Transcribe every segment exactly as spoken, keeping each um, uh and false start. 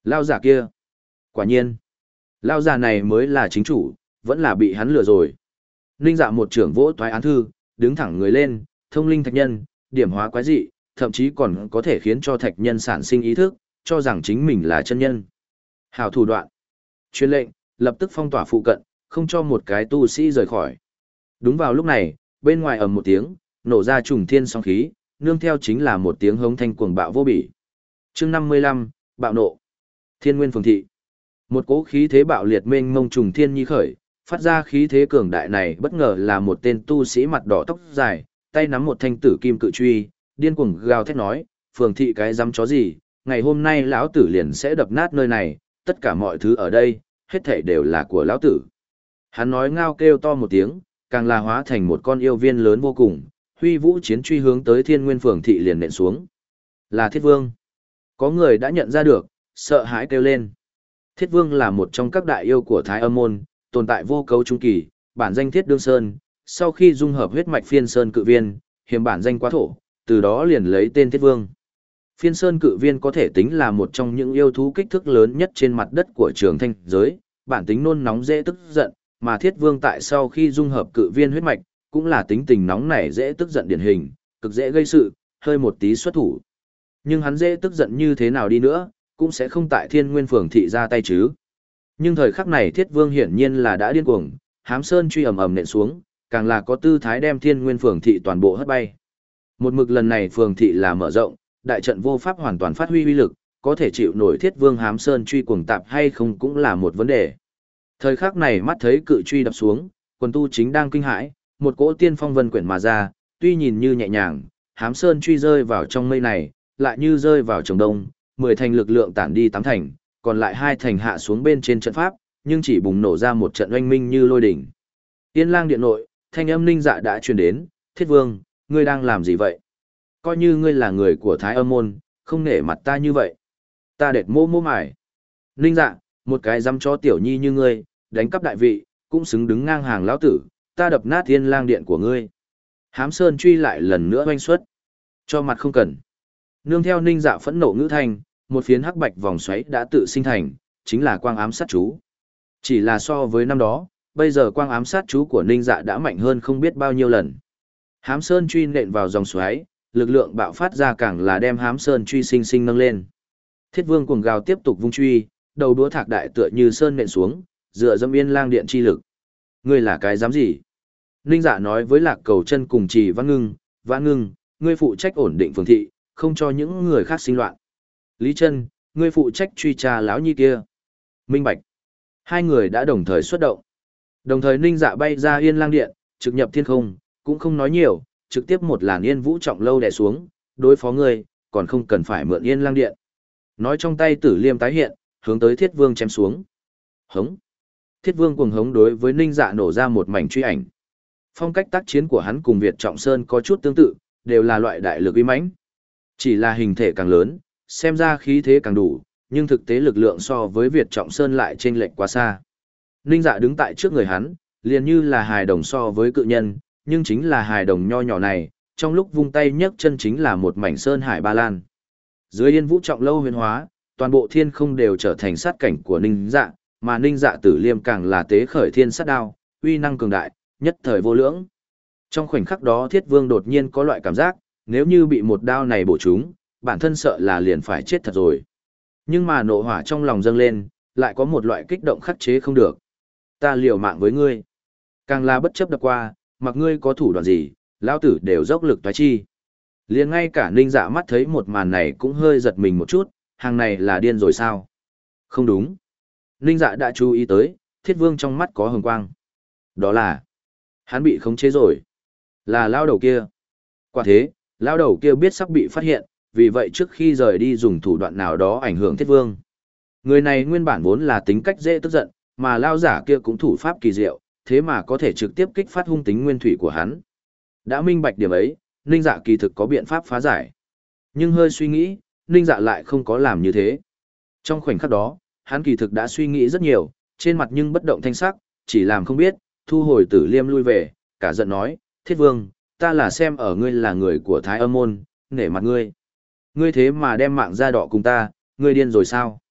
Lao giả kia. Quả nhiên. Lao giả này mới là chính chủ, vẫn là bị hắn lừa rồi. Ninh Dạ một trưởng vỗ toái án thư, đứng thẳng người lên, thông linh thạch nhân, điểm hóa quái dị, thậm chí còn có thể khiến cho thạch nhân sản sinh ý thức, cho rằng chính mình là chân nhân. Hào thủ đoạn. Truyền lệnh, lập tức phong tỏa phụ cận, không cho một cái tu sĩ rời khỏi. Đúng vào lúc này, bên ngoài ầm một tiếng, nổ ra trùng thiên sóng khí, nương theo chính là một tiếng hống thanh cuồng bạo vô bỉ. Chương năm mươi lăm, bạo nộ. Thiên Nguyên Phường thị. Một cỗ khí thế bạo liệt mênh mông trùng thiên nhi khởi, phát ra khí thế cường đại này bất ngờ là một tên tu sĩ mặt đỏ tóc dài, tay nắm một thanh tử kim cự truy, điên cuồng gào thét nói, phường thị cái dám chó gì, ngày hôm nay lão tử liền sẽ đập nát nơi này, tất cả mọi thứ ở đây, hết thảy đều là của lão tử. Hắn nói ngao kêu to một tiếng, càng là hóa thành một con yêu viên lớn vô cùng, huy vũ chiến truy hướng tới Thiên Nguyên Phường thị liền nện xuống. Là Thiết Vương. Có người đã nhận ra được, sợ hãi kêu lên. Thiết Vương là một trong các đại yêu của Thái Âm môn, tồn tại vô cấu trung kỳ, bản danh Thiết Đương Sơn, sau khi dung hợp huyết mạch Phiên Sơn Cự Viên, hiểm bản danh Quá Thổ, từ đó liền lấy tên Thiết Vương. Phiên Sơn Cự Viên có thể tính là một trong những yêu thú kích thước lớn nhất trên mặt đất của Trường Thanh giới, bản tính nôn nóng dễ tức giận, mà Thiết Vương tại sau khi dung hợp Cự Viên huyết mạch, cũng là tính tình nóng nảy dễ tức giận điển hình, cực dễ gây sự, hơi một tí xuất thủ. Nhưng hắn dễ tức giận như thế nào đi nữa, cũng sẽ không tại Thiên Nguyên Phường thị ra tay chứ. Nhưng thời khắc này Thiết Vương hiển nhiên là đã điên cuồng, hám sơn truy ầm ầm nện xuống, càng là có tư thái đem Thiên Nguyên Phường thị toàn bộ hất bay. Một mực lần này phường thị là mở rộng, đại trận vô pháp hoàn toàn phát huy uy lực, có thể chịu nổi Thiết Vương hám sơn truy cuồng tạp hay không cũng là một vấn đề. Thời khắc này mắt thấy cự truy đập xuống, quần tu chính đang kinh hãi, một cỗ tiên phong vân quyển mà ra, tuy nhìn như nhẹ nhàng, hám sơn truy rơi vào trong mây này, lại như rơi vào trồng đông, mười thành lực lượng tản đi tám thành, còn lại hai thành hạ xuống bên trên trận pháp, nhưng chỉ bùng nổ ra một trận oanh minh như lôi đỉnh. Tiên lang điện nội, thanh âm Ninh Dạ đã truyền đến, Thiết Vương, ngươi đang làm gì vậy? Coi như ngươi là người của Thái Âm môn, không nể mặt ta như vậy. Ta đệt mô mô mải. Ninh Dạ, một cái dám cho tiểu nhi như ngươi, đánh cắp đại vị, cũng xứng đứng ngang hàng lão tử, ta đập nát tiên lang điện của ngươi. Hám sơn truy lại lần nữa oanh xuất. Cho mặt không cần. Nương theo Ninh Dạ phẫn nộ ngữ thành, một phiến hắc bạch vòng xoáy đã tự sinh thành, chính là quang ám sát chú. Chỉ là so với năm đó, bây giờ quang ám sát chú của Ninh Dạ đã mạnh hơn không biết bao nhiêu lần. Hám sơn truy nện vào dòng xoáy, lực lượng bạo phát ra càng là đem hám sơn truy sinh sinh nâng lên. Thiết Vương cuồng gào tiếp tục vung truy, đầu đũa thạc đại tựa như sơn nện xuống, dựa dẫm yên lang điện chi lực. Ngươi là cái dám gì? Ninh Dạ nói với Lạc Cầu Chân cùng Trì Văn Ngưng, Văn Ngưng, ngươi phụ trách ổn định phường thị, không cho những người khác sinh loạn. Lý Chân, ngươi phụ trách truy tra lão nhi kia. Minh Bạch. Hai người đã đồng thời xuất động. Đồng thời Ninh Dạ bay ra Yên Lang Điện, trực nhập thiên không, cũng không nói nhiều, trực tiếp một làn Yên Vũ trọng lâu đè xuống, đối phó ngươi, còn không cần phải mượn Yên Lang Điện. Nói trong tay Tử Liêm tái hiện, hướng tới Thiết Vương chém xuống. Hống. Thiết Vương cuồng hống đối với Ninh Dạ nổ ra một mảnh truy ảnh. Phong cách tác chiến của hắn cùng Việt Trọng Sơn có chút tương tự, đều là loại đại lực uy mãnh. Chỉ là hình thể càng lớn, xem ra khí thế càng đủ, nhưng thực tế lực lượng so với Việt Trọng Sơn lại chênh lệch quá xa. Ninh Dạ đứng tại trước người hắn, liền như là hài đồng so với cự nhân, nhưng chính là hài đồng nho nhỏ này, trong lúc vung tay nhấc chân chính là một mảnh sơn hải ba lan. Dưới Yên Vũ trọng lâu huyền hóa, toàn bộ thiên không đều trở thành sát cảnh của Ninh Dạ, mà Ninh Dạ Tử Liêm càng là tế khởi thiên sát đao, uy năng cường đại, nhất thời vô lưỡng. Trong khoảnh khắc đó Thiết Vương đột nhiên có loại cảm giác, nếu như bị một đao này bổ trúng, bản thân sợ là liền phải chết thật rồi. Nhưng mà nộ hỏa trong lòng dâng lên, lại có một loại kích động khắc chế không được. Ta liều mạng với ngươi. Càng là bất chấp đập qua, mặc ngươi có thủ đoạn gì, lão tử đều dốc lực toái chi. Liền ngay cả Ninh Dạ mắt thấy một màn này cũng hơi giật mình một chút, hàng này là điên rồi sao? Không đúng. Ninh Dạ đã chú ý tới, Thiết Vương trong mắt có hồng quang. Đó là, hắn bị khống chế rồi. Là lao đầu kia. Quả thế, lao đầu kia biết sắp bị phát hiện, vì vậy trước khi rời đi dùng thủ đoạn nào đó ảnh hưởng Thiết Vương. Người này nguyên bản vốn là tính cách dễ tức giận, mà lao giả kia cũng thủ pháp kỳ diệu, thế mà có thể trực tiếp kích phát hung tính nguyên thủy của hắn. Đã minh bạch điểm ấy, Ninh Dạ kỳ thực có biện pháp phá giải. Nhưng hơi suy nghĩ, Ninh Dạ lại không có làm như thế. Trong khoảnh khắc đó, hắn kỳ thực đã suy nghĩ rất nhiều, trên mặt nhưng bất động thanh sắc, chỉ làm không biết, thu hồi Tử Liêm lui về, cả giận nói, Thiết Vương, ta là xem ở ngươi là người của Thái Âm môn, nể mặt ngươi. Ngươi thế mà đem mạng ra đọ cùng ta, ngươi điên rồi sao?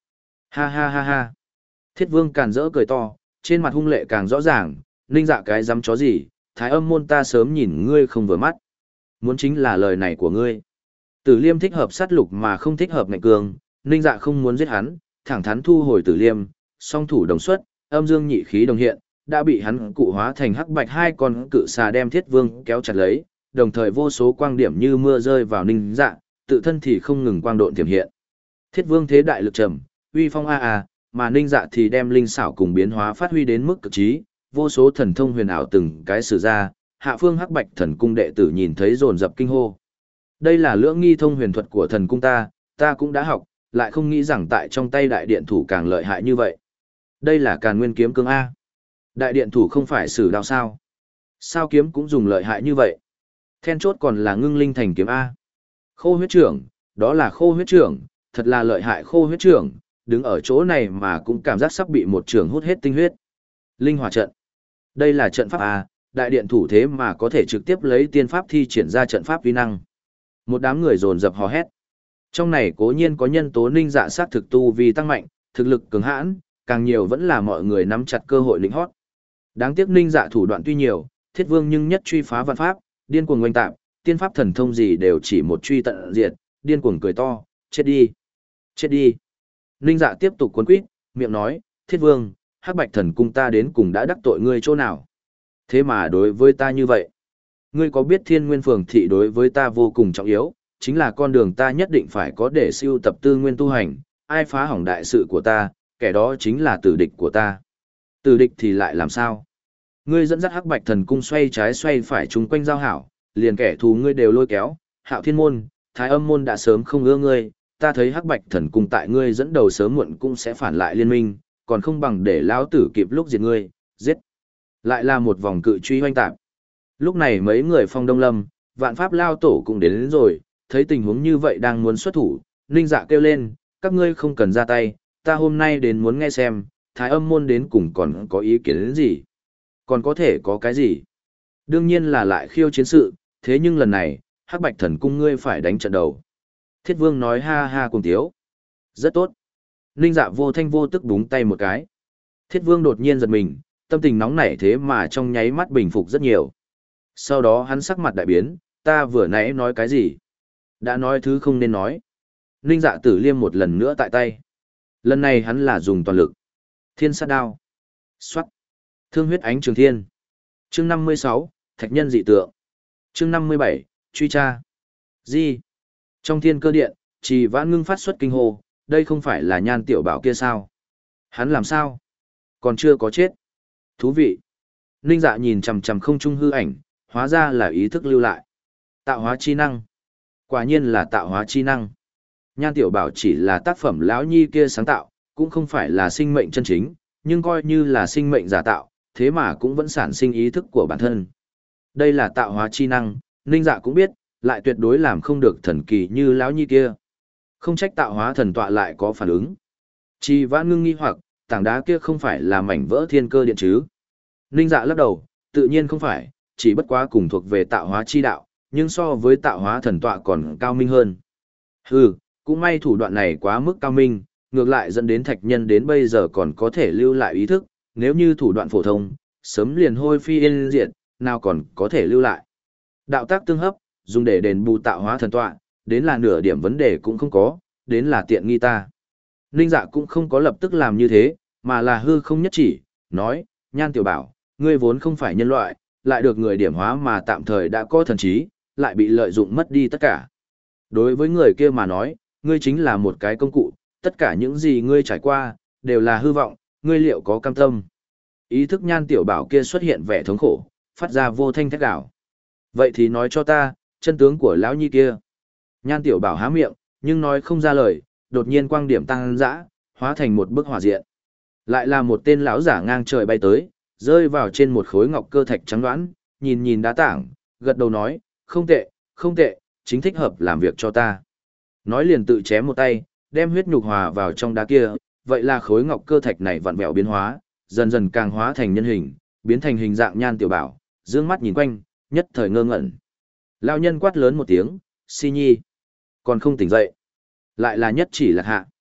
Ha ha ha ha. Thiết Vương càn rỡ cười to, trên mặt hung lệ càng rõ ràng, Ninh Dạ cái dám chó gì, Thái Âm môn ta sớm nhìn ngươi không vừa mắt. Muốn chính là lời này của ngươi. Tử Liêm thích hợp sát lục mà không thích hợp ngạnh cường, Ninh Dạ không muốn giết hắn, thẳng thắn thu hồi Tử Liêm, song thủ đồng xuất, âm dương nhị khí đồng hiện, đã bị hắn cụ hóa thành hắc bạch hai con cự xà đem Thiết Vương kéo chặt lấy, đồng thời vô số quang điểm như mưa rơi vào Ninh Dạ, tự thân thì không ngừng quang độn tiềm hiện. Thiết Vương thế đại lực trầm, uy phong a a, mà Ninh Dạ thì đem linh xảo cùng biến hóa phát huy đến mức cực trí, vô số thần thông huyền ảo từng cái sử ra, hạ phương hắc bạch thần cung đệ tử nhìn thấy dồn dập kinh hô. Đây là lưỡng nghi thông huyền thuật của thần cung ta, ta cũng đã học, lại không nghĩ rằng tại trong tay đại điện thủ càng lợi hại như vậy. Đây là Càn Nguyên kiếm cương A. Đại điện thủ không phải sử đạo sao? Sao kiếm cũng dùng lợi hại như vậy? Then chốt còn là ngưng linh thành kiếm A. Khô huyết trưởng, đó là khô huyết trưởng, thật là lợi hại khô huyết trưởng, đứng ở chỗ này mà cũng cảm giác sắp bị một trưởng hút hết tinh huyết. Linh hỏa trận. Đây là trận pháp A, đại điện thủ thế mà có thể trực tiếp lấy tiên pháp thi triển ra trận pháp vi năng. Một đám người dồn dập hò hét. Trong này cố nhiên có nhân tố Ninh Dạ sát thực tu vì tăng mạnh, thực lực cường hãn, càng nhiều vẫn là mọi người nắm chặt cơ hội lĩnh hót. Đáng tiếc Ninh Dạ thủ đoạn tuy nhiều, Thiết Vương nhưng nhất truy phá vạn pháp, điên cuồng oanh tạp, tiên pháp thần thông gì đều chỉ một truy tận diệt, điên cuồng cười to, chết đi, chết đi. Ninh Dạ tiếp tục cuốn quýt, miệng nói, Thiết Vương, hắc bạch thần cung ta đến cùng đã đắc tội ngươi chỗ nào? Thế mà đối với ta như vậy, ngươi có biết Thiên Nguyên Phường thị đối với ta vô cùng trọng yếu, chính là con đường ta nhất định phải có để siêu tập tư nguyên tu hành, ai phá hỏng đại sự của ta, kẻ đó chính là tử địch của ta. Tử địch thì lại làm sao? Ngươi dẫn dắt hắc bạch thần cung xoay trái xoay phải chung quanh giao hảo, liền kẻ thù ngươi đều lôi kéo, Hạo Thiên môn, Thái Âm môn đã sớm không ưa ngươi, ta thấy hắc bạch thần cung tại ngươi dẫn đầu sớm muộn cũng sẽ phản lại liên minh, còn không bằng để lão tử kịp lúc diệt ngươi, giết. Lại là một vòng cự truy hoanh tạp. Lúc này mấy người Phong Đông Lâm, Vạn Pháp Lao Tổ cũng đến, đến rồi, thấy tình huống như vậy đang muốn xuất thủ, Ninh Dạ kêu lên, các ngươi không cần ra tay, ta hôm nay đến muốn nghe xem, Thái Âm môn đến cùng còn có ý kiến đến gì. Còn có thể có cái gì? Đương nhiên là lại khiêu chiến sự, thế nhưng lần này, hắc bạch thần cung ngươi phải đánh trận đầu. Thiết Vương nói ha ha cùng tiếu. Rất tốt. Ninh Dạ vô thanh vô tức búng tay một cái. Thiết Vương đột nhiên giật mình, tâm tình nóng nảy thế mà trong nháy mắt bình phục rất nhiều. Sau đó hắn sắc mặt đại biến, ta vừa nãy nói cái gì? Đã nói thứ không nên nói. Ninh Dạ Tử Liêm một lần nữa tại tay. Lần này hắn là dùng toàn lực. Thiên sát đao. Xoát. Thương huyết ánh trường thiên. Chương năm mươi sáu, Thạch nhân dị tượng. Chương năm mươi bảy, truy tra. Gì? Trong thiên cơ điện, Trì Vãn Ngưng phát xuất kinh hô, đây không phải là Nhan Tiểu Bảo kia sao? Hắn làm sao? Còn chưa có chết. Thú vị. Ninh Dạ nhìn chằm chằm không trung hư ảnh, hóa ra là ý thức lưu lại. Tạo hóa chi năng. Quả nhiên là tạo hóa chi năng. Nhan Tiểu Bảo chỉ là tác phẩm lão nhi kia sáng tạo, cũng không phải là sinh mệnh chân chính, nhưng coi như là sinh mệnh giả tạo, thế mà cũng vẫn sản sinh ý thức của bản thân. Đây là tạo hóa chi năng, Ninh Dạ cũng biết, lại tuyệt đối làm không được thần kỳ như lão nhi kia. Không trách tạo hóa thần tọa lại có phản ứng. Trì Vãn Ngưng nghi hoặc, tảng đá kia không phải là mảnh vỡ thiên cơ điện chứ? Ninh Dạ lắc đầu, tự nhiên không phải, chỉ bất quá cùng thuộc về tạo hóa chi đạo, nhưng so với tạo hóa thần tọa còn cao minh hơn. Hừ, cũng may thủ đoạn này quá mức cao minh, ngược lại dẫn đến thạch nhân đến bây giờ còn có thể lưu lại ý thức, nếu như thủ đoạn phổ thông, sớm liền hôi phi yên diệt, nào còn có thể lưu lại. Đạo tác tương hấp, dùng để đền bù tạo hóa thần tọa, đến là nửa điểm vấn đề cũng không có, đến là tiện nghi ta. Ninh Dạ cũng không có lập tức làm như thế, mà là hư không nhất chỉ, nói, Nhan Tiểu Bảo, ngươi vốn không phải nhân loại, lại được người điểm hóa mà tạm thời đã có thần trí, lại bị lợi dụng mất đi tất cả. Đối với người kia mà nói, ngươi chính là một cái công cụ, tất cả những gì ngươi trải qua, đều là hư vọng, ngươi liệu có cam tâm. Ý thức Nhan Tiểu Bảo kia xuất hiện vẻ thống khổ, phát ra vô thanh thét gào. Vậy thì nói cho ta, chân tướng của lão nhi kia. Nhan Tiểu Bảo há miệng, nhưng nói không ra lời, đột nhiên quang điểm tăng dã, hóa thành một bức hỏa diện. Lại là một tên lão giả ngang trời bay tới, rơi vào trên một khối ngọc cơ thạch trắng đoán, nhìn nhìn đá tảng, gật đầu nói, không tệ, không tệ, chính thích hợp làm việc cho ta. Nói liền tự chém một tay, đem huyết nhục hòa vào trong đá kia, vậy là khối ngọc cơ thạch này vặn vẹo biến hóa, dần dần càng hóa thành nhân hình, biến thành hình dạng Nhan Tiểu Bảo, dương mắt nhìn quanh, nhất thời ngơ ngẩn. Lão nhân quát lớn một tiếng, Si Nhi, còn không tỉnh dậy. Lại là nhất chỉ lạc hạ.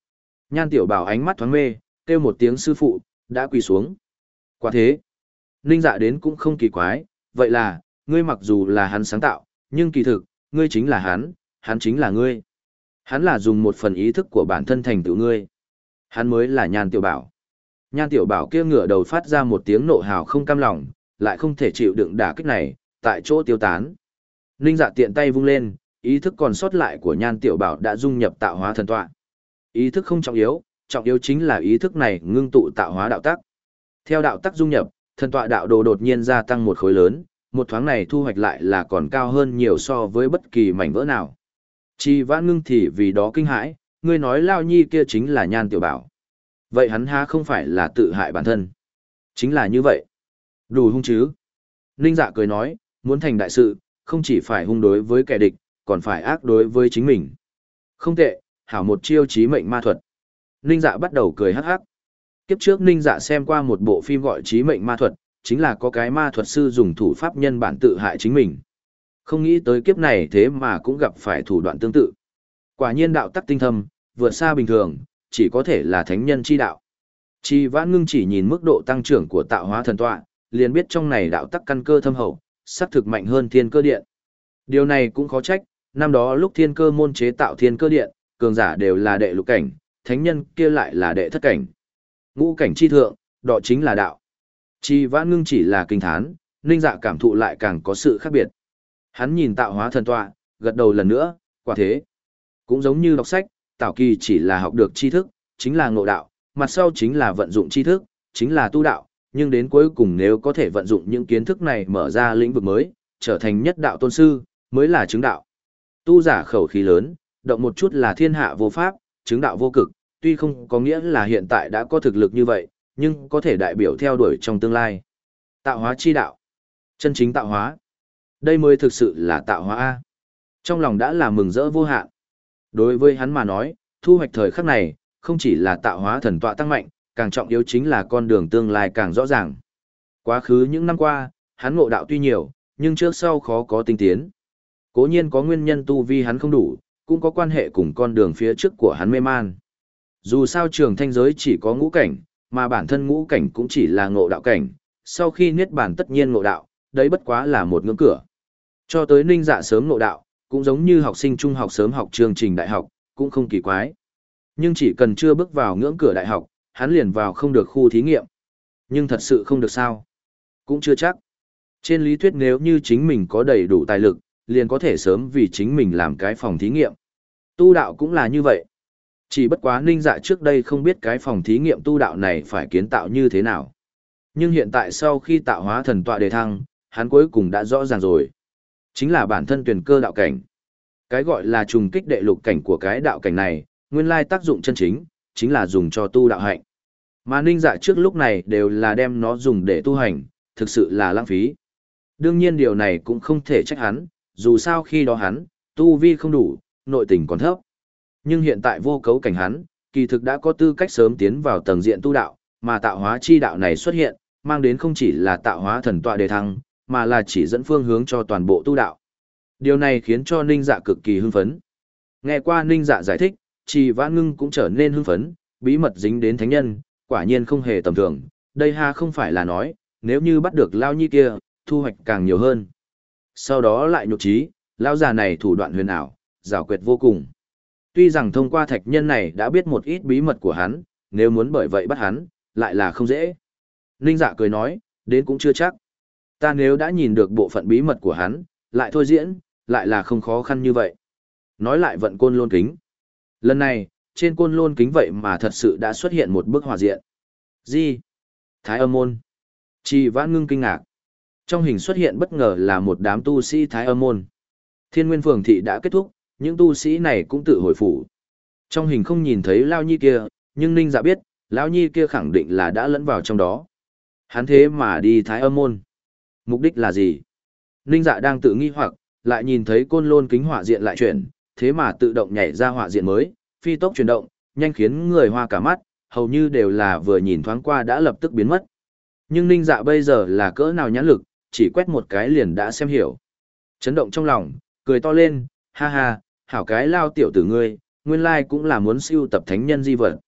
Nhan tiểu bảo ánh mắt thoáng mê, kêu một tiếng sư phụ, đã quỳ xuống. Quả thế, Ninh Dạ đến cũng không kỳ quái, vậy là, ngươi mặc dù là hắn sáng tạo, nhưng kỳ thực, ngươi chính là hắn, hắn chính là ngươi. Hắn là dùng một phần ý thức của bản thân thành tựu ngươi. Hắn mới là Nhan tiểu bảo. Nhan tiểu bảo kia ngửa đầu phát ra một tiếng nộ hào không cam lòng, lại không thể chịu đựng đả kích này, tại chỗ tiêu tán. Ninh Dạ tiện tay vung lên, ý thức còn sót lại của Nhan tiểu bảo đã dung nhập tạo hóa thần tọa. Ý thức không trọng yếu, trọng yếu chính là ý thức này ngưng tụ tạo hóa đạo tắc. Theo đạo tắc dung nhập, thần tọa đạo đồ đột nhiên gia tăng một khối lớn, một thoáng này thu hoạch lại là còn cao hơn nhiều so với bất kỳ mảnh vỡ nào. Chi Vãn Ngưng thì vì đó kinh hãi, ngươi nói Lao Nhi kia chính là Nhan tiểu bảo. Vậy hắn há không phải là tự hại bản thân? Chính là như vậy. Đủ hung chứ? Ninh Dạ cười nói, muốn thành đại sự, không chỉ phải hung đối với kẻ địch, còn phải ác đối với chính mình. Không tệ, hảo một chiêu chí mệnh ma thuật. Ninh Dạ bắt đầu cười hắc hắc. Kiếp trước Ninh Dạ xem qua một bộ phim gọi Chí mệnh ma thuật, chính là có cái ma thuật sư dùng thủ pháp nhân bản tự hại chính mình. Không nghĩ tới kiếp này thế mà cũng gặp phải thủ đoạn tương tự. Quả nhiên đạo tắc tinh thâm, vượt xa bình thường, chỉ có thể là thánh nhân chi đạo. Chi Vãn Ngưng chỉ nhìn mức độ tăng trưởng của tạo hóa thần tọa, liền biết trong này đạo tắc căn cơ thâm hậu, sắc thực mạnh hơn thiên cơ điện. Điều này cũng khó trách, năm đó lúc thiên cơ môn chế tạo thiên cơ điện, cường giả đều là đệ lục cảnh, thánh nhân kia lại là đệ thất cảnh. Ngũ cảnh chi thượng, đó chính là đạo. Chi Vãn Ngưng chỉ là kinh thán, Ninh Dạ cảm thụ lại càng có sự khác biệt. Hắn nhìn tạo hóa thần tọa, gật đầu lần nữa, quả thế. Cũng giống như đọc sách, Tảo Kỳ chỉ là học được tri thức, chính là ngộ đạo, mặt sau chính là vận dụng tri thức, chính là tu đạo, nhưng đến cuối cùng nếu có thể vận dụng những kiến thức này mở ra lĩnh vực mới, trở thành nhất đạo tôn sư, mới là chứng đạo. Tu giả khẩu khí lớn, động một chút là thiên hạ vô pháp, chứng đạo vô cực, tuy không có nghĩa là hiện tại đã có thực lực như vậy, nhưng có thể đại biểu theo đuổi trong tương lai. Tạo hóa chi đạo. Chân chính tạo hóa. Đây mới thực sự là tạo hóa A. Trong lòng đã là mừng rỡ vô hạn. Đối với hắn mà nói, thu hoạch thời khắc này, không chỉ là tạo hóa thần tọa tăng mạnh, càng trọng yếu chính là con đường tương lai càng rõ ràng. Quá khứ những năm qua, hắn ngộ đạo tuy nhiều, nhưng trước sau khó có tinh tiến. Cố nhiên có nguyên nhân tu vi hắn không đủ, cũng có quan hệ cùng con đường phía trước của hắn mê man. Dù sao trường thanh giới chỉ có ngũ cảnh, mà bản thân ngũ cảnh cũng chỉ là ngộ đạo cảnh, sau khi niết bàn tất nhiên ngộ đạo, đấy bất quá là một ngưỡng cửa. Cho tới Ninh Dạ sớm ngộ đạo, cũng giống như học sinh trung học sớm học chương trình đại học, cũng không kỳ quái. Nhưng chỉ cần chưa bước vào ngưỡng cửa đại học, hắn liền vào không được khu thí nghiệm. Nhưng thật sự không được sao? Cũng chưa chắc. Trên lý thuyết nếu như chính mình có đầy đủ tài lực, liền có thể sớm vì chính mình làm cái phòng thí nghiệm. Tu đạo cũng là như vậy. Chỉ bất quá Ninh Dạ trước đây không biết cái phòng thí nghiệm tu đạo này phải kiến tạo như thế nào. Nhưng hiện tại sau khi tạo hóa thần tọa đề thăng, hắn cuối cùng đã rõ ràng rồi. Chính là bản thân tuyển cơ đạo cảnh. Cái gọi là trùng kích đệ lục cảnh của cái đạo cảnh này, nguyên lai tác dụng chân chính, chính là dùng cho tu đạo hạnh. Mà Ninh Dạ trước lúc này đều là đem nó dùng để tu hành, thực sự là lãng phí. Đương nhiên điều này cũng không thể trách hắn, dù sao khi đó hắn, tu vi không đủ, nội tình còn thấp. Nhưng hiện tại vô cấu cảnh hắn, kỳ thực đã có tư cách sớm tiến vào tầng diện tu đạo, mà tạo hóa chi đạo này xuất hiện, mang đến không chỉ là tạo hóa thần tọa đề thăng, mà là chỉ dẫn phương hướng cho toàn bộ tu đạo. Điều này khiến cho Ninh Dạ cực kỳ hưng phấn. Nghe qua Ninh Dạ giải thích, Trì Vãn Ngưng cũng trở nên hưng phấn, bí mật dính đến thánh nhân, quả nhiên không hề tầm thường, đây ha không phải là nói, nếu như bắt được Lao Nhi kia, thu hoạch càng nhiều hơn. Sau đó lại nhục trí, Lao già này thủ đoạn huyền ảo, giảo quyệt vô cùng. Tuy rằng thông qua thạch nhân này đã biết một ít bí mật của hắn, nếu muốn bởi vậy bắt hắn, lại là không dễ. Ninh Dạ cười nói, đến cũng chưa chắc. Ta nếu đã nhìn được bộ phận bí mật của hắn, lại thôi diễn, lại là không khó khăn như vậy. Nói lại vận côn lôn kính. Lần này, trên côn lôn kính vậy mà thật sự đã xuất hiện một bức họa diện. Gì? Thái âm môn. Trì Vãn Ngưng kinh ngạc. Trong hình xuất hiện bất ngờ là một đám tu sĩ Thái âm môn. Thiên Nguyên Phường thị đã kết thúc, những tu sĩ này cũng tự hồi phủ. Trong hình không nhìn thấy Lao Nhi kia, nhưng Ninh Dạ biết, Lao Nhi kia khẳng định là đã lẫn vào trong đó. Hắn thế mà đi Thái âm môn. Mục đích là gì? Ninh Dạ đang tự nghi hoặc, lại nhìn thấy côn lôn kính họa diện lại chuyển, thế mà tự động nhảy ra họa diện mới, phi tốc chuyển động, nhanh khiến người hoa cả mắt, hầu như đều là vừa nhìn thoáng qua đã lập tức biến mất. Nhưng Ninh Dạ bây giờ là cỡ nào nhãn lực, chỉ quét một cái liền đã xem hiểu. Chấn động trong lòng, cười to lên, ha ha, hảo cái Lao tiểu tử ngươi, nguyên lai cũng là muốn siêu tập thánh nhân di vật.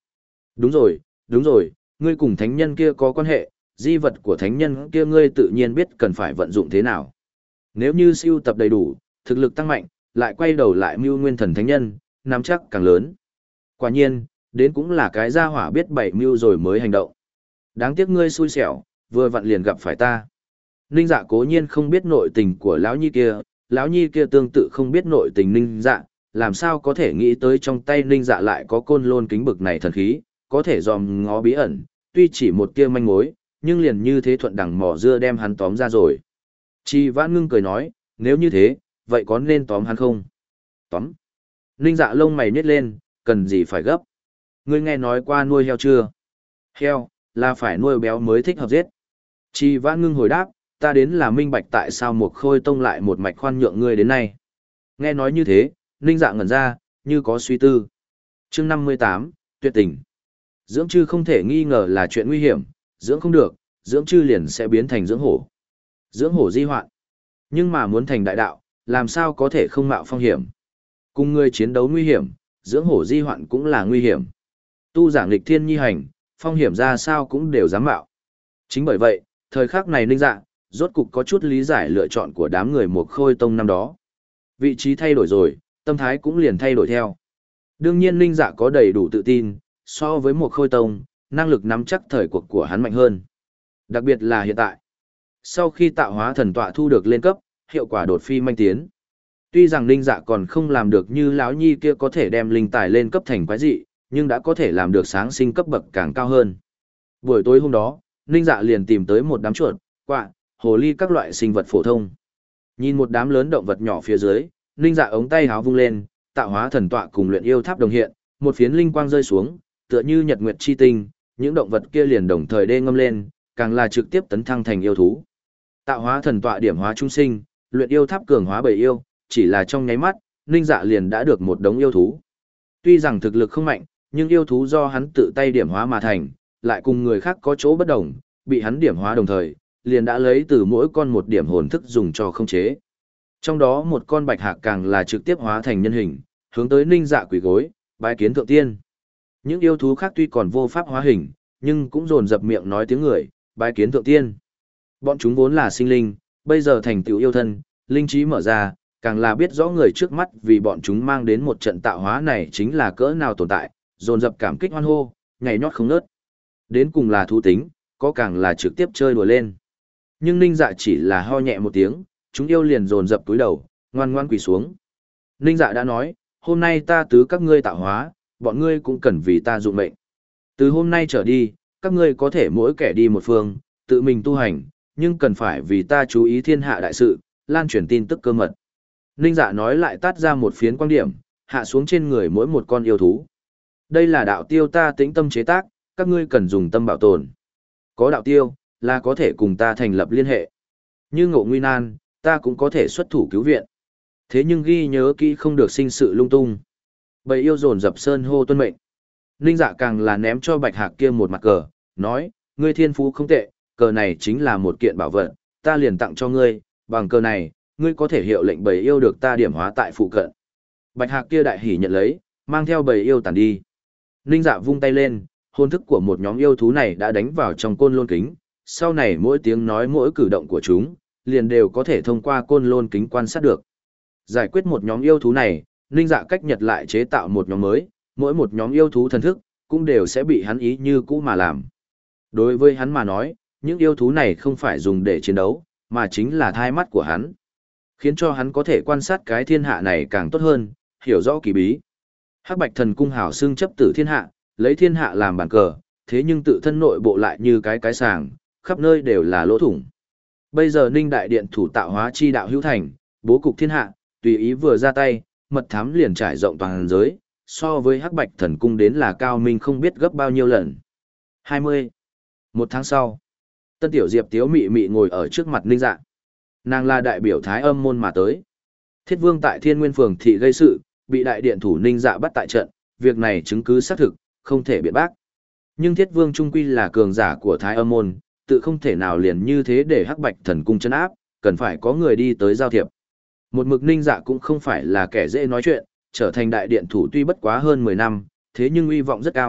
Đúng rồi, đúng rồi, ngươi cùng thánh nhân kia có quan hệ, di vật của thánh nhân kia ngươi tự nhiên biết cần phải vận dụng thế nào. Nếu như siêu tập đầy đủ, thực lực tăng mạnh, lại quay đầu lại mưu nguyên thần thánh nhân, nắm chắc càng lớn. Quả nhiên, đến cũng là cái gia hỏa biết bảy mưu rồi mới hành động. Đáng tiếc ngươi xui xẻo, vừa vặn liền gặp phải ta. Ninh Dạ cố nhiên không biết nội tình của lão nhi kia, lão nhi kia tương tự không biết nội tình Ninh Dạ, làm sao có thể nghĩ tới trong tay Ninh Dạ lại có côn lôn kính bực này thần khí, có thể dòm ngó bí ẩn, tuy chỉ một tia manh mối, nhưng liền như thế thuận đằng mỏ dưa đem hắn tóm ra rồi. Chi Vãn Ngưng cười nói, nếu như thế, vậy có nên tóm hắn không? Tóm. Ninh Dạ lông mày nhếch lên, cần gì phải gấp? Ngươi nghe nói qua nuôi heo chưa? Heo, là phải nuôi béo mới thích hợp giết. Chi Vãn Ngưng hồi đáp, ta đến là minh bạch tại sao một khôi tông lại một mạch khoan nhượng ngươi đến nay. Nghe nói như thế, Ninh Dạ ngẩn ra, như có suy tư. Chương năm mươi tám, tuyệt tình. Dưỡng chư không thể nghi ngờ là chuyện nguy hiểm, dưỡng không được, dưỡng chư liền sẽ biến thành dưỡng hổ. Dưỡng hổ di hoạn. Nhưng mà muốn thành đại đạo, làm sao có thể không mạo phong hiểm. Cùng người chiến đấu nguy hiểm, dưỡng hổ di hoạn cũng là nguy hiểm. Tu giảng lịch thiên nhi hành, phong hiểm ra sao cũng đều dám mạo. Chính bởi vậy, thời khắc này Ninh Dạ, rốt cục có chút lý giải lựa chọn của đám người một khôi tông năm đó. Vị trí thay đổi rồi, tâm thái cũng liền thay đổi theo. Đương nhiên Ninh Dạ có đầy đủ tự tin, so với một khôi tông, năng lực nắm chắc thời cuộc của hắn mạnh hơn. Đặc biệt là hiện tại. Sau khi tạo hóa thần tọa thu được lên cấp, hiệu quả đột phi manh tiến. Tuy rằng Ninh Dạ còn không làm được như lão nhi kia có thể đem linh tài lên cấp thành quái dị, nhưng đã có thể làm được sáng sinh cấp bậc càng cao hơn. Buổi tối hôm đó, Ninh Dạ liền tìm tới một đám chuột, quạ, hồ ly các loại sinh vật phổ thông. Nhìn một đám lớn động vật nhỏ phía dưới, Ninh Dạ ống tay háo vung lên, tạo hóa thần tọa cùng luyện yêu tháp đồng hiện, một phiến linh quang rơi xuống, tựa như nhật nguyệt chi tinh, những động vật kia liền đồng thời đê ngâm lên, càng là trực tiếp tấn thăng thành yêu thú. Tạo hóa thần tọa điểm hóa chúng sinh, luyện yêu tháp cường hóa bầy yêu, chỉ là trong nháy mắt, Ninh Dạ liền đã được một đống yêu thú. Tuy rằng thực lực không mạnh, nhưng yêu thú do hắn tự tay điểm hóa mà thành, lại cùng người khác có chỗ bất đồng, bị hắn điểm hóa đồng thời, liền đã lấy từ mỗi con một điểm hồn thức dùng cho khống chế. Trong đó một con bạch hạc càng là trực tiếp hóa thành nhân hình, hướng tới Ninh Dạ quỳ gối, bái kiến thượng tiên. Những yêu thú khác tuy còn vô pháp hóa hình, nhưng cũng dồn dập miệng nói tiếng người, bái kiến thượng tiên. Bọn chúng vốn là sinh linh, bây giờ thành tựu yêu thân, linh trí mở ra, càng là biết rõ người trước mắt vì bọn chúng mang đến một trận tạo hóa này chính là cỡ nào tồn tại, dồn dập cảm kích hoan hô, nhảy nhót không ngớt. Đến cùng là thú tính, có càng là trực tiếp chơi đùa lên. Nhưng Ninh Dạ chỉ là ho nhẹ một tiếng, chúng yêu liền dồn dập túi đầu, ngoan ngoan quỳ xuống. Ninh Dạ đã nói, hôm nay ta tứ các ngươi tạo hóa, bọn ngươi cũng cần vì ta dụng mệnh. Từ hôm nay trở đi, các ngươi có thể mỗi kẻ đi một phương, tự mình tu hành, nhưng cần phải vì ta chú ý thiên hạ đại sự, lan truyền tin tức cơ mật. Ninh Dạ nói lại tát ra một phiến quang điểm, hạ xuống trên người mỗi một con yêu thú. Đây là đạo tiêu ta tĩnh tâm chế tác, các ngươi cần dùng tâm bảo tồn. Có đạo tiêu, là có thể cùng ta thành lập liên hệ. Như ngộ nguy nan, ta cũng có thể xuất thủ cứu viện. Thế nhưng ghi nhớ kỹ không được sinh sự lung tung. Bầy yêu dồn dập sơn hô tuân mệnh. Ninh Dạ càng là ném cho bạch hạc kia một mặt cờ, nói, ngươi thiên phú không tệ, cờ này chính là một kiện bảo vật, ta liền tặng cho ngươi, bằng cờ này, ngươi có thể hiệu lệnh bầy yêu được ta điểm hóa tại phụ cận. Bạch hạc kia đại hỉ nhận lấy, mang theo bầy yêu tản đi. Ninh Dạ vung tay lên, hồn thức của một nhóm yêu thú này đã đánh vào trong côn lôn kính, sau này mỗi tiếng nói mỗi cử động của chúng, liền đều có thể thông qua côn lôn kính quan sát được. Giải quyết một nhóm yêu thú này, Ninh Dạ cách nhật lại chế tạo một nhóm mới, mỗi một nhóm yêu thú thần thức, cũng đều sẽ bị hắn ý như cũ mà làm. Đối với hắn mà nói, những yêu thú này không phải dùng để chiến đấu, mà chính là thai mắt của hắn. Khiến cho hắn có thể quan sát cái thiên hạ này càng tốt hơn, hiểu rõ kỳ bí. Hắc Bạch Thần Cung hảo xưng chấp tử thiên hạ, lấy thiên hạ làm bàn cờ, thế nhưng tự thân nội bộ lại như cái cái sàng, khắp nơi đều là lỗ thủng. Bây giờ Ninh Đại Điện thủ tạo hóa chi đạo hữu thành, bố cục thiên hạ, tùy ý vừa ra tay, mật thám liền trải rộng toàn giới, so với Hắc Bạch Thần Cung đến là cao minh không biết gấp bao nhiêu lần. hai mươi. Một tháng sau, Tân Tiểu Diệp tiếu mị mị ngồi ở trước mặt Ninh Dạ. Nàng là đại biểu Thái Âm môn mà tới. Thiết Vương tại Thiên Nguyên Phường thị gây sự, bị đại điện thủ Ninh Dạ bắt tại trận, việc này chứng cứ xác thực, không thể biện bác. Nhưng Thiết Vương trung quy là cường giả của Thái Âm môn, tự không thể nào liền như thế để Hắc Bạch Thần Cung trấn áp, cần phải có người đi tới giao thiệp. Một mực Ninh Dạ cũng không phải là kẻ dễ nói chuyện, trở thành đại điện thủ tuy bất quá hơn mười năm, thế nhưng uy vọng rất cao,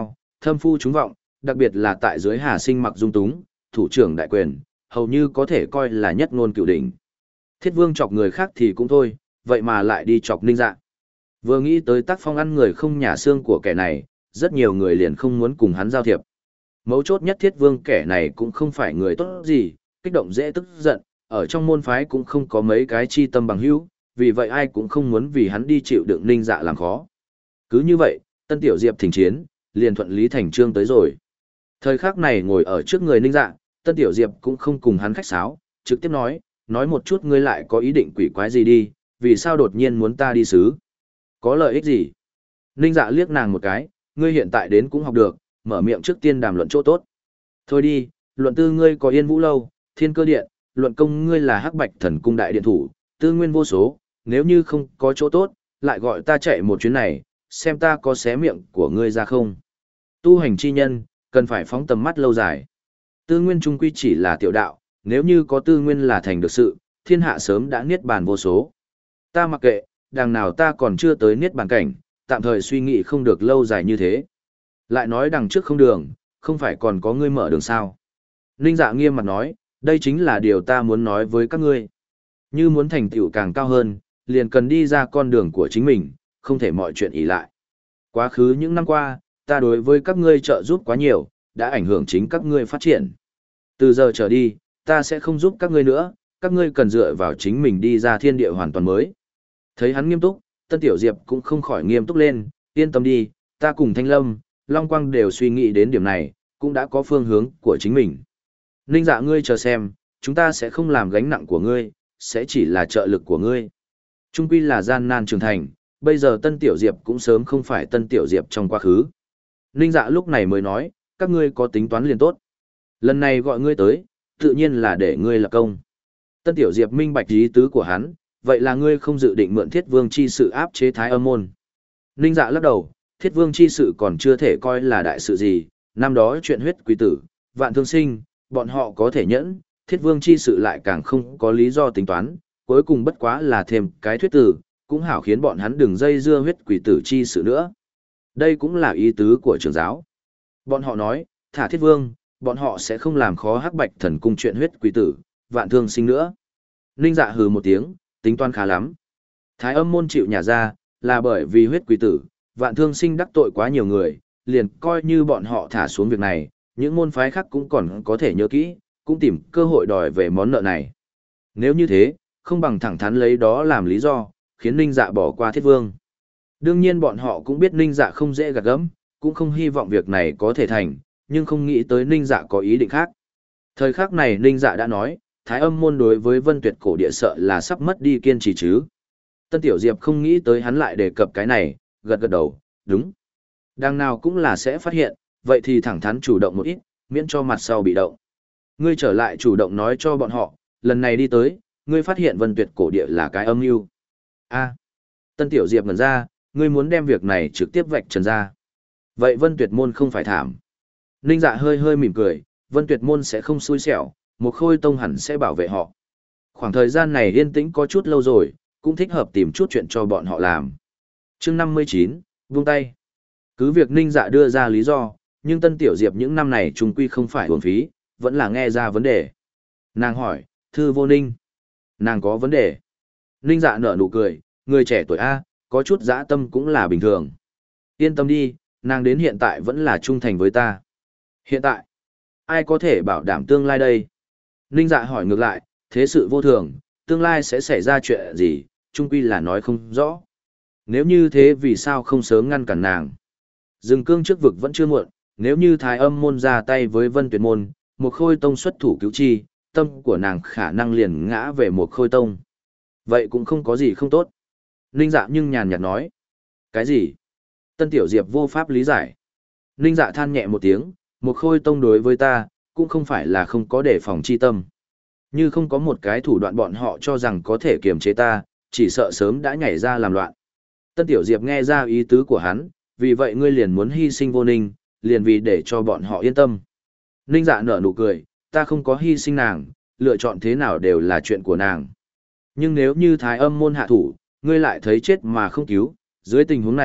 Thâm phu chúng vọng, đặc biệt là tại dưới Hà Sinh mặc dung túng, thủ trưởng đại quyền, hầu như có thể coi là nhất ngôn cửu đỉnh. Thiết Vương chọc người khác thì cũng thôi, vậy mà lại đi chọc Ninh Dạ. Vừa nghĩ tới tác phong ăn người không nhả xương của kẻ này, rất nhiều người liền không muốn cùng hắn giao thiệp. Mấu chốt nhất Thiết Vương kẻ này cũng không phải người tốt gì, kích động dễ tức giận, ở trong môn phái cũng không có mấy cái chi tâm bằng hữu, vì vậy ai cũng không muốn vì hắn đi chịu đựng Ninh Dạ làm khó. Cứ như vậy, Tân Tiểu Diệp thỉnh chiến, liền thuận lý thành trương tới rồi. Thời khắc này ngồi ở trước người Ninh Dạ, Tân Tiểu Diệp cũng không cùng hắn khách sáo, trực tiếp nói, nói một chút ngươi lại có ý định quỷ quái gì đi, vì sao đột nhiên muốn ta đi xứ? Có lợi ích gì? Ninh Dạ liếc nàng một cái, ngươi hiện tại đến cũng học được, mở miệng trước tiên đàm luận chỗ tốt. Thôi đi, luận tư ngươi có Yên Vũ Lâu, Thiên Cơ Điện, luận công ngươi là Hắc Bạch Thần Cung đại điện thủ, tư nguyên vô số, nếu như không có chỗ tốt, lại gọi ta chạy một chuyến này, xem ta có xé miệng của ngươi ra không. Tu hành chi nhân, cần phải phóng tầm mắt lâu dài. Tư nguyên trung quy chỉ là tiểu đạo, nếu như có tư nguyên là thành được sự, thiên hạ sớm đã niết bàn vô số. Ta mặc kệ, đằng nào ta còn chưa tới niết bàn cảnh, tạm thời suy nghĩ không được lâu dài như thế. Lại nói đằng trước không đường, không phải còn có ngươi mở đường sao. Ninh Dạ nghiêm mặt nói, đây chính là điều ta muốn nói với các ngươi. Như muốn thành tựu càng cao hơn, liền cần đi ra con đường của chính mình, không thể mọi chuyện ỷ lại. Quá khứ những năm qua, ta đối với các ngươi trợ giúp quá nhiều, đã ảnh hưởng chính các ngươi phát triển. Từ giờ trở đi, ta sẽ không giúp các ngươi nữa, các ngươi cần dựa vào chính mình đi ra thiên địa hoàn toàn mới. Thấy hắn nghiêm túc, Tân Tiểu Diệp cũng không khỏi nghiêm túc lên, yên tâm đi, ta cùng Thanh Lâm, Long Quang đều suy nghĩ đến điểm này, cũng đã có phương hướng của chính mình. Ninh Dạ ngươi chờ xem, chúng ta sẽ không làm gánh nặng của ngươi, sẽ chỉ là trợ lực của ngươi. Trung quy là gian nan trưởng thành, bây giờ Tân Tiểu Diệp cũng sớm không phải Tân Tiểu Diệp trong quá khứ. Ninh Dạ lúc này mới nói, các ngươi có tính toán liền tốt. Lần này gọi ngươi tới, tự nhiên là để ngươi lập công. Tân Tiểu Diệp minh bạch ý tứ của hắn, vậy là ngươi không dự định mượn Thiết Vương chi sự áp chế Thái Âm môn. Ninh Dạ lắc đầu, Thiết Vương chi sự còn chưa thể coi là đại sự gì, năm đó chuyện huyết quỷ tử, vạn thương sinh, bọn họ có thể nhẫn, Thiết Vương chi sự lại càng không có lý do tính toán, cuối cùng bất quá là thêm cái thuyết tử, cũng hảo khiến bọn hắn đừng dây dưa huyết quỷ tử chi sự nữa. Đây cũng là ý tứ của trưởng giáo. Bọn họ nói, thả Thiết Vương, bọn họ sẽ không làm khó Hắc Bạch Thần Cung chuyện huyết quỷ tử, vạn thương sinh nữa. Ninh Dạ hừ một tiếng, tính toán khá lắm. Thái Âm môn chịu nhả ra, là bởi vì huyết quỷ tử, vạn thương sinh đắc tội quá nhiều người, liền coi như bọn họ thả xuống việc này, những môn phái khác cũng còn có thể nhớ kỹ, cũng tìm cơ hội đòi về món nợ này. Nếu như thế, không bằng thẳng thắn lấy đó làm lý do, khiến Ninh Dạ bỏ qua Thiết Vương. Đương nhiên bọn họ cũng biết Ninh Dạ không dễ gạt gẫm, cũng không hy vọng việc này có thể thành, nhưng không nghĩ tới Ninh Dạ có ý định khác. Thời khắc này Ninh Dạ đã nói, Thái Âm môn đối với Vân Tuyệt cổ địa sợ là sắp mất đi kiên trì chứ. Tân Tiểu Diệp không nghĩ tới hắn lại đề cập cái này, gật gật đầu, đúng. Đằng nào cũng là sẽ phát hiện, vậy thì thẳng thắn chủ động một ít, miễn cho mặt sau bị động. Ngươi trở lại chủ động nói cho bọn họ, lần này đi tới, ngươi phát hiện Vân Tuyệt cổ địa là cái âm mưu. A. Tân Tiểu Diệp ngẩn ra, ngươi muốn đem việc này trực tiếp vạch trần ra. Vậy Vân Tuyệt môn không phải thảm. Ninh Dạ hơi hơi mỉm cười, Vân Tuyệt môn sẽ không xui xẻo, một Khôi Tông hẳn sẽ bảo vệ họ. Khoảng thời gian này yên tĩnh có chút lâu rồi, cũng thích hợp tìm chút chuyện cho bọn họ làm. Chương năm mươi chín, vung tay. Cứ việc Ninh Dạ đưa ra lý do, nhưng Tân Tiểu Diệp những năm này trung quy không phải uổng phí, vẫn là nghe ra vấn đề. Nàng hỏi, Thư Vô Ninh, nàng có vấn đề. Ninh Dạ nở nụ cười, người trẻ tuổi A, có chút dã tâm cũng là bình thường. Yên tâm đi, nàng đến hiện tại vẫn là trung thành với ta. Hiện tại, ai có thể bảo đảm tương lai đây? Ninh Dạ hỏi ngược lại, thế sự vô thường, tương lai sẽ xảy ra chuyện gì, trung quy là nói không rõ. Nếu như thế vì sao không sớm ngăn cản nàng? Dừng cương trước vực vẫn chưa muộn, nếu như Thái Âm môn ra tay với Vân Tuyệt môn, một Khôi Tông xuất thủ cứu chi, tâm của nàng khả năng liền ngã về một Khôi Tông. Vậy cũng không có gì không tốt. Ninh Dạ nhưng nhàn nhạt nói. Cái gì? Tân Tiểu Diệp vô pháp lý giải. Ninh Dạ than nhẹ một tiếng, một Khôi Tông đối với ta, cũng không phải là không có đề phòng chi tâm. Như không có một cái thủ đoạn bọn họ cho rằng có thể kiềm chế ta, chỉ sợ sớm đã nhảy ra làm loạn. Tân Tiểu Diệp nghe ra ý tứ của hắn, vì vậy ngươi liền muốn hy sinh Vô Ninh, liền vì để cho bọn họ yên tâm. Ninh Dạ nở nụ cười, ta không có hy sinh nàng, lựa chọn thế nào đều là chuyện của nàng. Nhưng nếu như Thái Âm môn hạ thủ, ngươi lại thấy chết mà không cứu, dưới tình huống này,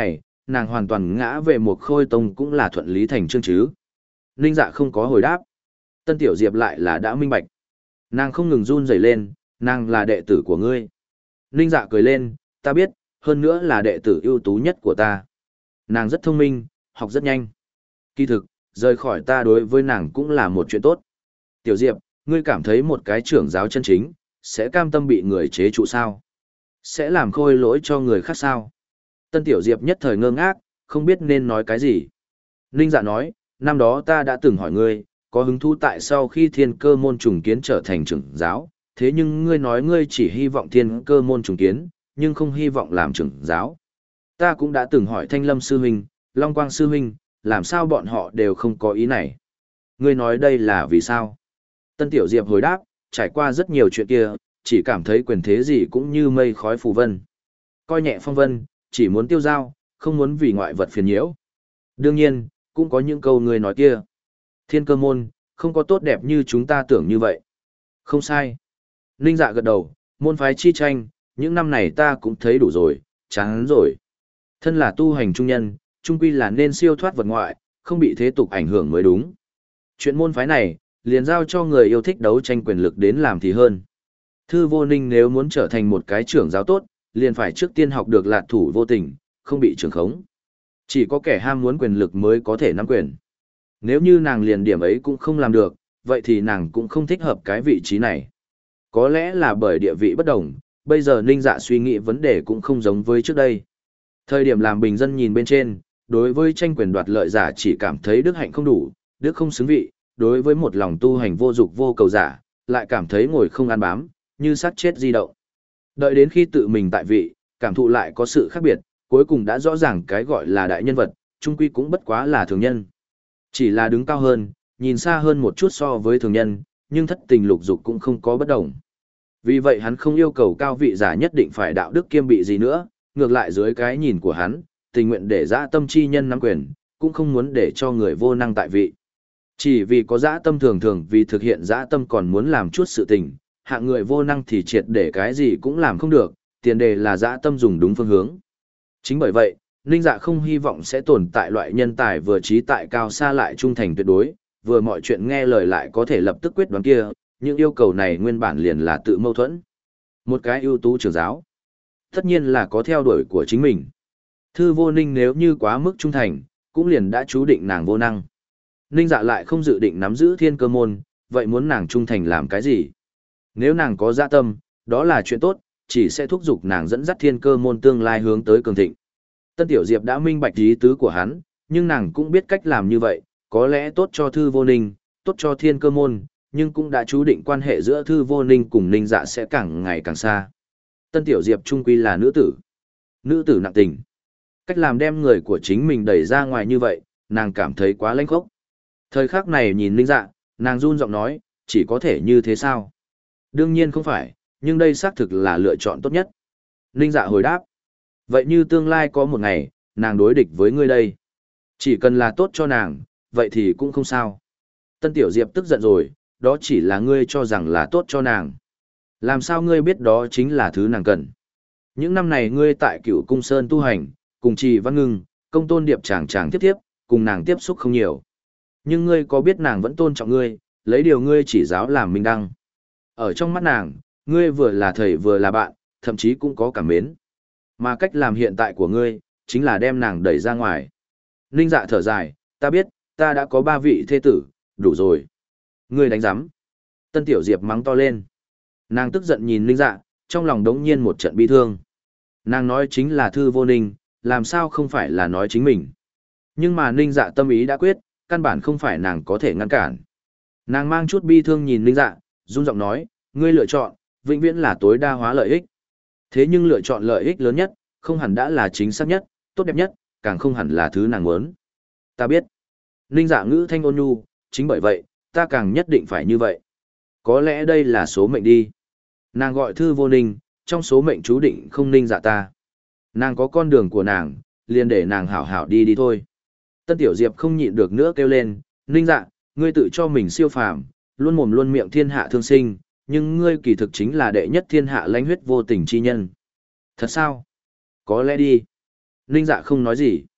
nàng hoàn toàn ngã về một khôi tông cũng là thuận lý thành chương chứ. Ninh dạ không có hồi đáp. Tân Tiểu Diệp lại là đã minh bạch. Nàng không ngừng run rẩy lên, nàng là đệ tử của ngươi. Ninh dạ cười lên, ta biết, hơn nữa là đệ tử ưu tú nhất của ta. Nàng rất thông minh, học rất nhanh. Kỳ thực, rời khỏi ta đối với nàng cũng là một chuyện tốt. Tiểu Diệp, ngươi cảm thấy một cái trưởng giáo chân chính, sẽ cam tâm bị người chế trụ sao? Sẽ làm khôi lỗi cho người khác sao? Tân Tiểu Diệp nhất thời ngơ ngác, không biết nên nói cái gì. Ninh dạ nói, năm đó ta đã từng hỏi ngươi, có hứng thú tại sau khi thiên cơ môn trùng kiến trở thành trưởng giáo, thế nhưng ngươi nói ngươi chỉ hy vọng thiên cơ môn trùng kiến, nhưng không hy vọng làm trưởng giáo. Ta cũng đã từng hỏi Thanh Lâm Sư Huynh, Long Quang Sư Huynh, làm sao bọn họ đều không có ý này. Ngươi nói đây là vì sao? Tân Tiểu Diệp hồi đáp, trải qua rất nhiều chuyện kia, chỉ cảm thấy quyền thế gì cũng như mây khói phù vân. Coi nhẹ phong vân, chỉ muốn tiêu dao, không muốn vì ngoại vật phiền nhiễu. Đương nhiên, cũng có những câu ngươi nói kia. Thiên cơ môn, không có tốt đẹp như chúng ta tưởng như vậy. Không sai. Ninh dạ gật đầu, môn phái chi tranh, những năm này ta cũng thấy đủ rồi, chán rồi. Thân là tu hành trung nhân, trung quy là nên siêu thoát vật ngoại, không bị thế tục ảnh hưởng mới đúng. Chuyện môn phái này, liền giao cho người yêu thích đấu tranh quyền lực đến làm thì hơn. Thư Vô Ninh nếu muốn trở thành một cái trưởng giáo tốt, liền phải trước tiên học được lạt thủ vô tình, không bị trưởng khống. Chỉ có kẻ ham muốn quyền lực mới có thể nắm quyền. Nếu như nàng liền điểm ấy cũng không làm được, vậy thì nàng cũng không thích hợp cái vị trí này. Có lẽ là bởi địa vị bất đồng, bây giờ Ninh Dạ suy nghĩ vấn đề cũng không giống với trước đây. Thời điểm làm bình dân nhìn bên trên, đối với tranh quyền đoạt lợi giả chỉ cảm thấy đức hạnh không đủ, đức không xứng vị, đối với một lòng tu hành vô dục vô cầu giả, lại cảm thấy ngồi không ăn bám, như sát chết di động. Đợi đến khi tự mình tại vị, cảm thụ lại có sự khác biệt, cuối cùng đã rõ ràng cái gọi là đại nhân vật, trung quy cũng bất quá là thường nhân. Chỉ là đứng cao hơn, nhìn xa hơn một chút so với thường nhân, nhưng thất tình lục dục cũng không có bất đồng. Vì vậy hắn không yêu cầu cao vị giả nhất định phải đạo đức kiêm bị gì nữa, ngược lại dưới cái nhìn của hắn, tình nguyện để dã tâm chi nhân nắm quyền, cũng không muốn để cho người vô năng tại vị. Chỉ vì có dã tâm thường thường vì thực hiện dã tâm còn muốn làm chút sự tình, hạng người vô năng thì triệt để cái gì cũng làm không được, tiền đề là dã tâm dùng đúng phương hướng. Chính bởi vậy, Ninh Dạ không hy vọng sẽ tồn tại loại nhân tài vừa trí tại cao xa lại trung thành tuyệt đối, vừa mọi chuyện nghe lời lại có thể lập tức quyết đoán kia, những yêu cầu này nguyên bản liền là tự mâu thuẫn. Một cái ưu tú trưởng giáo, tất nhiên là có theo đuổi của chính mình. Thư Vô Ninh nếu như quá mức trung thành, cũng liền đã chú định nàng vô năng. Ninh Dạ lại không dự định nắm giữ thiên cơ môn, vậy muốn nàng trung thành làm cái gì? Nếu nàng có dạ tâm, đó là chuyện tốt, chỉ sẽ thúc giục nàng dẫn dắt thiên cơ môn tương lai hướng tới cường thịnh. Tân Tiểu Diệp đã minh bạch ý tứ của hắn, nhưng nàng cũng biết cách làm như vậy, có lẽ tốt cho Thư Vô Ninh, tốt cho thiên cơ môn, nhưng cũng đã chú định quan hệ giữa Thư Vô Ninh cùng Ninh Dạ sẽ càng ngày càng xa. Tân Tiểu Diệp trung quy là nữ tử. Nữ tử nặng tình. Cách làm đem người của chính mình đẩy ra ngoài như vậy, nàng cảm thấy quá lãnh khốc. Thời khắc này nhìn Ninh Dạ, nàng run giọng nói, chỉ có thể như thế sao? Đương nhiên không phải, nhưng đây xác thực là lựa chọn tốt nhất. Ninh Dạ hồi đáp. Vậy như tương lai có một ngày, nàng đối địch với ngươi đây. Chỉ cần là tốt cho nàng, vậy thì cũng không sao. Tân Tiểu Diệp tức giận rồi, đó chỉ là ngươi cho rằng là tốt cho nàng. Làm sao ngươi biết đó chính là thứ nàng cần? Những năm này ngươi tại Cửu Cung Sơn tu hành, cùng Trì Văn Ngưng, Công Tôn Điệp chàng chàng tiếp tiếp, cùng nàng tiếp xúc không nhiều. Nhưng ngươi có biết nàng vẫn tôn trọng ngươi, lấy điều ngươi chỉ giáo làm minh đăng. Ở trong mắt nàng, ngươi vừa là thầy vừa là bạn, thậm chí cũng có cảm mến. Mà cách làm hiện tại của ngươi, chính là đem nàng đẩy ra ngoài. Ninh Dạ thở dài, ta biết, ta đã có ba vị thê tử, đủ rồi. Ngươi đánh giám. Tân Tiểu Diệp mắng to lên. Nàng tức giận nhìn Ninh Dạ, trong lòng đống nhiên một trận bi thương. Nàng nói chính là Thư Vô Ninh, làm sao không phải là nói chính mình. Nhưng mà Ninh Dạ tâm ý đã quyết, căn bản không phải nàng có thể ngăn cản. Nàng mang chút bi thương nhìn Ninh Dạ, run giọng nói, ngươi lựa chọn, vĩnh viễn là tối đa hóa lợi ích. Thế nhưng lựa chọn lợi ích lớn nhất, không hẳn đã là chính xác nhất, tốt đẹp nhất, càng không hẳn là thứ nàng muốn. Ta biết. Ninh Dạ ngữ thanh ôn nhu, chính bởi vậy, ta càng nhất định phải như vậy. Có lẽ đây là số mệnh đi. Nàng gọi Thư Vô Ninh, trong số mệnh chú định không Ninh Dạ ta. Nàng có con đường của nàng, liền để nàng hảo hảo đi đi thôi. Tân Tiểu Diệp không nhịn được nữa kêu lên, Ninh Dạ, ngươi tự cho mình siêu phàm, luôn mồm luôn miệng thiên hạ thương sinh, nhưng ngươi kỳ thực chính là đệ nhất thiên hạ lãnh huyết vô tình chi nhân. Thật sao? Có lẽ đi. Ninh Dạ không nói gì.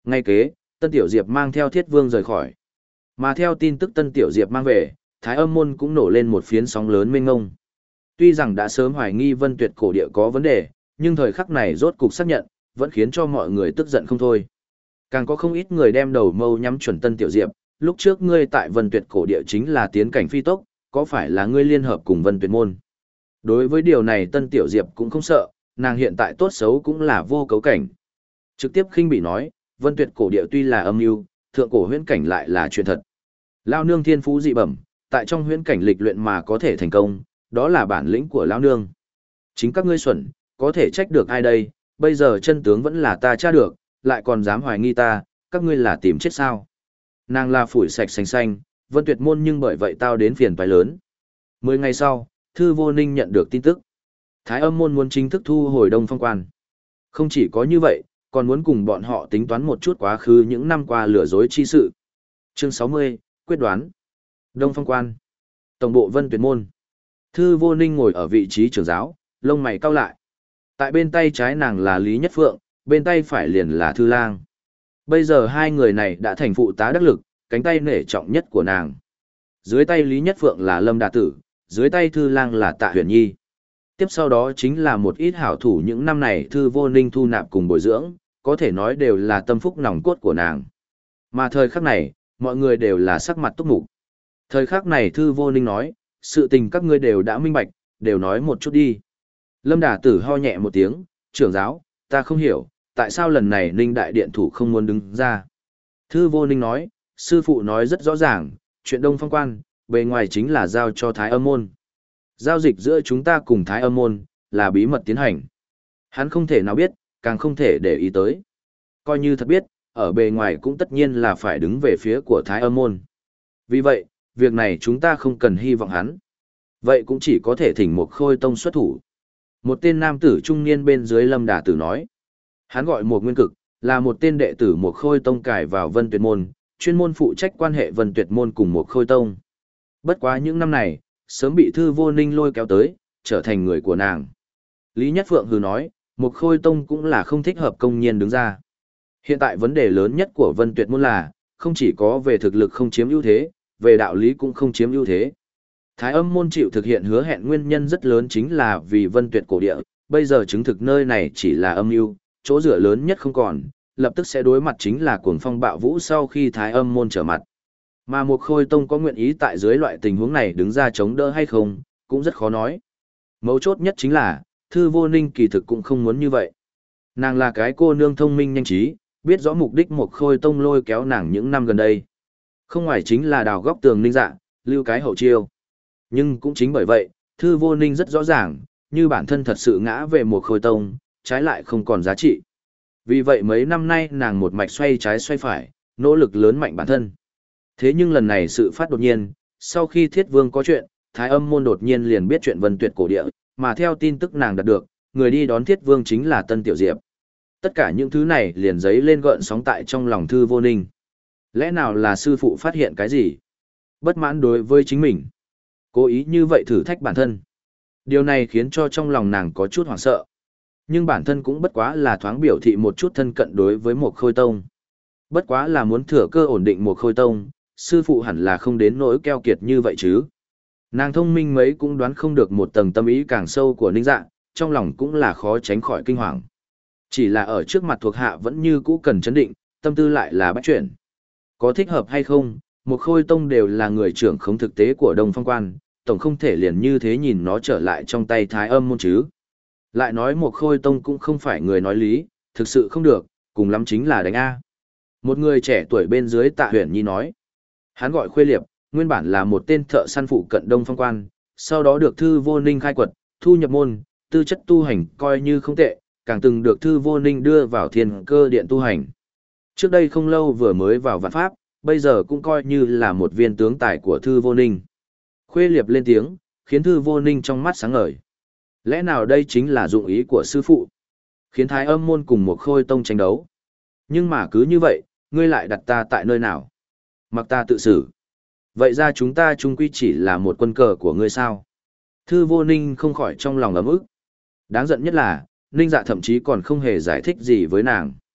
Ngay kế, Tân Tiểu Diệp mang theo Thiết Vương rời khỏi. Mà theo tin tức Tân Tiểu Diệp mang về, Thái Âm môn cũng nổ lên một phiến sóng lớn mênh mông. Tuy rằng đã sớm hoài nghi Vân Tuyệt cổ địa có vấn đề, nhưng thời khắc này rốt cục xác nhận, vẫn khiến cho mọi người tức giận không thôi. Càng có không ít người đem đầu mâu nhắm chuẩn Tân Tiểu Diệp, lúc trước ngươi tại Vân Tuyệt cổ địa chính là tiến cảnh phi tốc, có phải là ngươi liên hợp cùng Vân Tuyệt môn? Đối với điều này Tân Tiểu Diệp cũng không sợ, nàng hiện tại tốt xấu cũng là vô cấu cảnh. Trực tiếp khinh bị nói, Vân Tuyệt cổ địa tuy là âm mưu, thượng cổ huyễn cảnh lại là chuyện thật. Lao nương thiên phú dị bẩm, tại trong huyễn cảnh lịch luyện mà có thể thành công, đó là bản lĩnh của lão nương. Chính các ngươi xuẩn, có thể trách được ai đây, bây giờ chân tướng vẫn là ta tra được, lại còn dám hoài nghi ta, các ngươi là tìm chết sao? Nàng là phủi sạch xanh xanh, Vân Tuyệt môn nhưng bởi vậy tao đến phiền toái lớn. Mười ngày sau, Thư Vô Ninh nhận được tin tức. Thái Âm môn muốn chính thức thu hồi Đông Phong quan. Không chỉ có như vậy, còn muốn cùng bọn họ tính toán một chút quá khứ những năm qua lừa dối chi sự. Chương sáu mươi, quyết đoán. Đông Phong quan. Tổng bộ Vân Tuyệt môn. Thư Vô Ninh ngồi ở vị trí trưởng giáo, lông mày cau lại. Tại bên tay trái nàng là Lý Nhất Phượng, bên tay phải liền là Thư Lang. Bây giờ hai người này đã thành phụ tá đắc lực, cánh tay nể trọng nhất của nàng. Dưới tay Lý Nhất Phượng là Lâm Đà Tử, dưới tay Thư Lang là Tạ Huyền Nhi. Tiếp sau đó chính là một ít hảo thủ những năm này Thư Vô Ninh thu nạp cùng bồi dưỡng, có thể nói đều là tâm phúc nòng cốt của nàng. Mà thời khắc này, mọi người đều là sắc mặt túc mục. Thời khắc này Thư Vô Ninh nói, sự tình các ngươi đều đã minh bạch, đều nói một chút đi. Lâm Đà Tử ho nhẹ một tiếng, trưởng giáo, ta không hiểu, tại sao lần này Ninh Đại Điện Thủ không muốn đứng ra. Thư Vô Ninh nói, sư phụ nói rất rõ ràng, chuyện Đông Phong quan, bề ngoài chính là giao cho Thái Âm môn. Giao dịch giữa chúng ta cùng Thái Âm môn, là bí mật tiến hành. Hắn không thể nào biết, càng không thể để ý tới. Coi như thật biết, ở bề ngoài cũng tất nhiên là phải đứng về phía của Thái Âm môn. Vì vậy, việc này chúng ta không cần hy vọng hắn. Vậy cũng chỉ có thể thỉnh một Khôi Tông xuất thủ. Một tên nam tử trung niên bên dưới Lâm Đà Tử nói. Hắn gọi một Nguyên Cực, là một tên đệ tử một Khôi Tông cải vào Vân Tuyệt môn, chuyên môn phụ trách quan hệ Vân Tuyệt môn cùng một Khôi Tông. Bất quá những năm này, sớm bị Thư Vô Ninh lôi kéo tới, trở thành người của nàng. Lý Nhất Phượng hừ nói, một Khôi Tông cũng là không thích hợp công nhiên đứng ra. Hiện tại vấn đề lớn nhất của Vân Tuyệt môn là, không chỉ có về thực lực không chiếm ưu thế, về đạo lý cũng không chiếm ưu thế. Thái Âm môn chịu thực hiện hứa hẹn nguyên nhân rất lớn chính là vì Vân Tuyệt cổ địa, bây giờ chứng thực nơi này chỉ là âm mưu, chỗ dựa lớn nhất không còn, lập tức sẽ đối mặt chính là cuồng phong bạo vũ sau khi Thái Âm môn trở mặt. Mà một Khôi Tông có nguyện ý tại dưới loại tình huống này đứng ra chống đỡ hay không, cũng rất khó nói. Mấu chốt nhất chính là, Thư Vô Ninh kỳ thực cũng không muốn như vậy. Nàng là cái cô nương thông minh nhanh trí, biết rõ mục đích một Khôi Tông lôi kéo nàng những năm gần đây. Không ngoài chính là đào góc tường Ninh Dạ, lưu cái hậu chiêu. Nhưng cũng chính bởi vậy, Thư Vô Ninh rất rõ ràng, như bản thân thật sự ngã về một Khôi Tông, trái lại không còn giá trị. Vì vậy mấy năm nay nàng một mạch xoay trái xoay phải, nỗ lực lớn mạnh bản thân. Thế nhưng lần này sự phát đột nhiên, sau khi Thiết Vương có chuyện, Thái Âm môn đột nhiên liền biết chuyện Vân Tuyệt cổ địa, mà theo tin tức nàng đạt được, người đi đón Thiết Vương chính là Tân Tiểu Diệp. Tất cả những thứ này liền dấy lên gợn sóng tại trong lòng Thư Vô Ninh. Lẽ nào là sư phụ phát hiện cái gì? Bất mãn đối với chính mình. Cố ý như vậy thử thách bản thân. Điều này khiến cho trong lòng nàng có chút hoảng sợ. Nhưng bản thân cũng bất quá là thoáng biểu thị một chút thân cận đối với một Khôi Tông. Bất quá là muốn thừa cơ ổn định một Khôi Tông, sư phụ hẳn là không đến nỗi keo kiệt như vậy chứ. Nàng thông minh mấy cũng đoán không được một tầng tâm ý càng sâu của Ninh Dạ, trong lòng cũng là khó tránh khỏi kinh hoàng. Chỉ là ở trước mặt thuộc hạ vẫn như cũ cần chấn định, tâm tư lại là bách chuyển. Có thích hợp hay không, một Khôi Tông đều là người trưởng khống thực tế của Đông Phong quan, tổng không thể liền như thế nhìn nó trở lại trong tay Thái Âm môn chứ. Lại nói một Khôi Tông cũng không phải người nói lý, thực sự không được, cùng lắm chính là đánh A. Một người trẻ tuổi bên dưới Tạ Huyền Nhi nói. Hắn gọi Khuê Liệp, nguyên bản là một tên thợ săn phụ cận Đông Phong quan, sau đó được Thư Vô Ninh khai quật, thu nhập môn, tư chất tu hành coi như không tệ, càng từng được Thư Vô Ninh đưa vào Thiên Cơ Điện tu hành. Trước đây không lâu vừa mới vào vạn pháp, bây giờ cũng coi như là một viên tướng tài của Thư Vô Ninh. Khuê Liệp lên tiếng, khiến Thư Vô Ninh trong mắt sáng ngời. Lẽ nào đây chính là dụng ý của sư phụ? Khiến Thái Âm môn cùng một Khôi Tông tranh đấu. Nhưng mà cứ như vậy, ngươi lại đặt ta tại nơi nào? Mặc ta tự xử. Vậy ra chúng ta chung quy chỉ là một quân cờ của ngươi sao? Thư Vô Ninh không khỏi trong lòng ấm ức. Đáng giận nhất là, Ninh Dạ thậm chí còn không hề giải thích gì với nàng.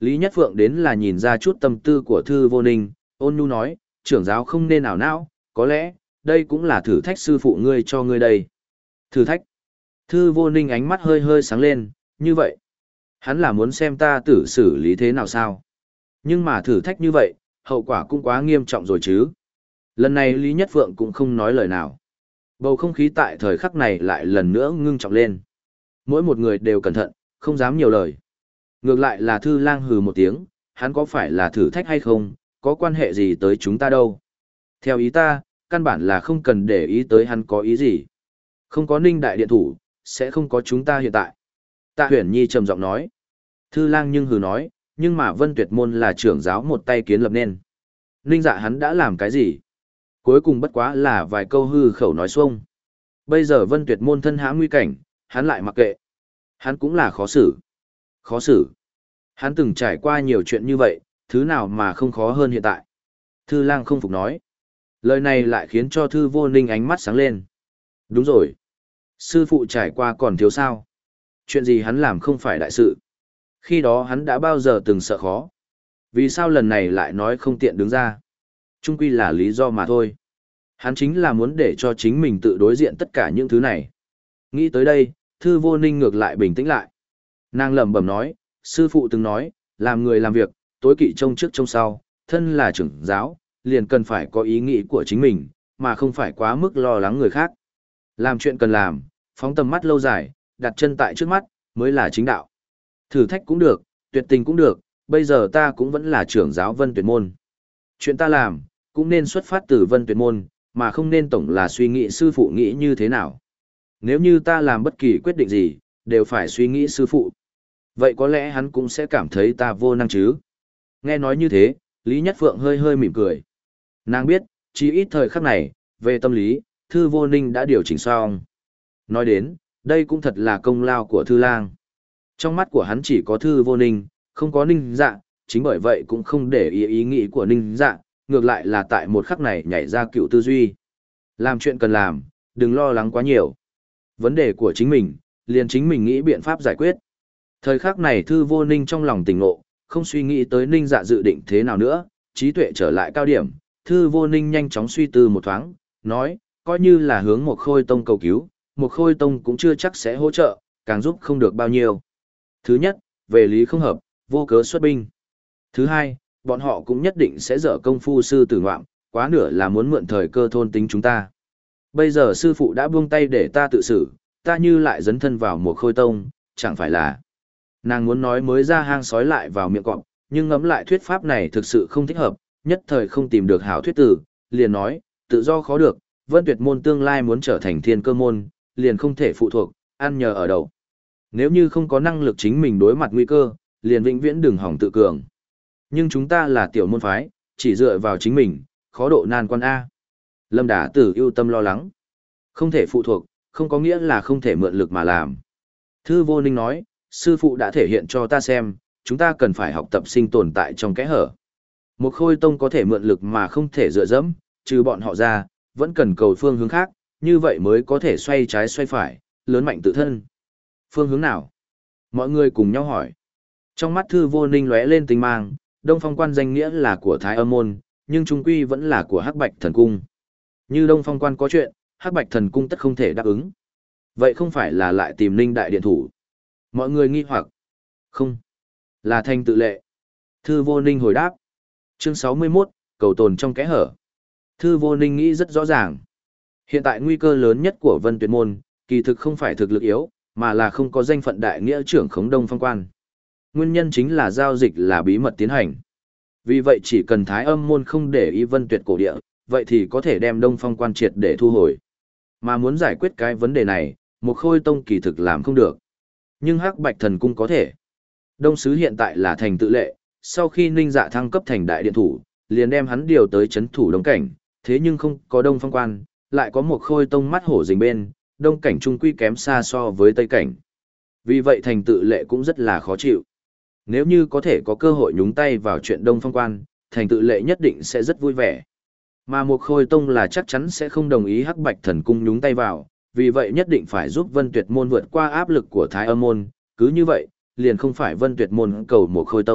Lý Nhất Phượng đến là nhìn ra chút tâm tư của Thư Vô Ninh, ôn nhu nói, trưởng giáo không nên ảo não, có lẽ, đây cũng là thử thách sư phụ ngươi cho ngươi đây. Thử thách. Thư Vô Ninh ánh mắt hơi hơi sáng lên, như vậy. Hắn là muốn xem ta tử xử lý thế nào sao? Nhưng mà thử thách như vậy, hậu quả cũng quá nghiêm trọng rồi chứ. Lần này Lý Nhất Phượng cũng không nói lời nào. Bầu không khí tại thời khắc này lại lần nữa ngưng trọng lên. Mỗi một người đều cẩn thận, không dám nhiều lời. Ngược lại là Thư Lang hừ một tiếng, hắn có phải là thử thách hay không, có quan hệ gì tới chúng ta đâu. Theo ý ta, căn bản là không cần để ý tới hắn có ý gì. Không có Ninh Đại Điện Thủ, sẽ không có chúng ta hiện tại. Tạ Huyền Nhi trầm giọng nói. Thư Lang nhưng hừ nói, nhưng mà Vân Tuyệt Môn là trưởng giáo một tay kiến lập nên. Ninh Dạ hắn đã làm cái gì? Cuối cùng bất quá là vài câu hư khẩu nói xuông. Bây giờ Vân Tuyệt Môn thân hãm nguy cảnh, hắn lại mặc kệ. Hắn cũng là khó xử. Khó xử. Hắn từng trải qua nhiều chuyện như vậy, thứ nào mà không khó hơn hiện tại. Thư Lang không phục nói. Lời này lại khiến cho Thư Vô Ninh ánh mắt sáng lên. Đúng rồi. Sư phụ trải qua còn thiếu sao. Chuyện gì hắn làm không phải đại sự. Khi đó hắn đã bao giờ từng sợ khó. Vì sao lần này lại nói không tiện đứng ra? Chung quy là lý do mà thôi. Hắn chính là muốn để cho chính mình tự đối diện tất cả những thứ này. Nghĩ tới đây, Thư Vô Ninh ngược lại bình tĩnh lại. Nàng lẩm bẩm nói, sư phụ từng nói, làm người làm việc, tối kỵ trông trước trông sau, thân là trưởng giáo, liền cần phải có ý nghĩ của chính mình, mà không phải quá mức lo lắng người khác. Làm chuyện cần làm, phóng tầm mắt lâu dài, đặt chân tại trước mắt, mới là chính đạo. Thử thách cũng được, tuyệt tình cũng được, bây giờ ta cũng vẫn là trưởng giáo Vân Tuyệt Môn. Chuyện ta làm, cũng nên xuất phát từ Vân Tuyệt Môn, mà không nên tổng là suy nghĩ sư phụ nghĩ như thế nào. Nếu như ta làm bất kỳ quyết định gì, đều phải suy nghĩ sư phụ. Vậy có lẽ hắn cũng sẽ cảm thấy ta vô năng chứ. Nghe nói như thế, Lý Nhất Phượng hơi hơi mỉm cười. Nàng biết, chỉ ít thời khắc này, về tâm lý, Thư Vô Ninh đã điều chỉnh xong. Nói đến, đây cũng thật là công lao của Thư Lang. Trong mắt của hắn chỉ có Thư Vô Ninh, không có Ninh Dạ, chính bởi vậy cũng không để ý ý nghĩ của Ninh Dạ, ngược lại là tại một khắc này nhảy ra cựu tư duy. Làm chuyện cần làm, đừng lo lắng quá nhiều. Vấn đề của chính mình, liền chính mình nghĩ biện pháp giải quyết. Thời khắc này Thư Vô Ninh trong lòng tỉnh ngộ, không suy nghĩ tới Ninh Dạ dự định thế nào nữa, trí tuệ trở lại cao điểm. Thư Vô Ninh nhanh chóng suy tư một thoáng, nói, coi như là hướng một khôi tông cầu cứu, một khôi tông cũng chưa chắc sẽ hỗ trợ, càng giúp không được bao nhiêu. Thứ nhất, về lý không hợp, vô cớ xuất binh. Thứ hai, bọn họ cũng nhất định sẽ dở công phu sư tử ngoạm, quá nửa là muốn mượn thời cơ thôn tính chúng ta. Bây giờ sư phụ đã buông tay để ta tự xử, ta như lại dấn thân vào một khôi tông, chẳng phải là. Nàng muốn nói mới ra hang sói lại vào miệng cọp, nhưng ngẫm lại thuyết pháp này thực sự không thích hợp, nhất thời không tìm được hảo thuyết tử, liền nói, tự do khó được, Vân Tuyệt Môn tương lai muốn trở thành thiên cơ môn, liền không thể phụ thuộc, ăn nhờ ở đậu. Nếu như không có năng lực chính mình đối mặt nguy cơ, liền vĩnh viễn đừng hỏng tự cường. Nhưng chúng ta là tiểu môn phái, chỉ dựa vào chính mình, khó độ nan quan A. Lâm Đả Tử ưu tâm lo lắng. Không thể phụ thuộc, không có nghĩa là không thể mượn lực mà làm. Thư Vô Ninh nói, sư phụ đã thể hiện cho ta xem, chúng ta cần phải học tập sinh tồn tại trong kẽ hở. Một khôi tông có thể mượn lực mà không thể dựa dẫm, trừ bọn họ ra, vẫn cần cầu phương hướng khác, như vậy mới có thể xoay trái xoay phải, lớn mạnh tự thân. Phương hướng nào? Mọi người cùng nhau hỏi. Trong mắt Thư Vô Ninh lóe lên tinh mang, Đông Phong Quan danh nghĩa là của Thái Âm Môn, nhưng trung quy vẫn là của Hắc Bạch Thần Cung. Như Đông Phong Quan có chuyện, Hắc Bạch Thần Cung tất không thể đáp ứng. Vậy không phải là lại tìm Ninh Đại Điện Thủ? Mọi người nghi hoặc. Không. Là thành tự lệ. Thư Vô Ninh hồi đáp. Chương sáu mươi mốt, cầu tồn trong kẽ hở. Thư Vô Ninh nghĩ rất rõ ràng. Hiện tại nguy cơ lớn nhất của Vân Tuyệt Môn, kỳ thực không phải thực lực yếu, mà là không có danh phận đại nghĩa trưởng khống Đông Phong Quan. Nguyên nhân chính là giao dịch là bí mật tiến hành. Vì vậy chỉ cần Thái Âm Môn không để ý Vân Tuyệt cổ địa, vậy thì có thể đem Đông Phong Quan triệt để thu hồi. Mà muốn giải quyết cái vấn đề này, một khôi tông kỳ thực làm không được. Nhưng Hắc Bạch Thần Cung có thể. Đông Sứ hiện tại là thành tự lệ, sau khi Ninh Dạ thăng cấp thành đại điện thủ, liền đem hắn điều tới chấn thủ Đông Cảnh, thế nhưng không có Đông Phong Quan, lại có một khôi tông mắt hổ rình bên, Đông Cảnh trung quy kém xa so với Tây Cảnh. Vì vậy thành tự lệ cũng rất là khó chịu. Nếu như có thể có cơ hội nhúng tay vào chuyện Đông Phong Quan, thành tự lệ nhất định sẽ rất vui vẻ. Mà một khôi tông là chắc chắn sẽ không đồng ý Hắc Bạch Thần Cung nhúng tay vào, vì vậy nhất định phải giúp Vân Tuyệt Môn vượt qua áp lực của Thái Âm Môn, cứ như vậy, liền không phải Vân Tuyệt Môn cầu một khôi tông,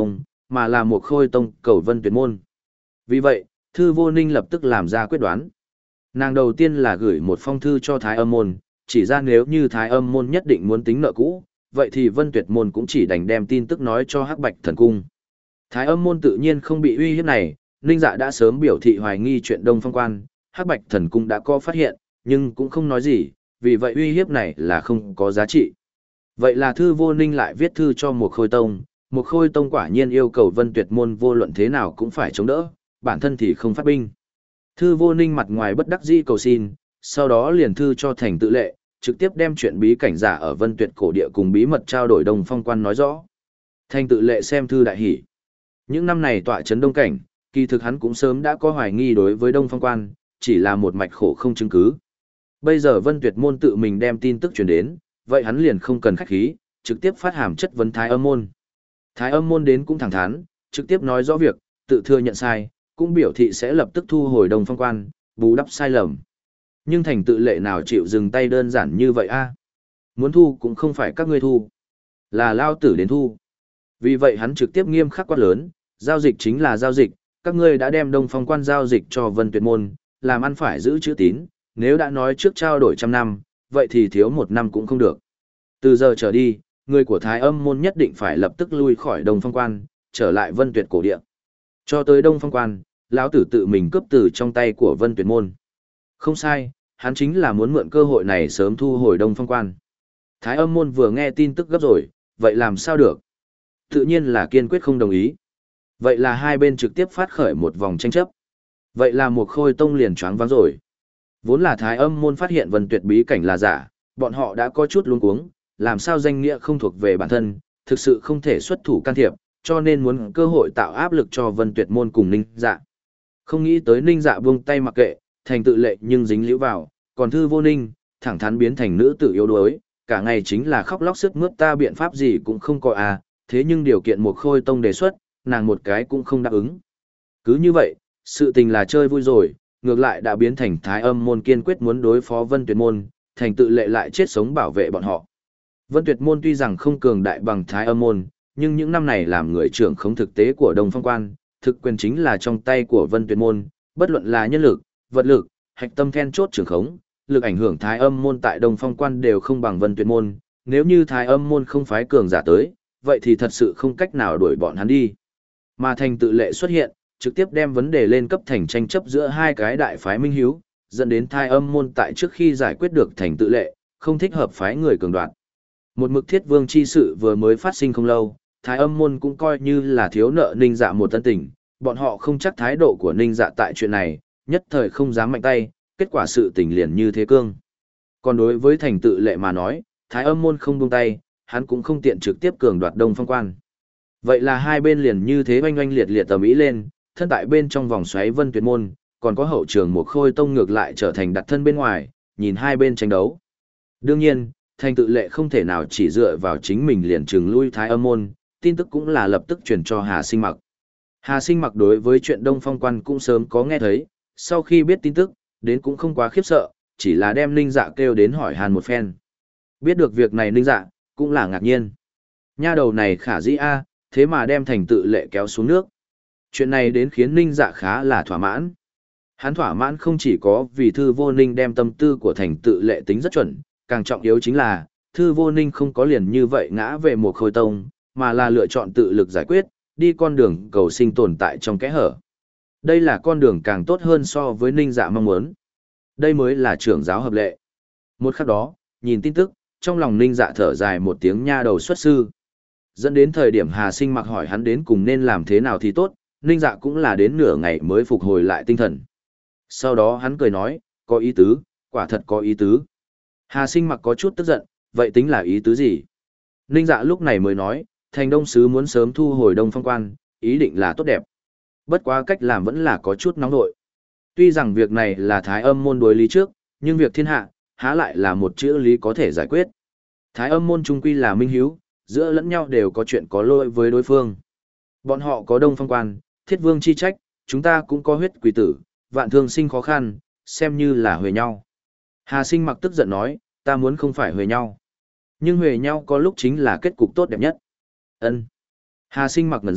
mà là một khôi tông cầu Vân Tuyệt môn. Vì vậy, Thư Vô Ninh lập tức làm ra quyết đoán. Nàng đầu tiên là gửi một phong thư cho Thái Âm môn, chỉ ra nếu như Thái Âm môn nhất định muốn tính nợ cũ, vậy thì Vân Tuyệt môn cũng chỉ đành đem tin tức nói cho Hắc Bạch Thần cung. Thái Âm môn tự nhiên không bị uy hiếp này, Ninh Dạ đã sớm biểu thị hoài nghi chuyện Đông Phong quan, Hắc Bạch Thần cung đã có phát hiện, nhưng cũng không nói gì, vì vậy uy hiếp này là không có giá trị. Vậy là Thư Vô Ninh lại viết thư cho một khôi tông, một khôi tông quả nhiên yêu cầu Vân Tuyệt môn vô luận thế nào cũng phải chống đỡ, bản thân thì không phát binh. Thư Vô Ninh mặt ngoài bất đắc dĩ cầu xin, sau đó liền thư cho Thành Tự Lệ, trực tiếp đem chuyện bí cảnh giả ở Vân Tuyệt cổ địa cùng bí mật trao đổi Đông Phong quan nói rõ. Thành Tự Lệ xem thư đại hỉ. Những năm này tọa chấn Đông cảnh, kỳ thực hắn cũng sớm đã có hoài nghi đối với Đông Phong quan, chỉ là một mạch khổ không chứng cứ. Bây giờ Vân Tuyệt môn tự mình đem tin tức truyền đến, vậy hắn liền không cần khách khí, trực tiếp phát hàm chất vấn Thái Âm môn. Thái Âm môn đến cũng thẳng thắn, trực tiếp nói rõ việc, tự thừa nhận sai, cũng biểu thị sẽ lập tức thu hồi Đông Phong quan, bù đắp sai lầm. Nhưng Thành Tự Lệ nào chịu dừng tay đơn giản như vậy a? Muốn thu cũng không phải các ngươi thu, là lao tử đến thu. Vì vậy hắn trực tiếp nghiêm khắc quát lớn, giao dịch chính là giao dịch, các ngươi đã đem Đông Phong quan giao dịch cho Vân Tuyệt môn, làm ăn phải giữ chữ tín, nếu đã nói trước trao đổi trăm năm, vậy thì thiếu một năm cũng không được. Từ giờ trở đi, người của Thái Âm môn nhất định phải lập tức lui khỏi Đông Phong quan, trở lại Vân Tuyệt cổ địa. Cho tới Đông Phong quan, lão tử tự mình cướp từ trong tay của Vân Tuyệt môn. Không sai, hắn chính là muốn mượn cơ hội này sớm thu hồi Đông Phong quan. Thái Âm môn vừa nghe tin tức gấp rồi, vậy làm sao được? Tự nhiên là kiên quyết không đồng ý. Vậy là hai bên trực tiếp phát khởi một vòng tranh chấp. Vậy là một khôi tông liền choáng váng rồi. Vốn là Thái Âm môn phát hiện Vân Tuyệt bí cảnh là giả, bọn họ đã có chút luống cuống, làm sao danh nghĩa không thuộc về bản thân, thực sự không thể xuất thủ can thiệp, cho nên muốn cơ hội tạo áp lực cho Vân Tuyệt môn cùng Ninh Dạ. Không nghĩ tới Ninh Dạ buông tay mặc kệ, Thành Tự Lệ nhưng dính liễu vào, còn Thư Vô Ninh, thẳng thắn biến thành nữ tử yếu đuối, cả ngày chính là khóc lóc sức mướt, ta biện pháp gì cũng không có à, thế nhưng điều kiện một khôi tông đề xuất, nàng một cái cũng không đáp ứng. Cứ như vậy, sự tình là chơi vui rồi, ngược lại đã biến thành Thái Âm môn kiên quyết muốn đối phó Vân Tuyệt môn, Thành Tự Lệ lại chết sống bảo vệ bọn họ. Vân Tuyệt môn tuy rằng không cường đại bằng Thái Âm môn, nhưng những năm này làm người trưởng khống thực tế của Đông Phong quan, thực quyền chính là trong tay của Vân Tuyệt môn, bất luận là nhân lực, vật lực, hạch tâm then chốt trưởng khống, lực ảnh hưởng Thái Âm môn tại Đông Phong quan đều không bằng Vân Tuyệt môn, nếu như Thái Âm môn không phái cường giả tới, vậy thì thật sự không cách nào đuổi bọn hắn đi. Mà Thành Tự Lệ xuất hiện, trực tiếp đem vấn đề lên cấp thành tranh chấp giữa hai cái đại phái minh hiếu, dẫn đến Thái Âm môn tại trước khi giải quyết được Thành Tự Lệ, không thích hợp phái người cường đoạt. Một mực Thiết Vương chi sự vừa mới phát sinh không lâu, Thái Âm môn cũng coi như là thiếu nợ Ninh Dạ một tân tình, bọn họ không chắc thái độ của Ninh Dạ tại chuyện này, nhất thời không dám mạnh tay, kết quả sự tình liền như thế cương. Còn đối với Thành Tự Lệ mà nói, Thái Âm môn không buông tay, hắn cũng không tiện trực tiếp cường đoạt Đông Phong quan. Vậy là hai bên liền như thế oanh oanh liệt liệt tầm ý lên, thân tại bên trong vòng xoáy Vân Tuyệt môn, còn có hậu trường một khôi tông ngược lại trở thành đặt thân bên ngoài, nhìn hai bên tranh đấu. Đương nhiên, Thành Tự Lệ không thể nào chỉ dựa vào chính mình liền trừng lui Thái Âm môn, tin tức cũng là lập tức truyền cho Hà Sinh Mặc. Hà Sinh Mặc đối với chuyện Đông Phong quan cũng sớm có nghe thấy, sau khi biết tin tức, đến cũng không quá khiếp sợ, chỉ là đem Ninh Dạ kêu đến hỏi hàn một phen. Biết được việc này Ninh Dạ, cũng là ngạc nhiên. Nha đầu này khả dĩ a, thế mà đem Thành Tự Lệ kéo xuống nước. Chuyện này đến khiến Ninh Dạ khá là thỏa mãn. Hắn thỏa mãn không chỉ có vì Thư Vô Ninh đem tâm tư của Thành Tự Lệ tính rất chuẩn, càng trọng yếu chính là, Thư Vô Ninh không có liền như vậy ngã về một khôi tông, mà là lựa chọn tự lực giải quyết, đi con đường cầu sinh tồn tại trong kẽ hở. Đây là con đường càng tốt hơn so với Ninh Dạ mong muốn. Đây mới là trưởng giáo hợp lệ. Một khắc đó, nhìn tin tức, trong lòng Ninh Dạ thở dài một tiếng nha đầu xuất sư. Dẫn đến thời điểm Hà Sinh Mặc hỏi hắn đến cùng nên làm thế nào thì tốt, Ninh Dạ cũng là đến nửa ngày mới phục hồi lại tinh thần. Sau đó hắn cười nói, có ý tứ, quả thật có ý tứ. Hà Sinh Mặc có chút tức giận, vậy tính là ý tứ gì? Ninh Dạ lúc này mới nói, Thành Đông Sứ muốn sớm thu hồi Đông Phong quan, ý định là tốt đẹp. Bất quá cách làm vẫn là có chút nóng nội. Tuy rằng việc này là Thái Âm môn đối lý trước, nhưng việc thiên hạ, há lại là một chữ lý có thể giải quyết. Thái Âm môn trung quy là minh hiếu, giữa lẫn nhau đều có chuyện có lỗi với đối phương. Bọn họ có Đông Phong quan, Thiết Vương chi trách, chúng ta cũng có huyết quỷ tử, vạn thương sinh khó khăn, xem như là huề nhau. Hà Sinh Mặc tức giận nói, ta muốn không phải huề nhau. Nhưng huề nhau có lúc chính là kết cục tốt đẹp nhất. Ân. Hà Sinh Mặc ngẩn ra,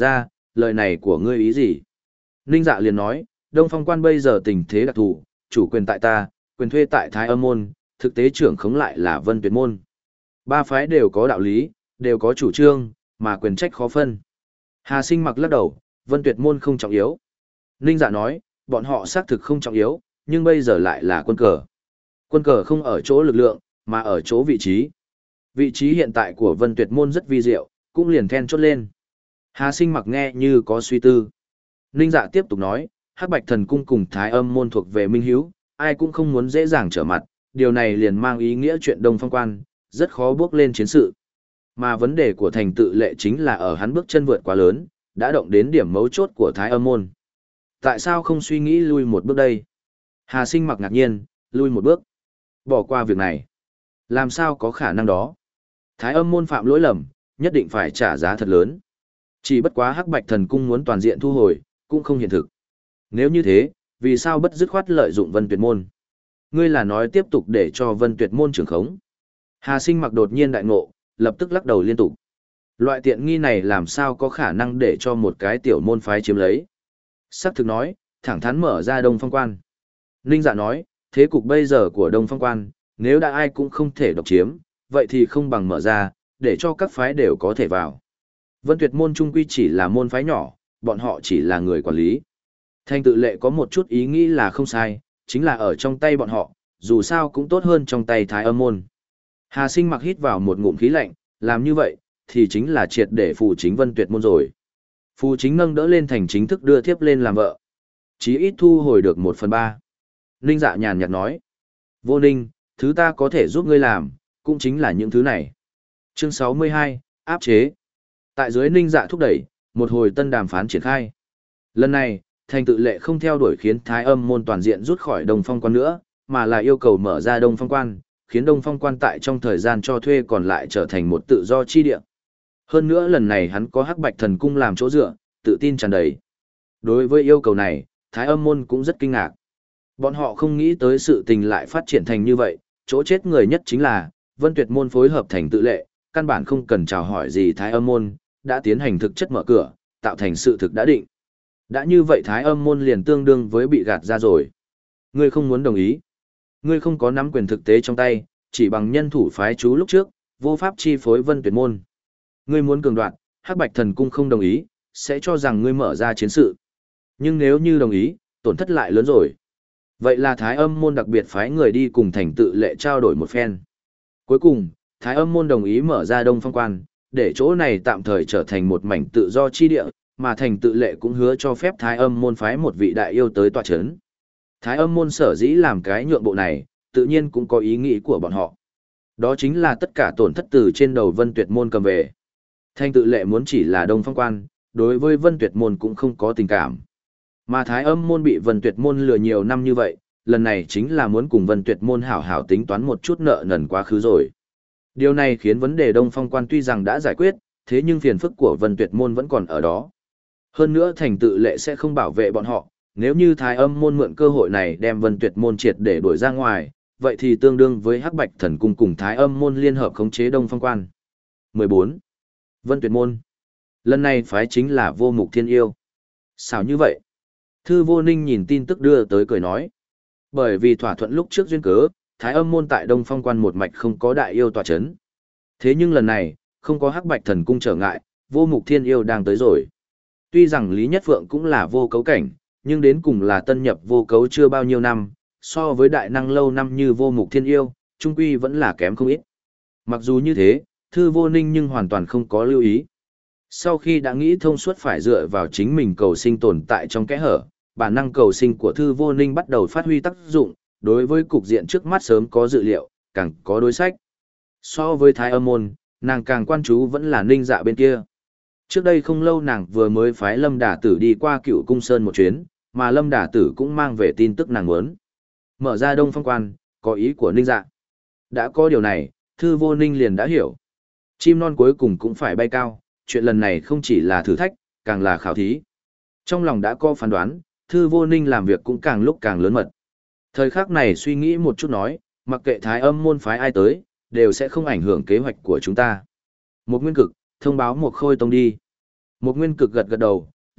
lời này của ngươi ý gì? Ninh Dạ liền nói, Đông Phong Quan bây giờ tình thế đặc thù, chủ quyền tại ta, quyền thuê tại Thái Âm môn, thực tế trưởng khống lại là Vân Tuyệt môn. Ba phái đều có đạo lý, đều có chủ trương, mà quyền trách khó phân. Hà Sinh mặc lắc đầu, Vân Tuyệt môn không trọng yếu. Ninh Dạ nói, bọn họ xác thực không trọng yếu, nhưng bây giờ lại là quân cờ. Quân cờ không ở chỗ lực lượng, mà ở chỗ vị trí. Vị trí hiện tại của Vân Tuyệt môn rất vi diệu, cũng liền then chốt lên. Hà Sinh mặc nghe như có suy tư. Ninh Dạ tiếp tục nói, Hắc Bạch Thần Cung cùng Thái Âm môn thuộc về minh hiếu, ai cũng không muốn dễ dàng trở mặt, điều này liền mang ý nghĩa chuyện Đông Phong Quan, rất khó bước lên chiến sự. Mà vấn đề của thành tự lệ chính là ở hắn bước chân vượt quá lớn, đã động đến điểm mấu chốt của Thái Âm môn. Tại sao không suy nghĩ lui một bước đây? Hà Sinh mặc ngạc nhiên, lui một bước. Bỏ qua việc này. Làm sao có khả năng đó? Thái Âm môn phạm lỗi lầm, nhất định phải trả giá thật lớn. Chỉ bất quá Hắc Bạch Thần Cung muốn toàn diện thu hồi, cũng không hiện thực. Nếu như thế, vì sao bất dứt khoát lợi dụng Vân Tuyệt môn? Ngươi là nói tiếp tục để cho Vân Tuyệt môn trưởng khống. Hà Sinh mặc đột nhiên đại ngộ, lập tức lắc đầu liên tục. Loại tiện nghi này làm sao có khả năng để cho một cái tiểu môn phái chiếm lấy? Sắc thực nói, thẳng thắn mở ra Đông Phong Quan. Ninh Dạ nói, thế cục bây giờ của Đông Phong Quan, nếu đã ai cũng không thể độc chiếm, vậy thì không bằng mở ra, để cho các phái đều có thể vào. Vân Tuyệt môn trung quy chỉ là môn phái nhỏ, bọn họ chỉ là người quản lý. Thanh tự lệ có một chút ý nghĩ là không sai, chính là ở trong tay bọn họ, dù sao cũng tốt hơn trong tay Thái Âm môn. Hà Sinh mặc hít vào một ngụm khí lạnh, làm như vậy, thì chính là triệt để phù chính Vân Tuyệt môn rồi. Phù chính nâng đỡ lên thành chính thức đưa thiếp lên làm vợ. Chí ít thu hồi được một phần ba. Ninh Dạ nhàn nhạt nói. Vô Ninh, thứ ta có thể giúp ngươi làm, cũng chính là những thứ này. Chương sáu mươi hai, áp chế. Tại dưới Ninh Dạ thúc đẩy, một hồi tân đàm phán triển khai. Lần này, thành tự lệ không theo đuổi khiến Thái Âm môn toàn diện rút khỏi Đông Phong Quan nữa, mà là yêu cầu mở ra Đông Phong Quan, khiến Đông Phong Quan tại trong thời gian cho thuê còn lại trở thành một tự do chi địa. Hơn nữa lần này hắn có Hắc Bạch Thần Cung làm chỗ dựa, tự tin tràn đầy. Đối với yêu cầu này, Thái Âm môn cũng rất kinh ngạc. Bọn họ không nghĩ tới sự tình lại phát triển thành như vậy, chỗ chết người nhất chính là, Vân Tuyệt môn phối hợp thành tự lệ, căn bản không cần chào hỏi gì Thái Âm môn, đã tiến hành thực chất mở cửa, tạo thành sự thực đã định. Đã như vậy Thái Âm môn liền tương đương với bị gạt ra rồi. Ngươi không muốn đồng ý. Ngươi không có nắm quyền thực tế trong tay, chỉ bằng nhân thủ phái chú lúc trước, vô pháp chi phối Vân Tuyệt môn. Ngươi muốn cường đoạt, Hắc Bạch Thần Cung không đồng ý, sẽ cho rằng ngươi mở ra chiến sự. Nhưng nếu như đồng ý, tổn thất lại lớn rồi. Vậy là Thái Âm môn đặc biệt phái người đi cùng thành tự lệ trao đổi một phen. Cuối cùng, Thái Âm môn đồng ý mở ra Đông Phong Quan, để chỗ này tạm thời trở thành một mảnh tự do chi địa, mà thành tự lệ cũng hứa cho phép Thái Âm môn phái một vị đại yêu tới tọa chấn. Thái Âm môn sở dĩ làm cái nhượng bộ này, tự nhiên cũng có ý nghĩ của bọn họ. Đó chính là tất cả tổn thất từ trên đầu Vân Tuyệt môn cầm về. Thành tự lệ muốn chỉ là Đông Phong Quan, đối với Vân Tuyệt môn cũng không có tình cảm. Mà Thái Âm môn bị Vân Tuyệt môn lừa nhiều năm như vậy, lần này chính là muốn cùng Vân Tuyệt môn hảo hảo tính toán một chút nợ nần quá khứ rồi. Điều này khiến vấn đề Đông Phong Quan tuy rằng đã giải quyết, thế nhưng phiền phức của Vân Tuyệt môn vẫn còn ở đó. Hơn nữa thành tự lệ sẽ không bảo vệ bọn họ, nếu như Thái Âm môn mượn cơ hội này đem Vân Tuyệt môn triệt để đuổi ra ngoài, vậy thì tương đương với Hắc Bạch Thần Cung cùng Thái Âm môn liên hợp khống chế Đông Phong Quan. mười bốn. Vân Tuyệt môn. Lần này phái chính là Vô Mục Thiên Yêu. Sao như vậy? Thư Vô Ninh nhìn tin tức đưa tới cười nói. Bởi vì thỏa thuận lúc trước duyên cớ, Thái Âm môn tại Đông Phong Quan một mạch không có đại yêu tọa chấn. Thế nhưng lần này, không có Hắc Bạch Thần Cung trở ngại, Vô Mục Thiên Yêu đang tới rồi. Tuy rằng Lý Nhất Phượng cũng là vô cấu cảnh, nhưng đến cùng là tân nhập vô cấu chưa bao nhiêu năm, so với đại năng lâu năm như Vô Mục Thiên Yêu, trung quy vẫn là kém không ít. Mặc dù như thế, Thư Vô Ninh nhưng hoàn toàn không có lưu ý. Sau khi đã nghĩ thông suốt phải dựa vào chính mình cầu sinh tồn tại trong kẽ hở, bản năng cầu sinh của Thư Vô Ninh bắt đầu phát huy tác dụng, đối với cục diện trước mắt sớm có dự liệu, càng có đối sách. So với Thái Âm môn, nàng càng quan chú vẫn là Ninh Dạ bên kia. Trước đây không lâu nàng vừa mới phái Lâm Đả Tử đi qua Cựu Cung Sơn một chuyến, mà Lâm Đả Tử cũng mang về tin tức nàng muốn. Mở ra Đông Phong Quan, có ý của Ninh Dạ. Đã có điều này, Thư Vô Ninh liền đã hiểu. Chim non cuối cùng cũng phải bay cao, chuyện lần này không chỉ là thử thách, càng là khảo thí. Trong lòng đã có phán đoán, Thư Vô Ninh làm việc cũng càng lúc càng lớn mật. Thời khắc này suy nghĩ một chút nói, mặc kệ Thái Âm môn phái ai tới, đều sẽ không ảnh hưởng kế hoạch của chúng ta. Một Nguyên Cực, thông báo một Khôi Tông đi. Một Nguyên Cực gật gật đầu,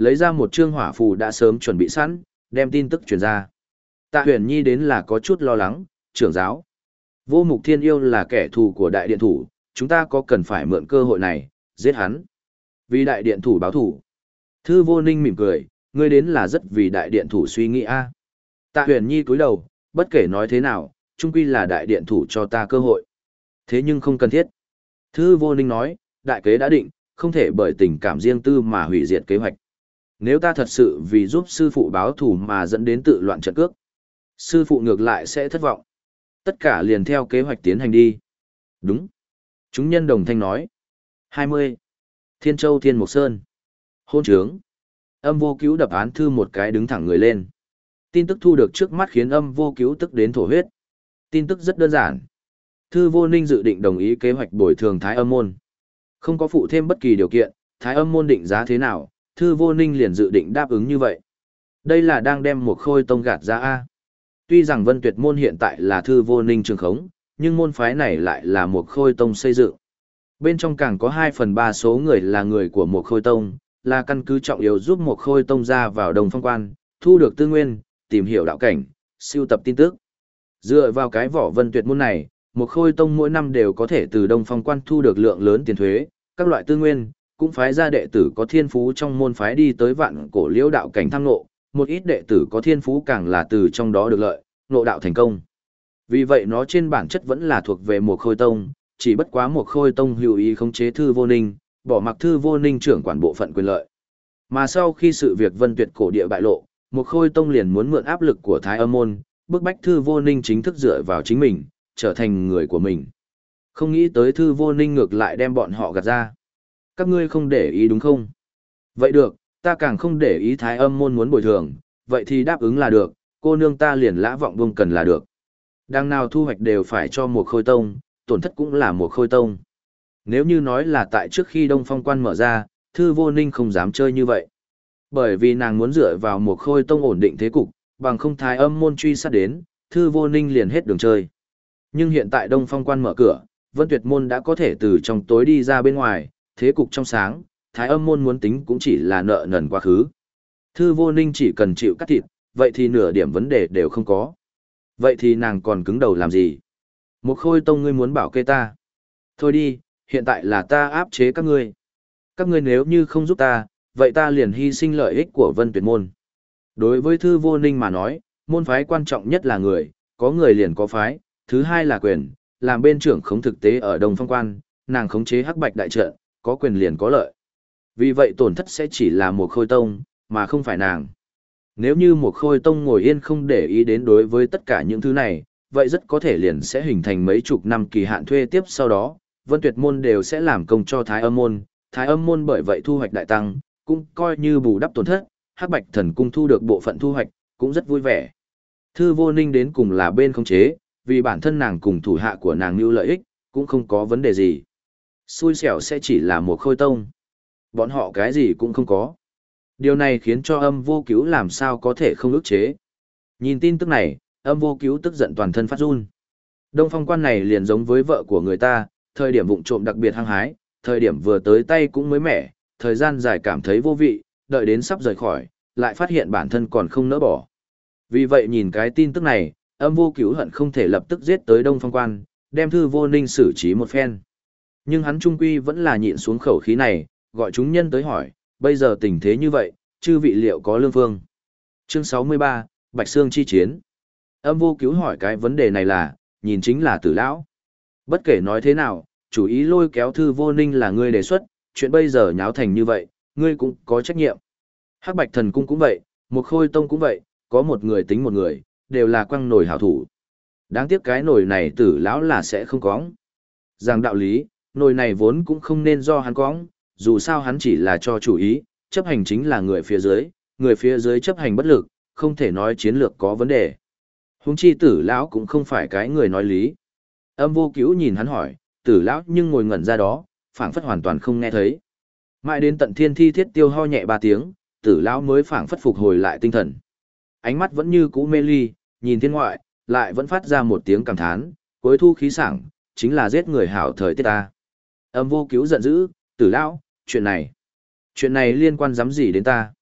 lấy ra một chương hỏa phù đã sớm chuẩn bị sẵn, đem tin tức truyền ra. Tạ Huyền Nhi đến là có chút lo lắng, trưởng giáo. Vô Mục Thiên Yêu là kẻ thù của đại điện thủ, chúng ta có cần phải mượn cơ hội này, giết hắn. Vì đại điện thủ báo thủ. Thư Vô Ninh mỉm cười, ngươi đến là rất vì đại điện thủ suy nghĩ a. Tạ Huyền Nhi cúi đầu, bất kể nói thế nào, chung quy là đại điện thủ cho ta cơ hội. Thế nhưng không cần thiết. Thư Vô Ninh nói, đại kế đã định, không thể bởi tình cảm riêng tư mà hủy diệt kế hoạch. Nếu ta thật sự vì giúp sư phụ báo thù mà dẫn đến tự loạn trận cước, sư phụ ngược lại sẽ thất vọng. Tất cả liền theo kế hoạch tiến hành đi. Đúng. Chúng nhân đồng thanh nói. hai mươi. Thiên Châu Thiên Mục Sơn. Hôn trướng. Âm Vô Cứu đập án thư một cái đứng thẳng người lên. Tin tức thu được trước mắt khiến Âm Vô Cứu tức đến thổ huyết. Tin tức rất đơn giản. Thư Vô Ninh dự định đồng ý kế hoạch bồi thường Thái Âm môn. Không có phụ thêm bất kỳ điều kiện, Thái Âm môn định giá thế nào, Thư Vô Ninh liền dự định đáp ứng như vậy. Đây là đang đem một khôi tông gạt ra A. Tuy rằng Vân Tuyệt môn hiện tại là Thư Vô Ninh trường khống, nhưng môn phái này lại là một khôi tông xây dựng. Bên trong càng có hai phần ba số người là người của một khôi tông, là căn cứ trọng yếu giúp một khôi tông ra vào Đồng Phong Quan, thu được tư nguyên, tìm hiểu đạo cảnh, siêu tập tin tức. Dựa vào cái vỏ Vân Tuyệt môn này, một khôi tông mỗi năm đều có thể từ Đông Phong Quan thu được lượng lớn tiền thuế, các loại tư nguyên, cũng phái ra đệ tử có thiên phú trong môn phái đi tới vạn cổ liễu đạo cảnh thăng ngộ, một ít đệ tử có thiên phú càng là từ trong đó được lợi, ngộ đạo thành công. Vì vậy nó trên bản chất vẫn là thuộc về một khôi tông, chỉ bất quá một khôi tông hữu ý khống chế Thư Vô Ninh, bỏ mặc Thư Vô Ninh trưởng quản bộ phận quyền lợi. Mà sau khi sự việc Vân Tuyệt cổ địa bại lộ, một khôi tông liền muốn mượn áp lực của Thái Âm môn, bức bách Thư Vô Ninh chính thức dựa vào chính mình, trở thành người của mình. Không nghĩ tới Thư Vô Ninh ngược lại đem bọn họ gạt ra. Các ngươi không để ý đúng không? Vậy được, ta càng không để ý Thái Âm môn muốn bồi thường, vậy thì đáp ứng là được, cô nương ta liền lã vọng buông cần là được. Đằng nào thu hoạch đều phải cho một khôi tông, tổn thất cũng là một khôi tông. Nếu như nói là tại trước khi Đông Phong Quan mở ra, Thư Vô Ninh không dám chơi như vậy. Bởi vì nàng muốn dựa vào một khôi tông ổn định thế cục, bằng không Thái Âm môn truy sát đến, Thư Vô Ninh liền hết đường chơi. Nhưng hiện tại Đông Phong Quan mở cửa, Vân Tuyệt môn đã có thể từ trong tối đi ra bên ngoài, thế cục trong sáng, Thái Âm môn muốn tính cũng chỉ là nợ nần quá khứ. Thư Vô Ninh chỉ cần chịu cắt thịt, vậy thì nửa điểm vấn đề đều không có. Vậy thì nàng còn cứng đầu làm gì? Một khôi tông ngươi muốn bảo kê ta. Thôi đi, hiện tại là ta áp chế các ngươi. Các ngươi nếu như không giúp ta, vậy ta liền hy sinh lợi ích của Vân Tuyệt môn. Đối với Thư Vô Ninh mà nói, môn phái quan trọng nhất là người, có người liền có phái, thứ hai là quyền, làm bên trưởng khống thực tế ở Đông Phong Quan, nàng khống chế hắc bạch đại trận, có quyền liền có lợi. Vì vậy tổn thất sẽ chỉ là một khôi tông, mà không phải nàng. Nếu như một khôi tông ngồi yên không để ý đến đối với tất cả những thứ này, vậy rất có thể liền sẽ hình thành mấy chục năm kỳ hạn thuê tiếp sau đó, Vân Tuyệt môn đều sẽ làm công cho Thái Âm môn, Thái Âm môn bởi vậy thu hoạch đại tăng, cũng coi như bù đắp tổn thất, hắc bạch thần cung thu được bộ phận thu hoạch, cũng rất vui vẻ. Thư Vô Ninh đến cùng là bên khống chế, vì bản thân nàng cùng thủ hạ của nàng như lợi ích, cũng không có vấn đề gì. Xui xẻo sẽ chỉ là một khôi tông. Bọn họ cái gì cũng không có. Điều này khiến cho Âm Vô Cứu làm sao có thể không ức chế. Nhìn tin tức này, Âm Vô Cứu tức giận toàn thân phát run. Đông Phong Quan này liền giống với vợ của người ta, thời điểm vụng trộm đặc biệt hăng hái, thời điểm vừa tới tay cũng mới mẻ, thời gian dài cảm thấy vô vị, đợi đến sắp rời khỏi, lại phát hiện bản thân còn không nỡ bỏ. Vì vậy nhìn cái tin tức này, Âm Vô Cứu hận không thể lập tức giết tới Đông Phong Quan, đem Thư Vô Ninh xử trí một phen. Nhưng hắn trung quy vẫn là nhịn xuống khẩu khí này, gọi chúng nhân tới hỏi, bây giờ tình thế như vậy, chư vị liệu có lương phương? Chương sáu mươi ba, Bạch Sương chi chiến. Âm Vô Cứu hỏi cái vấn đề này là, nhìn chính là Tử lão. Bất kể nói thế nào, chủ ý lôi kéo Thư Vô Ninh là ngươi đề xuất, chuyện bây giờ nháo thành như vậy, ngươi cũng có trách nhiệm. Hắc Bạch Thần Cung cũng vậy, một Khôi Tông cũng vậy, có một người tính một người, đều là quăng nổi hảo thủ. Đáng tiếc cái nổi này Tử lão là sẽ không cóng. Rằng đạo lý, nổi này vốn cũng không nên do hắn cóng, dù sao hắn chỉ là cho chủ ý, chấp hành chính là người phía dưới, người phía dưới chấp hành bất lực, không thể nói chiến lược có vấn đề. Huống chi Tử lão cũng không phải cái người nói lý. Âm Vô Cứu nhìn hắn hỏi, Tử lão nhưng ngồi ngẩn ra đó, phảng phất hoàn toàn không nghe thấy. Mãi đến tận Thiên Thi Thiết Tiêu ho nhẹ ba tiếng, Tử lão mới phảng phất phục hồi lại tinh thần. Ánh mắt vẫn như cũ mê ly, nhìn thiên ngoại, lại vẫn phát ra một tiếng cảm thán, cuối thu khí sảng, chính là giết người hảo thời tiết ta. Âm Vô Cứu giận dữ, Tử lão, chuyện này, chuyện này liên quan dám gì đến ta?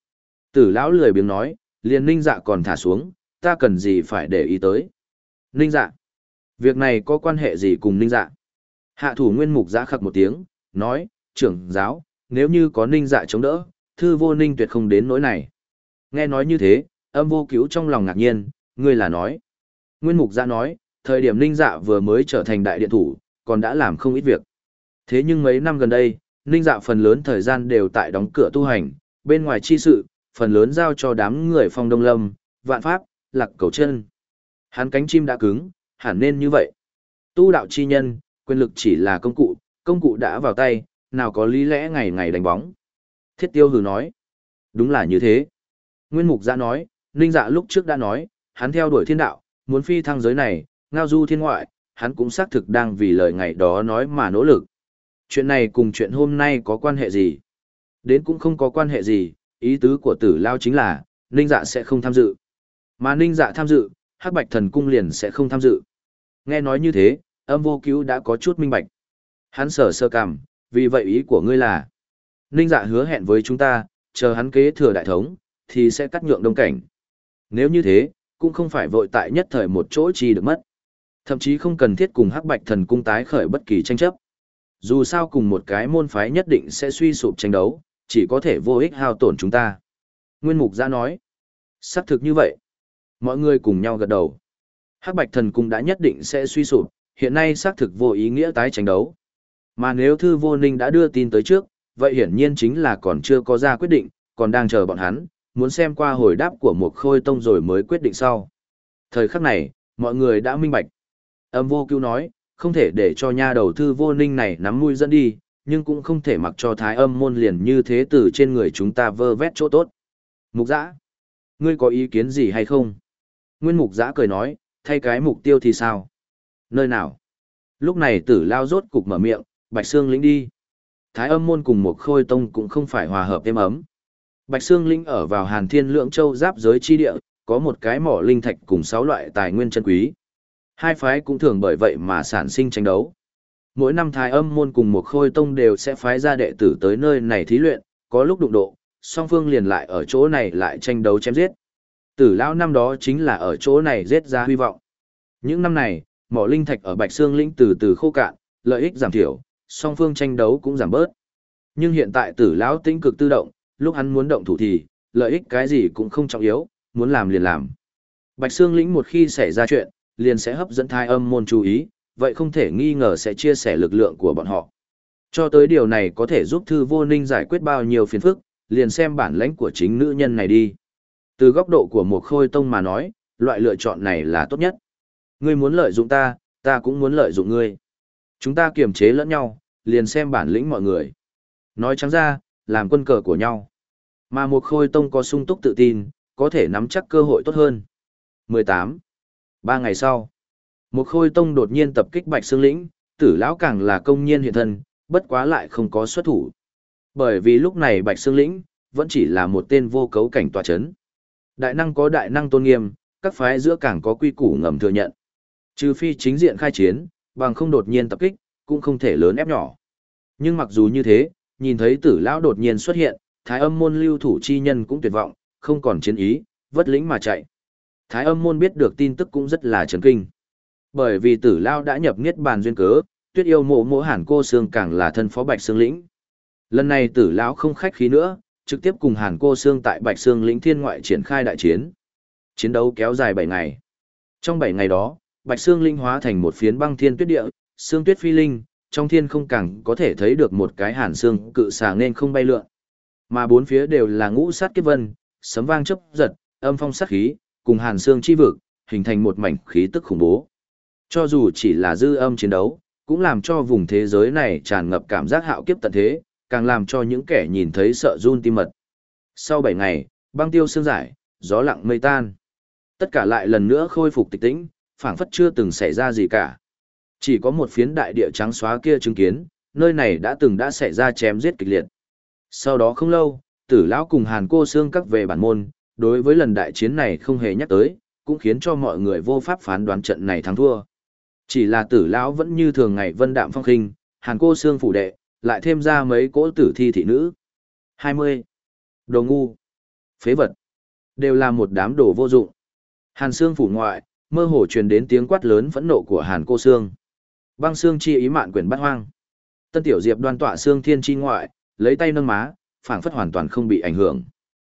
Tử lão lười biếng nói, liền Ninh Dạ còn thả xuống, ta cần gì phải để ý tới. Ninh Dạ, việc này có quan hệ gì cùng Ninh Dạ? Hạ thủ Nguyên Mục Giã khặc một tiếng, nói, trưởng giáo, nếu như có Ninh Dạ chống đỡ, thư vô Ninh tuyệt không đến nỗi này. Nghe nói như thế, âm vô cứu trong lòng ngạc nhiên, ngươi là nói. Nguyên Mục Giã nói, thời điểm Ninh Dạ vừa mới trở thành đại điện thủ, còn đã làm không ít việc. Thế nhưng mấy năm gần đây, Ninh Dạ phần lớn thời gian đều tại đóng cửa tu hành, bên ngoài chi sự, phần lớn giao cho đám người Phong Đông Lâm, Vạn Pháp, Lạc Cầu Chân. Hắn cánh chim đã cứng, hẳn nên như vậy. Tu đạo chi nhân, quyền lực chỉ là công cụ, công cụ đã vào tay, nào có lý lẽ ngày ngày đánh bóng. Thiết Tiêu hừ nói, đúng là như thế. Nguyên Mục Giã nói, Ninh Dạ lúc trước đã nói, hắn theo đuổi thiên đạo, muốn phi thăng giới này, ngao du thiên ngoại, hắn cũng xác thực đang vì lời ngày đó nói mà nỗ lực. Chuyện này cùng chuyện hôm nay có quan hệ gì? Đến cũng không có quan hệ gì, ý tứ của Tử Lao chính là, Ninh Dạ sẽ không tham dự. Mà Ninh Dạ tham dự, Hắc Bạch Thần Cung liền sẽ không tham dự. Nghe nói như thế, âm vô cứu đã có chút minh bạch. Hắn sở sơ cằm, vì vậy ý của ngươi là, Ninh Dạ hứa hẹn với chúng ta, chờ hắn kế thừa đại thống, thì sẽ cắt nhượng đông cảnh. Nếu như thế, cũng không phải vội tại nhất thời một chỗ chi được mất. Thậm chí không cần thiết cùng Hắc Bạch Thần Cung tái khởi bất kỳ tranh chấp. Dù sao cùng một cái môn phái nhất định sẽ suy sụp tranh đấu, chỉ có thể vô ích hao tổn chúng ta. Nguyên Mục Giã nói, xác thực như vậy. Mọi người cùng nhau gật đầu. Hắc Bạch Thần Cung đã nhất định sẽ suy sụp, hiện nay xác thực vô ý nghĩa tái tranh đấu. Mà nếu Thư Vô Ninh đã đưa tin tới trước, vậy hiển nhiên chính là còn chưa có ra quyết định, còn đang chờ bọn hắn, muốn xem qua hồi đáp của một Khôi Tông rồi mới quyết định sau. Thời khắc này, mọi người đã minh bạch. Âm Vô Cứu nói, không thể để cho nha đầu Thư Vô Ninh này nắm mũi dẫn đi, nhưng cũng không thể mặc cho Thái Âm môn liền như thế từ trên người chúng ta vơ vét chỗ tốt. Mục Giã, ngươi có ý kiến gì hay không? Nguyên Mục Giã cười nói, thay cái mục tiêu thì sao? Nơi nào? Lúc này Tử Lao rốt cục mở miệng, Bạch Sương Lĩnh đi. Thái Âm môn cùng một Khôi Tông cũng không phải hòa hợp êm ấm. Bạch Sương Lĩnh ở vào Hàn Thiên Lượng Châu giáp giới chi địa, có một cái mỏ linh thạch cùng sáu loại tài nguyên chân quý. Hai phái cũng thường bởi vậy mà sản sinh tranh đấu. Mỗi năm Thái Âm môn cùng một Khôi Tông đều sẽ phái ra đệ tử tới nơi này thí luyện, có lúc đụng độ, song phương liền lại ở chỗ này lại tranh đấu chém giết. Tử Lão năm đó chính là ở chỗ này giết ra hy vọng. Những năm này, mỏ linh thạch ở Bạch Sương Lĩnh từ từ khô cạn, lợi ích giảm thiểu, song phương tranh đấu cũng giảm bớt. Nhưng hiện tại Tử Lão tĩnh cực tự động, lúc hắn muốn động thủ thì, lợi ích cái gì cũng không trọng yếu, muốn làm liền làm. Bạch Sương Lĩnh một khi xảy ra chuyện, liền sẽ hấp dẫn Thái Âm môn chú ý, vậy không thể nghi ngờ sẽ chia sẻ lực lượng của bọn họ. Cho tới điều này có thể giúp Thư Vô Ninh giải quyết bao nhiêu phiền phức, liền xem bản lãnh của chính nữ nhân này đi. Từ góc độ của một Khôi Tông mà nói, loại lựa chọn này là tốt nhất. Ngươi muốn lợi dụng ta, ta cũng muốn lợi dụng ngươi. Chúng ta kiềm chế lẫn nhau, liền xem bản lĩnh mọi người. Nói trắng ra, làm quân cờ của nhau. Mà một Khôi Tông có sung túc tự tin, có thể nắm chắc cơ hội tốt hơn. mười tám. Ba ngày sau, một Khôi Tông đột nhiên tập kích Bạch Sương Lĩnh, Tử Lão càng là công nhiên hiện thân, bất quá lại không có xuất thủ. Bởi vì lúc này Bạch Sương Lĩnh vẫn chỉ là một tên vô cấu cảnh tọa chấn. Đại năng có đại năng tôn nghiêm, các phái giữa càng có quy củ ngầm thừa nhận. Trừ phi chính diện khai chiến, bằng không đột nhiên tập kích, cũng không thể lớn ép nhỏ. Nhưng mặc dù như thế, nhìn thấy Tử Lão đột nhiên xuất hiện, Thái Âm môn lưu thủ chi nhân cũng tuyệt vọng, không còn chiến ý, vất lĩnh mà chạy. Thái Âm môn biết được tin tức cũng rất là chấn kinh. Bởi vì Tử Lão đã nhập niết bàn duyên cớ, Tuyết Yêu Mộ Mộ Hàn Cô Sương càng là thân phó Bạch Sương Lĩnh. Lần này Tử Lão không khách khí nữa, trực tiếp cùng Hàn Cô Sương tại Bạch Sương Lĩnh Thiên ngoại triển khai đại chiến. Chiến đấu kéo dài bảy ngày. Trong bảy ngày đó, Bạch Sương Linh hóa thành một phiến băng thiên tuyết địa, sương tuyết phi linh, trong thiên không càng có thể thấy được một cái hàn xương cự xà nên không bay lượn. Mà bốn phía đều là ngũ sát kiếp vân, sấm vang chớp giật, âm phong sát khí, cùng hàn xương chi vực, hình thành một mảnh khí tức khủng bố. Cho dù chỉ là dư âm chiến đấu, cũng làm cho vùng thế giới này tràn ngập cảm giác hạo kiếp tận thế, càng làm cho những kẻ nhìn thấy sợ run tim mật. Sau bảy ngày, băng tiêu sương giải, gió lặng mây tan. Tất cả lại lần nữa khôi phục tịch tĩnh, phảng phất chưa từng xảy ra gì cả. Chỉ có một phiến đại địa trắng xóa kia chứng kiến, nơi này đã từng đã xảy ra chém giết kịch liệt. Sau đó không lâu, Tử Lão cùng Hàn Cô Sương các về bản môn, đối với lần đại chiến này không hề nhắc tới, cũng khiến cho mọi người vô pháp phán đoán trận này thắng thua. Chỉ là Tử Lão vẫn như thường ngày vân đạm phong khinh, Hàn Cô Sương phủ đệ, lại thêm ra mấy cỗ tử thi thị nữ. hai mươi. Đồ ngu. Phế vật. Đều là một đám đồ vô dụng. Hàn Sương phủ ngoại, mơ hồ truyền đến tiếng quát lớn phẫn nộ của Hàn Cô Sương. Băng Sương chi ý mạn quyển bát hoang. Tân Tiểu Diệp đoan tọa Sương Thiên chi ngoại, lấy tay nâng má, phảng phất hoàn toàn không bị ảnh hưởng.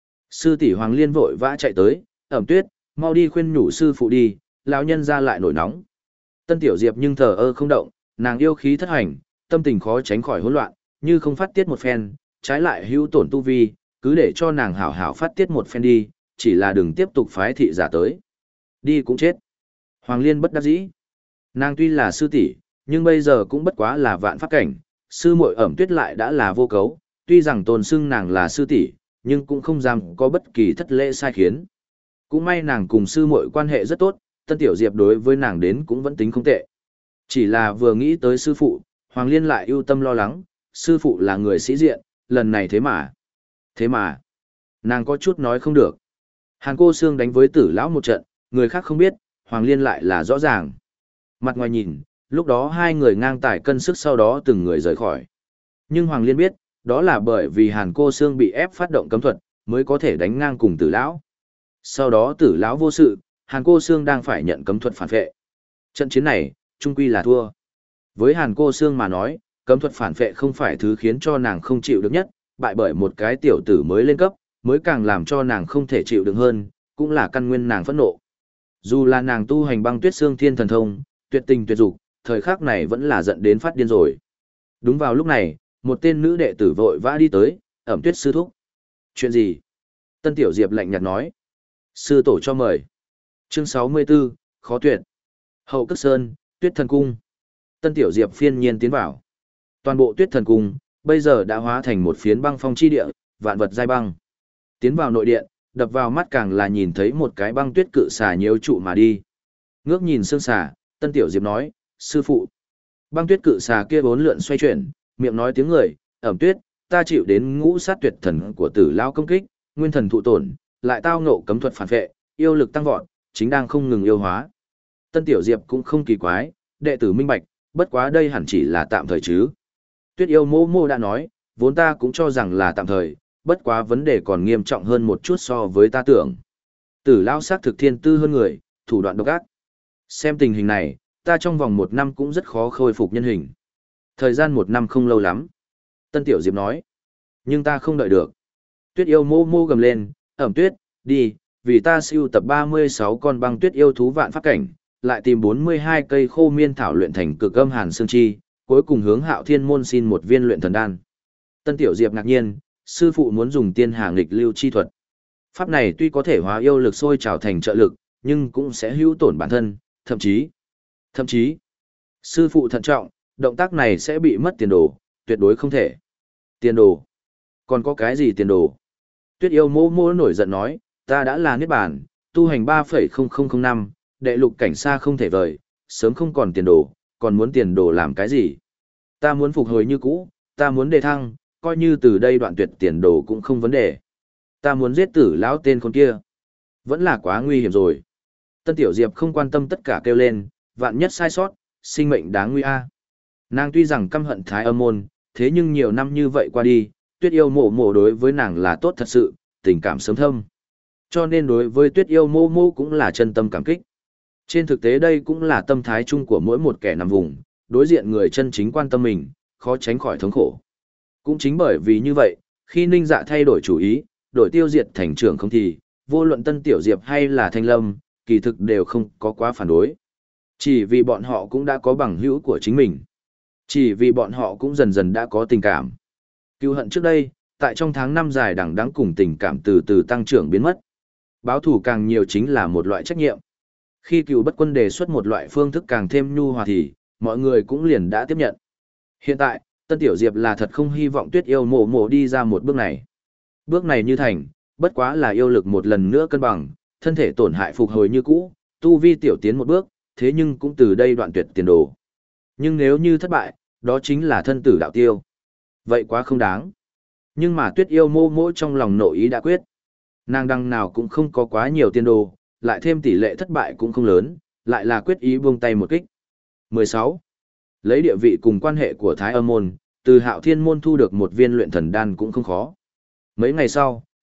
Sư tỷ Hoàng Liên vội vã chạy tới, Ẩm Tuyết, mau đi khuyên nhủ sư phụ đi, lão nhân ra lại nổi nóng. Tân Tiểu Diệp nhưng thờ ơ không động, nàng yêu khí thất hành, tâm tình khó tránh khỏi hỗn loạn, như không phát tiết một phen, trái lại hữu tổn tu vi, cứ để cho nàng hảo hảo phát tiết một phen đi, chỉ là đừng tiếp tục phái thị giả tới. Đi cũng chết. Hoàng Liên bất đắc dĩ. Nàng tuy là sư tỷ, nhưng bây giờ cũng bất quá là vạn pháp cảnh, sư muội Ẩm Tuyết lại đã là vô cấu, tuy rằng tôn xưng nàng là sư tỷ, nhưng cũng không dám có bất kỳ thất lễ sai khiến. Cũng may nàng cùng sư muội quan hệ rất tốt, Tân Tiểu Diệp đối với nàng đến cũng vẫn tính không tệ. Chỉ là vừa nghĩ tới sư phụ, Hoàng Liên lại ưu tâm lo lắng, sư phụ là người sĩ diện, lần này thế mà. Thế mà, nàng có chút nói không được. Hàn Cô Sương đánh với Tử lão một trận, người khác không biết, Hoàng Liên lại là rõ ràng. Mặt ngoài nhìn, lúc đó hai người ngang tài cân sức sau đó từng người rời khỏi. Nhưng Hoàng Liên biết, đó là bởi vì Hàn Cô Sương bị ép phát động cấm thuật, mới có thể đánh ngang cùng Tử lão. Sau đó Tử lão vô sự, Hàn Cô Sương đang phải nhận cấm thuật phản vệ. Trận chiến này, trung quy là thua. Với Hàn Cô Sương mà nói, cấm thuật phản vệ không phải thứ khiến cho nàng không chịu được nhất, bại bởi một cái tiểu tử mới lên cấp, mới càng làm cho nàng không thể chịu đựng hơn, cũng là căn nguyên nàng phẫn nộ. Dù là nàng tu hành băng tuyết xương thiên thần thông, tuyệt tình tuyệt dục, thời khắc này vẫn là giận đến phát điên rồi. Đúng vào lúc này, một tên nữ đệ tử vội vã đi tới, Ẩm Tuyết sư thúc. Chuyện gì? Tân Tiểu Diệp lạnh nhạt nói. Sư tổ cho mời. Chương sáu mươi tư, khó tuyệt. Hậu Cất Sơn, Tuyết Thần Cung. Tân Tiểu Diệp phiên nhiên tiến vào. Toàn bộ Tuyết Thần Cung, bây giờ đã hóa thành một phiến băng phong chi địa, vạn vật giai băng. Tiến vào nội điện, đập vào mắt càng là nhìn thấy một cái băng tuyết cự xà nhiễu trụ mà đi. Ngước nhìn xương xà, Tân Tiểu Diệp nói, sư phụ. Băng tuyết cự xà kia bốn lượn xoay chuyển, miệng nói tiếng người, Ẩm Tuyết, ta chịu đến ngũ sát tuyệt thần của Tử lao công kích, nguyên thần thụ tổn, lại tao ngộ cấm thuật phản vệ, yêu lực tăng vọt, chính đang không ngừng yêu hóa. Tân Tiểu Diệp cũng không kỳ quái, đệ tử minh bạch, bất quá đây hẳn chỉ là tạm thời chứ. Tuyết yêu mô mô đã nói, vốn ta cũng cho rằng là tạm thời, bất quá vấn đề còn nghiêm trọng hơn một chút so với ta tưởng. Tử lao sát thực thiên tư hơn người, thủ đoạn độc ác. Xem tình hình này, ta trong vòng một năm cũng rất khó khôi phục nhân hình. Thời gian một năm không lâu lắm. Tân Tiểu Diệp nói. Nhưng ta không đợi được. Tuyết yêu mô mô gầm lên, Ẩm Tuyết, đi, vì ta siêu tập ba mươi sáu con băng tuyết yêu thú vạn pháp cảnh, lại tìm bốn mươi hai cây khô miên thảo luyện thành cực âm hàn xương chi, cuối cùng hướng Hạo Thiên môn xin một viên luyện thần đan. Tân Tiểu Diệp ngạc nhiên, sư phụ muốn dùng tiên hà nghịch lưu chi thuật. Pháp này tuy có thể hóa yêu lực sôi trào thành trợ lực, nhưng cũng sẽ hữu tổn bản thân, thậm chí, thậm chí, sư phụ thận trọng, động tác này sẽ bị mất tiền đồ, tuyệt đối không thể. Tiền đồ? Còn có cái gì tiền đồ? Tuyết yêu mô mô nổi giận nói, ta đã là niết bàn, tu hành ba phẩy không không không năm, đệ lục cảnh xa không thể vời, sớm không còn tiền đồ, còn muốn tiền đồ làm cái gì? Ta muốn phục hồi như cũ, ta muốn đề thăng, coi như từ đây đoạn tuyệt tiền đồ cũng không vấn đề. Ta muốn giết tử lão tên con kia. Vẫn là quá nguy hiểm rồi. Tân Tiểu Diệp không quan tâm tất cả kêu lên, vạn nhất sai sót, sinh mệnh đáng nguy a. Nàng tuy rằng căm hận Thái Âm môn, thế nhưng nhiều năm như vậy qua đi, Tuyết yêu mộ mộ đối với nàng là tốt thật sự, tình cảm sớm thâm. Cho nên đối với Tuyết yêu mô mô cũng là chân tâm cảm kích. Trên thực tế đây cũng là tâm thái chung của mỗi một kẻ nằm vùng, đối diện người chân chính quan tâm mình, khó tránh khỏi thống khổ. Cũng chính bởi vì như vậy, khi Ninh Dạ thay đổi chủ ý, đổi Tiêu Diệt thành trưởng không thì, vô luận Tân Tiểu Diệp hay là Thanh Lâm, kỳ thực đều không có quá phản đối. Chỉ vì bọn họ cũng đã có bằng hữu của chính mình. Chỉ vì bọn họ cũng dần dần đã có tình cảm. Cựu hận trước đây, tại trong tháng năm dài đằng đẵng cùng tình cảm từ từ tăng trưởng biến mất. Báo thù càng nhiều chính là một loại trách nhiệm. Khi cựu bất quân đề xuất một loại phương thức càng thêm nhu hòa thì, mọi người cũng liền đã tiếp nhận. Hiện tại, Tân Tiểu Diệp là thật không hy vọng Tuyết yêu mộ mộ đi ra một bước này. Bước này như thành, bất quá là yêu lực một lần nữa cân bằng, thân thể tổn hại phục hồi như cũ, tu vi tiểu tiến một bước, thế nhưng cũng từ đây đoạn tuyệt tiền đồ. Nhưng nếu như thất bại, đó chính là thân tử đạo tiêu. Vậy quá không đáng. Nhưng mà Tuyết yêu mô mỗ trong lòng nội ý đã quyết. Nàng đăng nào cũng không có quá nhiều tiền đồ, lại thêm tỷ lệ thất bại cũng không lớn, lại là quyết ý buông tay một kích. mười sáu. Lấy địa vị cùng quan hệ của Thái Âm môn, từ Hạo Thiên môn thu được một viên luyện thần đan cũng không khó. Mấy ngày sau,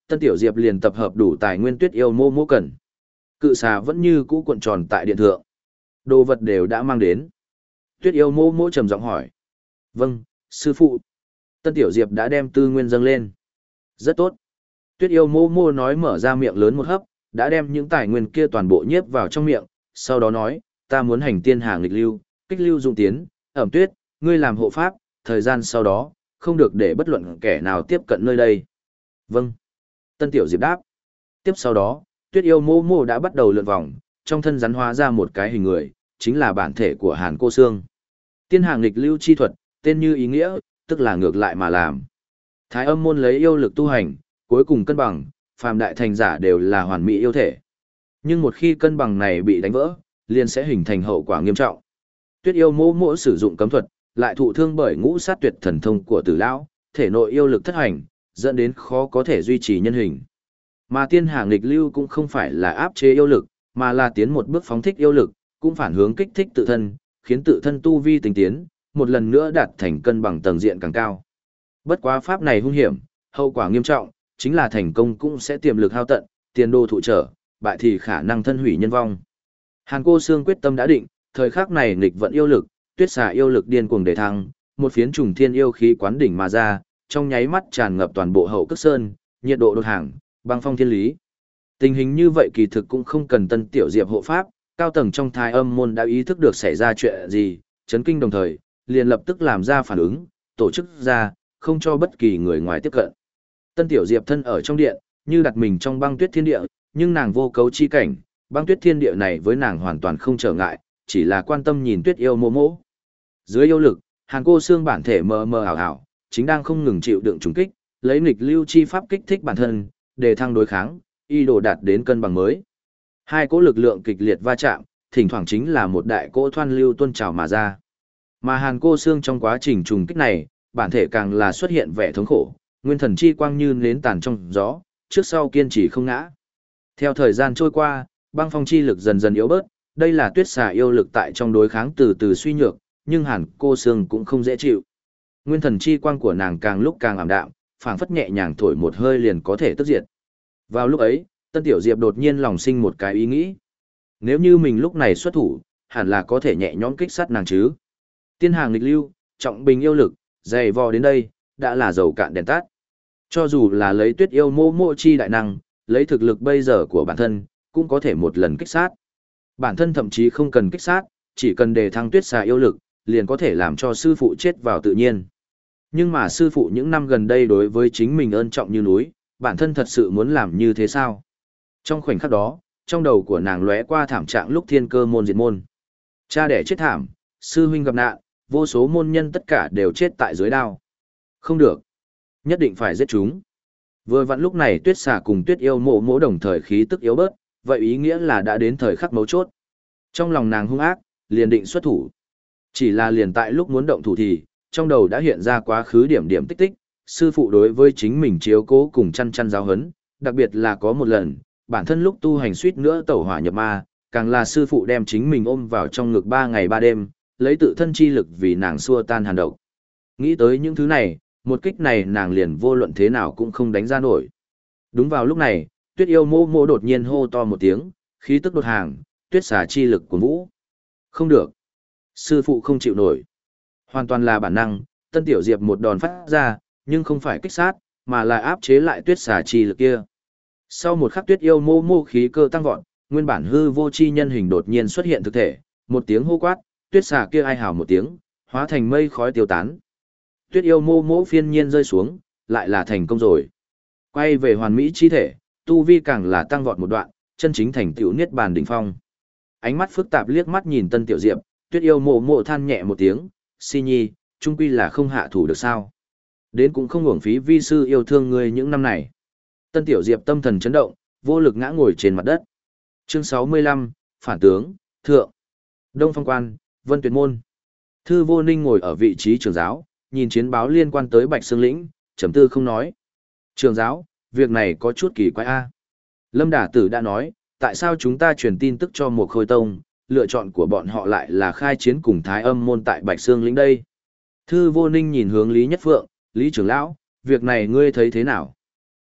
Tân Tiểu Diệp liền tập hợp đủ tài nguyên Tuyết Yêu Mô Mô cần. Cự xà vẫn như cũ cuộn tròn tại điện thượng. Đồ vật đều đã mang đến. Tuyết Yêu Mô Mô trầm giọng hỏi. Vâng, sư phụ. Tân Tiểu Diệp đã đem tư nguyên dâng lên. Rất tốt. Tuyết Yêu Mô Mô nói mở ra miệng lớn một hấp, đã đem những tài nguyên kia toàn bộ nhiếp vào trong miệng, sau đó nói, ta muốn hành tiên hàng nghịch lưu, kích lưu dụng tiến, ẩm tuyết, ngươi làm hộ pháp, thời gian sau đó, không được để bất luận kẻ nào tiếp cận nơi đây. Vâng. Tân Tiểu Diệp đáp. Tiếp sau đó, Tuyết Yêu Mô Mô đã bắt đầu lượn vòng, trong thân rắn hóa ra một cái hình người, chính là bản thể của Hàn Cô Sương. Tiên hàng nghịch lưu chi thuật, tên như ý nghĩa, tức là ngược lại mà làm. Thái Âm môn lấy yêu lực tu hành, cuối cùng cân bằng, phàm đại thành giả đều là hoàn mỹ yêu thể. Nhưng một khi cân bằng này bị đánh vỡ, liền sẽ hình thành hậu quả nghiêm trọng. Tuyết Yêu Mô Mô sử dụng cấm thuật, lại thụ thương bởi ngũ sát tuyệt thần thông của Tử lão, thể nội yêu lực thất hành, dẫn đến khó có thể duy trì nhân hình. Mà tiên hàng nghịch lưu cũng không phải là áp chế yêu lực, mà là tiến một bước phóng thích yêu lực, cũng phản hướng kích thích tự thân, khiến tự thân tu vi tinh tiến, một lần nữa đạt thành cân bằng tầng diện càng cao. Bất quá pháp này hung hiểm, hậu quả nghiêm trọng, chính là thành công cũng sẽ tiềm lực hao tận, tiền đồ thụ trở, bại thì khả năng thân hủy nhân vong. Hàn Cô Sương quyết tâm đã định, thời khắc này nghịch vận yêu lực, tuyết xà yêu lực điên cuồng đề thăng, một phiến trùng thiên yêu khí quán đỉnh mà ra, trong nháy mắt tràn ngập toàn bộ hậu cước sơn, nhiệt độ đột hàng, băng phong thiên lý. Tình hình như vậy kỳ thực cũng không cần Tân Tiểu Diệp hộ pháp, cao tầng trong Thái Âm môn đã ý thức được xảy ra chuyện gì, chấn kinh đồng thời, liền lập tức làm ra phản ứng, tổ chức ra, không cho bất kỳ người ngoài tiếp cận. Tân Tiểu Diệp thân ở trong điện, như đặt mình trong băng tuyết thiên địa, nhưng nàng vô cấu chi cảnh, băng tuyết thiên địa này với nàng hoàn toàn không trở ngại, chỉ là quan tâm nhìn Tuyết Yêu Mô Mô. Dưới yêu lực, Hàn Cô Sương bản thể mờ mờ ảo ảo, chính đang không ngừng chịu đựng trùng kích, lấy nghịch lưu chi pháp kích thích bản thân, để thăng đối kháng, y đồ đạt đến cân bằng mới. Hai cỗ lực lượng kịch liệt va chạm, thỉnh thoảng chính là một đại cỗ thoăn lưu tuôn trào mà ra. Mà Hàn Cô Sương trong quá trình trùng kích này, bản thể càng là xuất hiện vẻ thống khổ, nguyên thần chi quang như nến tàn trong gió, trước sau kiên trì không ngã. Theo thời gian trôi qua, băng phong chi lực dần dần yếu bớt, đây là tuyết xà yêu lực tại trong đối kháng từ từ suy nhược, nhưng Hàn Cô Sương cũng không dễ chịu. Nguyên thần chi quang của nàng càng lúc càng ảm đạm, phảng phất nhẹ nhàng thổi một hơi liền có thể tức diệt. Vào lúc ấy, Tân Tiểu Diệp đột nhiên lòng sinh một cái ý nghĩ. Nếu như mình lúc này xuất thủ, hẳn là có thể nhẹ nhõm kích sát nàng chứ. Tiên hàng nghịch lưu, trọng bình yêu lực, dày vò đến đây, đã là dầu cạn đèn tắt. Cho dù là lấy Tuyết Yêu Mô Mô chi đại năng, lấy thực lực bây giờ của bản thân, cũng có thể một lần kích sát. Bản thân thậm chí không cần kích sát, chỉ cần đề thăng tuyết xà yêu lực, liền có thể làm cho sư phụ chết vào tự nhiên. Nhưng mà sư phụ những năm gần đây đối với chính mình ơn trọng như núi, bản thân thật sự muốn làm như thế sao? Trong khoảnh khắc đó, trong đầu của nàng lóe qua thảm trạng lúc thiên cơ môn diệt môn. Cha đẻ chết thảm, sư huynh gặp nạn, vô số môn nhân tất cả đều chết tại dưới đao. Không được. Nhất định phải giết chúng. Vừa vặn lúc này tuyết xà cùng Tuyết Yêu Mộ Mộ đồng thời khí tức yếu bớt, vậy ý nghĩa là đã đến thời khắc mấu chốt. Trong lòng nàng hung ác, liền định xuất thủ. Chỉ là liền tại lúc muốn động thủ thì, trong đầu đã hiện ra quá khứ điểm điểm tích tích, sư phụ đối với chính mình chiếu cố cùng chăn chăn giáo hấn, đặc biệt là có một lần, bản thân lúc tu hành suýt nữa tẩu hỏa nhập ma, càng là sư phụ đem chính mình ôm vào trong ngực ba ngày ba đêm, lấy tự thân chi lực vì nàng xua tan hàn độc. Nghĩ tới những thứ này, một kích này nàng liền vô luận thế nào cũng không đánh ra nổi. Đúng vào lúc này, Tuyết Yêu Mô Mô đột nhiên hô to một tiếng, khí tức đột hàng, tuyết xà chi lực của vũ. Không được. Sư phụ không chịu nổi. Hoàn toàn là bản năng, Tân Tiểu Diệp một đòn phát ra, nhưng không phải kích sát, mà là áp chế lại tuyết xà chi lực kia. Sau một khắc Tuyết Yêu Mô Mô khí cơ tăng vọt, nguyên bản hư vô chi nhân hình đột nhiên xuất hiện thực thể, một tiếng hô quát, tuyết xà kia ai hào một tiếng, hóa thành mây khói tiêu tán. Tuyết Yêu Mô Mô phiên nhiên rơi xuống, lại là thành công rồi. Quay về hoàn mỹ chi thể, tu vi càng là tăng vọt một đoạn, chân chính thành tựu niết bàn đỉnh phong. Ánh mắt phức tạp liếc mắt nhìn Tân Tiểu Diệp, Tuyết Yêu Mộ Mộ than nhẹ một tiếng, "Si Nhi, trung quy là không hạ thủ được sao? Đến cũng không uổng phí vi sư yêu thương ngươi những năm này." Tân Tiểu Diệp tâm thần chấn động, vô lực ngã ngồi trên mặt đất. Chương sáu mươi lăm, phản tướng, thượng. Đông Phong Quan, Vân Tuyệt Môn. Thư Vô Ninh ngồi ở vị trí trưởng giáo, nhìn chiến báo liên quan tới Bạch Sương Lĩnh, trầm tư không nói. "Trưởng giáo, việc này có chút kỳ quái a." Lâm Đả Tử đã nói, tại sao chúng ta truyền tin tức cho một Khôi Tông, lựa chọn của bọn họ lại là khai chiến cùng Thái Âm môn tại Bạch Sương Lĩnh đây? Thư Vô Ninh nhìn hướng Lý Nhất Phượng, "Lý trưởng lão, việc này ngươi thấy thế nào?"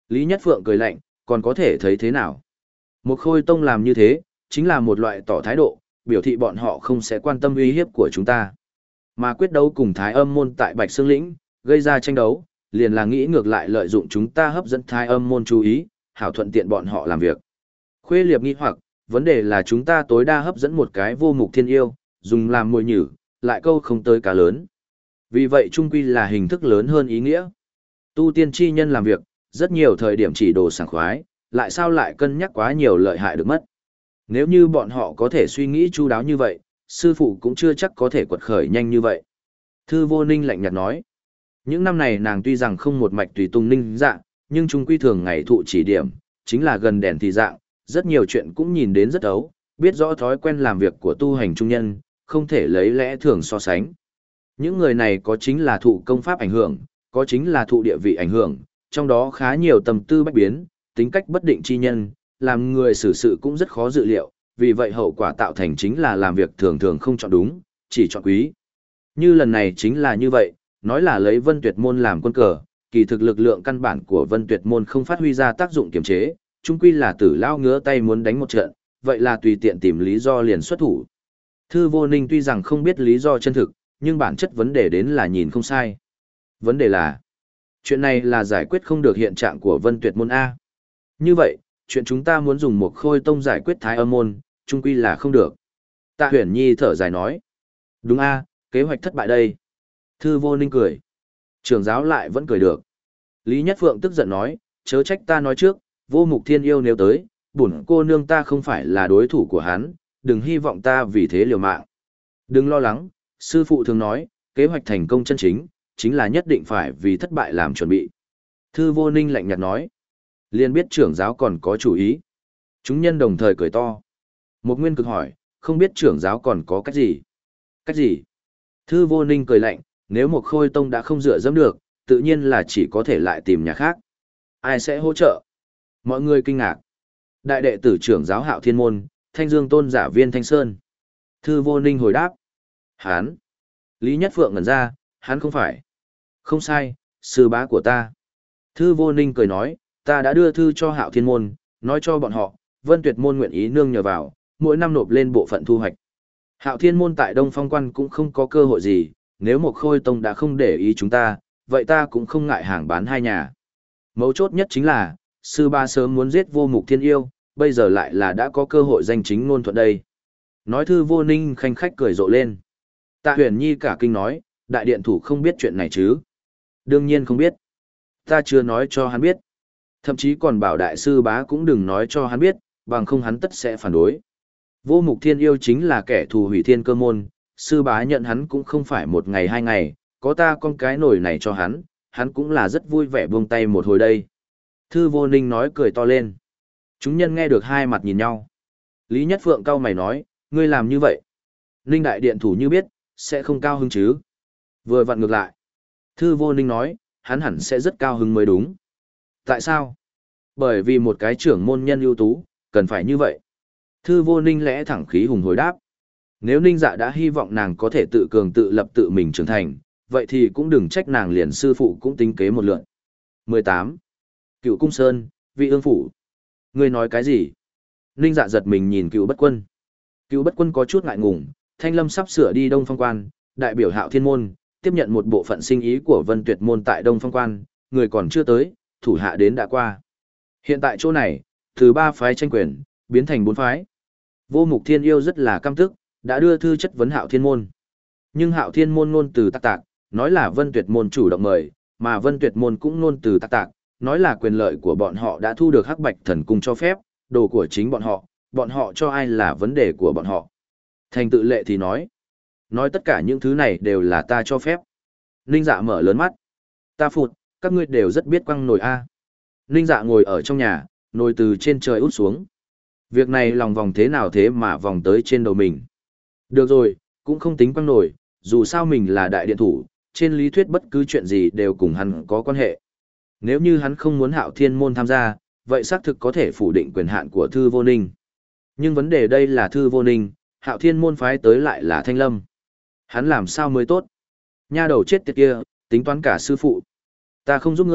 Lý Nhất Phượng cười lạnh, còn có thể thấy thế nào? Một Khôi Tông làm như thế, chính là một loại tỏ thái độ, biểu thị bọn họ không sẽ quan tâm uy hiếp của chúng ta. Mà quyết đấu cùng Thái Âm môn tại Bạch Sương Lĩnh, gây ra tranh đấu, liền là nghĩ ngược lại lợi dụng chúng ta hấp dẫn Thái Âm môn chú ý, hảo thuận tiện bọn họ làm việc. Khuê Liệp nghi hoặc, vấn đề là chúng ta tối đa hấp dẫn một cái vô mục thiên yêu, dùng làm mồi nhử, lại câu không tới cá lớn. Vì vậy trung quy là hình thức lớn hơn ý nghĩa. Tu tiên chi nhân làm việc, rất nhiều thời điểm chỉ đồ sảng khoái, lại sao lại cân nhắc quá nhiều lợi hại được mất. Nếu như bọn họ có thể suy nghĩ chu đáo như vậy, sư phụ cũng chưa chắc có thể quật khởi nhanh như vậy. Thư Vô Ninh lạnh nhạt nói, những năm này nàng tuy rằng không một mạch tùy tung ninh dạng, nhưng trung quy thường ngày thụ chỉ điểm, chính là gần đèn thì dạng, rất nhiều chuyện cũng nhìn đến rất ấu, biết rõ thói quen làm việc của tu hành trung nhân, không thể lấy lẽ thường so sánh. Những người này có chính là thụ công pháp ảnh hưởng, có chính là thụ địa vị ảnh hưởng, trong đó khá nhiều tâm tư bách biến, tính cách bất định chi nhân, làm người xử sự cũng rất khó dự liệu, vì vậy hậu quả tạo thành chính là làm việc thường thường không chọn đúng, chỉ chọn quý. Như lần này chính là như vậy, nói là lấy Vân Tuyệt môn làm quân cờ, kỳ thực lực lượng căn bản của Vân Tuyệt môn không phát huy ra tác dụng kiểm chế, chung quy là Tử Lao ngứa tay muốn đánh một trận, vậy là tùy tiện tìm lý do liền xuất thủ. Thư Vô Ninh tuy rằng không biết lý do chân thực, nhưng bản chất vấn đề đến là nhìn không sai. Vấn đề là, chuyện này là giải quyết không được hiện trạng của Vân Tuyệt môn A. Như vậy, chuyện chúng ta muốn dùng một Khôi Tông giải quyết Thái Âm môn, chung quy là không được. Tạ Huyền Nhi thở dài nói, đúng A, kế hoạch thất bại đây. Thư Vô Ninh cười. Trưởng giáo lại vẫn cười được. Lý Nhất Phượng tức giận nói, chớ trách ta nói trước, Vô Mục Thiên Yêu nếu tới, bổn cô nương ta không phải là đối thủ của hắn, đừng hy vọng ta vì thế liều mạng. Đừng lo lắng, sư phụ thường nói, kế hoạch thành công chân chính, chính là nhất định phải vì thất bại làm chuẩn bị. Thư Vô Ninh lạnh nhạt nói, liền biết trưởng giáo còn có chủ ý. Chúng nhân đồng thời cười to. Một Nguyên Cực hỏi, không biết trưởng giáo còn có cách gì? Cách gì? Thư Vô Ninh cười lạnh, nếu một Khôi Tông đã không dựa dẫm được, tự nhiên là chỉ có thể lại tìm nhà khác. Ai sẽ hỗ trợ? Mọi người kinh ngạc. Đại đệ tử trưởng giáo Hạo Thiên môn, Thanh Dương tôn giả Viên Thanh Sơn. Thư Vô Ninh hồi đáp. Hán. Lý Nhất Phượng ngẩn ra, hắn không phải. Không sai, sư bá của ta. Thư Vô Ninh cười nói, ta đã đưa thư cho Hạo Thiên môn, nói cho bọn họ, Vân Tuyệt môn nguyện ý nương nhờ vào, mỗi năm nộp lên bộ phận thu hoạch. Hạo Thiên môn tại Đông Phong Quan cũng không có cơ hội gì, nếu một Khôi Tông đã không để ý chúng ta, vậy ta cũng không ngại hàng bán hai nhà. Mấu chốt nhất chính là, sư ba sớm muốn giết Vô Mục Thiên Yêu, bây giờ lại là đã có cơ hội danh chính ngôn thuận đây. Nói Thư Vô Ninh khanh khách cười rộ lên. Tạ Huyền Nhi cả kinh nói, đại điện thủ không biết chuyện này chứ? Đương nhiên không biết. Ta chưa nói cho hắn biết. Thậm chí còn bảo đại sư bá cũng đừng nói cho hắn biết, bằng không hắn tất sẽ phản đối. Vô Mục Thiên Yêu chính là kẻ thù hủy thiên cơ môn, sư bá nhận hắn cũng không phải một ngày hai ngày, có ta con cái nổi này cho hắn, hắn cũng là rất vui vẻ buông tay một hồi đây. Thư Vô Ninh nói cười to lên. Chúng nhân nghe được hai mặt nhìn nhau. Lý Nhất Phượng cau mày nói, ngươi làm như vậy. Ninh đại điện thủ như biết, sẽ không cao hứng chứ. Vừa vặn ngược lại. Thư Vô Ninh nói, hắn hẳn sẽ rất cao hứng mới đúng. Tại sao? Bởi vì một cái trưởng môn nhân ưu tú, cần phải như vậy. Thư Vô Ninh lẽ thẳng khí hùng hồi đáp. Nếu Ninh Dạ đã hy vọng nàng có thể tự cường tự lập tự mình trưởng thành, vậy thì cũng đừng trách nàng liền sư phụ cũng tính kế một lượt. mười tám. Cựu Cung Sơn, Vị Ương Phủ. Ngươi nói cái gì? Ninh Dạ giật mình nhìn Cựu Bất Quân. Cựu Bất Quân có chút ngại ngùng, Thanh Lâm sắp sửa đi Đông Phong Quan, đại biểu Hạo Thiên môn, tiếp nhận một bộ phận sinh ý của Vân Tuyệt môn tại Đông Phong Quan, người còn chưa tới, thủ hạ đến đã qua. Hiện tại chỗ này, từ ba phái tranh quyền, biến thành bốn phái. Vô Mục Thiên Yêu rất là căm tức, đã đưa thư chất vấn Hạo Thiên môn. Nhưng Hạo Thiên môn ngôn từ tạc tạc, nói là Vân Tuyệt môn chủ động mời, mà Vân Tuyệt môn cũng ngôn từ tạc tạc, nói là quyền lợi của bọn họ đã thu được Hắc Bạch Thần Cung cho phép, đồ của chính bọn họ, bọn họ cho ai là vấn đề của bọn họ. Thành tự lệ thì nói, nói tất cả những thứ này đều là ta cho phép. Ninh Dạ mở lớn mắt. Ta phụt, các ngươi đều rất biết quăng nồi a. Ninh Dạ ngồi ở trong nhà, nồi từ trên trời út xuống. Việc này lòng vòng thế nào thế mà vòng tới trên đầu mình. Được rồi, cũng không tính quăng nồi, dù sao mình là đại điện thủ, trên lý thuyết bất cứ chuyện gì đều cùng hắn có quan hệ. Nếu như hắn không muốn Hạo Thiên môn tham gia, vậy xác thực có thể phủ định quyền hạn của Thư Vô Ninh. Nhưng vấn đề đây là Thư Vô Ninh, Hạo Thiên môn phái tới lại là Thanh Lâm. Hắn làm sao mới tốt? Nha đầu chết tiệt kia, tính toán cả sư phụ. Ta không giúp ngươi,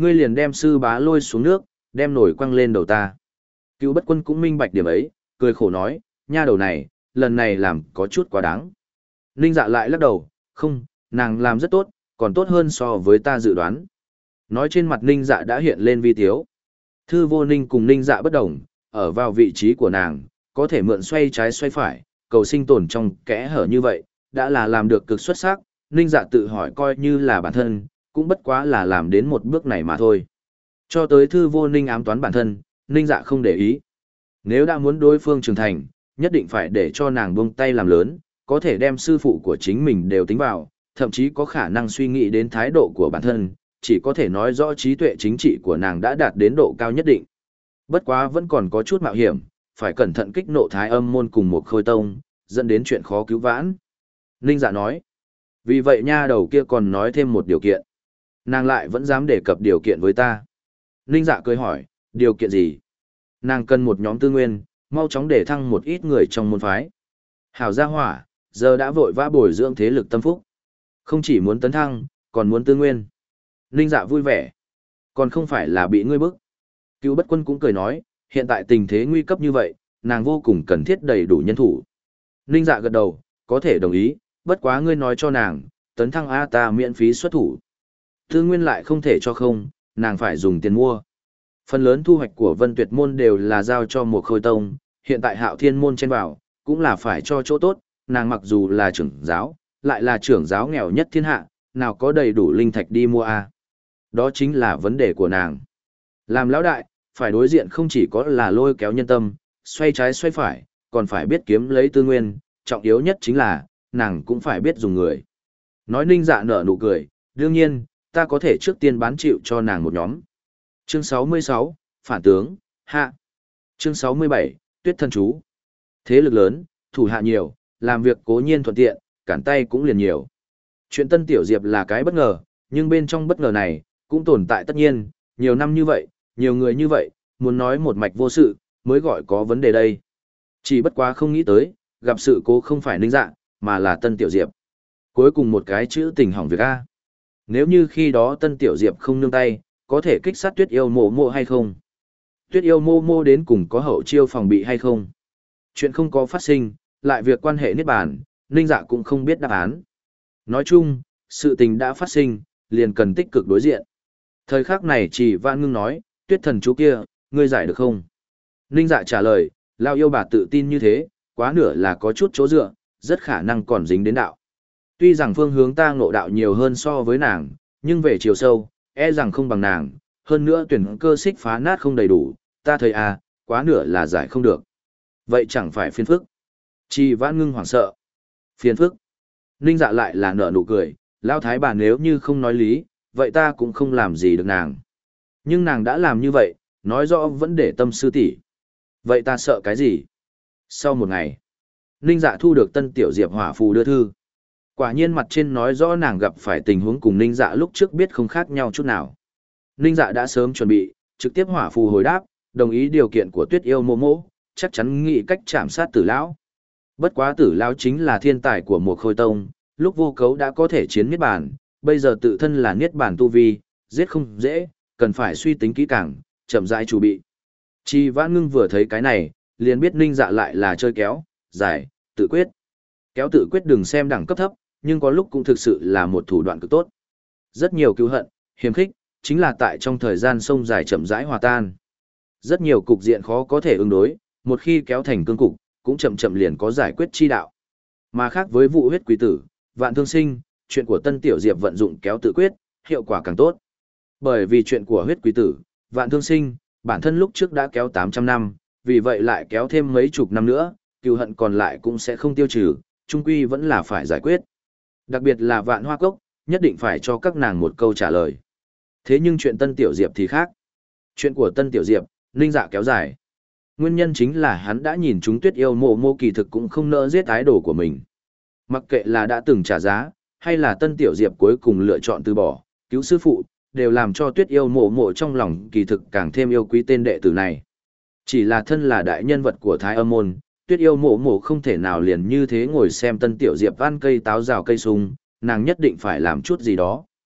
ngươi liền đem sư bá lôi xuống nước, đem nổi quăng lên đầu ta. Cựu bất quân cũng minh bạch điểm ấy, cười khổ nói, nha đầu này, lần này làm có chút quá đáng. Ninh dạ lại lắc đầu, không, nàng làm rất tốt, còn tốt hơn so với ta dự đoán. Nói trên mặt Ninh dạ đã hiện lên vi tiếu. Thư vô ninh cùng Ninh dạ bất đồng, ở vào vị trí của nàng, có thể mượn xoay trái xoay phải, cầu sinh tồn trong kẽ hở như vậy, đã là làm được cực xuất sắc. Ninh dạ tự hỏi coi như là bản thân, cũng bất quá là làm đến một bước này mà thôi. Cho tới thư vô ninh ám toán bản thân, Ninh dạ không để ý. Nếu đã muốn đối phương trưởng thành, nhất định phải để cho nàng buông tay làm lớn, có thể đem sư phụ của chính mình đều tính vào, thậm chí có khả năng suy nghĩ đến thái độ của bản thân, chỉ có thể nói rõ trí tuệ chính trị của nàng đã đạt đến độ cao nhất định. Bất quá vẫn còn có chút mạo hiểm, phải cẩn thận kích nộ thái âm môn cùng một khôi tông, dẫn đến chuyện khó cứu vãn. Ninh dạ nói, vì vậy nha đầu kia còn nói thêm một điều kiện. Nàng lại vẫn dám đề cập điều kiện với ta. Ninh dạ cười hỏi, điều kiện gì? Nàng cần một nhóm tư nguyên, mau chóng để thăng một ít người trong môn phái. Hảo gia hỏa, giờ đã vội vã bồi dưỡng thế lực tâm phúc. Không chỉ muốn tấn thăng, còn muốn tư nguyên. Ninh dạ vui vẻ. Còn không phải là bị ngươi bức. Cựu bất quân cũng cười nói, hiện tại tình thế nguy cấp như vậy, nàng vô cùng cần thiết đầy đủ nhân thủ. Ninh dạ gật đầu, có thể đồng ý, bất quá ngươi nói cho nàng, tấn thăng A ta miễn phí xuất thủ. Tư nguyên lại không thể cho không, nàng phải dùng tiền mua. Phần lớn thu hoạch của Vân Tuyệt môn đều là giao cho một khôi tông, hiện tại Hạo Thiên môn trên vào, cũng là phải cho chỗ tốt, nàng mặc dù là trưởng giáo, lại là trưởng giáo nghèo nhất thiên hạ, nào có đầy đủ linh thạch đi mua a. Đó chính là vấn đề của nàng. Làm lão đại, phải đối diện không chỉ có là lôi kéo nhân tâm, xoay trái xoay phải, còn phải biết kiếm lấy tư nguyên, trọng yếu nhất chính là, nàng cũng phải biết dùng người. Nói Ninh dạ nở nụ cười, đương nhiên, ta có thể trước tiên bán chịu cho nàng một nhóm. Chương sáu mươi sáu, Phản tướng, hạ. Chương sáu mươi bảy, Tuyết thân chú. Thế lực lớn, thủ hạ nhiều, làm việc cố nhiên thuận tiện, cản tay cũng liền nhiều. Chuyện Tân Tiểu Diệp là cái bất ngờ, nhưng bên trong bất ngờ này, cũng tồn tại tất nhiên, nhiều năm như vậy, nhiều người như vậy, muốn nói một mạch vô sự, mới gọi có vấn đề đây. Chỉ bất quá không nghĩ tới, gặp sự cố không phải Ninh Dạ, mà là Tân Tiểu Diệp. Cuối cùng một cái chữ tình hỏng việc A. Nếu như khi đó Tân Tiểu Diệp không nương tay, có thể kích sát Tuyết Yêu Mộ Mộ hay không? Tuyết Yêu Mộ Mộ đến cùng có hậu chiêu phòng bị hay không? Chuyện không có phát sinh, lại việc quan hệ niết bàn, Ninh Dạ cũng không biết đáp án. Nói chung, sự tình đã phát sinh, liền cần tích cực đối diện. Thời khắc này chỉ Vãn Ngưng nói, Tuyết thần chú kia, ngươi giải được không? Ninh Dạ trả lời, lao yêu bà tự tin như thế, quá nửa là có chút chỗ dựa, rất khả năng còn dính đến đạo. Tuy rằng phương hướng ta ngộ đạo nhiều hơn so với nàng, nhưng về chiều sâu, e rằng không bằng nàng, hơn nữa tuyển cơ xích phá nát không đầy đủ, ta thấy à, quá nửa là giải không được. Vậy chẳng phải phiền phức. Chỉ Vãn Ngưng hoảng sợ. Phiền phức. Ninh Dạ lại là nở nụ cười, lao thái bà nếu như không nói lý, vậy ta cũng không làm gì được nàng. Nhưng nàng đã làm như vậy, nói rõ vẫn để tâm sư tỷ. Vậy ta sợ cái gì? Sau một ngày, Ninh Dạ thu được Tân Tiểu Diệp hỏa phù đưa thư. Quả nhiên mặt trên nói rõ nàng gặp phải tình huống cùng Ninh Dạ lúc trước biết không khác nhau chút nào. Ninh Dạ đã sớm chuẩn bị, trực tiếp hỏa phù hồi đáp, đồng ý điều kiện của Tuyết Yêu Mộ Mộ, chắc chắn nghĩ cách chạm sát Tử lão. Bất quá Tử lão chính là thiên tài của một khôi tông, lúc vô cấu đã có thể chiến niết bàn, bây giờ tự thân là niết bàn tu vi, giết không dễ, cần phải suy tính kỹ càng, chậm rãi chuẩn bị. Chỉ Vãn Ngưng vừa thấy cái này, liền biết Ninh Dạ lại là chơi kéo, giải, tự quyết. Kéo tự quyết đừng xem đẳng cấp thấp, nhưng có lúc cũng thực sự là một thủ đoạn cực tốt. Rất nhiều cứu hận, hiềm khích, chính là tại trong thời gian sông dài chậm rãi hòa tan. Rất nhiều cục diện khó có thể ứng đối, một khi kéo thành cương cục, cũng chậm chậm liền có giải quyết chi đạo. Mà khác với vụ huyết quý tử, vạn thương sinh, chuyện của Tân Tiểu Diệp vận dụng kéo tự quyết, hiệu quả càng tốt. Bởi vì chuyện của huyết quý tử, vạn thương sinh, bản thân lúc trước đã kéo tám trăm năm, vì vậy lại kéo thêm mấy chục năm nữa, cừu hận còn lại cũng sẽ không tiêu trừ, chung quy vẫn là phải giải quyết. Đặc biệt là vạn hoa cốc, nhất định phải cho các nàng một câu trả lời. Thế nhưng chuyện Tân Tiểu Diệp thì khác. Chuyện của Tân Tiểu Diệp, Ninh Dạ kéo dài. Nguyên nhân chính là hắn đã nhìn chúng Tuyết Yêu Mộ Mộ kỳ thực cũng không nỡ giết ái đồ của mình. Mặc kệ là đã từng trả giá, hay là Tân Tiểu Diệp cuối cùng lựa chọn từ bỏ, cứu sư phụ, đều làm cho Tuyết Yêu Mộ Mộ trong lòng kỳ thực càng thêm yêu quý tên đệ tử này. Chỉ là thân là đại nhân vật của Thái Âm môn, Tuyết Yêu Mộ Mộ không thể nào liền như thế ngồi xem Tân Tiểu Diệp ăn cây táo rào cây sung, nàng nhất định phải làm chút gì đó.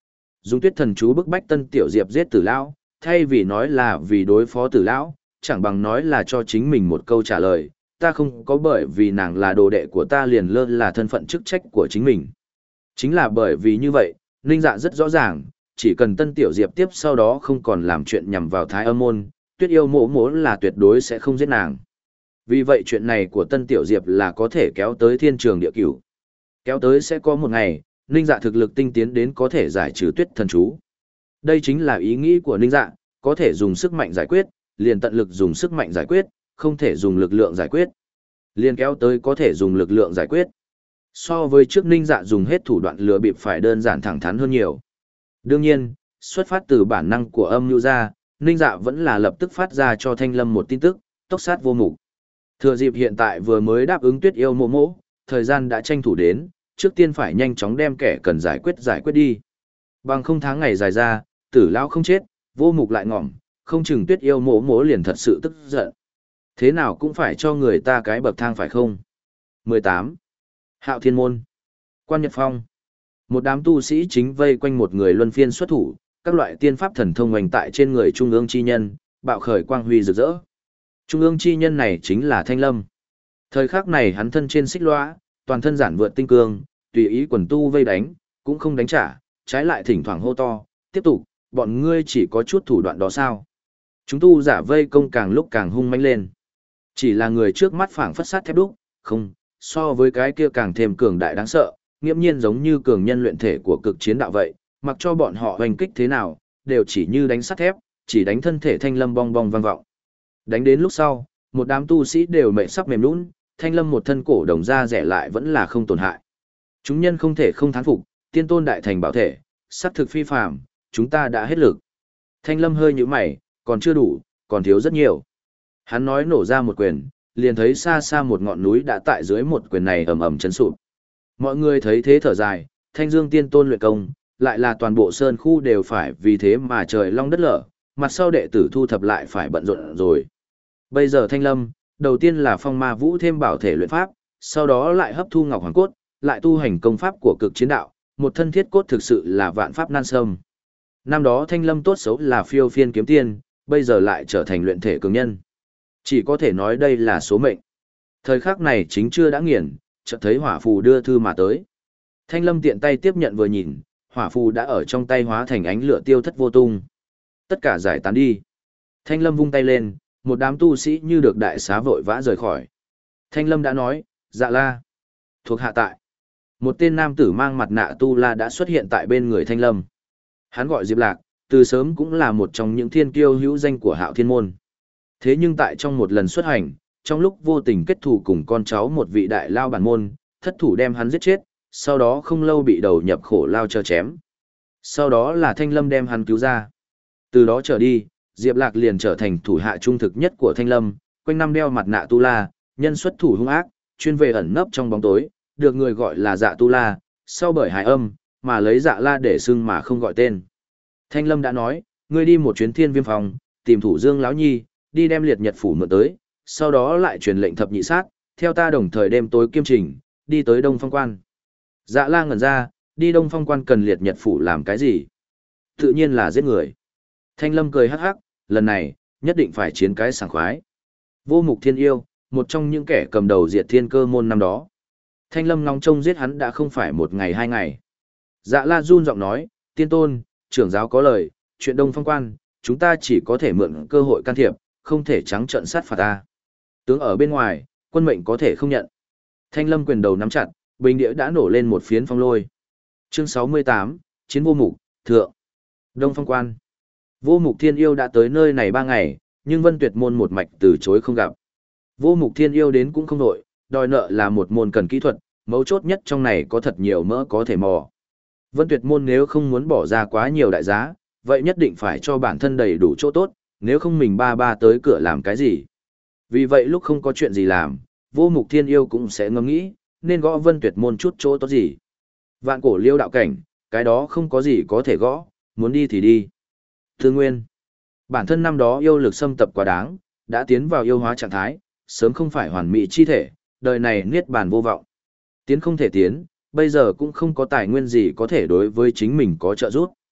dùng tuyết thần chú bức bách Tân Tiểu Diệp giết Tử lão, thay vì nói là vì đối phó Tử lão, chẳng bằng nói là cho chính mình một câu trả lời, ta không có bởi vì nàng là đồ đệ của ta liền lơ là thân phận chức trách của chính mình. Chính là bởi vì như vậy, Ninh Dạ rất rõ ràng, chỉ cần Tân Tiểu Diệp tiếp sau đó không còn làm chuyện nhằm vào Thái Âm môn, Tuyết yêu mộ mộ là tuyệt đối sẽ không giết nàng. Vì vậy chuyện này của Tân Tiểu Diệp là có thể kéo tới thiên trường địa cửu. Kéo tới sẽ có một ngày, Ninh Dạ thực lực tinh tiến đến có thể giải trừ tuyết thần chú. Đây chính là ý nghĩ của Ninh Dạ, có thể dùng sức mạnh giải quyết, liền tận lực dùng sức mạnh giải quyết, không thể dùng lực lượng giải quyết. Liền kéo tới có thể dùng lực lượng giải quyết. So với trước Ninh Dạ dùng hết thủ đoạn lừa bịp phải đơn giản thẳng thắn hơn nhiều. Đương nhiên, xuất phát từ bản năng của âm nhu ra, Ninh Dạ vẫn là lập tức phát ra cho Thanh Lâm một tin tức, tốc sát vô mục. Thừa dịp hiện tại vừa mới đáp ứng Tuyết yêu mộ mộ, thời gian đã tranh thủ đến, trước tiên phải nhanh chóng đem kẻ cần giải quyết giải quyết đi. Bằng không tháng ngày dài ra, Tử lão không chết, vô mục lại ngỏm, không chừng Tuyết yêu mộ mộ liền thật sự tức giận. Thế nào cũng phải cho người ta cái bậc thang phải không? mười tám. Hạo Thiên môn. Quan Nhật Phong. Một đám tu sĩ chính vây quanh một người luân phiên xuất thủ, các loại tiên pháp thần thông hoành tại trên người trung ương chi nhân, bạo khởi quang huy rực rỡ. Trung ương chi nhân này chính là Thanh Lâm. Thời khắc này hắn thân trên xích lõa, toàn thân giản vượt tinh cương, tùy ý quần tu vây đánh, cũng không đánh trả, trái lại thỉnh thoảng hô to, tiếp tục, bọn ngươi chỉ có chút thủ đoạn đó sao? Chúng tu giả vây công càng lúc càng hung mãnh lên. Chỉ là người trước mắt phảng phất sắt thép đúc, không, so với cái kia càng thêm cường đại đáng sợ, nghiễm nhiên giống như cường nhân luyện thể của cực chiến đạo vậy, mặc cho bọn họ hoành kích thế nào, đều chỉ như đánh sắt thép, chỉ đánh thân thể Thanh Lâm bong bong vang vọng. Đánh đến lúc sau, một đám tu sĩ đều mệt sắp mềm nhũn, Thanh Lâm một thân cổ đồng da rẻ lại vẫn là không tổn hại. Chúng nhân không thể không thán phục, tiên tôn đại thành bảo thể, sắc thực phi phàm, chúng ta đã hết lực. Thanh Lâm hơi nhíu mày, còn chưa đủ, còn thiếu rất nhiều. Hắn nói nổ ra một quyền, liền thấy xa xa một ngọn núi đã tại dưới một quyền này ầm ầm chấn sụp. Mọi người thấy thế thở dài, Thanh Dương tiên tôn luyện công, lại là toàn bộ sơn khu đều phải vì thế mà trời long đất lở, mặt sau đệ tử thu thập lại phải bận rộn rồi. Bây giờ Thanh Lâm, đầu tiên là phong ma vũ thêm bảo thể luyện pháp, sau đó lại hấp thu ngọc hoàng cốt, lại tu hành công pháp của cực chiến đạo, một thân thiết cốt thực sự là vạn pháp nan sâm. Năm đó Thanh Lâm tốt xấu là phiêu phiên kiếm tiên, bây giờ lại trở thành luyện thể cường nhân. Chỉ có thể nói đây là số mệnh. Thời khắc này chính chưa đã nghiền, chợt thấy hỏa phù đưa thư mà tới. Thanh Lâm tiện tay tiếp nhận vừa nhìn, hỏa phù đã ở trong tay hóa thành ánh lửa tiêu thất vô tung. Tất cả giải tán đi. Thanh Lâm vung tay lên, một đám tu sĩ như được đại xá vội vã rời khỏi. Thanh Lâm đã nói, Dạ La. Thuộc hạ tại. Một tên nam tử mang mặt nạ tu la đã xuất hiện tại bên người Thanh Lâm. Hắn gọi Diệp Lạc, từ sớm cũng là một trong những thiên kiêu hữu danh của Hạo Thiên môn. Thế nhưng tại trong một lần xuất hành, trong lúc vô tình kết thù cùng con cháu một vị đại lao bản môn, thất thủ đem hắn giết chết, sau đó không lâu bị đầu nhập khổ lao chờ chém. Sau đó là Thanh Lâm đem hắn cứu ra. Từ đó trở đi, Diệp Lạc liền trở thành thủ hạ trung thực nhất của Thanh Lâm, quanh năm đeo mặt nạ tu la, nhân xuất thủ hung ác, chuyên về ẩn nấp trong bóng tối, được người gọi là Dạ Tu La, sau bởi hài âm, mà lấy Dạ La để xưng mà không gọi tên. Thanh Lâm đã nói, ngươi đi một chuyến Thiên Viêm phòng, tìm thủ Dương lão nhi, đi đem liệt nhật phủ mượn tới, sau đó lại truyền lệnh thập nhị sát, theo ta đồng thời đêm tối kiêm trình, đi tới Đông Phong Quan. Dạ La ngẩn ra, đi Đông Phong Quan cần liệt nhật phủ làm cái gì? Tự nhiên là giết người. Thanh Lâm cười hắc hắc, lần này, nhất định phải chiến cái sảng khoái. Vô Mục Thiên Yêu, một trong những kẻ cầm đầu diệt thiên cơ môn năm đó. Thanh Lâm ngóng trông giết hắn đã không phải một ngày hai ngày. Dạ La run giọng nói, tiên tôn, trưởng giáo có lời, chuyện Đông Phong Quan, chúng ta chỉ có thể mượn cơ hội can thiệp, không thể trắng trợn sát phạt ta. Tướng ở bên ngoài, quân mệnh có thể không nhận. Thanh Lâm quyền đầu nắm chặt, bình địa đã nổ lên một phiến phong lôi. Chương sáu mươi tám, Chiến Vô Mục, Thượng. Đông Phong Quan. Vô Mục Thiên Yêu đã tới nơi này ba ngày, nhưng Vân Tuyệt môn một mạch từ chối không gặp. Vô Mục Thiên Yêu đến cũng không đội, đòi nợ là một môn cần kỹ thuật, mấu chốt nhất trong này có thật nhiều mỡ có thể mò. Vân Tuyệt môn nếu không muốn bỏ ra quá nhiều đại giá, vậy nhất định phải cho bản thân đầy đủ chỗ tốt, nếu không mình ba ba tới cửa làm cái gì. Vì vậy lúc không có chuyện gì làm, Vô Mục Thiên Yêu cũng sẽ ngẫm nghĩ, nên gõ Vân Tuyệt môn chút chỗ tốt gì. Vạn cổ liêu đạo cảnh, cái đó không có gì có thể gõ, muốn đi thì đi. Thư Nguyên. Bản thân năm đó yêu lực xâm tập quá đáng, đã tiến vào yêu hóa trạng thái, sớm không phải hoàn mỹ chi thể, đời này niết bàn vô vọng. Tiến không thể tiến, bây giờ cũng không có tài nguyên gì có thể đối với chính mình có trợ giúp.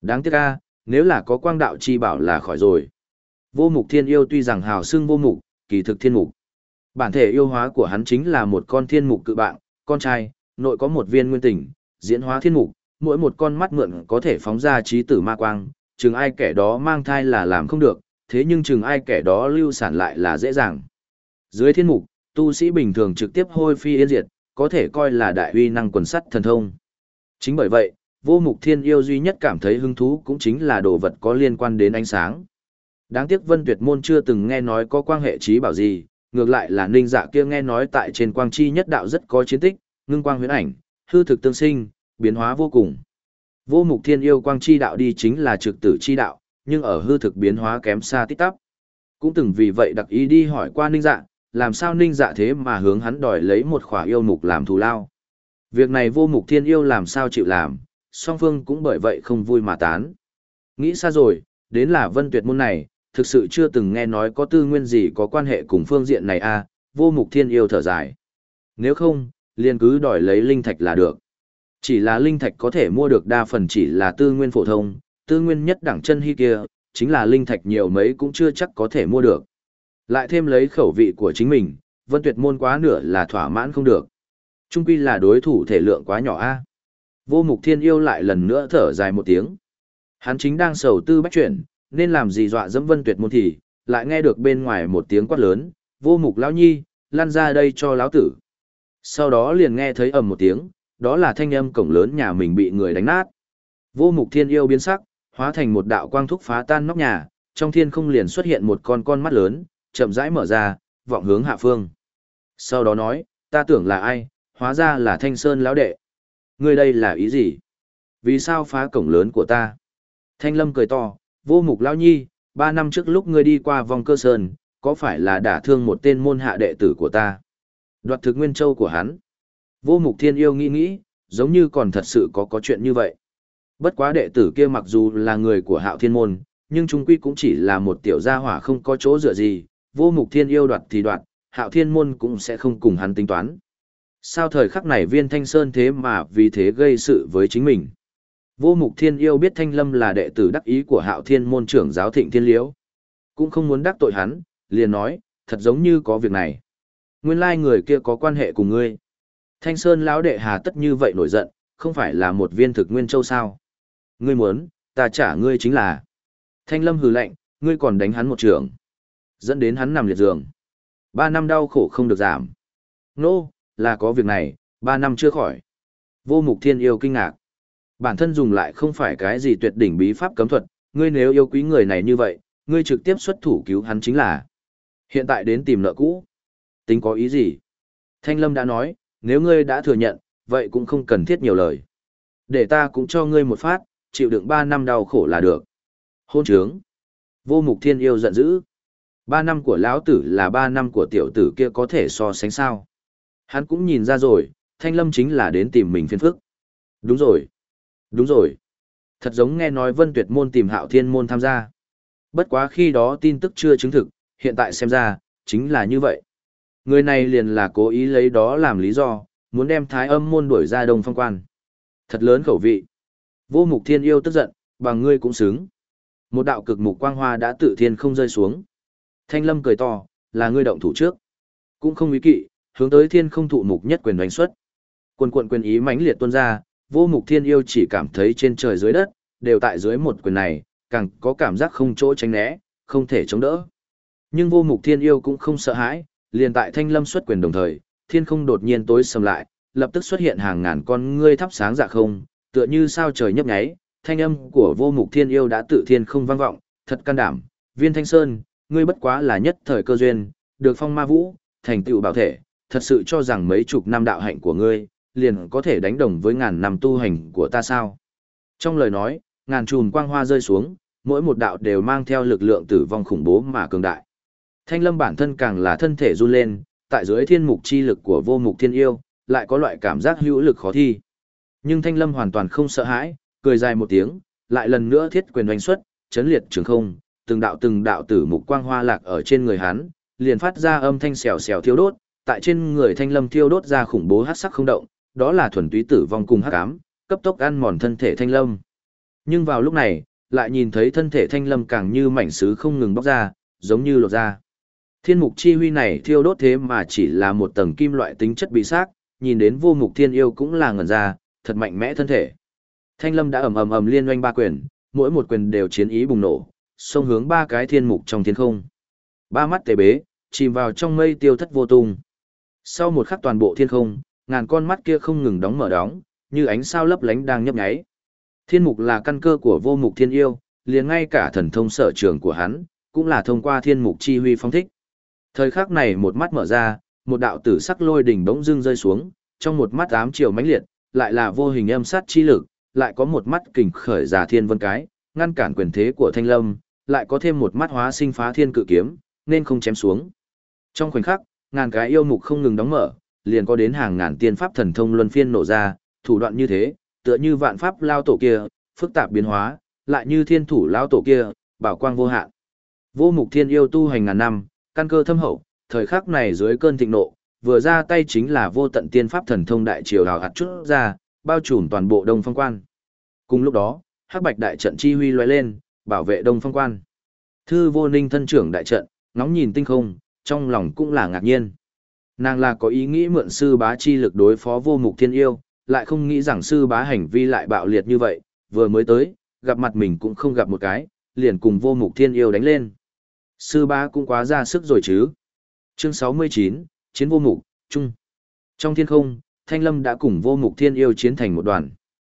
Đáng tiếc a, nếu là có quang đạo chi bảo là khỏi rồi. Vô Mục Thiên Yêu tuy rằng hào xưng vô mục, kỳ thực thiên mục. Bản thể yêu hóa của hắn chính là một con thiên mục cự bạn, con trai, nội có một viên nguyên tỉnh, diễn hóa thiên mục, mỗi một con mắt mượn có thể phóng ra trí tử ma quang, chừng ai kẻ đó mang thai là làm không được, thế nhưng chừng ai kẻ đó lưu sản lại là dễ dàng. Dưới thiên mục, tu sĩ bình thường trực tiếp hôi phi yên diệt, có thể coi là đại uy năng quần sắt thần thông. Chính bởi vậy, Vô Mục Thiên Yêu duy nhất cảm thấy hứng thú cũng chính là đồ vật có liên quan đến ánh sáng. Đáng tiếc Vân Tuyệt Môn chưa từng nghe nói có quan hệ trí bảo gì, ngược lại là Ninh Dạ kia nghe nói tại trên quang chi nhất đạo rất có chiến tích, ngưng quang huyễn ảnh, hư thực tương sinh, biến hóa vô cùng. Vô Mục Thiên Yêu quang chi đạo đi chính là trực tử chi đạo, nhưng ở hư thực biến hóa kém xa tít tắp. Cũng từng vì vậy đặc ý đi hỏi qua Ninh Dạ, làm sao Ninh Dạ thế mà hướng hắn đòi lấy một khỏa yêu mục làm thù lao. Việc này Vô Mục Thiên Yêu làm sao chịu làm, song phương cũng bởi vậy không vui mà tán. Nghĩ xa rồi, đến là Vân Tuyệt Môn này, thực sự chưa từng nghe nói có tư nguyên gì có quan hệ cùng phương diện này a. À, Vô Mục Thiên Yêu thở dài. Nếu không, liền cứ đòi lấy linh thạch là được. Chỉ là linh thạch có thể mua được đa phần chỉ là tư nguyên phổ thông, tư nguyên nhất đẳng chân hy kia, chính là linh thạch nhiều mấy cũng chưa chắc có thể mua được. Lại thêm lấy khẩu vị của chính mình, Vân Tuyệt Môn quá nửa là thỏa mãn không được. Trung quy là đối thủ thể lượng quá nhỏ a. Vô Mục Thiên Yêu lại lần nữa thở dài một tiếng. Hắn chính đang sầu tư bách chuyển, nên làm gì dọa dẫm Vân Tuyệt Môn thì, lại nghe được bên ngoài một tiếng quát lớn, Vô Mục lão nhi, lăn ra đây cho lão tử. Sau đó liền nghe thấy ầm một tiếng, đó là thanh âm cổng lớn nhà mình bị người đánh nát. Vô Mục Thiên Yêu biến sắc, hóa thành một đạo quang thúc phá tan nóc nhà, trong thiên không liền xuất hiện một con con mắt lớn, chậm rãi mở ra, vọng hướng hạ phương. Sau đó nói, ta tưởng là ai, hóa ra là Thanh Sơn lão đệ. Ngươi đây là ý gì? Vì sao phá cổng lớn của ta? Thanh Lâm cười to, Vô Mục lão nhi, ba năm trước lúc ngươi đi qua vòng cơ sơn, có phải là đả thương một tên môn hạ đệ tử của ta? Đoạt thực nguyên châu của hắn. Vô Mục Thiên Yêu nghĩ nghĩ, giống như còn thật sự có có chuyện như vậy. Bất quá đệ tử kia mặc dù là người của Hạo Thiên môn, nhưng chúng quy cũng chỉ là một tiểu gia hỏa không có chỗ dựa gì, Vô Mục Thiên Yêu đoạt thì đoạt, Hạo Thiên môn cũng sẽ không cùng hắn tính toán. Sao thời khắc này Viên Thanh Sơn thế mà vì thế gây sự với chính mình? Vô Mục Thiên Yêu biết Thanh Lâm là đệ tử đắc ý của Hạo Thiên môn trưởng giáo Thịnh Thiên Liễu, cũng không muốn đắc tội hắn, liền nói, thật giống như có việc này. Nguyên lai người kia có quan hệ cùng ngươi. Thanh Sơn lão đệ hà tất như vậy nổi giận, không phải là một viên thực nguyên châu sao? Ngươi muốn, ta trả ngươi chính là. Thanh Lâm hừ lạnh, ngươi còn đánh hắn một trường, dẫn đến hắn nằm liệt giường. Ba năm đau khổ không được giảm. Nô, no, là có việc này, ba năm chưa khỏi. Vô Mục Thiên Yêu kinh ngạc. Bản thân dùng lại không phải cái gì tuyệt đỉnh bí pháp cấm thuật, ngươi nếu yêu quý người này như vậy, ngươi trực tiếp xuất thủ cứu hắn chính là. Hiện tại đến tìm nợ cũ. Tính có ý gì? Thanh Lâm đã nói, nếu ngươi đã thừa nhận, vậy cũng không cần thiết nhiều lời. Để ta cũng cho ngươi một phát, chịu đựng ba năm đau khổ là được. Hôn trướng. Vô Mục Thiên Yêu giận dữ. Ba năm của lão tử là ba năm của tiểu tử kia có thể so sánh sao? Hắn cũng nhìn ra rồi, Thanh Lâm chính là đến tìm mình phiền phức. Đúng rồi. Đúng rồi. Thật giống nghe nói Vân Tuyệt môn tìm Hạo Thiên môn tham gia. Bất quá khi đó tin tức chưa chứng thực, hiện tại xem ra, chính là như vậy. Người này liền là cố ý lấy đó làm lý do, muốn đem Thái Âm môn đuổi ra Đông Phong quan. Thật lớn khẩu vị. Vô Mục Thiên Yêu tức giận, bằng ngươi cũng xứng. Một đạo cực mục quang hoa đã tự thiên không rơi xuống. Thanh Lâm cười to, là ngươi động thủ trước. Cũng không ý kỵ, hướng tới thiên không thụ mục nhất quyền đánh xuất. Quần quận quyền ý mãnh liệt tuôn ra, Vô Mục Thiên Yêu chỉ cảm thấy trên trời dưới đất, đều tại dưới một quyền này, càng có cảm giác không chỗ tránh né, không thể chống đỡ. Nhưng Vô Mục Thiên Yêu cũng không sợ hãi, liền tại Thanh Lâm xuất quyền đồng thời, thiên không đột nhiên tối sầm lại, lập tức xuất hiện hàng ngàn con ngươi thắp sáng dạ không, tựa như sao trời nhấp nháy, thanh âm của Vô Mục Thiên Yêu đã tự thiên không vang vọng, thật can đảm, Viên Thanh Sơn, ngươi bất quá là nhất thời cơ duyên, được phong ma vũ, thành tựu bảo thể, thật sự cho rằng mấy chục năm đạo hạnh của ngươi, liền có thể đánh đồng với ngàn năm tu hành của ta sao? Trong lời nói, ngàn chùm quang hoa rơi xuống, mỗi một đạo đều mang theo lực lượng tử vong khủng bố mà cường đại. Thanh Lâm bản thân càng là thân thể run lên, tại dưới thiên mục chi lực của Vô Mục Thiên Yêu, lại có loại cảm giác hữu lực khó thi. Nhưng Thanh Lâm hoàn toàn không sợ hãi, cười dài một tiếng, lại lần nữa thiết quyền đánh xuất, chấn liệt trường không, từng đạo từng đạo tử mục quang hoa lạc ở trên người hắn, liền phát ra âm thanh xèo xèo thiêu đốt, tại trên người Thanh Lâm thiêu đốt ra khủng bố hắc sắc không động, đó là thuần túy tử vong cùng hắc ám, cấp tốc ăn mòn thân thể Thanh Lâm. Nhưng vào lúc này, lại nhìn thấy thân thể Thanh Lâm càng như mảnh sứ không ngừng bóc ra, giống như lột ra. Thiên mục chi huy này thiêu đốt thế mà chỉ là một tầng kim loại tính chất bị xác, nhìn đến vô mục thiên yêu cũng là ngẩn ra, thật mạnh mẽ thân thể. Thanh Lâm đã ầm ầm ầm liên oanh ba quyền, mỗi một quyền đều chiến ý bùng nổ, xông hướng ba cái thiên mục trong thiên không. Ba mắt tề bế, chìm vào trong mây tiêu thất vô tung. Sau một khắc toàn bộ thiên không, ngàn con mắt kia không ngừng đóng mở đóng, như ánh sao lấp lánh đang nhấp nháy. Thiên mục là căn cơ của vô mục thiên yêu, liền ngay cả thần thông sở trường của hắn, cũng là thông qua thiên mục chi huy phong thích. Thời khắc này một mắt mở ra, một đạo tử sắc lôi đỉnh bỗng dưng rơi xuống, trong một mắt ám chiều mãnh liệt, lại là vô hình âm sát chi lực, lại có một mắt kình khởi giả thiên vân cái, ngăn cản quyền thế của Thanh Lâm, lại có thêm một mắt hóa sinh phá thiên cự kiếm, nên không chém xuống. Trong khoảnh khắc, ngàn cái yêu mục không ngừng đóng mở, liền có đến hàng ngàn tiên pháp thần thông luân phiên nổ ra, thủ đoạn như thế, tựa như vạn pháp lao tổ kia, phức tạp biến hóa, lại như thiên thủ lao tổ kia, bảo quang vô hạn. Vô mục thiên yêu tu hành ngàn năm, căn cơ thâm hậu, thời khắc này dưới cơn thịnh nộ, vừa ra tay chính là vô tận tiên pháp thần thông đại triều hào hạt chút ra, bao trùm toàn bộ Đông Phong Quan. Cùng lúc đó, hắc bạch đại trận chi huy lóe lên, bảo vệ Đông Phong Quan. Thư Vô Ninh thân trưởng đại trận, ngóng nhìn tinh không, trong lòng cũng là ngạc nhiên. Nàng là có ý nghĩ mượn sư bá chi lực đối phó vô mục thiên yêu, lại không nghĩ rằng sư bá hành vi lại bạo liệt như vậy, vừa mới tới, gặp mặt mình cũng không gặp một cái, liền cùng vô mục thiên yêu đánh lên. Sư bá cũng quá ra sức rồi chứ. Chương sáu mươi chín, Chiến vô mục, Trung. Trong thiên không, Thanh Lâm đã cùng vô mục thiên yêu chiến thành một đoàn.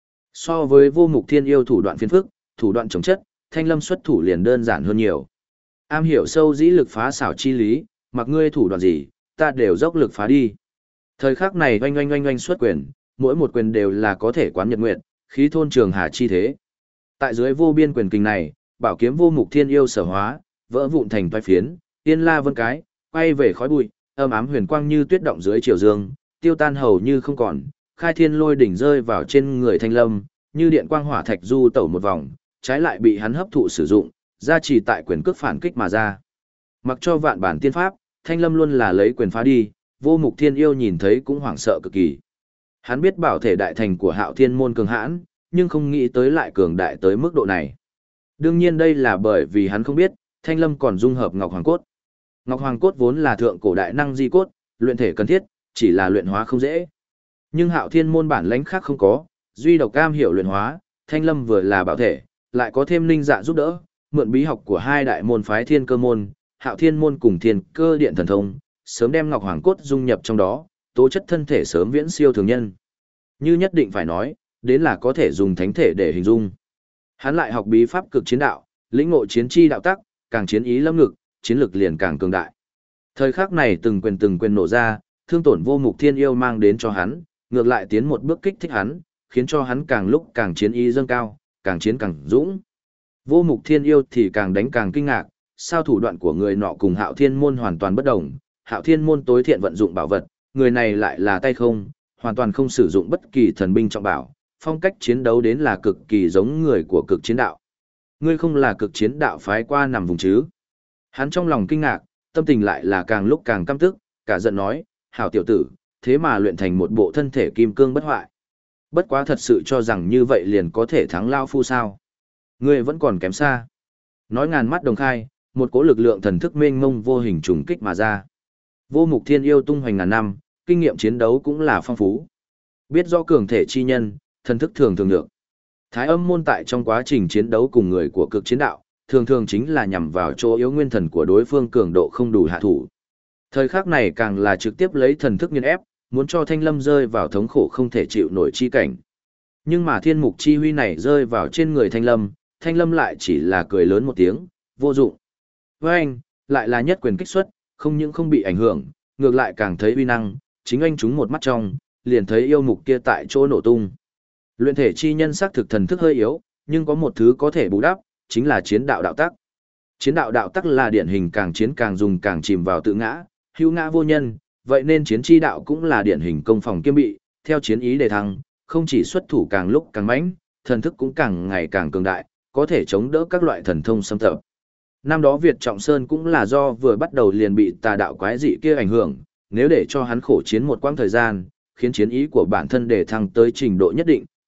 So với vô mục thiên yêu thủ đoạn phiên phức, thủ đoạn chống chất, Thanh Lâm xuất thủ liền đơn giản hơn nhiều. Am hiểu sâu dĩ lực phá xảo chi lý, mặc ngươi thủ đoạn gì, ta đều dốc lực phá đi. Thời khắc này oanh oanh oanh oanh xuất quyền, mỗi một quyền đều là có thể quán nhật nguyện, khí thôn trường hà chi thế. Tại dưới vô biên quyền kình này, bảo kiếm vô mục thiên yêu sở hóa, vỡ vụn thành toái phiến, yên la vân cái, quay về khói bụi, âm ám huyền quang như tuyết động dưới chiều dương, tiêu tan hầu như không còn, khai thiên lôi đỉnh rơi vào trên người Thanh Lâm, như điện quang hỏa thạch du tẩu một vòng, trái lại bị hắn hấp thụ sử dụng, gia trì tại quyền cước phản kích mà ra. Mặc cho vạn bản tiên pháp, Thanh Lâm luôn là lấy quyền phá đi, vô mục thiên yêu nhìn thấy cũng hoảng sợ cực kỳ. Hắn biết bảo thể đại thành của Hạo Thiên môn cường hãn, nhưng không nghĩ tới lại cường đại tới mức độ này. Đương nhiên đây là bởi vì hắn không biết, Thanh Lâm còn dung hợp Ngọc Hoàng Cốt. Ngọc Hoàng Cốt vốn là thượng cổ đại năng di cốt, luyện thể cần thiết, chỉ là luyện hóa không dễ. Nhưng Hạo Thiên môn bản lãnh khác không có, duy độc cam hiểu luyện hóa, Thanh Lâm vừa là bảo thể, lại có thêm linh dạ giúp đỡ, mượn bí học của hai đại môn phái Thiên Cơ môn, Hạo Thiên môn cùng Thiên Cơ điện thần thông, sớm đem Ngọc Hoàng Cốt dung nhập trong đó, tố chất thân thể sớm viễn siêu thường nhân. Như nhất định phải nói, đến là có thể dùng thánh thể để hình dung. Hắn lại học bí pháp cực chiến đạo, lĩnh ngộ chiến chi đạo tắc, càng chiến ý lâm ngực, chiến lực liền càng cường đại. Thời khắc này từng quyền từng quyền nổ ra, thương tổn vô mục thiên yêu mang đến cho hắn, ngược lại tiến một bước kích thích hắn, khiến cho hắn càng lúc càng chiến ý dâng cao, càng chiến càng dũng. Vô mục thiên yêu thì càng đánh càng kinh ngạc, sao thủ đoạn của người nọ cùng Hạo Thiên môn hoàn toàn bất đồng. Hạo Thiên môn tối thiện vận dụng bảo vật, người này lại là tay không, hoàn toàn không sử dụng bất kỳ thần binh trọng bảo, phong cách chiến đấu đến là cực kỳ giống người của cực chiến đạo. Ngươi không là cực chiến đạo phái qua nằm vùng chứ? Hắn trong lòng kinh ngạc, tâm tình lại là càng lúc càng căm tức, cả giận nói, hảo tiểu tử, thế mà luyện thành một bộ thân thể kim cương bất hoại. Bất quá thật sự cho rằng như vậy liền có thể thắng lao phu sao? Ngươi vẫn còn kém xa. Nói ngàn mắt đồng khai, một cỗ lực lượng thần thức mênh mông vô hình trùng kích mà ra. Vô mục thiên yêu tung hoành ngàn năm, kinh nghiệm chiến đấu cũng là phong phú. Biết rõ cường thể chi nhân, thần thức thường thường được. Thái âm môn tại trong quá trình chiến đấu cùng người của cực chiến đạo, thường thường chính là nhằm vào chỗ yếu nguyên thần của đối phương cường độ không đủ hạ thủ. Thời khắc này càng là trực tiếp lấy thần thức nghiền ép, muốn cho Thanh Lâm rơi vào thống khổ không thể chịu nổi chi cảnh. Nhưng mà thiên mục chi huy này rơi vào trên người Thanh Lâm, Thanh Lâm lại chỉ là cười lớn một tiếng, vô dụng. Với anh, lại là nhất quyền kích xuất, không những không bị ảnh hưởng, ngược lại càng thấy uy năng, chính anh chúng một mắt trong, liền thấy yêu mục kia tại chỗ nổ tung. Luyện thể chi nhân sắc thực thần thức hơi yếu, nhưng có một thứ có thể bù đắp, chính là chiến đạo đạo tắc. Chiến đạo đạo tắc là điển hình càng chiến càng dùng càng chìm vào tự ngã, hữu ngã vô nhân, vậy nên chiến chi đạo cũng là điển hình công phòng kiêm bị, theo chiến ý đề thăng, không chỉ xuất thủ càng lúc càng mãnh, thần thức cũng càng ngày càng cường đại, có thể chống đỡ các loại thần thông xâm tập. Năm đó Việt Trọng Sơn cũng là do vừa bắt đầu liền bị tà đạo quái dị kia ảnh hưởng, nếu để cho hắn khổ chiến một quãng thời gian, khiến chiến ý của bản thân đề thăng tới trình độ nhất định,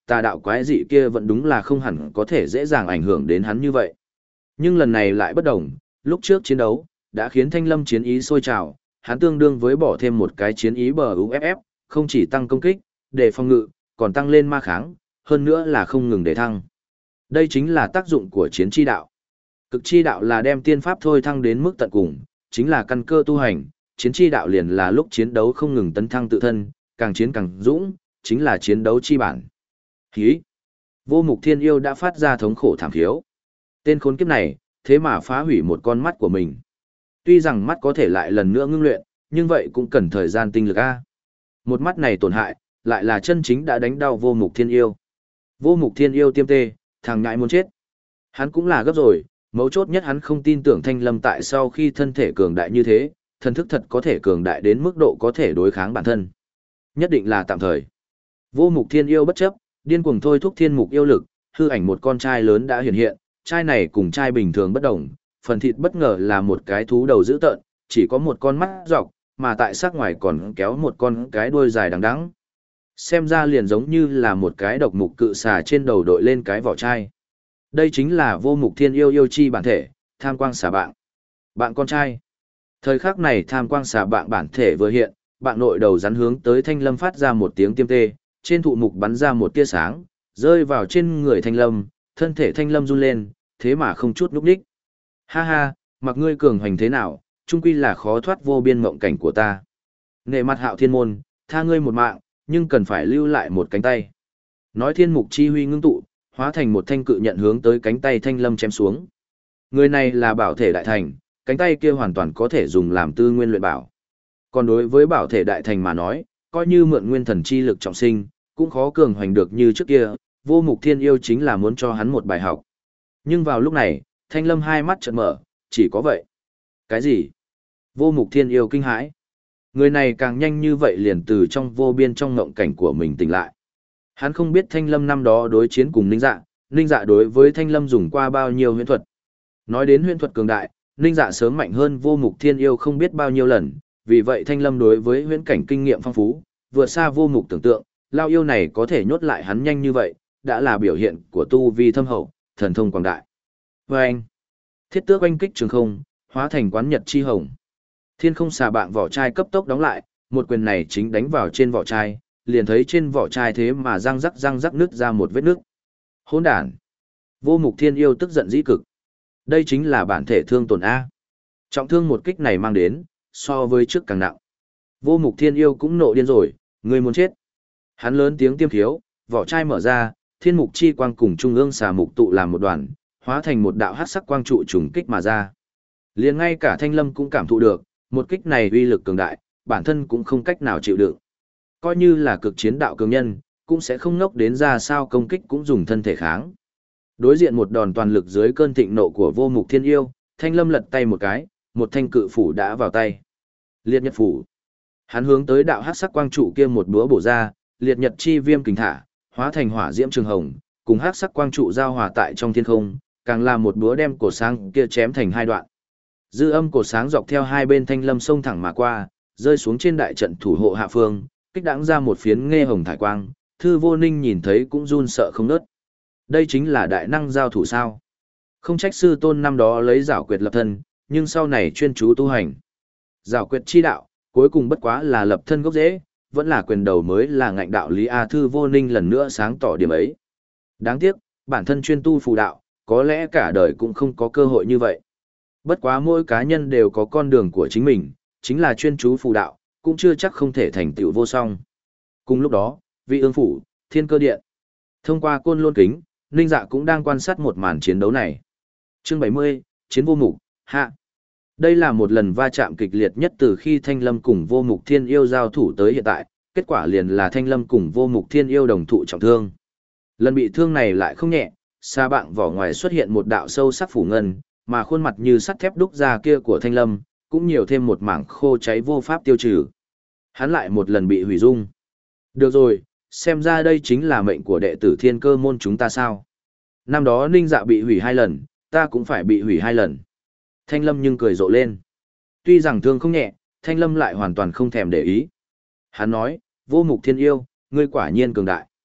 tà đạo quái dị kia vẫn đúng là không hẳn có thể dễ dàng ảnh hưởng đến hắn như vậy. Nhưng lần này lại bất đồng, lúc trước chiến đấu, đã khiến Thanh Lâm chiến ý sôi trào, hắn tương đương với bỏ thêm một cái chiến ý bờ u ép ép, không chỉ tăng công kích, để phòng ngự, còn tăng lên ma kháng, hơn nữa là không ngừng để thăng. Đây chính là tác dụng của chiến chi đạo. Cực chi đạo là đem tiên pháp thôi thăng đến mức tận cùng, chính là căn cơ tu hành, chiến chi đạo liền là lúc chiến đấu không ngừng tấn thăng tự thân, càng chiến càng dũng, chính là chiến đấu chi bản. Hí! Vô Mục Thiên Yêu đã phát ra thống khổ thảm thiếu. Tên khốn kiếp này, thế mà phá hủy một con mắt của mình. Tuy rằng mắt có thể lại lần nữa ngưng luyện, nhưng vậy cũng cần thời gian tinh lực a. Một mắt này tổn hại, lại là chân chính đã đánh đau Vô Mục Thiên Yêu. Vô Mục Thiên Yêu tiêm tê, thằng ngại muốn chết. Hắn cũng là gấp rồi, mấu chốt nhất hắn không tin tưởng Thanh Lâm tại sau khi thân thể cường đại như thế, thần thức thật có thể cường đại đến mức độ có thể đối kháng bản thân. Nhất định là tạm thời. Vô Mục Thiên Yêu bất chấp, điên cuồng thôi thúc thiên mục yêu lực, hư ảnh một con trai lớn đã hiện hiện, trai này cùng trai bình thường bất đồng, phần thịt bất ngờ là một cái thú đầu dữ tợn, chỉ có một con mắt dọc, mà tại sắc ngoài còn kéo một con cái đuôi dài đằng đẵng. Xem ra liền giống như là một cái độc mục cự xà trên đầu đội lên cái vỏ chai. Đây chính là Vô Mục Thiên Yêu yêu chi bản thể, tham quang xà bạn. Bạn con trai. Thời khắc này tham quang xà bạn bản thể vừa hiện, bạn nội đầu rắn hướng tới Thanh Lâm phát ra một tiếng tiêm tê, trên thụ mục bắn ra một tia sáng, rơi vào trên người Thanh Lâm, thân thể Thanh Lâm run lên, thế mà không chút núp đích. Ha ha, mặc ngươi cường hoành thế nào, chung quy là khó thoát vô biên mộng cảnh của ta. Nghệ mặt Hạo Thiên môn, tha ngươi một mạng, nhưng cần phải lưu lại một cánh tay. Nói thiên mục chi huy ngưng tụ, hóa thành một thanh cự nhận hướng tới cánh tay Thanh Lâm chém xuống. Người này là bảo thể đại thành, cánh tay kia hoàn toàn có thể dùng làm tư nguyên luyện bảo. Còn đối với bảo thể đại thành mà nói, coi như mượn nguyên thần chi lực trọng sinh, cũng khó cường hoành được như trước kia, Vô Mục Thiên Yêu chính là muốn cho hắn một bài học. Nhưng vào lúc này, Thanh Lâm hai mắt chợt mở, chỉ có vậy. Cái gì? Vô Mục Thiên Yêu kinh hãi. Người này càng nhanh như vậy liền từ trong vô biên trong ngộng cảnh của mình tỉnh lại. Hắn không biết Thanh Lâm năm đó đối chiến cùng Ninh Dạ, Ninh Dạ đối với Thanh Lâm dùng qua bao nhiêu huyễn thuật. Nói đến huyễn thuật cường đại, Ninh Dạ sớm mạnh hơn Vô Mục Thiên Yêu không biết bao nhiêu lần, vì vậy Thanh Lâm đối với huyễn cảnh kinh nghiệm phong phú, vượt xa Vô Mục tưởng tượng, lao yêu này có thể nhốt lại hắn nhanh như vậy, đã là biểu hiện của tu vi thâm hậu, thần thông quảng đại. Và anh, thiết tước oanh kích trường không, hóa thành quán nhật chi hồng. Thiên không xà bạn vỏ chai cấp tốc đóng lại, một quyền này chính đánh vào trên vỏ chai, liền thấy trên vỏ chai thế mà răng rắc răng rắc nứt ra một vết nước. Hỗn đản! Vô Mục Thiên Yêu tức giận dĩ cực. Đây chính là bản thể thương tổn A. Trọng thương một kích này mang đến, so với trước càng nặng. Vô Mục Thiên Yêu cũng nộ điên rồi, người muốn chết. Hắn lớn tiếng tiêm thiếu, vỏ chai mở ra, thiên mục chi quang cùng trung ương xà mục tụ làm một đoàn, hóa thành một đạo hắc sắc quang trụ trùng kích mà ra. Liền ngay cả Thanh Lâm cũng cảm thụ được, một kích này uy lực cường đại, bản thân cũng không cách nào chịu đựng. Coi như là cực chiến đạo cường nhân, cũng sẽ không ngốc đến ra sao công kích cũng dùng thân thể kháng. Đối diện một đòn toàn lực dưới cơn thịnh nộ của Vô Mục Thiên Yêu, Thanh Lâm lật tay một cái, một thanh cự phủ đã vào tay. Liệt Nhật phủ. Hắn hướng tới đạo hắc sắc quang trụ kia một búa bổ ra, liệt nhật chi viêm kình thả, hóa thành hỏa diễm trường hồng, cùng hắc sắc quang trụ giao hòa tại trong thiên không, càng là một búa đem cổ sáng kia chém thành hai đoạn. Dư âm cổ sáng dọc theo hai bên Thanh Lâm sông thẳng mà qua, rơi xuống trên đại trận thủ hộ hạ phương, kích đãng ra một phiến nghe hồng thải quang, Thư Vô Ninh nhìn thấy cũng run sợ không ngớt. Đây chính là đại năng giao thủ sao? Không trách sư tôn năm đó lấy giảo quyệt lập thân, nhưng sau này chuyên chú tu hành. Giảo quyệt chi đạo, cuối cùng bất quá là lập thân gốc rễ, vẫn là quyền đầu mới là ngạnh đạo lý A. Thư Vô Ninh lần nữa sáng tỏ điểm ấy. Đáng tiếc, bản thân chuyên tu phù đạo, có lẽ cả đời cũng không có cơ hội như vậy. Bất quá mỗi cá nhân đều có con đường của chính mình, chính là chuyên chú phù đạo, cũng chưa chắc không thể thành tựu vô song. Cùng lúc đó, vị ương phủ, thiên cơ điện. Thông qua côn lôn kính, Ninh Dạ cũng đang quan sát một màn chiến đấu này. Chương bảy mươi, Chiến vô mục, hạ. Đây là một lần va chạm kịch liệt nhất từ khi Thanh Lâm cùng Vô Mục Thiên Yêu giao thủ tới hiện tại, kết quả liền là Thanh Lâm cùng Vô Mục Thiên Yêu đồng thụ trọng thương. Lần bị thương này lại không nhẹ, xa bạn vỏ ngoài xuất hiện một đạo sâu sắc phủ ngân, mà khuôn mặt như sắt thép đúc ra kia của Thanh Lâm, cũng nhiều thêm một mảng khô cháy vô pháp tiêu trừ. Hắn lại một lần bị hủy dung. Được rồi, xem ra đây chính là mệnh của đệ tử Thiên Cơ môn chúng ta sao. Năm đó Ninh Dạ bị hủy hai lần, ta cũng phải bị hủy hai lần. Thanh Lâm nhưng cười rộ lên. Tuy rằng thương không nhẹ, Thanh Lâm lại hoàn toàn không thèm để ý. Hắn nói, Vô Mục Thiên Yêu, ngươi quả nhiên cường đại.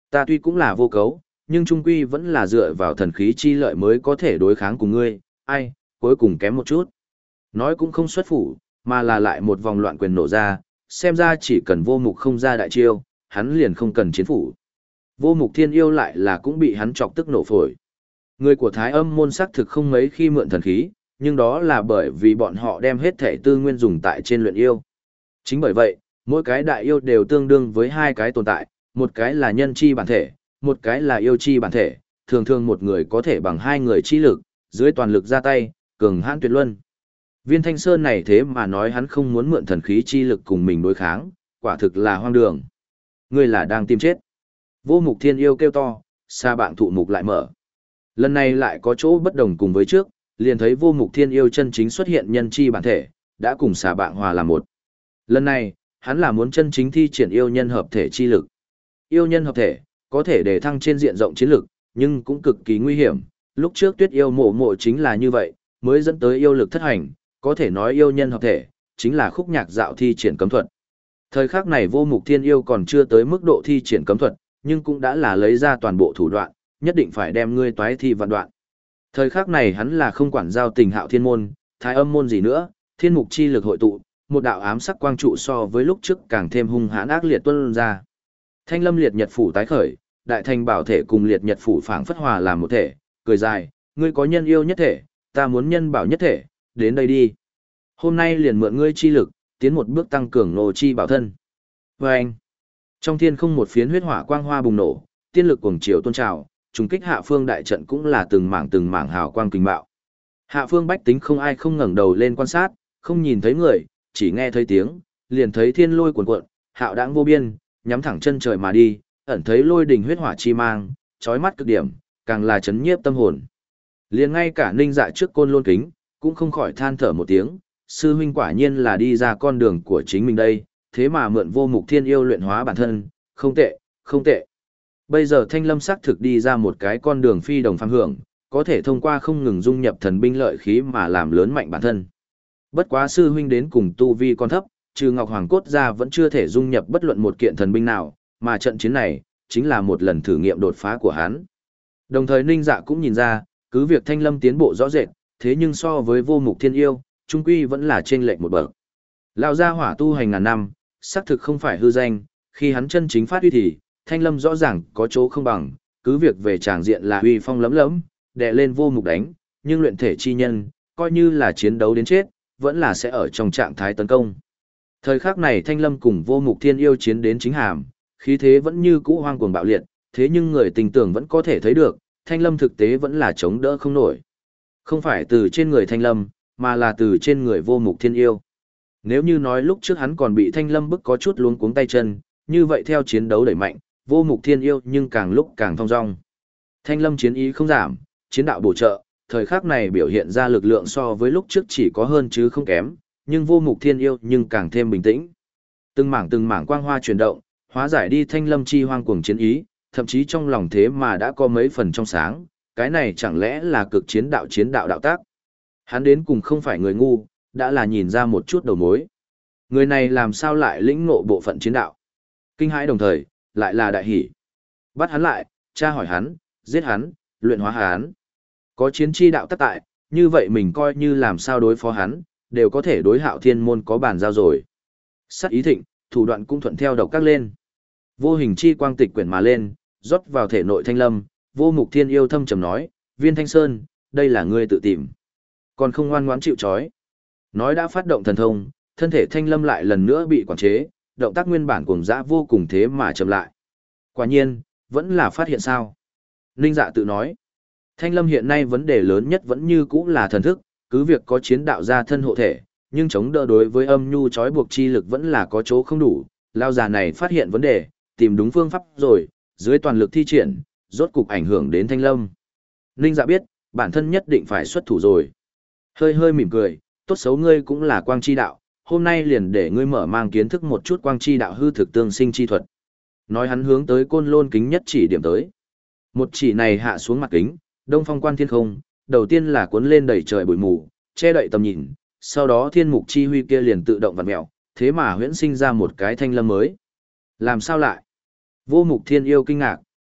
Ta tuy cũng là vô cấu, nhưng trung quy vẫn là dựa vào thần khí chi lợi mới có thể đối kháng cùng ngươi, ai, cuối cùng kém một chút. Nói cũng không xuất phủ, mà là lại một vòng loạn quyền nổ ra, xem ra chỉ cần vô mục không ra đại chiêu, hắn liền không cần chiến phủ. Vô mục thiên yêu lại là cũng bị hắn chọc tức nổ phổi. Người của Thái Âm môn sắc thực không mấy khi mượn thần khí, nhưng đó là bởi vì bọn họ đem hết thể tư nguyên dùng tại trên luyện yêu. Chính bởi vậy, mỗi cái đại yêu đều tương đương với hai cái tồn tại, một cái là nhân chi bản thể, một cái là yêu chi bản thể, thường thường một người có thể bằng hai người chi lực, dưới toàn lực ra tay, cường hãn tuyệt luân. Viên Thanh Sơn này thế mà nói hắn không muốn mượn thần khí chi lực cùng mình đối kháng, quả thực là hoang đường. Ngươi là đang tìm chết. Vô mục thiên yêu kêu to, xa bạn thụ mục lại mở. Lần này lại có chỗ bất đồng cùng với trước, liền thấy vô mục thiên yêu chân chính xuất hiện nhân chi bản thể, đã cùng xà bạn hòa làm một. Lần này, hắn là muốn chân chính thi triển yêu nhân hợp thể chi lực. Yêu nhân hợp thể, có thể để thăng trên diện rộng chiến lực, nhưng cũng cực kỳ nguy hiểm. Lúc trước tuyết yêu mộ mộ chính là như vậy, mới dẫn tới yêu lực thất hành, có thể nói yêu nhân hợp thể, chính là khúc nhạc dạo thi triển cấm thuật. Thời khắc này vô mục thiên yêu còn chưa tới mức độ thi triển cấm thuật, nhưng cũng đã là lấy ra toàn bộ thủ đoạn, nhất định phải đem ngươi toái thi vạn đoạn. Thời khắc này hắn là không quản giao tình hạo thiên môn, thái âm môn gì nữa, thiên mục chi lực hội tụ, một đạo ám sắc quang trụ so với lúc trước càng thêm hung hãn ác liệt tuôn ra. Thanh lâm liệt nhật phủ tái khởi, đại thành bảo thể cùng liệt nhật phủ phảng phất hòa làm một thể, cười dài, ngươi có nhân yêu nhất thể, ta muốn nhân bảo nhất thể, đến đây đi. Hôm nay liền mượn ngươi chi lực, tiến một bước tăng cường nô chi bảo thân. Và anh, trong thiên không một phiến huyết hỏa quang hoa bùng nổ, tiên lực cuồng chiều tôn trào, trùng kích hạ phương đại trận cũng là từng mảng từng mảng hào quang kinh bạo. Hạ phương bách tính không ai không ngẩng đầu lên quan sát, không nhìn thấy người, chỉ nghe thấy tiếng, liền thấy thiên lôi cuồn cuộn, hạo đãng vô biên, nhắm thẳng chân trời mà đi, ẩn thấy lôi đình huyết hỏa chi mang, chói mắt cực điểm, càng là chấn nhiếp tâm hồn. Liền ngay cả Ninh Dạ trước Côn Lôn Kính, cũng không khỏi than thở một tiếng, sư huynh quả nhiên là đi ra con đường của chính mình đây, thế mà mượn vô mục thiên yêu luyện hóa bản thân, không tệ, không tệ. Bây giờ Thanh Lâm xác thực đi ra một cái con đường phi đồng phàm hưởng, có thể thông qua không ngừng dung nhập thần binh lợi khí mà làm lớn mạnh bản thân. Bất quá sư huynh đến cùng tu vi con thấp, trừ Ngọc Hoàng cốt ra vẫn chưa thể dung nhập bất luận một kiện thần binh nào, mà trận chiến này chính là một lần thử nghiệm đột phá của hắn. Đồng thời Ninh Dạ cũng nhìn ra, cứ việc Thanh Lâm tiến bộ rõ rệt, thế nhưng so với vô mục thiên yêu, trung quy vẫn là trên lệch một bậc. Lão gia hỏa tu hành ngàn năm, xác thực không phải hư danh, khi hắn chân chính phát huy thì, Thanh Lâm rõ ràng có chỗ không bằng, cứ việc về tràng diện là uy phong lấm lấm, đè lên vô mục đánh, nhưng luyện thể chi nhân, coi như là chiến đấu đến chết, vẫn là sẽ ở trong trạng thái tấn công. Thời khắc này Thanh Lâm cùng vô mục thiên yêu chiến đến chính hàm, khí thế vẫn như cũ hoang cuồng bạo liệt, thế nhưng người tình tưởng vẫn có thể thấy được, Thanh Lâm thực tế vẫn là chống đỡ không nổi. Không phải từ trên người Thanh Lâm, mà là từ trên người vô mục thiên yêu. Nếu như nói lúc trước hắn còn bị Thanh Lâm bức có chút luống cuống tay chân, như vậy theo chiến đấu đẩy mạnh, vô mục thiên yêu nhưng càng lúc càng thong dong. Thanh Lâm chiến ý không giảm, chiến đạo bổ trợ, thời khắc này biểu hiện ra lực lượng so với lúc trước chỉ có hơn chứ không kém, nhưng vô mục thiên yêu nhưng càng thêm bình tĩnh. Từng mảng từng mảng quang hoa chuyển động, hóa giải đi Thanh Lâm chi hoang cuồng chiến ý, thậm chí trong lòng thế mà đã có mấy phần trong sáng, cái này chẳng lẽ là cực chiến đạo chiến đạo đạo tác. Hắn đến cùng không phải người ngu, đã là nhìn ra một chút đầu mối. Người này làm sao lại lĩnh ngộ bộ phận chiến đạo. Kinh hãi đồng thời, lại là đại hỷ. Bắt hắn lại, tra hỏi hắn, giết hắn, luyện hóa hắn. Có chiến chi đạo tất tại, như vậy mình coi như làm sao đối phó hắn, đều có thể đối hạo thiên môn có bàn giao rồi. Sát ý thịnh, thủ đoạn cũng thuận theo độc các lên. Vô hình chi quang tịch quyển mà lên, rót vào thể nội Thanh Lâm, vô mục thiên yêu thâm trầm nói, Viên Thanh Sơn, đây là ngươi tự tìm. Còn không ngoan ngoãn chịu trói. Nói đã phát động thần thông, thân thể Thanh Lâm lại lần nữa bị quản chế, động tác nguyên bản cuồng dã vô cùng thế mà chậm lại. Quả nhiên, vẫn là phát hiện sao. Ninh Dạ tự nói, Thanh Lâm hiện nay vấn đề lớn nhất vẫn như cũ là thần thức, cứ việc có chiến đạo ra thân hộ thể, nhưng chống đỡ đối với âm nhu trói buộc chi lực vẫn là có chỗ không đủ. Lao già này phát hiện vấn đề, tìm đúng phương pháp rồi, dưới toàn lực thi triển, rốt cục ảnh hưởng đến Thanh Lâm. Ninh Dạ biết, bản thân nhất định phải xuất thủ rồi. Hơi hơi mỉm cười, tốt xấu ngươi cũng là quang chi đạo, hôm nay liền để ngươi mở mang kiến thức một chút quang chi đạo hư thực tương sinh chi thuật. Nói hắn hướng tới Côn Lôn Kính nhất chỉ điểm tới. Một chỉ này hạ xuống mặt kính, đông phong quan thiên không, đầu tiên là cuốn lên đầy trời bụi mù, che đậy tầm nhìn, sau đó thiên mục chi huy kia liền tự động vặn mèo, thế mà huyễn sinh ra một cái Thanh Lâm mới. Làm sao lại? Vô mục thiên yêu kinh ngạc,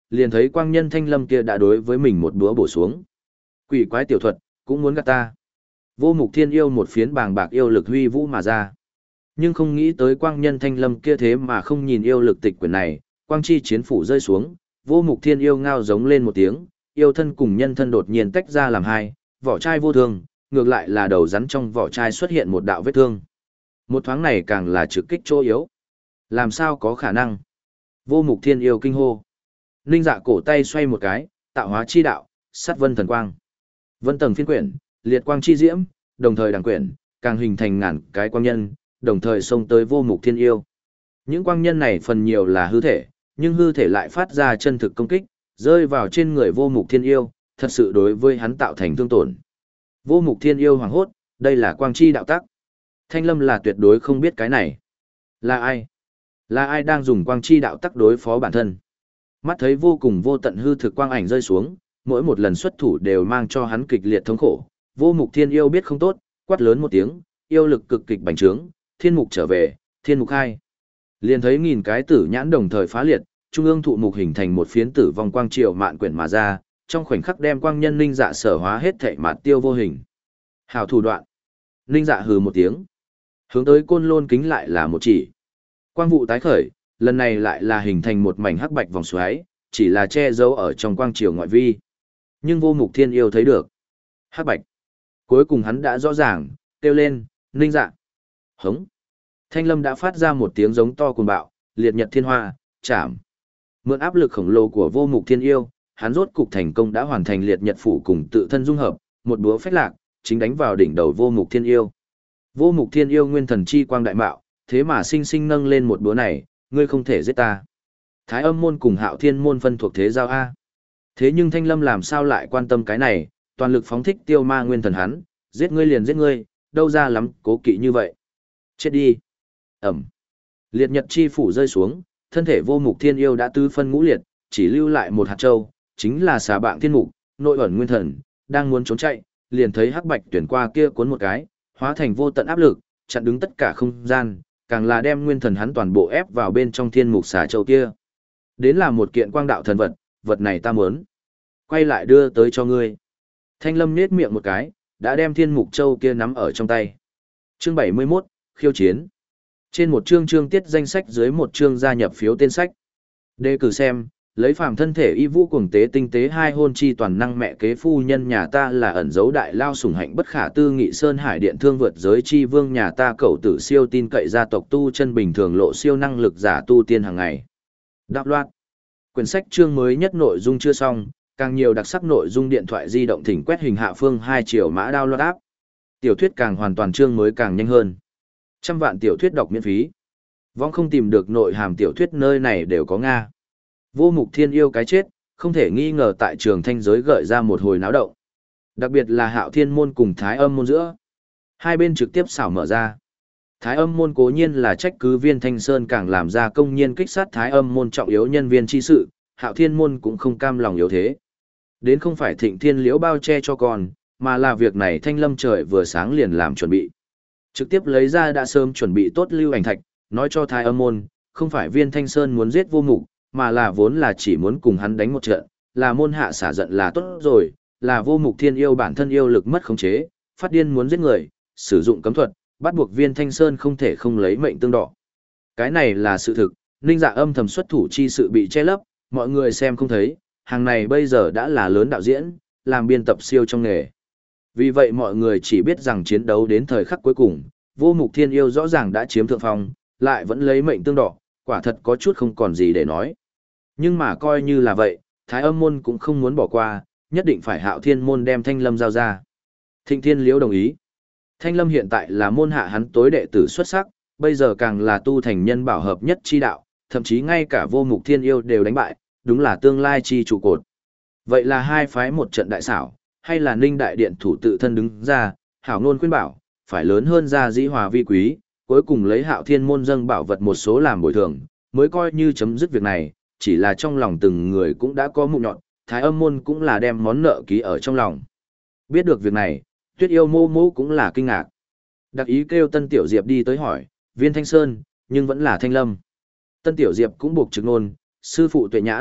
liền thấy quang nhân thanh lâm kia đã đối với mình một búa bổ xuống. Quỷ quái tiểu thuật, cũng muốn gạt ta. Vô Mục Thiên Yêu một phiến bàng bạc yêu lực huy vũ mà ra. Nhưng không nghĩ tới quang nhân thanh lâm kia thế mà không nhìn yêu lực tịch quyển này, quang chi chiến phủ rơi xuống, Vô Mục Thiên Yêu ngao giống lên một tiếng, yêu thân cùng nhân thân đột nhiên tách ra làm hai, vỏ chai vô thương, ngược lại là đầu rắn trong vỏ chai xuất hiện một đạo vết thương. Một thoáng này càng là trực kích chỗ yếu. Làm sao có khả năng? Vô Mục Thiên Yêu kinh hô. Ninh Dạ cổ tay xoay một cái, tạo hóa chi đạo, sát vân thần quang. Vân tầng phiên quyển, liệt quang chi diễm, đồng thời đằng quyển, càng hình thành ngàn cái quang nhân, đồng thời xông tới Vô Mục Thiên Yêu. Những quang nhân này phần nhiều là hư thể, nhưng hư thể lại phát ra chân thực công kích, rơi vào trên người Vô Mục Thiên Yêu, thật sự đối với hắn tạo thành thương tổn. Vô Mục Thiên Yêu hoảng hốt, đây là quang chi đạo tắc. Thanh Lâm là tuyệt đối không biết cái này. Là ai? Là ai đang dùng quang chi đạo tắc đối phó bản thân? Mắt thấy vô cùng vô tận hư thực quang ảnh rơi xuống, mỗi một lần xuất thủ đều mang cho hắn kịch liệt thống khổ. Vô Mục Thiên Yêu biết không tốt, quát lớn một tiếng, yêu lực cực kịch bành trướng, thiên mục trở về, thiên mục hai. Liền thấy nghìn cái tử nhãn đồng thời phá liệt, trung ương thụ mục hình thành một phiến tử vong quang triều mạn quyển mà ra, trong khoảnh khắc đem quang nhân Ninh Dạ sở hóa hết thảy mạt tiêu vô hình. Hào thủ đoạn. Ninh Dạ hừ một tiếng. Hướng tới côn lôn kính lại là một chỉ. Quang vụ tái khởi, lần này lại là hình thành một mảnh hắc bạch vòng xoáy, chỉ là che giấu ở trong quang triều ngoại vi. Nhưng Vô Mục Thiên Yêu thấy được. Hắc bạch. Cuối cùng hắn đã rõ ràng, kêu lên, Ninh Dạ. Hống. Thanh Lâm đã phát ra một tiếng giống to cuồng bạo, liệt nhật thiên hoa, chạm. Mượn áp lực khổng lồ của Vô Mục Thiên Yêu, hắn rốt cục thành công đã hoàn thành liệt nhật phủ cùng tự thân dung hợp, một búa phách lạc, chính đánh vào đỉnh đầu Vô Mục Thiên Yêu. Vô Mục Thiên Yêu nguyên thần chi quang đại mạo, thế mà sinh sinh nâng lên một búa này, ngươi không thể giết ta. Thái Âm môn cùng Hạo Thiên môn phân thuộc thế giao a. Thế nhưng Thanh Lâm làm sao lại quan tâm cái này, toàn lực phóng thích tiêu ma nguyên thần hắn, giết ngươi liền giết ngươi, đâu ra lắm cố kỵ như vậy. Chết đi. Ẩm. Liệt nhật chi phủ rơi xuống, thân thể Vô Mục Thiên Yêu đã tứ phân ngũ liệt, chỉ lưu lại một hạt châu, chính là xà bạng thiên mục, nội ẩn nguyên thần, đang muốn trốn chạy, liền thấy hắc bạch tuyển qua kia cuốn một cái, hóa thành vô tận áp lực, chặn đứng tất cả không gian, càng là đem nguyên thần hắn toàn bộ ép vào bên trong thiên mục xà châu kia. Đến là một kiện quang đạo thần vật, vật này ta muốn. Quay lại đưa tới cho ngươi. Thanh Lâm nhếch miệng một cái, đã đem thiên mục châu kia nắm ở trong tay. Chương bảy mươi mốt, khiêu chiến. Trên một chương chương tiết danh sách dưới một chương gia nhập phiếu tên sách. Đề cử xem, lấy phàm thân thể y vũ cuồng tế tinh tế hai hôn chi toàn năng mẹ kế phu nhân nhà ta là ẩn dấu đại lao sủng hạnh bất khả tư nghị sơn hải điện thương vượt giới chi vương nhà ta cậu tử siêu tin cậy gia tộc tu chân bình thường lộ siêu năng lực giả tu tiên hàng ngày. Đạo loạt. Quyển sách chương mới nhất nội dung chưa xong, càng nhiều đặc sắc nội dung điện thoại di động thỉnh quét hình hạ phương hai chiều mã download app. Tiểu thuyết càng hoàn toàn chương mới càng nhanh hơn. Trăm vạn tiểu thuyết đọc miễn phí. Vong không tìm được nội hàm tiểu thuyết nơi này đều có Nga. Vô Mục Thiên Yêu cái chết, không thể nghi ngờ tại trường thanh giới gợi ra một hồi náo động. Đặc biệt là Hạo Thiên môn cùng Thái Âm môn giữa. Hai bên trực tiếp xảo mở ra. Thái Âm môn cố nhiên là trách cứ Viên Thanh Sơn càng làm ra công nhiên kích sát Thái Âm môn trọng yếu nhân viên chi sự, Hạo Thiên môn cũng không cam lòng yếu thế. Đến không phải Thịnh Thiên Liễu bao che cho con, mà là việc này Thanh Lâm trời vừa sáng liền làm chuẩn bị. Trực tiếp lấy ra đã sớm chuẩn bị tốt lưu ảnh thạch, nói cho Thái Âm môn, không phải Viên Thanh Sơn muốn giết Vô Mục, mà là vốn là chỉ muốn cùng hắn đánh một trận, là môn hạ xả giận là tốt rồi, là Vô Mục Thiên Yêu bản thân yêu lực mất khống chế, phát điên muốn giết người, sử dụng cấm thuật, bắt buộc Viên Thanh Sơn không thể không lấy mệnh tương đỏ. Cái này là sự thực, Ninh Dạ âm thầm xuất thủ chi sự bị che lấp, mọi người xem không thấy, hàng này bây giờ đã là lớn đạo diễn, làm biên tập siêu trong nghề. Vì vậy mọi người chỉ biết rằng chiến đấu đến thời khắc cuối cùng, Vô Mục Thiên Yêu rõ ràng đã chiếm thượng phong, lại vẫn lấy mệnh tương đỏ, quả thật có chút không còn gì để nói. Nhưng mà coi như là vậy, Thái Âm môn cũng không muốn bỏ qua, nhất định phải Hạo Thiên môn đem Thanh Lâm giao ra. Thịnh Thiên Liễu đồng ý. Thanh Lâm hiện tại là môn hạ hắn tối đệ tử xuất sắc, bây giờ càng là tu thành nhân bảo hợp nhất chi đạo, thậm chí ngay cả Vô Mục Thiên Yêu đều đánh bại, đúng là tương lai chi trụ cột. Vậy là hai phái một trận đại xảo, hay là Ninh Đại Điện thủ tự thân đứng ra, hảo ngôn khuyên bảo, phải lớn hơn ra dĩ hòa vi quý, cuối cùng lấy Hạo Thiên môn dâng bảo vật một số làm bồi thường, mới coi như chấm dứt việc này, chỉ là trong lòng từng người cũng đã có mụn nhọn, Thái Âm môn cũng là đem món nợ ký ở trong lòng. Biết được việc này, Tuyết Yêu mô mô cũng là kinh ngạc. Đặc ý kêu Tân Tiểu Diệp đi tới hỏi, Viên Thanh Sơn, nhưng vẫn là Thanh Lâm. Tân Tiểu Diệp cũng buộc trực nôn, sư phụ tuệ nhãn,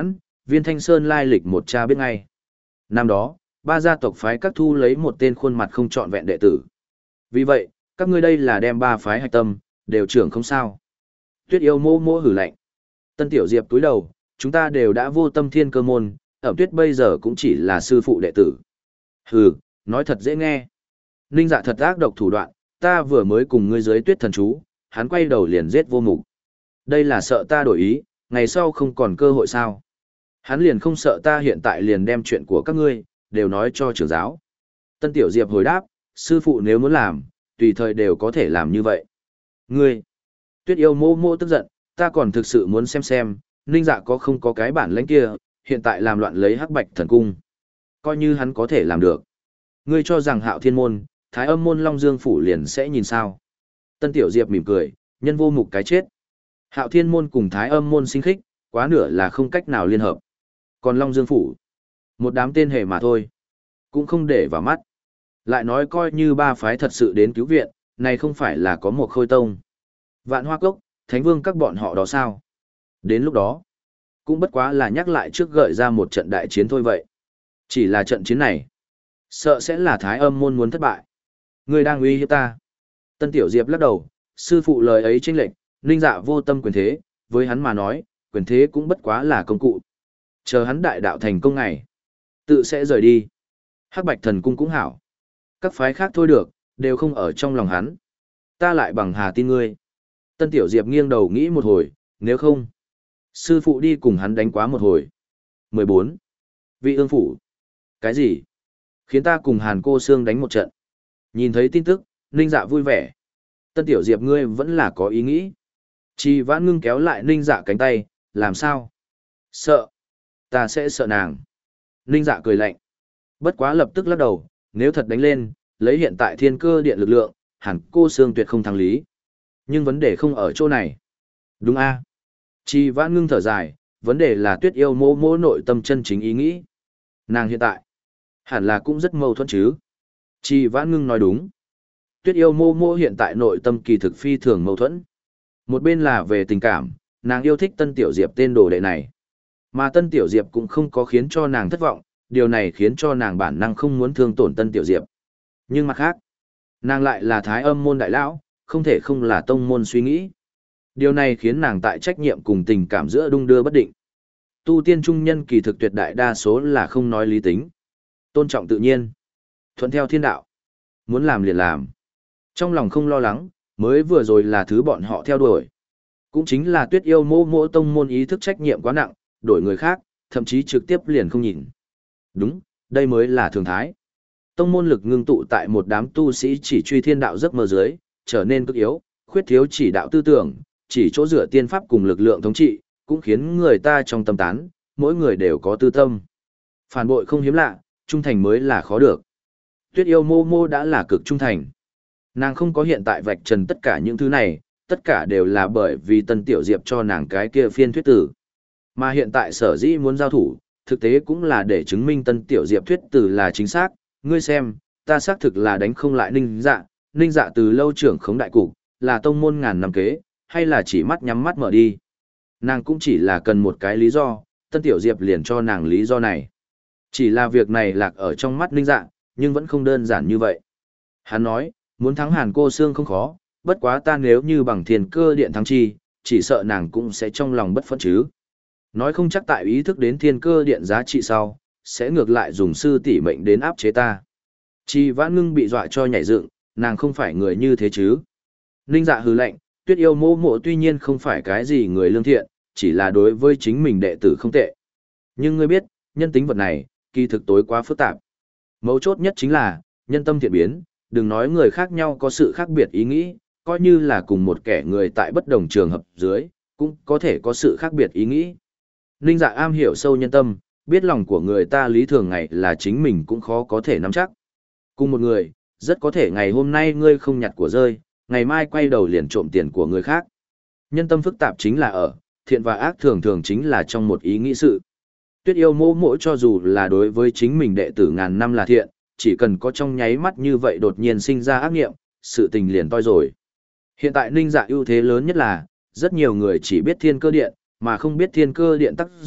Viên Thanh Sơn lai lịch một cha biết ngay. Năm đó, ba gia tộc phái các thu lấy một tên khuôn mặt không trọn vẹn đệ tử. Vì vậy, các ngươi đây là đem ba phái hạch tâm, đều trưởng không sao. Tuyết yêu mô mô hử lạnh. Tân Tiểu Diệp túi đầu, chúng ta đều đã vô tâm thiên cơ môn, ẩm tuyết bây giờ cũng chỉ là sư phụ đệ tử. Hừ, nói thật dễ nghe. Ninh Dạ thật ác độc thủ đoạn, ta vừa mới cùng ngươi dưới tuyết thần chú, hắn quay đầu liền giết vô mục. Đây là sợ ta đổi ý, ngày sau không còn cơ hội sao. Hắn liền không sợ ta hiện tại liền đem chuyện của các ngươi, đều nói cho trưởng giáo. Tân Tiểu Diệp hồi đáp, sư phụ nếu muốn làm, tùy thời đều có thể làm như vậy. Ngươi, Tuyết yêu mô mô tức giận, ta còn thực sự muốn xem xem, Ninh Dạ có không có cái bản lãnh kia, hiện tại làm loạn lấy hắc bạch thần cung. Coi như hắn có thể làm được. Ngươi cho rằng Hạo Thiên môn, Thái Âm môn Long Dương phủ liền sẽ nhìn sao? Tân Tiểu Diệp mỉm cười, nhân vô mục cái chết. Hạo Thiên môn cùng Thái Âm môn sinh khích, quá nửa là không cách nào liên hợp. Còn Long Dương phủ, một đám tên hề mà thôi, cũng không để vào mắt. Lại nói coi như ba phái thật sự đến cứu viện, này không phải là có một khôi tông. Vạn Hoa Cốc, Thánh Vương các bọn họ đó sao? Đến lúc đó, cũng bất quá là nhắc lại trước gợi ra một trận đại chiến thôi vậy. Chỉ là trận chiến này, sợ sẽ là Thái Âm môn muốn thất bại. Ngươi đang uy hiếp ta. Tân Tiểu Diệp lắc đầu, sư phụ lời ấy chênh lệch, Ninh Dạ vô tâm quyền thế, với hắn mà nói, quyền thế cũng bất quá là công cụ. Chờ hắn đại đạo thành công ngày, tự sẽ rời đi. Hắc Bạch Thần cung cũng hảo. Các phái khác thôi được, đều không ở trong lòng hắn. Ta lại bằng hà tin ngươi. Tân Tiểu Diệp nghiêng đầu nghĩ một hồi, nếu không, sư phụ đi cùng hắn đánh quá một hồi. mười bốn. Vị ương phủ. Cái gì? Khiến ta cùng Hàn cô Sương đánh một trận. Nhìn thấy tin tức, Ninh Dạ vui vẻ. Tân Tiểu Diệp ngươi vẫn là có ý nghĩ. Trì Vãn Ngưng kéo lại Ninh Dạ cánh tay, làm sao? Sợ. Ta sẽ sợ nàng. Ninh Dạ cười lạnh. Bất quá lập tức lắc đầu, nếu thật đánh lên, lấy hiện tại thiên cơ điện lực lượng, Hàn cô Sương tuyệt không thắng lý. Nhưng vấn đề không ở chỗ này. Đúng a à? Trì Vãn Ngưng thở dài, vấn đề là Tuyết yêu mô mô nội tâm chân chính ý nghĩ. Nàng hiện tại, hẳn là cũng rất mâu thuẫn chứ. Trì Vãn Ngưng nói đúng. Tuyết yêu mô mô hiện tại nội tâm kỳ thực phi thường mâu thuẫn. Một bên là về tình cảm, nàng yêu thích Tân Tiểu Diệp tên đồ đệ này. Mà Tân Tiểu Diệp cũng không có khiến cho nàng thất vọng, điều này khiến cho nàng bản năng không muốn thương tổn Tân Tiểu Diệp. Nhưng mặt khác, nàng lại là Thái Âm môn đại lão, không thể không là tông môn suy nghĩ. Điều này khiến nàng tại trách nhiệm cùng tình cảm giữa đung đưa bất định. Tu tiên trung nhân kỳ thực tuyệt đại đa số là không nói lý tính. Tôn trọng tự nhiên. Thuận theo thiên đạo. Muốn làm liền làm. Trong lòng không lo lắng, mới vừa rồi là thứ bọn họ theo đuổi. Cũng chính là Tuyết yêu mô mô tông môn ý thức trách nhiệm quá nặng, đổi người khác, thậm chí trực tiếp liền không nhìn. Đúng, đây mới là thường thái. Tông môn lực ngưng tụ tại một đám tu sĩ chỉ truy thiên đạo giấc mơ dưới, trở nên cực yếu, khuyết thiếu chỉ đạo tư tưởng, chỉ chỗ dựa tiên pháp cùng lực lượng thống trị, cũng khiến người ta trong tâm tán, mỗi người đều có tư tâm. Phản bội không hiếm lạ, trung thành mới là khó được. Tuyết yêu mô mô đã là cực trung thành. Nàng không có hiện tại vạch trần tất cả những thứ này, tất cả đều là bởi vì Tân Tiểu Diệp cho nàng cái kia phiên thuyết tử. Mà hiện tại sở dĩ muốn giao thủ, thực tế cũng là để chứng minh Tân Tiểu Diệp thuyết tử là chính xác. Ngươi xem, ta xác thực là đánh không lại Ninh Dạ, Ninh Dạ từ lâu trưởng khống đại cục, là tông môn ngàn năm kế, hay là chỉ mắt nhắm mắt mở đi. Nàng cũng chỉ là cần một cái lý do, Tân Tiểu Diệp liền cho nàng lý do này. Chỉ là việc này lạc ở trong mắt Ninh Dạ, nhưng vẫn không đơn giản như vậy. Hắn nói, muốn thắng Hàn cô Sương không khó, bất quá ta nếu như bằng thiên cơ điện thắng chi, chỉ sợ nàng cũng sẽ trong lòng bất phẫn chứ. Nói không chắc tại ý thức đến thiên cơ điện giá trị sau, sẽ ngược lại dùng sư tỷ mệnh đến áp chế ta. Trì Vãn Ngưng bị dọa cho nhảy dựng, nàng không phải người như thế chứ. Ninh Dạ hừ lạnh, Tuyết yêu mô mộ tuy nhiên không phải cái gì người lương thiện, chỉ là đối với chính mình đệ tử không tệ. Nhưng ngươi biết, nhân tính vật này, kỳ thực tối quá phức tạp. Mấu chốt nhất chính là, nhân tâm thiện biến, đừng nói người khác nhau có sự khác biệt ý nghĩ, coi như là cùng một kẻ người tại bất đồng trường hợp dưới, cũng có thể có sự khác biệt ý nghĩ. Ninh Dạ am hiểu sâu nhân tâm, biết lòng của người ta lý thường ngày là chính mình cũng khó có thể nắm chắc. Cùng một người, rất có thể ngày hôm nay ngươi không nhặt của rơi, ngày mai quay đầu liền trộm tiền của người khác. Nhân tâm phức tạp chính là ở, thiện và ác thường thường chính là trong một ý nghĩ sự. Tuyết yêu mô mỗi cho dù là đối với chính mình đệ tử ngàn năm là thiện, chỉ cần có trong nháy mắt như vậy đột nhiên sinh ra ác nghiệm, sự tình liền toi rồi. Hiện tại Ninh Dạ ưu thế lớn nhất là, rất nhiều người chỉ biết thiên cơ điện, mà không biết thiên cơ điện tác dụng,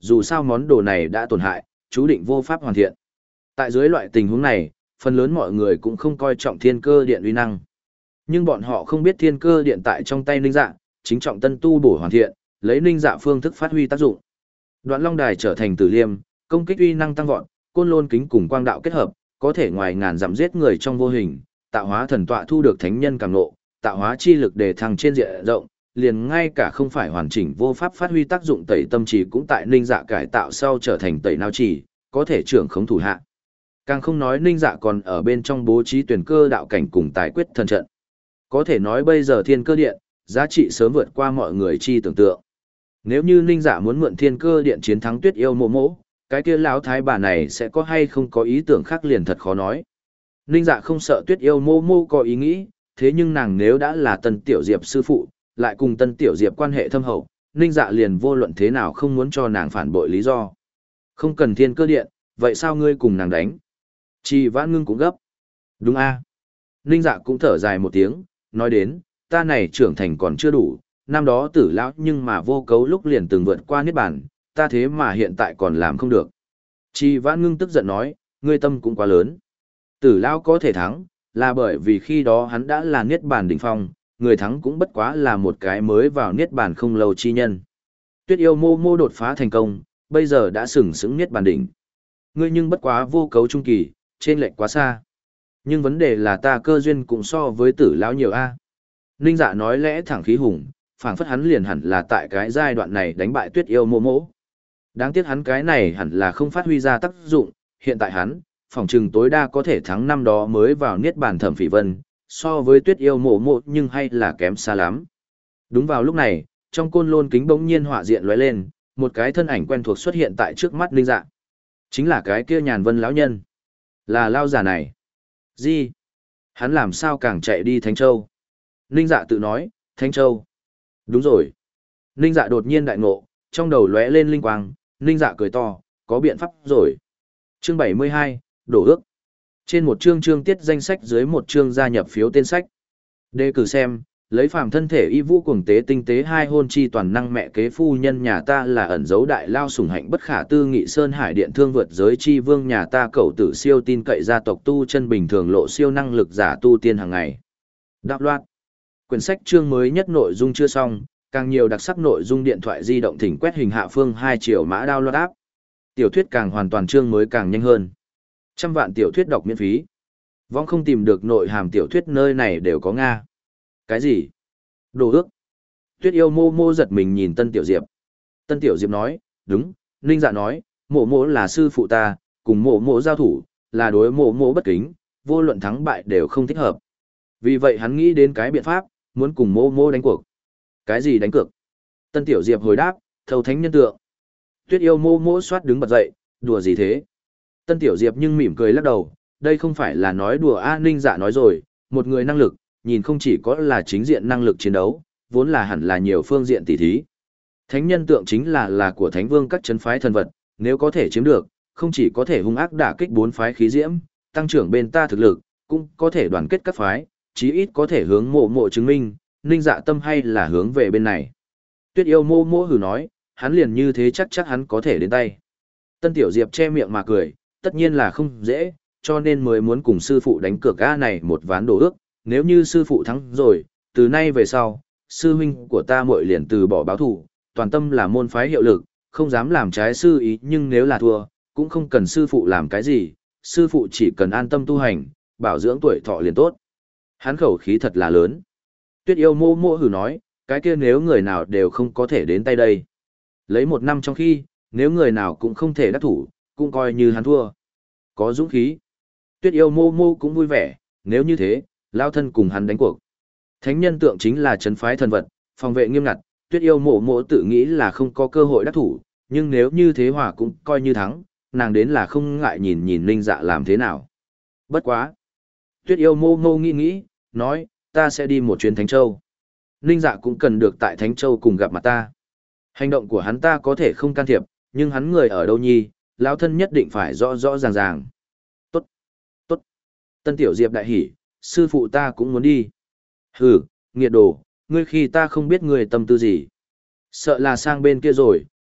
dù sao món đồ này đã tổn hại, chú định vô pháp hoàn thiện. Tại dưới loại tình huống này, phần lớn mọi người cũng không coi trọng thiên cơ điện uy năng. Nhưng bọn họ không biết thiên cơ điện tại trong tay Ninh Dạ, chính trọng tân tu bổ hoàn thiện, lấy Ninh Dạ phương thức phát huy tác dụng. Đoạn Long Đài trở thành tử liêm, công kích uy năng tăng vọt, côn lôn kính cùng quang đạo kết hợp, có thể ngoài ngàn dặm giết người trong vô hình, tạo hóa thần tọa thu được thánh nhân càng ngộ, tạo hóa chi lực đề thăng trên diện rộng, liền ngay cả không phải hoàn chỉnh vô pháp phát huy tác dụng tẩy tâm trì cũng tại Ninh Dạ cải tạo sau trở thành tẩy não trì, có thể trưởng khống thủ hạ. Càng không nói Ninh Dạ còn ở bên trong bố trí tuyển cơ đạo cảnh cùng tài quyết thần trận. Có thể nói bây giờ thiên cơ điện, giá trị sớm vượt qua mọi người chi tưởng tượng. Nếu như Ninh Dạ muốn mượn thiên cơ điện chiến thắng Tuyết Yêu Mộ Mộ, cái kia lão thái bà này sẽ có hay không có ý tưởng khác liền thật khó nói. Ninh Dạ không sợ Tuyết Yêu Mộ Mộ có ý nghĩ, thế nhưng nàng nếu đã là Tân Tiểu Diệp sư phụ, lại cùng Tân Tiểu Diệp quan hệ thâm hậu, Ninh Dạ liền vô luận thế nào không muốn cho nàng phản bội lý do. Không cần thiên cơ điện, vậy sao ngươi cùng nàng đánh? Trì Vãn Ngưng cũng gấp. Đúng a. Ninh Dạ cũng thở dài một tiếng, nói đến, ta này trưởng thành còn chưa đủ, năm đó tử lão nhưng mà vô cấu lúc liền từng vượt qua niết bàn, ta thế mà hiện tại còn làm không được. Trì Vãn Ngưng tức giận nói, ngươi tâm cũng quá lớn. Tử lão có thể thắng, là bởi vì khi đó hắn đã là niết bàn đỉnh phong, người thắng cũng bất quá là một cái mới vào niết bàn không lâu chi nhân. Tuyết Yêu Mô Mô đột phá thành công, bây giờ đã sừng sững niết bàn đỉnh. Ngươi nhưng bất quá vô cấu trung kỳ, trên lệch quá xa. Nhưng vấn đề là ta cơ duyên cũng so với tử lão nhiều a. Ninh Dạ nói lẽ thẳng khí hùng, phảng phất hắn liền hẳn là tại cái giai đoạn này đánh bại Tuyết Yêu Mô Mô. Đáng tiếc hắn cái này hẳn là không phát huy ra tác dụng, hiện tại hắn, phỏng chừng tối đa có thể thắng năm đó mới vào niết bàn Thẩm Phỉ Vân, so với Tuyết Yêu Mộ Mộ nhưng hay là kém xa lắm. Đúng vào lúc này, trong côn lôn kính bỗng nhiên họa diện lóe lên, một cái thân ảnh quen thuộc xuất hiện tại trước mắt Ninh Dạ. Chính là cái kia Nhàn Vân lão nhân. Là lao giả này. Gì? Hắn làm sao càng chạy đi Thánh Châu? Ninh Dạ tự nói, Thánh Châu. Đúng rồi. Ninh Dạ đột nhiên đại ngộ, trong đầu lóe lên linh quang, Ninh Dạ cười to, có biện pháp rồi. Chương bảy mươi hai, đổ ước. Trên một chương chương tiết danh sách dưới một chương gia nhập phiếu tên sách. Đề cử xem, lấy phàm thân thể y vũ cuồng tế tinh tế hai hôn chi toàn năng mẹ kế phu nhân nhà ta là ẩn dấu đại lao sủng hạnh bất khả tư nghị sơn hải điện thương vượt giới chi vương nhà ta cậu tử siêu tin cậy gia tộc tu chân bình thường lộ siêu năng lực giả tu tiên hàng ngày. Đạo loạt. Quyển sách chương mới nhất nội dung chưa xong, càng nhiều đặc sắc nội dung điện thoại di động thỉnh quét hình hạ phương hai triệu mã download app. Tiểu thuyết càng hoàn toàn chương mới càng nhanh hơn. Trăm vạn tiểu thuyết đọc miễn phí. Vong không tìm được nội hàm tiểu thuyết nơi này đều có Nga. Cái gì? Đồ ước. Tuyết Yêu Mô Mô giật mình nhìn Tân Tiểu Diệp. Tân Tiểu Diệp nói, đúng, Ninh Dạ nói, mộ mộ là sư phụ ta, cùng mộ mộ giao thủ, là đối mộ mộ bất kính, vô luận thắng bại đều không thích hợp. Vì vậy hắn nghĩ đến cái biện pháp, muốn cùng mộ mộ đánh cuộc. Cái gì đánh cược? Tân Tiểu Diệp hồi đáp, thâu thánh nhân tượng. Tuyết Yêu Mô Mô xoát đứng bật dậy, đùa gì thế? Tân Tiểu Diệp nhưng mỉm cười lắc đầu, đây không phải là nói đùa a. Ninh Dạ nói rồi, một người năng lực, nhìn không chỉ có là chính diện năng lực chiến đấu, vốn là hẳn là nhiều phương diện tỉ thí. Thánh nhân tượng chính là là của thánh vương các chân phái thần vật, nếu có thể chiếm được, không chỉ có thể hung ác đả kích bốn phái khí diễm, tăng trưởng bên ta thực lực, cũng có thể đoàn kết các phái, chí ít có thể hướng mộ mộ chứng minh, Ninh Dạ tâm hay là hướng về bên này. Tuyết Yêu Mô Mô hừ nói, hắn liền như thế chắc chắc hắn có thể đến tay. Tân Tiểu Diệp che miệng mà cười, tất nhiên là không dễ, cho nên mới muốn cùng sư phụ đánh cược ga này một ván đồ ước, nếu như sư phụ thắng rồi, từ nay về sau, sư huynh của ta muội liền từ bỏ báo thù, toàn tâm là môn phái hiệu lực, không dám làm trái sư ý, nhưng nếu là thua, cũng không cần sư phụ làm cái gì, sư phụ chỉ cần an tâm tu hành, bảo dưỡng tuổi thọ liền tốt. Hắn khẩu khí thật là lớn. Tuyết Yêu Mô Mô hừ nói, cái kia nếu người nào đều không có thể đến tay đây. Lấy một năm trong khi, nếu người nào cũng không thể đắc thủ, cũng coi như hắn thua. Có dũng khí. Tuyết Yêu Mô Mô cũng vui vẻ, nếu như thế, lao thân cùng hắn đánh cuộc. Thánh nhân tượng chính là trấn phái thần vật, phòng vệ nghiêm ngặt, Tuyết Yêu Mộ Mộ tự nghĩ là không có cơ hội đắc thủ, nhưng nếu như thế hòa cũng coi như thắng, nàng đến là không ngại nhìn nhìn Ninh Dạ làm thế nào. Bất quá. Tuyết Yêu Mô Mô nghĩ nghĩ, nói, ta sẽ đi một chuyến Thánh Châu. Ninh Dạ cũng cần được tại Thánh Châu cùng gặp mặt ta. Hành động của hắn ta có thể không can thiệp, nhưng hắn người ở đâu nhi, lão thân nhất định phải rõ rõ ràng ràng. Tốt, tốt. Tân Tiểu Diệp đại hỉ, sư phụ ta cũng muốn đi. Hừ, nghiệt đồ, ngươi khi ta không biết ngươi tâm tư gì. Sợ là sang bên kia rồi,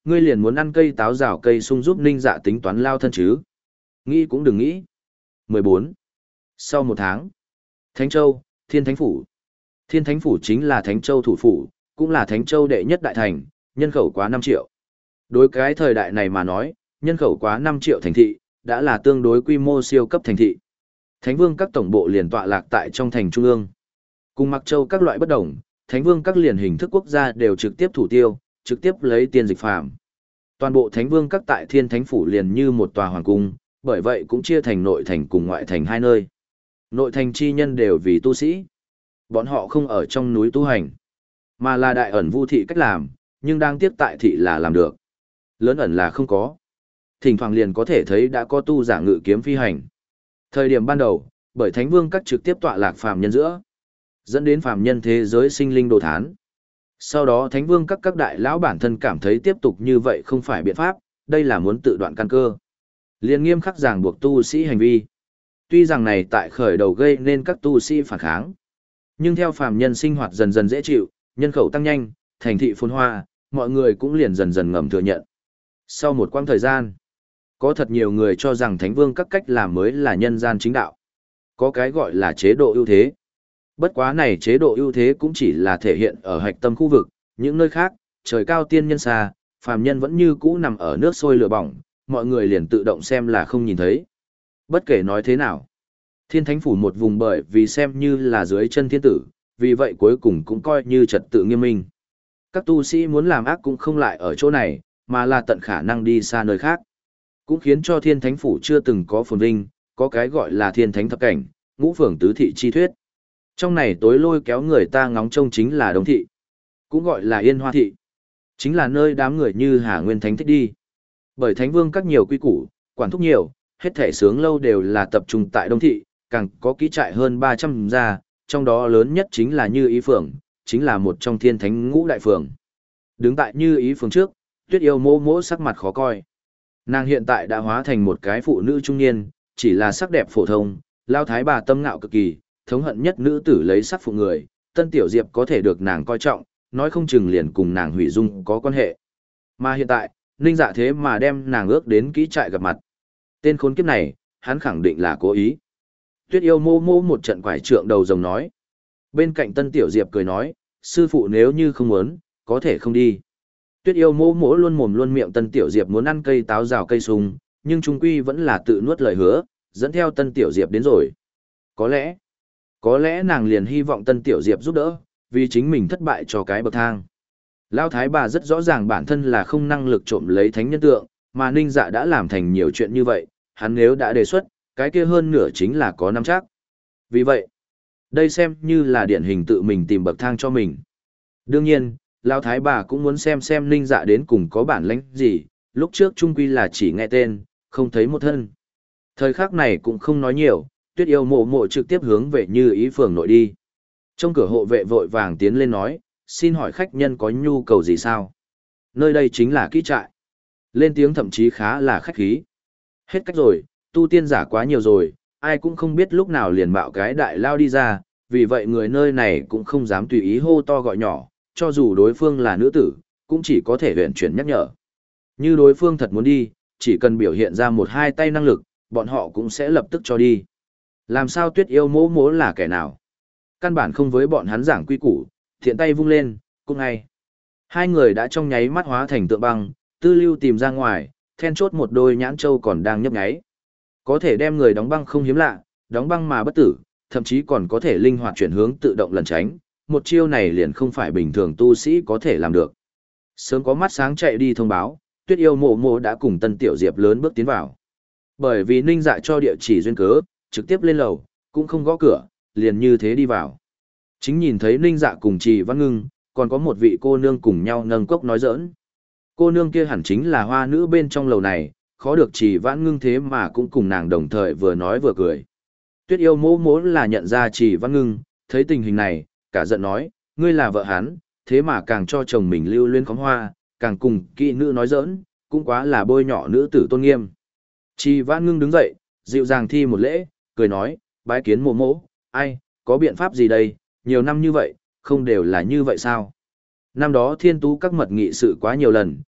ngươi liền muốn ăn cây táo rào cây sung giúp Ninh Dạ tính toán lao thân chứ. Nghĩ cũng đừng nghĩ. mười bốn. Sau một tháng, Thánh Châu, Thiên Thánh Phủ. Thiên Thánh Phủ chính là Thánh Châu thủ phủ, cũng là Thánh Châu đệ nhất đại thành, nhân khẩu quá năm triệu. Đối cái thời đại này mà nói, nhân khẩu quá năm triệu thành thị, đã là tương đối quy mô siêu cấp thành thị. Thánh Vương các tổng bộ liền tọa lạc tại trong thành trung ương. Cùng Mặc Châu các loại bất đồng, Thánh Vương các liền hình thức quốc gia đều trực tiếp thủ tiêu, trực tiếp lấy tiền dịch phàm. Toàn bộ Thánh Vương các tại Thiên Thánh Phủ liền như một tòa hoàng cung, bởi vậy cũng chia thành nội thành cùng ngoại thành hai nơi. Nội thành chi nhân đều vì tu sĩ. Bọn họ không ở trong núi tu hành, mà là đại ẩn vu thị cách làm, nhưng đang tiếc tại thị là làm được. Lớn ẩn là không có. Thỉnh thoảng liền có thể thấy đã có tu giả ngự kiếm phi hành. Thời điểm ban đầu, bởi Thánh Vương các trực tiếp tọa lạc phàm nhân giữa, dẫn đến phàm nhân thế giới sinh linh đồ thán. Sau đó Thánh Vương các các đại lão bản thân cảm thấy tiếp tục như vậy không phải biện pháp, đây là muốn tự đoạn căn cơ. Liền nghiêm khắc ràng buộc tu sĩ hành vi. Tuy rằng này tại khởi đầu gây nên các tu sĩ phản kháng, nhưng theo phàm nhân sinh hoạt dần dần dễ chịu, nhân khẩu tăng nhanh, thành thị phồn hoa, mọi người cũng liền dần dần ngầm thừa nhận. Sau một quãng thời gian, có thật nhiều người cho rằng Thánh Vương các cách làm mới là nhân gian chính đạo. Có cái gọi là chế độ ưu thế. Bất quá này chế độ ưu thế cũng chỉ là thể hiện ở hạch tâm khu vực, những nơi khác, trời cao tiên nhân xa, phàm nhân vẫn như cũ nằm ở nước sôi lửa bỏng, mọi người liền tự động xem là không nhìn thấy. Bất kể nói thế nào, Thiên Thánh Phủ một vùng bởi vì xem như là dưới chân thiên tử, vì vậy cuối cùng cũng coi như trật tự nghiêm minh. Các tu sĩ muốn làm ác cũng không lại ở chỗ này, mà là tận khả năng đi xa nơi khác. Cũng khiến cho Thiên Thánh Phủ chưa từng có phồn vinh, có cái gọi là Thiên Thánh thập cảnh, ngũ phường tứ thị chi thuyết. Trong này tối lôi kéo người ta ngóng trông chính là Đông thị, cũng gọi là Yên Hoa thị. Chính là nơi đám người như Hà Nguyên Thánh thích đi. Bởi Thánh Vương các nhiều quy củ, quản thúc nhiều, hết thể sướng lâu đều là tập trung tại Đông thị, càng có kỹ trại hơn ba trăm gia, trong đó lớn nhất chính là Như Ý phường, chính là một trong Thiên Thánh ngũ đại phường. Đứng tại Như Ý phường trước, Tuyết Yêu mô mỗ sắc mặt khó coi. Nàng hiện tại đã hóa thành một cái phụ nữ trung niên, chỉ là sắc đẹp phổ thông, lao thái bà tâm ngạo cực kỳ, thống hận nhất nữ tử lấy sắc phụ người, Tân Tiểu Diệp có thể được nàng coi trọng, nói không chừng liền cùng nàng hủy dung có quan hệ. Mà hiện tại, Ninh Dạ thế mà đem nàng ước đến kỹ trại gặp mặt. Tên khốn kiếp này, hắn khẳng định là cố ý. Tuyết Yêu mô mô một trận quải trượng đầu rồng nói. Bên cạnh Tân Tiểu Diệp cười nói, sư phụ nếu như không muốn, có thể không đi. Tuyết Yêu mô mỗ luôn mồm luôn miệng Tân Tiểu Diệp muốn ăn cây táo rào cây sung, nhưng trung quy vẫn là tự nuốt lời hứa, dẫn theo Tân Tiểu Diệp đến rồi. Có lẽ, có lẽ nàng liền hy vọng Tân Tiểu Diệp giúp đỡ, vì chính mình thất bại cho cái bậc thang. Lão thái bà rất rõ ràng bản thân là không năng lực trộm lấy thánh nhân tượng, mà Ninh Dạ đã làm thành nhiều chuyện như vậy, hắn nếu đã đề xuất, cái kia hơn nửa chính là có nắm chắc. Vì vậy, đây xem như là điển hình tự mình tìm bậc thang cho mình. Đương nhiên, Lão thái bà cũng muốn xem xem Ninh Dạ đến cùng có bản lĩnh gì, lúc trước trung quy là chỉ nghe tên, không thấy một thân. Thời khắc này cũng không nói nhiều, Tuyết Yêu mộ mộ trực tiếp hướng về Như Ý phường nội đi. Trong cửa hộ vệ vội vàng tiến lên nói, xin hỏi khách nhân có nhu cầu gì sao? Nơi đây chính là kỹ trại. Lên tiếng thậm chí khá là khách khí. Hết cách rồi, tu tiên giả quá nhiều rồi, ai cũng không biết lúc nào liền bạo cái đại lao đi ra, vì vậy người nơi này cũng không dám tùy ý hô to gọi nhỏ, cho dù đối phương là nữ tử, cũng chỉ có thể huyện chuyển nhắc nhở. Như đối phương thật muốn đi, chỉ cần biểu hiện ra một hai tay năng lực, bọn họ cũng sẽ lập tức cho đi. Làm sao Tuyết Yêu mỗ mỗ là kẻ nào? Căn bản không với bọn hắn giảng quy củ, thiện tay vung lên, cũng ngay. Hai người đã trong nháy mắt hóa thành tượng băng, Tư Lưu tìm ra ngoài, then chốt một đôi nhãn châu còn đang nhấp nháy. Có thể đem người đóng băng không hiếm lạ, đóng băng mà bất tử, thậm chí còn có thể linh hoạt chuyển hướng tự động lẩn tránh, một chiêu này liền không phải bình thường tu sĩ có thể làm được. Sớm có mắt sáng chạy đi thông báo, Tuyết Yêu mộ mộ đã cùng Tân Tiểu Diệp lớn bước tiến vào. Bởi vì Ninh Dạ cho địa chỉ duyên cớ, trực tiếp lên lầu, cũng không gõ cửa, liền như thế đi vào. Chính nhìn thấy Ninh Dạ cùng Trì Văn Ngưng, còn có một vị cô nương cùng nhau nâng cốc nói giỡn. Cô nương kia hẳn chính là hoa nữ bên trong lầu này, khó được Trì Văn Ngưng thế mà cũng cùng nàng đồng thời vừa nói vừa cười. Tuyết Yêu mỗ mỗ là nhận ra Trì Văn Ngưng, thấy tình hình này, cả giận nói, ngươi là vợ hắn, thế mà càng cho chồng mình lưu luyến khóm hoa, càng cùng kỹ nữ nói giỡn, cũng quá là bôi nhọ nữ tử tôn nghiêm. Trì Văn Ngưng đứng dậy, dịu dàng thi một lễ, cười nói, bái kiến mộ mỗ, ai, có biện pháp gì đây, nhiều năm như vậy, không đều là như vậy sao? Năm đó thiên tú các mật nghị sự quá nhiều lần,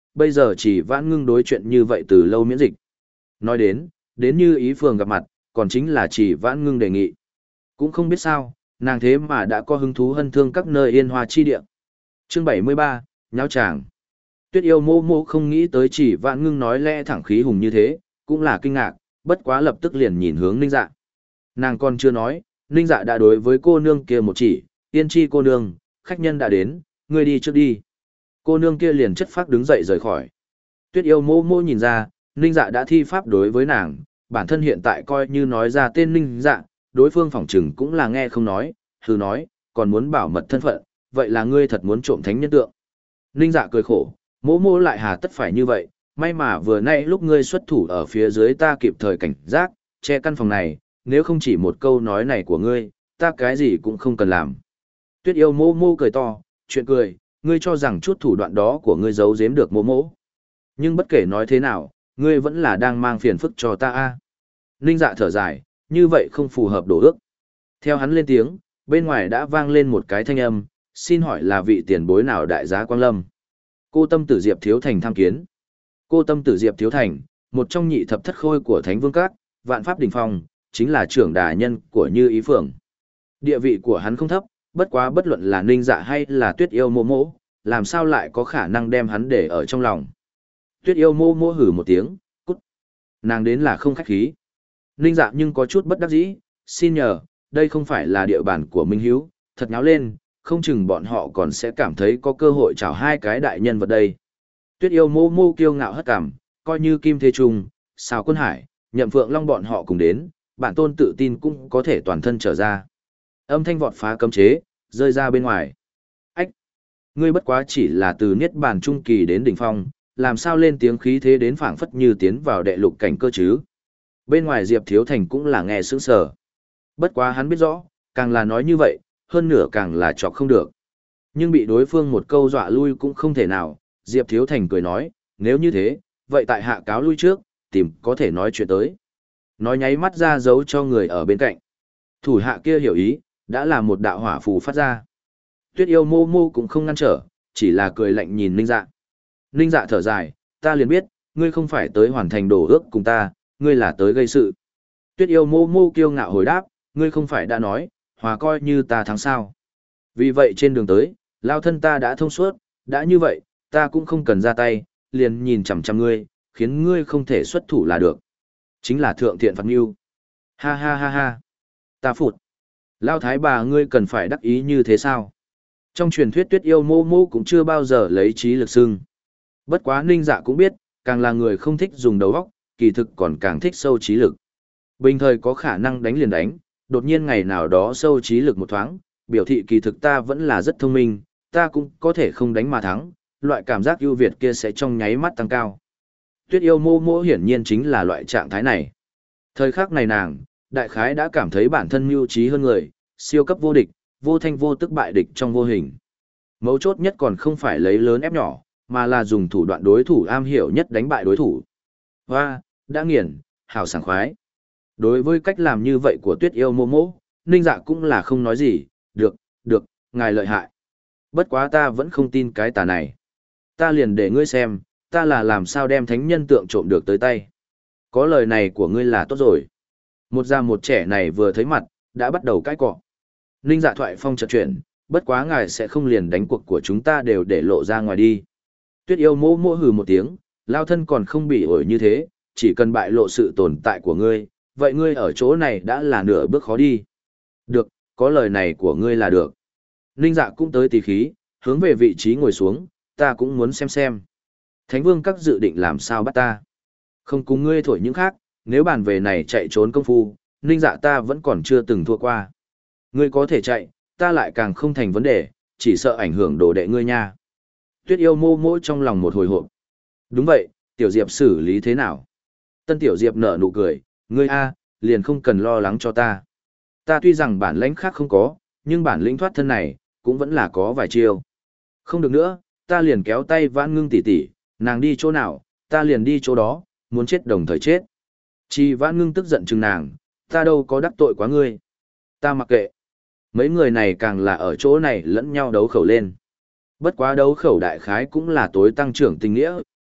bây giờ chỉ vãn ngưng đối chuyện như vậy từ lâu miễn dịch. Nói đến, đến như ý phường gặp mặt, còn chính là chỉ vãn ngưng đề nghị. Cũng không biết sao, nàng thế mà đã có hứng thú hân thương các nơi yên hoa chi địa. Chương bảy mươi ba, nháo tràng. Tuyết yêu mô mô không nghĩ tới chỉ vãn ngưng nói lẽ thẳng khí hùng như thế, cũng là kinh ngạc, bất quá lập tức liền nhìn hướng ninh dạ. Nàng còn chưa nói, ninh dạ đã đối với cô nương kia một chỉ, yên chi cô nương, khách nhân đã đến, ngươi đi trước đi. Cô nương kia liền chất phác đứng dậy rời khỏi. Tuyết yêu mô mô nhìn ra, ninh dạ đã thi pháp đối với nàng, bản thân hiện tại coi như nói ra tên ninh dạ, đối phương phỏng chừng cũng là nghe không nói, hừ nói, còn muốn bảo mật thân phận, vậy là ngươi thật muốn trộm thánh nhân tượng. Ninh dạ cười khổ, mô mô lại hà tất phải như vậy, may mà vừa nay lúc ngươi xuất thủ ở phía dưới ta kịp thời cảnh giác, che căn phòng này, nếu không chỉ một câu nói này của ngươi, ta cái gì cũng không cần làm. Tuyết yêu mô mô cười to, chuyện cười, ngươi cho rằng chút thủ đoạn đó của ngươi giấu giếm được mô mô. Nhưng bất kể nói thế nào, ngươi vẫn là đang mang phiền phức cho ta a. Ninh dạ thở dài, như vậy không phù hợp đổ ước. Theo hắn lên tiếng, bên ngoài đã vang lên một cái thanh âm, xin hỏi là vị tiền bối nào đại giá Quang Lâm. Cô tâm tử Diệp Thiếu Thành tham kiến. Cô tâm tử Diệp Thiếu Thành, một trong nhị thập thất khôi của Thánh Vương Các, vạn pháp đỉnh phong, chính là trưởng đà nhân của Như Ý Phượng. Địa vị của hắn không thấp, bất quá bất luận là Ninh Dạ hay là Tuyết yêu mô mô, làm sao lại có khả năng đem hắn để ở trong lòng. Tuyết yêu mô mô hử một tiếng, cút. Nàng đến là không khách khí. Ninh Dạ nhưng có chút bất đắc dĩ, xin nhờ, đây không phải là địa bàn của Minh Hiếu, thật nháo lên, không chừng bọn họ còn sẽ cảm thấy có cơ hội chào hai cái đại nhân vật đây. Tuyết yêu mô mô kiêu ngạo hất cảm, coi như Kim Thế Trung, Sào Quân Hải, Nhậm Phượng Long bọn họ cùng đến, bản tôn tự tin cũng có thể toàn thân trở ra. Âm thanh vọt phá cấm chế, rơi ra bên ngoài. Ách! Ngươi bất quá chỉ là từ niết bàn trung kỳ đến đỉnh phong, làm sao lên tiếng khí thế đến phảng phất như tiến vào đệ lục cảnh cơ chứ? Bên ngoài Diệp Thiếu Thành cũng là nghe sững sờ. Bất quá hắn biết rõ, càng là nói như vậy, hơn nửa càng là chọc không được. Nhưng bị đối phương một câu dọa lui cũng không thể nào, Diệp Thiếu Thành cười nói, nếu như thế, vậy tại hạ cáo lui trước, tìm có thể nói chuyện tới. Nói nháy mắt ra dấu cho người ở bên cạnh. Thủ hạ kia hiểu ý, đã là một đạo hỏa phù phát ra. Tuyết yêu mô mô cũng không ngăn trở, chỉ là cười lạnh nhìn Ninh Dạ. Ninh Dạ thở dài, ta liền biết, ngươi không phải tới hoàn thành đổ ước cùng ta, ngươi là tới gây sự. Tuyết yêu mô mô kiêu ngạo hồi đáp, ngươi không phải đã nói, hòa coi như ta thắng sao. Vì vậy trên đường tới, lao thân ta đã thông suốt, đã như vậy, ta cũng không cần ra tay, liền nhìn chằm chằm ngươi, khiến ngươi không thể xuất thủ là được. Chính là thượng thiện phạt mưu. Ha ha ha ha. Ta phụt. Lao thái bà ngươi cần phải đắc ý như thế sao? Trong truyền thuyết Tuyết yêu mô mô cũng chưa bao giờ lấy trí lực xưng. Bất quá Ninh Dạ cũng biết, càng là người không thích dùng đầu óc, kỳ thực còn càng thích sâu trí lực. Bình thời có khả năng đánh liền đánh, đột nhiên ngày nào đó sâu trí lực một thoáng, biểu thị kỳ thực ta vẫn là rất thông minh, ta cũng có thể không đánh mà thắng, loại cảm giác ưu việt kia sẽ trong nháy mắt tăng cao. Tuyết yêu mô mô hiển nhiên chính là loại trạng thái này. Thời khắc này nàng, đại khái đã cảm thấy bản thân mưu trí hơn người, siêu cấp vô địch, vô thanh vô tức bại địch trong vô hình. Mấu chốt nhất còn không phải lấy lớn ép nhỏ, mà là dùng thủ đoạn đối thủ am hiểu nhất đánh bại đối thủ. Hoa, đã nghiền, hào sảng khoái. Đối với cách làm như vậy của Tuyết yêu mô mô, Ninh Dạ cũng là không nói gì, được, được, ngài lợi hại. Bất quá ta vẫn không tin cái tà này. Ta liền để ngươi xem, ta là làm sao đem thánh nhân tượng trộm được tới tay. Có lời này của ngươi là tốt rồi. Một già một trẻ này vừa thấy mặt, đã bắt đầu cãi cọ. Ninh Dạ thoại phong chợt chuyển, bất quá ngài sẽ không liền đánh cuộc của chúng ta đều để lộ ra ngoài đi. Tuyết yêu mô mô hừ một tiếng, lao thân còn không bị ổi như thế, chỉ cần bại lộ sự tồn tại của ngươi, vậy ngươi ở chỗ này đã là nửa bước khó đi. Được, có lời này của ngươi là được. Ninh Dạ cũng tới tỉ khí, hướng về vị trí ngồi xuống, ta cũng muốn xem xem. Thánh Vương các dự định làm sao bắt ta. Không cùng ngươi thổi những khác, nếu bàn về này chạy trốn công phu, Ninh Dạ ta vẫn còn chưa từng thua qua. Ngươi có thể chạy, ta lại càng không thành vấn đề, chỉ sợ ảnh hưởng đồ đệ ngươi nha. Tuyết yêu mô mỗ trong lòng một hồi hộp. Đúng vậy, Tiểu Diệp xử lý thế nào? Tân Tiểu Diệp nở nụ cười, ngươi a, liền không cần lo lắng cho ta. Ta tuy rằng bản lĩnh khác không có, nhưng bản lĩnh thoát thân này, cũng vẫn là có vài chiêu. Không được nữa, ta liền kéo tay Vãn Ngưng tỷ tỷ, nàng đi chỗ nào, ta liền đi chỗ đó, muốn chết đồng thời chết. Chi Vãn Ngưng tức giận chừng nàng, ta đâu có đắc tội quá ngươi. Ta mặc kệ. Mấy người này càng là ở chỗ này lẫn nhau đấu khẩu lên. Bất quá đấu khẩu đại khái cũng là tối tăng trưởng tình nghĩa,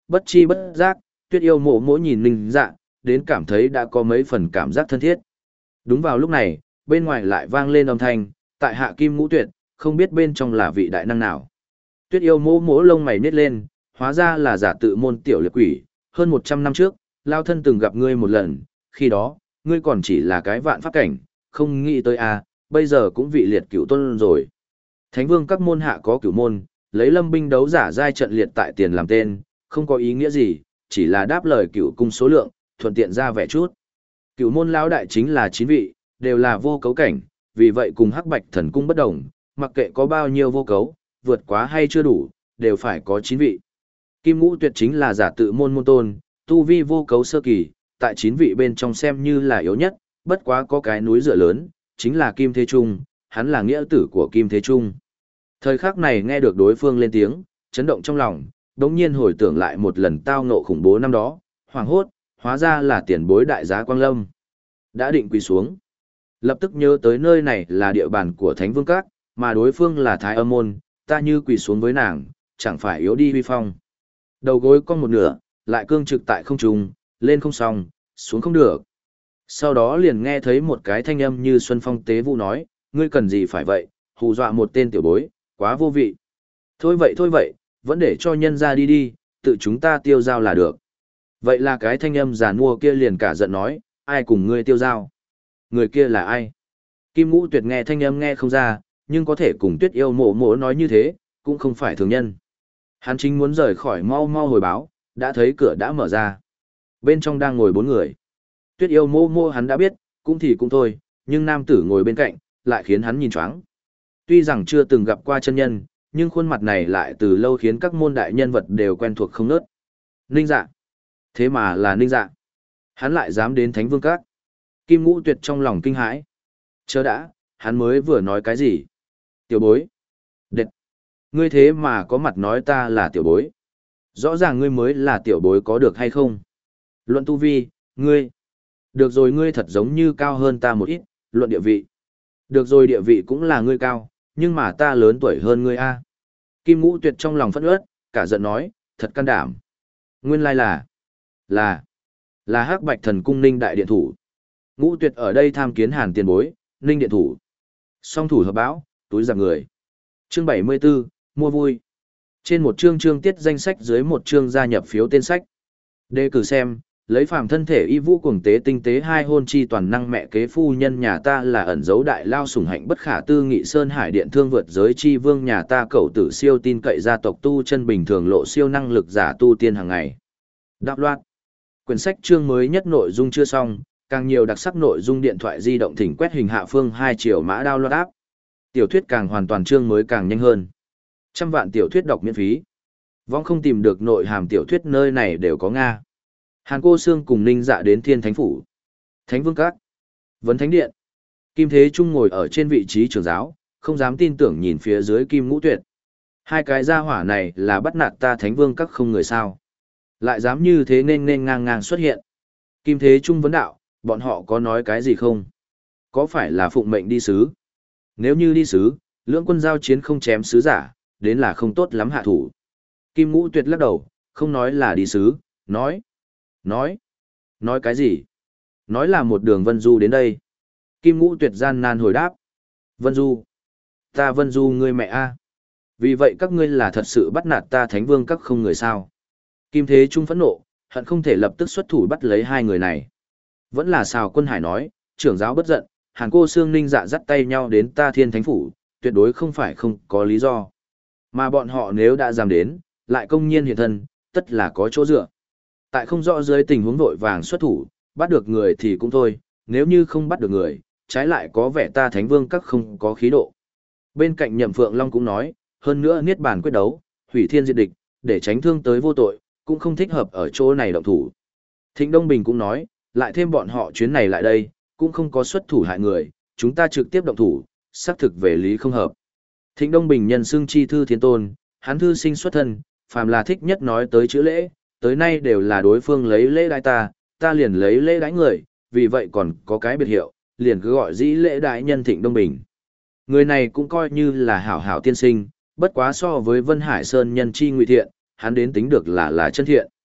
bất chi bất giác, Tuyết Yêu Mộ Mộ nhìn Ninh Dạ, đến cảm thấy đã có mấy phần cảm giác thân thiết. Đúng vào lúc này, bên ngoài lại vang lên âm thanh, tại hạ Kim Ngũ Tuyệt, không biết bên trong là vị đại năng nào. Tuyết Yêu Mộ Mộ lông mày nhếch lên, hóa ra là giả tự môn tiểu liệt quỷ, hơn một trăm năm trước, lao thân từng gặp ngươi một lần, khi đó, ngươi còn chỉ là cái vạn pháp cảnh, không nghĩ tới a, bây giờ cũng vị liệt cửu tôn rồi. Thánh vương các môn hạ có cửu môn, lấy lâm binh đấu giả giai trận liệt tại tiền làm tên, không có ý nghĩa gì, chỉ là đáp lời cửu cung số lượng, thuận tiện ra vẻ chút. Cửu môn lão đại chính là chín vị, đều là vô cấu cảnh, vì vậy cùng hắc bạch thần cung bất đồng, mặc kệ có bao nhiêu vô cấu, vượt quá hay chưa đủ, đều phải có chín vị. Kim Ngũ Tuyệt chính là giả tự môn môn tôn, tu vi vô cấu sơ kỳ, tại chín vị bên trong xem như là yếu nhất, bất quá có cái núi dựa lớn, chính là Kim Thế Trung, hắn là nghĩa tử của Kim Thế Trung. Thời khắc này nghe được đối phương lên tiếng, chấn động trong lòng, đống nhiên hồi tưởng lại một lần tao ngộ khủng bố năm đó, hoàng hốt, hóa ra là tiền bối đại giá Quang Lâm. Đã định quỳ xuống. Lập tức nhớ tới nơi này là địa bàn của Thánh Vương Các, mà đối phương là Thái Âm Môn, ta như quỳ xuống với nàng, chẳng phải yếu đi huy phong. Đầu gối cong một nửa, lại cương trực tại không trung, lên không xong, xuống không được. Sau đó liền nghe thấy một cái thanh âm như Xuân Phong tế vũ nói, ngươi cần gì phải vậy, hù dọa một tên tiểu bối, quá vô vị. Thôi vậy thôi vậy, vẫn để cho nhân ra đi đi, tự chúng ta tiêu giao là được. Vậy là cái thanh âm giàn mua kia liền cả giận nói, ai cùng ngươi tiêu giao? Người kia là ai? Kim Ngũ Tuyệt nghe thanh âm nghe không ra, nhưng có thể cùng Tuyết Yêu Mộ Mộ nói như thế, cũng không phải thường nhân. Hắn chính muốn rời khỏi mau mau hồi báo, đã thấy cửa đã mở ra. Bên trong đang ngồi bốn người. Tuyết Yêu Mộ Mộ hắn đã biết, cũng thì cũng thôi, nhưng nam tử ngồi bên cạnh, lại khiến hắn nhìn choáng. Tuy rằng chưa từng gặp qua chân nhân, nhưng khuôn mặt này lại từ lâu khiến các môn đại nhân vật đều quen thuộc không nớt. Ninh Dạ. Thế mà là Ninh Dạ. Hắn lại dám đến Thánh Vương Các. Kim Ngũ Tuyệt trong lòng kinh hãi. Chớ đã, hắn mới vừa nói cái gì? Tiểu bối. Đệt. Ngươi thế mà có mặt nói ta là tiểu bối. Rõ ràng ngươi mới là tiểu bối có được hay không? Luận tu vi, ngươi. Được rồi, ngươi thật giống như cao hơn ta một ít, luận địa vị. Được rồi, địa vị cũng là ngươi cao, nhưng mà ta lớn tuổi hơn ngươi a. Kim Ngũ Tuyệt trong lòng phẫn uất, cả giận nói, thật can đảm. Nguyên lai là, là, là Hắc Bạch Thần Cung Ninh đại điện thủ. Ngũ Tuyệt ở đây tham kiến Hàn tiền bối, Ninh điện thủ. Song thủ hợp báo, túi giặc người. Chương bảy mươi 74, mua vui. Trên một chương chương tiết danh sách dưới một chương gia nhập phiếu tên sách. Đề cử xem, lấy phàm thân thể y vũ cuồng tế tinh tế hai hôn chi toàn năng mẹ kế phu nhân nhà ta là ẩn dấu đại lao sủng hạnh bất khả tư nghị sơn hải điện thương vượt giới chi vương nhà ta cậu tử siêu tin cậy gia tộc tu chân bình thường lộ siêu năng lực giả tu tiên hàng ngày. Đạo loạt. Quyển sách chương mới nhất nội dung chưa xong, càng nhiều đặc sắc nội dung điện thoại di động thỉnh quét hình hạ phương hai chiều mã download app. Tiểu thuyết càng hoàn toàn chương mới càng nhanh hơn. Trăm vạn tiểu thuyết đọc miễn phí. Vong không tìm được nội hàm tiểu thuyết nơi này đều có Nga. Hàn Cô Sương cùng Ninh Dạ đến Thiên Thánh Phủ. Thánh Vương Các. Vấn Thánh Điện. Kim Thế Trung ngồi ở trên vị trí trưởng giáo, không dám tin tưởng nhìn phía dưới Kim Ngũ Tuyệt. Hai cái gia hỏa này là bắt nạt ta Thánh Vương Các không người sao. Lại dám như thế nên nên ngang ngang xuất hiện. Kim Thế Trung vấn đạo, bọn họ có nói cái gì không? Có phải là phụng mệnh đi sứ? Nếu như đi sứ, lưỡng quân giao chiến không chém sứ giả, đến là không tốt lắm hạ thủ. Kim Ngũ Tuyệt lắc đầu, không nói là đi sứ, nói. Nói. Nói cái gì? Nói là một đường Vân Du đến đây. Kim Ngũ Tuyệt gian nan hồi đáp. Vân Du. Ta Vân Du ngươi mẹ a. Vì vậy các ngươi là thật sự bắt nạt ta Thánh Vương Các không người sao. Kim Thế Trung phẫn nộ, hận không thể lập tức xuất thủ bắt lấy hai người này. Vẫn là Sào Quân Hải nói, trưởng giáo bất giận, Hàn Cô Sương Ninh Dạ dắt tay nhau đến ta Thiên Thánh Phủ, tuyệt đối không phải không có lý do. Mà bọn họ nếu đã dám đến, lại công nhiên hiện thân, tất là có chỗ dựa. Tại không rõ dưới tình huống vội vàng xuất thủ, bắt được người thì cũng thôi, nếu như không bắt được người, trái lại có vẻ ta Thánh Vương Các không có khí độ. Bên cạnh Nhậm Phượng Long cũng nói, hơn nữa niết bàn quyết đấu, hủy thiên diệt địch, để tránh thương tới vô tội, cũng không thích hợp ở chỗ này động thủ. Thịnh Đông Bình cũng nói, lại thêm bọn họ chuyến này lại đây, cũng không có xuất thủ hại người, chúng ta trực tiếp động thủ, xác thực về lý không hợp. Thịnh Đông Bình nhân xưng chi thư thiên tôn, hắn thư sinh xuất thân, phàm là thích nhất nói tới chữ lễ, tới nay đều là đối phương lấy lễ đãi ta, ta liền lấy lễ đãi người, vì vậy còn có cái biệt hiệu, liền cứ gọi dĩ lễ đãi nhân Thịnh Đông Bình. Người này cũng coi như là hảo hảo tiên sinh, bất quá so với Vân Hải Sơn nhân chi ngụy thiện, hắn đến tính được là là chân thiện.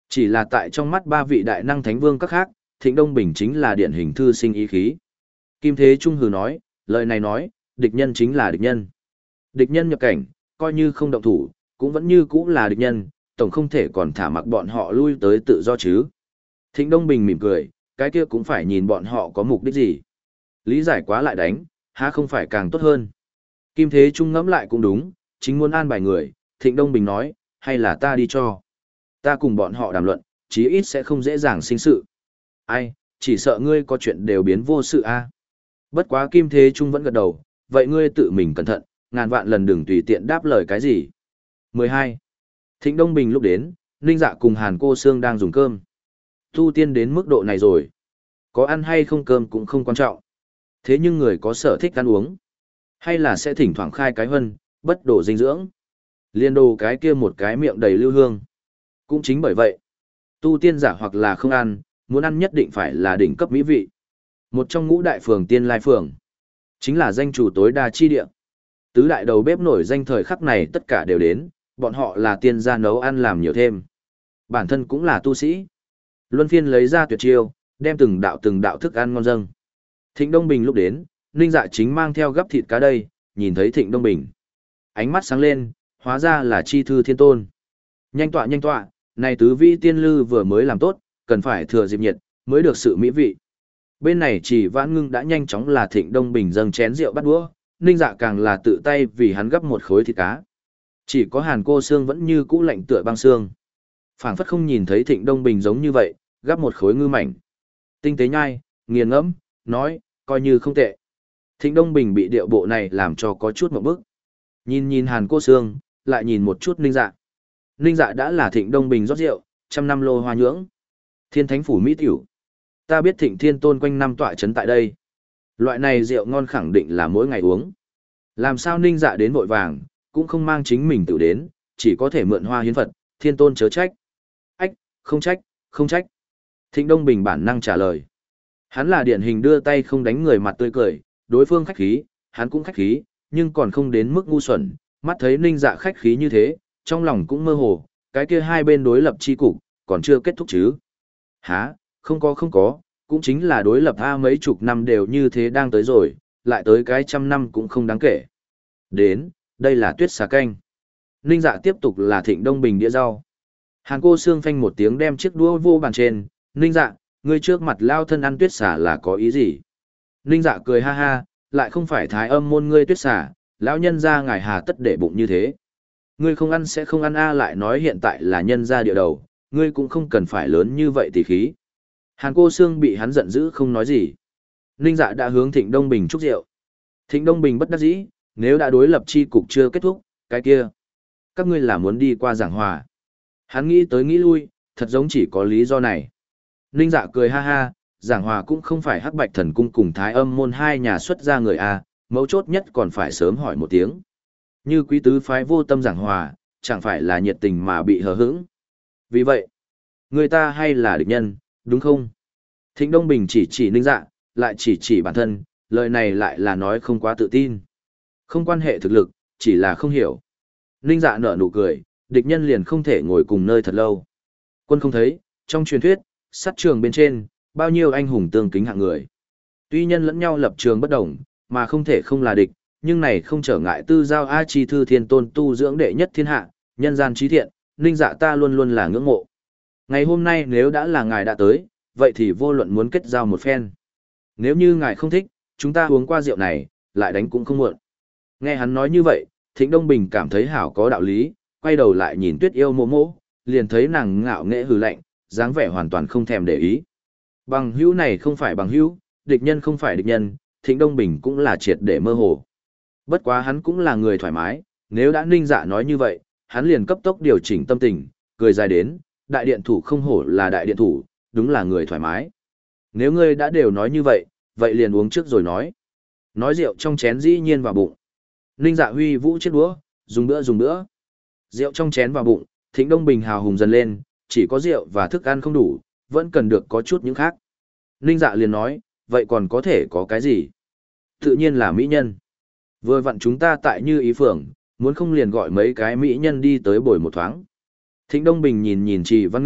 Chỉ là tại trong mắt ba vị đại năng thánh vương các khác, Thịnh Đông Bình chính là điển hình thư sinh ý khí. Kim Thế Trung hừ nói, lời này nói, địch nhân chính là địch nhân. Địch nhân nhập cảnh, coi như không động thủ, cũng vẫn như cũ là địch nhân, tổng không thể còn thả mặc bọn họ lui tới tự do chứ. Thịnh Đông Bình mỉm cười, cái kia cũng phải nhìn bọn họ có mục đích gì. Lý giải quá lại đánh, há không phải càng tốt hơn. Kim Thế Trung ngẫm lại cũng đúng, chính muốn an bài người, Thịnh Đông Bình nói, hay là ta đi cho. Ta cùng bọn họ đàm luận, chí ít sẽ không dễ dàng sinh sự. Ai, chỉ sợ ngươi có chuyện đều biến vô sự a. Bất quá Kim Thế Trung vẫn gật đầu, vậy ngươi tự mình cẩn thận, ngàn vạn lần đừng tùy tiện đáp lời cái gì. mười hai. Thịnh Đông Bình lúc đến, Ninh Dạ cùng Hàn Cô Sương đang dùng cơm. Tu tiên đến mức độ này rồi. Có ăn hay không cơm cũng không quan trọng. Thế nhưng người có sở thích ăn uống. Hay là sẽ thỉnh thoảng khai cái hân, bất đổ dinh dưỡng. Liên đồ cái kia một cái miệng đầy lưu hương. Cũng chính bởi vậy, tu tiên giả hoặc là không ăn, muốn ăn nhất định phải là đỉnh cấp mỹ vị. Một trong ngũ đại phường tiên lai phường, chính là danh chủ tối đa chi địa. Tứ đại đầu bếp nổi danh thời khắc này tất cả đều đến, bọn họ là tiên gia nấu ăn làm nhiều thêm. Bản thân cũng là tu sĩ. Luân phiên lấy ra tuyệt chiêu, đem từng đạo từng đạo thức ăn ngon dâng. Thịnh Đông Bình lúc đến, Ninh Dạ chính mang theo gắp thịt cá đây, nhìn thấy Thịnh Đông Bình. Ánh mắt sáng lên, hóa ra là chi thư thiên tôn. Nhanh tọa nhanh tọa, này tứ vi tiên lư vừa mới làm tốt, cần phải thừa dịp nhiệt, mới được sự mỹ vị. Bên này chỉ Vãn Ngưng đã nhanh chóng là Thịnh Đông Bình dâng chén rượu bắt đũa, Ninh Dạ càng là tự tay vì hắn gấp một khối thịt cá. Chỉ có Hàn Cô Sương vẫn như cũ lạnh tựa băng xương. Phảng phất không nhìn thấy Thịnh Đông Bình giống như vậy, gấp một khối ngư mảnh. Tinh tế nhai, nghiền ngẫm, nói, coi như không tệ. Thịnh Đông Bình bị điệu bộ này làm cho có chút một bức. Nhìn nhìn Hàn Cô Sương, lại nhìn một chút Ninh Dạ. Ninh Dạ đã là Thịnh Đông Bình rót rượu, trăm năm lô hoa nhưỡng. Thiên Thánh Phủ Mỹ Tiểu. Ta biết Thịnh Thiên Tôn quanh năm tọa trấn tại đây. Loại này rượu ngon khẳng định là mỗi ngày uống. Làm sao Ninh Dạ đến vội vàng, cũng không mang chính mình tự đến, chỉ có thể mượn hoa hiến Phật, Thiên Tôn chớ trách. Ách, không trách, không trách. Thịnh Đông Bình bản năng trả lời. Hắn là điển hình đưa tay không đánh người mặt tươi cười, đối phương khách khí, hắn cũng khách khí, nhưng còn không đến mức ngu xuẩn, mắt thấy Ninh Dạ khách khí như thế, trong lòng cũng mơ hồ, cái kia hai bên đối lập chi cục, còn chưa kết thúc chứ. Hả, không có không có, cũng chính là đối lập A mấy chục năm đều như thế đang tới rồi, lại tới cái trăm năm cũng không đáng kể. Đến, đây là tuyết xà canh. Ninh Dạ tiếp tục là Thịnh Đông Bình đĩa rau. Hàn Cô Sương phanh một tiếng đem chiếc đũa vô bàn trên, Ninh Dạ, ngươi trước mặt lao thân ăn tuyết xà là có ý gì? Ninh Dạ cười ha ha, lại không phải thái âm môn ngươi tuyết xà, lão nhân ra ngài hà tất để bụng như thế. Ngươi không ăn sẽ không ăn a lại nói hiện tại là nhân gia địa đầu, ngươi cũng không cần phải lớn như vậy tỉ khí. Hàn Cô Sương bị hắn giận dữ không nói gì. Ninh Dạ đã hướng Thịnh Đông Bình chúc rượu. Thịnh Đông Bình bất đắc dĩ, nếu đã đối lập chi cục chưa kết thúc, cái kia. Các ngươi là muốn đi qua giảng hòa. Hắn nghĩ tới nghĩ lui, thật giống chỉ có lý do này. Ninh Dạ cười ha ha, giảng hòa cũng không phải Hắc Bạch Thần Cung cùng Thái Âm môn hai nhà xuất ra người a, mấu chốt nhất còn phải sớm hỏi một tiếng. Như quý tứ phái vô tâm giảng hòa, chẳng phải là nhiệt tình mà bị hờ hững. Vì vậy, người ta hay là địch nhân, đúng không? Thịnh Đông Bình chỉ chỉ Ninh Dạ, lại chỉ chỉ bản thân, lời này lại là nói không quá tự tin. Không quan hệ thực lực, chỉ là không hiểu. Ninh Dạ nở nụ cười, địch nhân liền không thể ngồi cùng nơi thật lâu. Quân không thấy, trong truyền thuyết, sát trường bên trên, bao nhiêu anh hùng tương kính hạng người. Tuy nhân lẫn nhau lập trường bất đồng, mà không thể không là địch, nhưng này không trở ngại tư giao A Chi Thư Thiên Tôn tu dưỡng đệ nhất thiên hạ, nhân gian trí thiện, Ninh Dạ ta luôn luôn là ngưỡng mộ. Ngày hôm nay nếu đã là ngài đã tới, vậy thì vô luận muốn kết giao một phen. Nếu như ngài không thích, chúng ta uống qua rượu này, lại đánh cũng không muộn. Nghe hắn nói như vậy, Thịnh Đông Bình cảm thấy hảo có đạo lý, quay đầu lại nhìn Tuyết Yêu mô mô, liền thấy nàng ngạo nghễ hừ lạnh, dáng vẻ hoàn toàn không thèm để ý. Bằng hữu này không phải bằng hữu, địch nhân không phải địch nhân, Thịnh Đông Bình cũng là triệt để mơ hồ. Bất quá hắn cũng là người thoải mái, nếu đã Ninh Dạ nói như vậy, hắn liền cấp tốc điều chỉnh tâm tình, cười dài đến, đại điện thủ không hổ là đại điện thủ, đúng là người thoải mái. Nếu ngươi đã đều nói như vậy, vậy liền uống trước rồi nói. Nói rượu trong chén dĩ nhiên vào bụng. Ninh Dạ huy vũ chiếc đũa, dùng bữa dùng bữa. Rượu trong chén vào bụng, Thịnh Đông Bình hào hùng dần lên, chỉ có rượu và thức ăn không đủ, vẫn cần được có chút những khác. Ninh Dạ liền nói, vậy còn có thể có cái gì? Tự nhiên là mỹ nhân. Vừa vặn chúng ta tại Như Ý Phường, muốn không liền gọi mấy cái mỹ nhân đi tới bồi một thoáng. Thịnh Đông Bình nhìn nhìn Trì Văn Ngưng,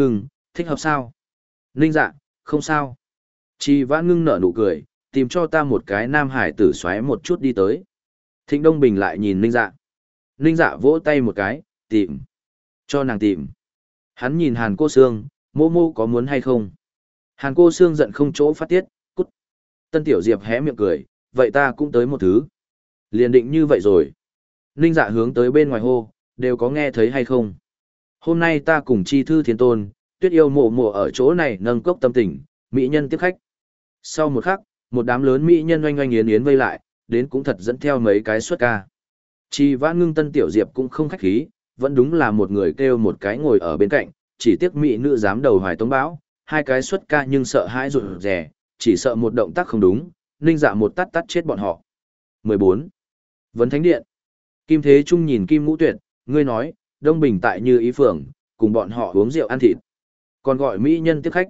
thích hợp sao? Ninh dạ, không sao. Chi Vãn ngưng nở nụ cười, tìm cho ta một cái nam hải tử xoáy một chút đi tới. Thịnh Đông Bình lại nhìn Ninh dạ. Ninh dạ vỗ tay một cái, tìm. Cho nàng tìm. Hắn nhìn Hàn Cô Sương, mô mô có muốn hay không? Hàn Cô Sương giận không chỗ phát tiết, cút. Tân Tiểu Diệp hé miệng cười, vậy ta cũng tới một thứ. Liền định như vậy rồi. Ninh dạ hướng tới bên ngoài hô, đều có nghe thấy hay không? Hôm nay ta cùng chi thư thiên tôn, tuyết yêu mộ mộ ở chỗ này nâng cốc tâm tình, mỹ nhân tiếp khách. Sau một khắc, một đám lớn mỹ nhân oanh oanh yến yến vây lại, đến cũng thật dẫn theo mấy cái xuất ca. Chi Vãn ngưng Tân Tiểu Diệp cũng không khách khí, vẫn đúng là một người kêu một cái ngồi ở bên cạnh, chỉ tiếc mỹ nữ dám đầu hoài tống bão, hai cái xuất ca nhưng sợ hãi rụt rè, chỉ sợ một động tác không đúng, Ninh dạ một tát tát chết bọn họ. mười bốn. Vấn Thánh Điện. Kim Thế Trung nhìn Kim Ngũ Tuyệt, ngươi nói, Đông Bình tại Như Ý Phường, cùng bọn họ uống rượu ăn thịt. Còn gọi mỹ nhân tiếp khách.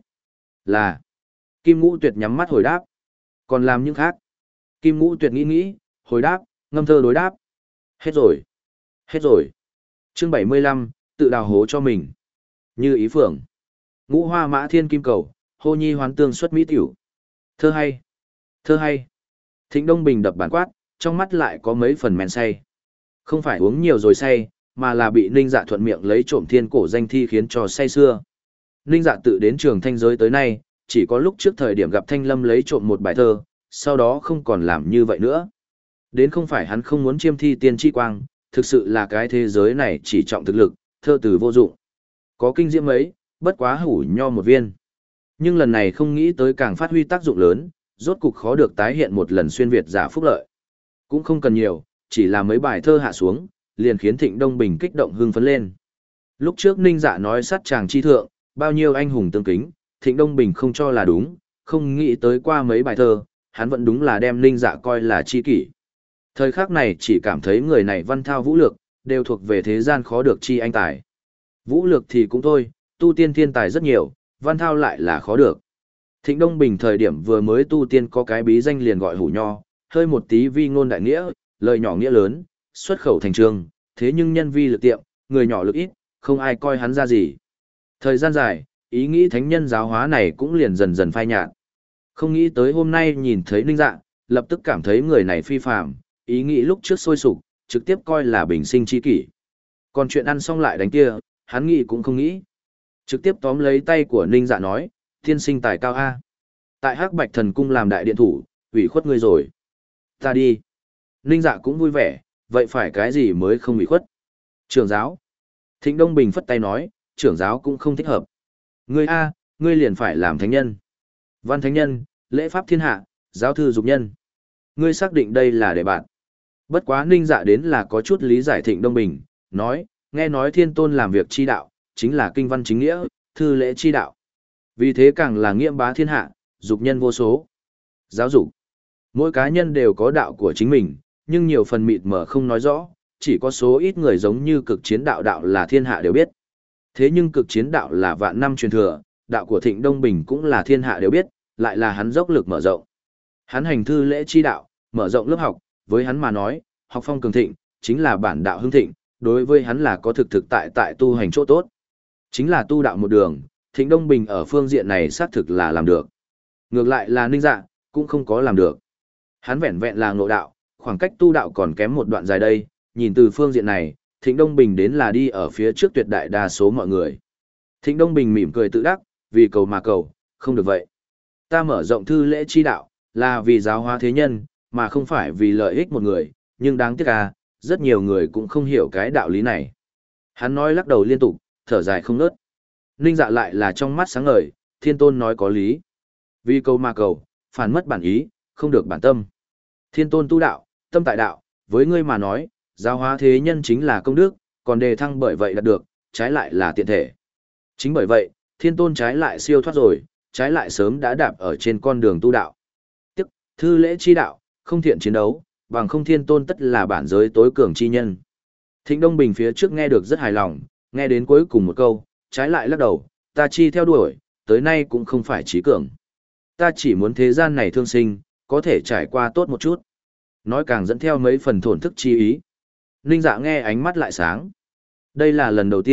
Là. Kim Ngũ Tuyệt nhắm mắt hồi đáp. Còn làm những khác. Kim Ngũ Tuyệt nghĩ nghĩ, hồi đáp, ngâm thơ đối đáp. Hết rồi. Hết rồi. Chương bảy mươi lăm, tự đào hố cho mình. Như Ý Phường. Ngũ Hoa Mã Thiên Kim Cầu, hô nhi hoán tương xuất mỹ tiểu. Thơ hay. Thơ hay. Thịnh Đông Bình đập bản quát, trong mắt lại có mấy phần men say. Không phải uống nhiều rồi say, mà là bị Ninh Dạ thuận miệng lấy trộm thiên cổ danh thi khiến cho say xưa. Ninh Dạ tự đến trường thanh giới tới nay, chỉ có lúc trước thời điểm gặp Thanh Lâm lấy trộm một bài thơ, sau đó không còn làm như vậy nữa. Đến không phải hắn không muốn chiêm thi tiên tri quang, thực sự là cái thế giới này chỉ trọng thực lực, thơ từ vô dụng. Có kinh diễm ấy, bất quá hủ nho một viên. Nhưng lần này không nghĩ tới càng phát huy tác dụng lớn, rốt cục khó được tái hiện một lần xuyên Việt giả phúc lợi. Cũng không cần nhiều, chỉ là mấy bài thơ hạ xuống, liền khiến Thịnh Đông Bình kích động hưng phấn lên. Lúc trước Ninh Dạ nói sát chàng chi thượng, bao nhiêu anh hùng tương kính, Thịnh Đông Bình không cho là đúng, không nghĩ tới qua mấy bài thơ, hắn vẫn đúng là đem Ninh Dạ coi là chi kỷ. Thời khắc này chỉ cảm thấy người này văn thao vũ lược, đều thuộc về thế gian khó được chi anh tài. Vũ lược thì cũng thôi, tu tiên thiên tài rất nhiều, văn thao lại là khó được. Thịnh Đông Bình thời điểm vừa mới tu tiên có cái bí danh liền gọi hủ nho, hơi một tí vi ngôn đại nghĩa, lời nhỏ nghĩa lớn, xuất khẩu thành trường, thế nhưng nhân vi lực tiệm, người nhỏ lực ít, không ai coi hắn ra gì. Thời gian dài, ý nghĩ thánh nhân giáo hóa này cũng liền dần dần phai nhạt. Không nghĩ tới hôm nay nhìn thấy Ninh Dạ, lập tức cảm thấy người này phi phàm, ý nghĩ lúc trước sôi sục, trực tiếp coi là bình sinh chi kỷ. Còn chuyện ăn xong lại đánh kia, hắn nghĩ cũng không nghĩ. Trực tiếp tóm lấy tay của Ninh Dạ nói, thiên sinh tài cao A. Tại Hắc Bạch Thần Cung làm đại điện thủ, ủy khuất ngươi rồi. Ta đi. Ninh Dạ cũng vui vẻ, vậy phải cái gì mới không ủy khuất? Trưởng giáo. Thịnh Đông Bình phất tay nói, trưởng giáo cũng không thích hợp. Ngươi A, ngươi liền phải làm thánh nhân. Văn thánh nhân, lễ pháp thiên hạ, giáo thư dục nhân. Ngươi xác định đây là để bạn. Bất quá Ninh Dạ đến là có chút lý giải Thịnh Đông Bình, nói, nghe nói thiên tôn làm việc chi đạo, chính là kinh văn chính nghĩa, thư lễ chi đạo. Vì thế càng là nghiễm bá thiên hạ, dục nhân vô số. Giáo dục. Mỗi cá nhân đều có đạo của chính mình, nhưng nhiều phần mịt mờ không nói rõ, chỉ có số ít người giống như cực chiến đạo đạo là thiên hạ đều biết. Thế nhưng cực chiến đạo là vạn năm truyền thừa, đạo của Thịnh Đông Bình cũng là thiên hạ đều biết, lại là hắn dốc lực mở rộng. Hắn hành thư lễ chi đạo, mở rộng lớp học, với hắn mà nói, học phong cường thịnh, chính là bản đạo hưng thịnh, đối với hắn là có thực thực tại tại tu hành chỗ tốt. Chính là tu đạo một đường, Thịnh Đông Bình ở phương diện này xác thực là làm được. Ngược lại là Ninh Dạ, cũng không có làm được. Hắn vẹn vẹn là ngộ đạo, khoảng cách tu đạo còn kém một đoạn dài đây, nhìn từ phương diện này, Thịnh Đông Bình đến là đi ở phía trước tuyệt đại đa số mọi người. Thịnh Đông Bình mỉm cười tự đắc, vì cầu mà cầu, không được vậy. Ta mở rộng thư lễ chi đạo, là vì giáo hóa thế nhân, mà không phải vì lợi ích một người, nhưng đáng tiếc à, rất nhiều người cũng không hiểu cái đạo lý này. Hắn nói lắc đầu liên tục, thở dài không ngớt. Ninh Dạ lại là trong mắt sáng ngời, thiên tôn nói có lý. Vì cầu mà cầu, phản mất bản ý, không được bản tâm. Thiên tôn tu đạo, tâm tại đạo, với ngươi mà nói, giáo hóa thế nhân chính là công đức, còn đề thăng bởi vậy đạt được, trái lại là tiện thể. Chính bởi vậy, thiên tôn trái lại siêu thoát rồi, trái lại sớm đã đạp ở trên con đường tu đạo. Tức, thư lễ chi đạo, không thiện chiến đấu, bằng không thiên tôn tất là bản giới tối cường chi nhân. Thịnh Đông Bình phía trước nghe được rất hài lòng, nghe đến cuối cùng một câu, trái lại lắc đầu, ta chi theo đuổi, tới nay cũng không phải trí cường. Ta chỉ muốn thế gian này thương sinh, có thể trải qua tốt một chút. Nói càng dẫn theo mấy phần thổn thức chi ý. Ninh Dạ nghe ánh mắt lại sáng. Đây là lần đầu tiên,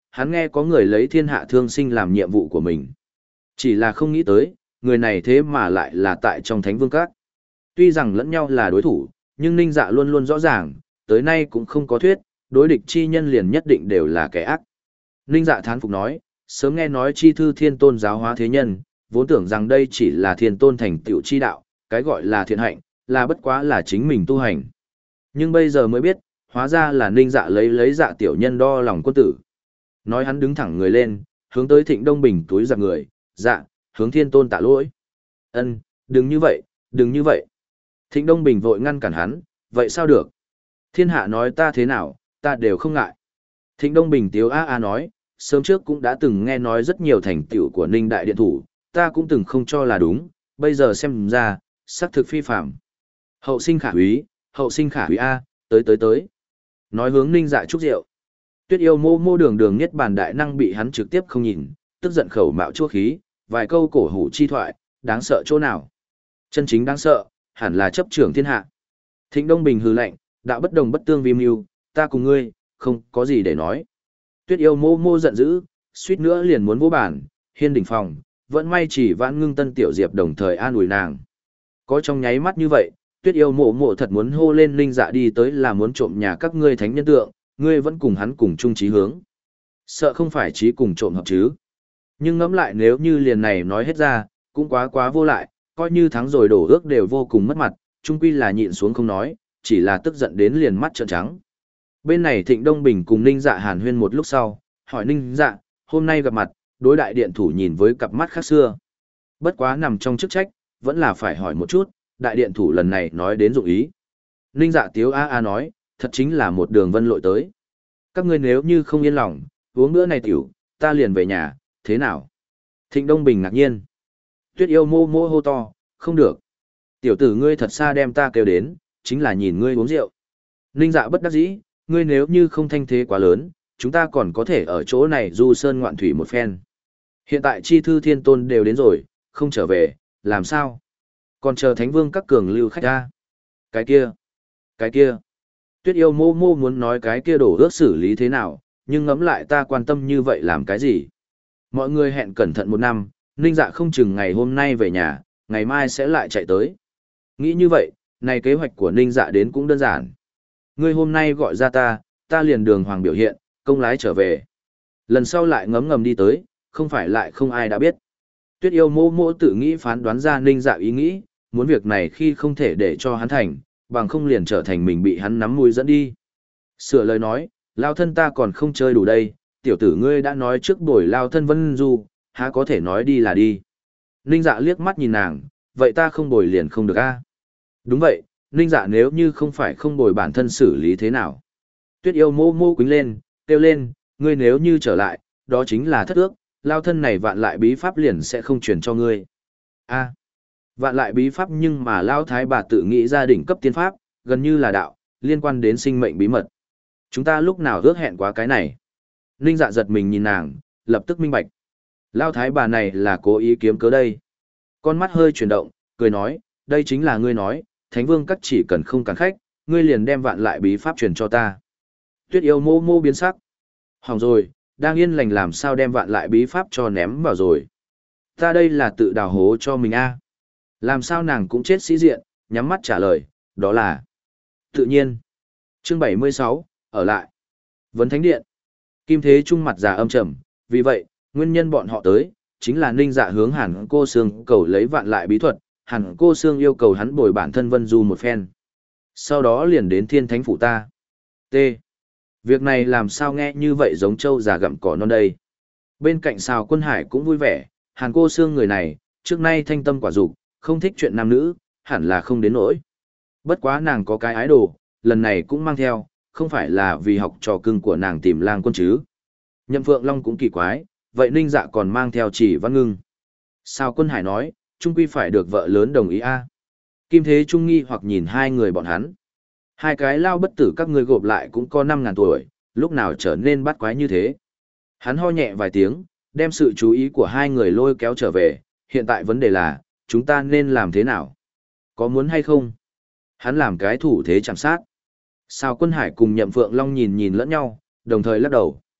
hắn nghe có người lấy thiên hạ thương sinh làm nhiệm vụ của mình. Chỉ là không nghĩ tới, người này thế mà lại là tại trong Thánh Vương Các. Tuy rằng lẫn nhau là đối thủ, nhưng Ninh Dạ luôn luôn rõ ràng, tới nay cũng không có thuyết, đối địch chi nhân liền nhất định đều là kẻ ác. Ninh Dạ thán phục nói, sớm nghe nói chi thư thiên tôn giáo hóa thế nhân, vốn tưởng rằng đây chỉ là thiên tôn thành tựu chi đạo, cái gọi là thiện hạnh, là bất quá là chính mình tu hành. Nhưng bây giờ mới biết, hóa ra là Ninh Dạ lấy lấy dạ tiểu nhân đo lòng quân tử. Nói hắn đứng thẳng người lên, hướng tới Thịnh Đông Bình túi giặc người, dạ, hướng thiên tôn tạ lỗi. Ân, đừng như vậy, đừng như vậy. Thịnh Đông Bình vội ngăn cản hắn, vậy sao được? Thiên hạ nói ta thế nào, ta đều không ngại. Thịnh Đông Bình tiếu a a nói, sớm trước cũng đã từng nghe nói rất nhiều thành tựu của Ninh Đại Điện Thủ, ta cũng từng không cho là đúng, bây giờ xem ra, xác thực phi phạm. Hậu sinh khả úy, hậu sinh khả úy a, tới tới tới. Nói hướng Ninh Dạ chúc rượu. Tuyết yêu mô mô đường đường nhất bản đại năng bị hắn trực tiếp không nhìn, tức giận khẩu mạo chua khí, vài câu cổ hủ chi thoại, đáng sợ chỗ nào. Chân chính đáng sợ, hẳn là chấp trưởng thiên hạ. Thịnh Đông Bình hừ lạnh, đạo bất đồng bất tương vi mưu, ta cùng ngươi, không có gì để nói. Tuyết yêu mô mô giận dữ, suýt nữa liền muốn vô bản, hiên đỉnh phòng, vẫn may chỉ vãn ngưng tân tiểu diệp đồng thời an ủi nàng. Có trong nháy mắt như vậy, Tuyết yêu mộ mộ thật muốn hô lên Ninh Dạ đi tới là muốn trộm nhà các ngươi thánh nhân tượng, ngươi vẫn cùng hắn cùng chung chí hướng. Sợ không phải chí cùng trộm hợp chứ. Nhưng ngẫm lại nếu như liền này nói hết ra, cũng quá quá vô lại, coi như thắng rồi đổ ước đều vô cùng mất mặt, chung quy là nhịn xuống không nói, chỉ là tức giận đến liền mắt trợn trắng. Bên này Thịnh Đông Bình cùng Ninh Dạ hàn huyên một lúc sau, hỏi Ninh Dạ, hôm nay gặp mặt, đối đại điện thủ nhìn với cặp mắt khác xưa. Bất quá nằm trong chức trách, vẫn là phải hỏi một chút, đại điện thủ lần này nói đến dụng ý. Ninh Dạ tiếu a a nói, thật chính là một đường vân lội tới. Các ngươi nếu như không yên lòng, uống bữa này tiểu, ta liền về nhà, thế nào? Thịnh Đông Bình ngạc nhiên. Tuyết yêu mô mô hô to, không được. Tiểu tử ngươi thật xa đem ta kêu đến, chính là nhìn ngươi uống rượu. Ninh Dạ bất đắc dĩ, ngươi nếu như không thanh thế quá lớn, chúng ta còn có thể ở chỗ này du sơn ngoạn thủy một phen. Hiện tại chi thư thiên tôn đều đến rồi, không trở về, làm sao? Còn chờ Thánh Vương các cường lưu khách ra. Cái kia, cái kia. Tuyết yêu mô mô muốn nói cái kia đổ ước xử lý thế nào, nhưng ngẫm lại ta quan tâm như vậy làm cái gì? Mọi người hẹn cẩn thận một năm, Ninh Dạ không chừng ngày hôm nay về nhà, ngày mai sẽ lại chạy tới. Nghĩ như vậy, này kế hoạch của Ninh Dạ đến cũng đơn giản. Ngươi hôm nay gọi ra ta, ta liền đường hoàng biểu hiện, công lái trở về. Lần sau lại ngấm ngầm đi tới, không phải lại không ai đã biết. Tuyết yêu mô mô tự nghĩ phán đoán ra Ninh Dạ ý nghĩ, muốn việc này khi không thể để cho hắn thành, bằng không liền trở thành mình bị hắn nắm mũi dẫn đi. Sửa lời nói, lao thân ta còn không chơi đủ đây, tiểu tử ngươi đã nói trước buổi lao thân Vân Du, há có thể nói đi là đi. Ninh Dạ liếc mắt nhìn nàng, vậy ta không bồi liền không được a? Đúng vậy, Ninh Dạ nếu như không phải không bồi bản thân xử lý thế nào. Tuyết yêu mô mô quính lên, kêu lên, ngươi nếu như trở lại, đó chính là thất ước, lao thân này vạn lại bí pháp liền sẽ không truyền cho ngươi. A, vạn lại bí pháp nhưng mà lao thái bà tự nghĩ ra đỉnh cấp tiên pháp, gần như là đạo, liên quan đến sinh mệnh bí mật. Chúng ta lúc nào ước hẹn quá cái này. Ninh Dạ giật mình nhìn nàng, lập tức minh bạch. Lao thái bà này là cố ý kiếm cớ đây. Con mắt hơi chuyển động, cười nói, đây chính là ngươi nói, Thánh Vương các chỉ cần không cản khách, ngươi liền đem vạn lại bí pháp truyền cho ta. Tuyết yêu mô mô biến sắc. Hỏng rồi, đang yên lành làm sao đem vạn lại bí pháp cho ném vào rồi. Ta đây là tự đào hố cho mình a. Làm sao nàng cũng chết sĩ diện, nhắm mắt trả lời, đó là tự nhiên. Chương bảy mươi sáu, ở lại. Vấn Thánh Điện. Kim Thế Trung mặt già âm trầm, vì vậy, nguyên nhân bọn họ tới, chính là Ninh Dạ hướng Hàn Cô Sương cầu lấy vạn lại bí thuật, Hàn Cô Sương yêu cầu hắn bồi bản thân Vân Du một phen. Sau đó liền đến Thiên Thánh phủ ta. T. Việc này làm sao nghe như vậy giống trâu già gặm cỏ non đây. Bên cạnh Sào Quân Hải cũng vui vẻ, Hàn Cô Sương người này, trước nay thanh tâm quả dục, không thích chuyện nam nữ, hẳn là không đến nỗi. Bất quá nàng có cái ái đồ, lần này cũng mang theo, không phải là vì học trò cưng của nàng tìm lang quân chứ. Nhậm Phượng Long cũng kỳ quái, vậy Ninh Dạ còn mang theo Chỉ Văn Ngưng. Sào Quân Hải nói, trung quy phải được vợ lớn đồng ý a. Kim Thế Trung nghi hoặc nhìn hai người bọn hắn. Hai cái lao bất tử các ngươi gộp lại cũng có năm ngàn tuổi, lúc nào trở nên bắt quái như thế. Hắn ho nhẹ vài tiếng, đem sự chú ý của hai người lôi kéo trở về, hiện tại vấn đề là, chúng ta nên làm thế nào? Có muốn hay không? Hắn làm cái thủ thế chạm sát. Sào Quân Hải cùng Nhậm Phượng Long nhìn nhìn lẫn nhau, đồng thời lắc đầu.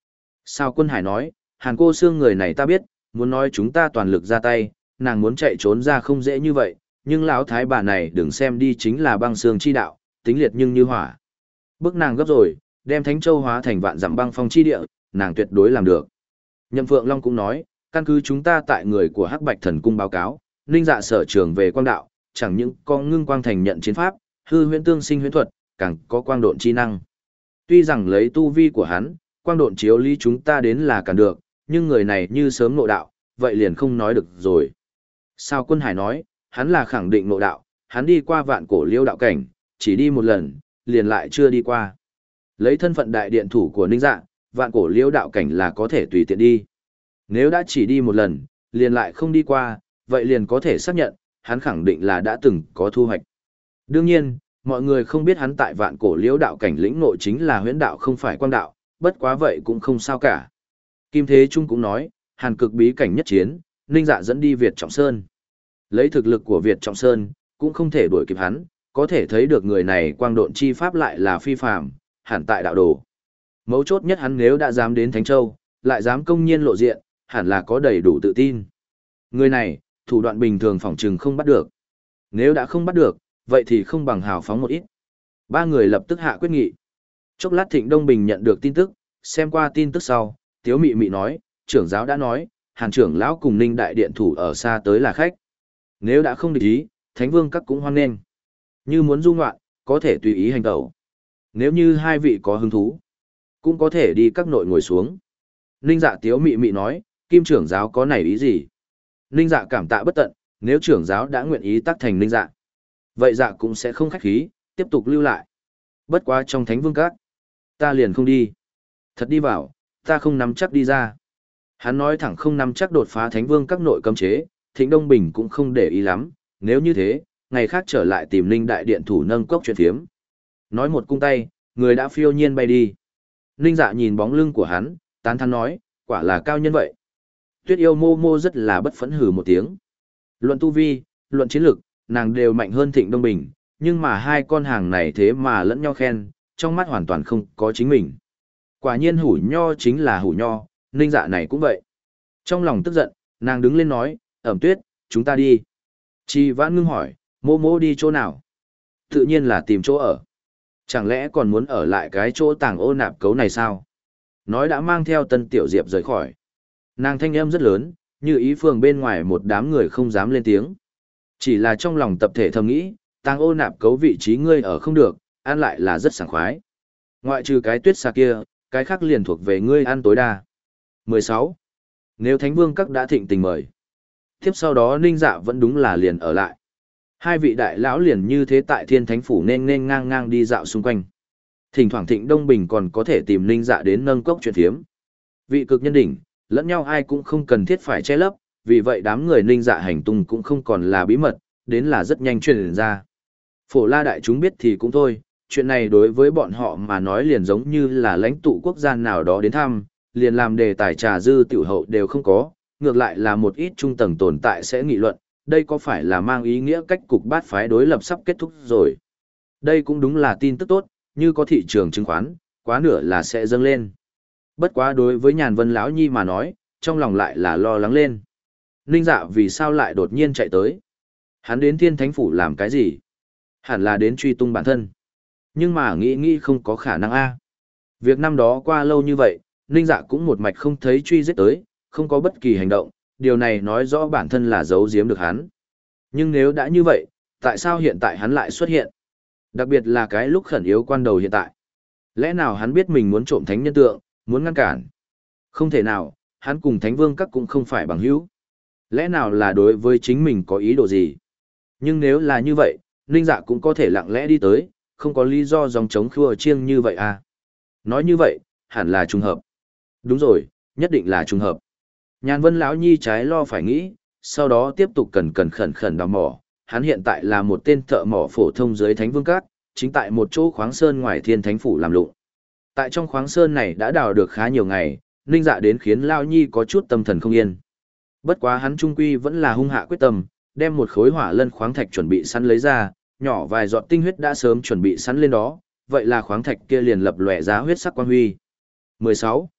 Sao Quân Hải nói, Hàn cô xương người này ta biết, muốn nói chúng ta toàn lực ra tay, nàng muốn chạy trốn ra không dễ như vậy, nhưng lão thái bà này đừng xem đi chính là băng xương chi đạo, tính liệt nhưng như hỏa. Bức nàng gấp rồi, đem Thánh Châu hóa thành vạn dặm băng phong chi địa, nàng tuyệt đối làm được. Nhậm Phượng Long cũng nói, căn cứ chúng ta tại người của Hắc Bạch Thần Cung báo cáo, Ninh Dạ sở trường về quang đạo, chẳng những có ngưng quang thành nhận chiến pháp, hư huyễn tương sinh huyễn thuật, càng có quang độn chi năng. Tuy rằng lấy tu vi của hắn, quang độn chiếu lý chúng ta đến là cản được, nhưng người này như sớm ngộ đạo, vậy liền không nói được rồi. Sao Quân Hải nói, hắn là khẳng định ngộ đạo, hắn đi qua vạn cổ liêu đạo cảnh, chỉ đi một lần, liền lại chưa đi qua. Lấy thân phận đại điện thủ của Ninh Dạ, vạn cổ liêu đạo cảnh là có thể tùy tiện đi. Nếu đã chỉ đi một lần, liền lại không đi qua, vậy liền có thể xác nhận, hắn khẳng định là đã từng có thu hoạch. Đương nhiên, mọi người không biết hắn tại vạn cổ liễu đạo cảnh lĩnh nội chính là huyễn đạo không phải quang đạo, bất quá vậy cũng không sao cả. Kim Thế Trung cũng nói, Hàn cực bí cảnh nhất chiến, Ninh Dạ dẫn đi Việt Trọng Sơn. Lấy thực lực của Việt Trọng Sơn, cũng không thể đuổi kịp hắn, có thể thấy được người này quang độn chi pháp lại là phi phàm, hẳn tại đạo đồ. Mấu chốt nhất hắn nếu đã dám đến Thánh Châu, lại dám công nhiên lộ diện, hẳn là có đầy đủ tự tin. Người này, thủ đoạn bình thường phỏng chừng không bắt được. Nếu đã không bắt được, vậy thì không bằng hào phóng một ít. Ba người lập tức hạ quyết nghị. Chốc lát Thịnh Đông Bình nhận được tin tức, xem qua tin tức sau, Tiếu Mị Mị nói, trưởng giáo đã nói, Hàn trưởng lão cùng Ninh đại điện thủ ở xa tới là khách. Nếu đã không địch ý, Thánh Vương các cũng hoan nghênh. Như muốn du ngoạn, có thể tùy ý hành động. Nếu như hai vị có hứng thú, cũng có thể đi các nội ngồi xuống. Ninh Dạ Tiếu Mị Mị nói, Kim trưởng giáo có này ý gì? Ninh Dạ cảm tạ bất tận, nếu trưởng giáo đã nguyện ý tác thành Ninh Dạ, vậy Dạ cũng sẽ không khách khí, tiếp tục lưu lại. Bất quá trong Thánh Vương các, ta liền không đi. Thật đi vào, ta không nắm chắc đi ra. Hắn nói thẳng không nắm chắc đột phá Thánh Vương các nội cấm chế, Thịnh Đông Bình cũng không để ý lắm, nếu như thế, ngày khác trở lại tìm Ninh đại điện thủ nâng cốc chuyện thiếm. Nói một cung tay, người đã phiêu nhiên bay đi. Ninh Dạ nhìn bóng lưng của hắn, tán thán nói, quả là cao nhân vậy. Tuyết Yêu Mô Mô rất là bất phẫn hừ một tiếng. Luận tu vi, luận chiến lực, nàng đều mạnh hơn Thịnh Đông Bình, nhưng mà hai con hàng này thế mà lẫn nhau khen, trong mắt hoàn toàn không có chính mình. Quả nhiên hủ nho chính là hủ nho, Ninh Dạ này cũng vậy. Trong lòng tức giận, nàng đứng lên nói, Ẩm Tuyết, chúng ta đi. Chi Vãn ngưng hỏi, Mô Mô đi chỗ nào? Tự nhiên là tìm chỗ ở. Chẳng lẽ còn muốn ở lại cái chỗ tàng ô nạp cấu này sao? Nói đã mang theo Tân Tiểu Diệp rời khỏi. Nàng thanh âm rất lớn, như ý phường bên ngoài một đám người không dám lên tiếng. Chỉ là trong lòng tập thể thầm nghĩ, tàng ô nạp cấu vị trí ngươi ở không được, ăn lại là rất sảng khoái. Ngoại trừ cái tuyết xa kia, cái khác liền thuộc về ngươi ăn tối đa. mười sáu. Nếu Thánh Vương các đã thịnh tình mời. Tiếp sau đó Ninh Dạ vẫn đúng là liền ở lại. Hai vị đại lão liền như thế tại Thiên Thánh phủ nên nên ngang ngang đi dạo xung quanh. Thỉnh thoảng Thịnh Đông Bình còn có thể tìm Ninh Dạ đến nâng cốc chuyện thiếm. Vị cực nhân đỉnh, lẫn nhau ai cũng không cần thiết phải che lấp, vì vậy đám người Ninh Dạ hành tung cũng không còn là bí mật, đến là rất nhanh truyền ra. Phổ La đại chúng biết thì cũng thôi, chuyện này đối với bọn họ mà nói liền giống như là lãnh tụ quốc gia nào đó đến thăm, liền làm đề tài trà dư tiểu hậu đều không có, ngược lại là một ít trung tầng tồn tại sẽ nghị luận, đây có phải là mang ý nghĩa cách cục bát phái đối lập sắp kết thúc rồi. Đây cũng đúng là tin tức tốt, như có thị trường chứng khoán, quá nửa là sẽ dâng lên. Bất quá đối với Nhàn Vân lão nhi mà nói, trong lòng lại là lo lắng lên. Ninh Dạ vì sao lại đột nhiên chạy tới? Hắn đến Thiên Thánh phủ làm cái gì? Hẳn là đến truy tung bản thân. Nhưng mà nghĩ nghĩ không có khả năng a. Việc năm đó qua lâu như vậy, Ninh Dạ cũng một mạch không thấy truy giết tới, không có bất kỳ hành động, điều này nói rõ bản thân là giấu giếm được hắn. Nhưng nếu đã như vậy, tại sao hiện tại hắn lại xuất hiện? Đặc biệt là cái lúc khẩn yếu quan đầu hiện tại. Lẽ nào hắn biết mình muốn trộm thánh nhân tượng, muốn ngăn cản? Không thể nào, hắn cùng Thánh Vương các cũng không phải bằng hữu. Lẽ nào là đối với chính mình có ý đồ gì? Nhưng nếu là như vậy, Ninh Dạ cũng có thể lặng lẽ đi tới, không có lý do dòng chống khua chiêng như vậy à? Nói như vậy, hẳn là trùng hợp. Đúng rồi, nhất định là trùng hợp. Nhàn Vân lão nhi trái lo phải nghĩ, sau đó tiếp tục cần cần khẩn khẩn đào mỏ. Hắn hiện tại là một tên thợ mỏ phổ thông dưới Thánh Vương các, chính tại một chỗ khoáng sơn ngoài Thiên Thánh phủ làm lụng. Tại trong khoáng sơn này đã đào được khá nhiều ngày, Ninh Dạ đến khiến lão nhi có chút tâm thần không yên. Bất quá hắn trung quy vẫn là hung hạ quyết tâm, đem một khối hỏa lân khoáng thạch chuẩn bị sẵn lấy ra, nhỏ vài giọt tinh huyết đã sớm chuẩn bị sẵn lên đó, vậy là khoáng thạch kia liền lập lòe ra huyết sắc quang huy. mười sáu.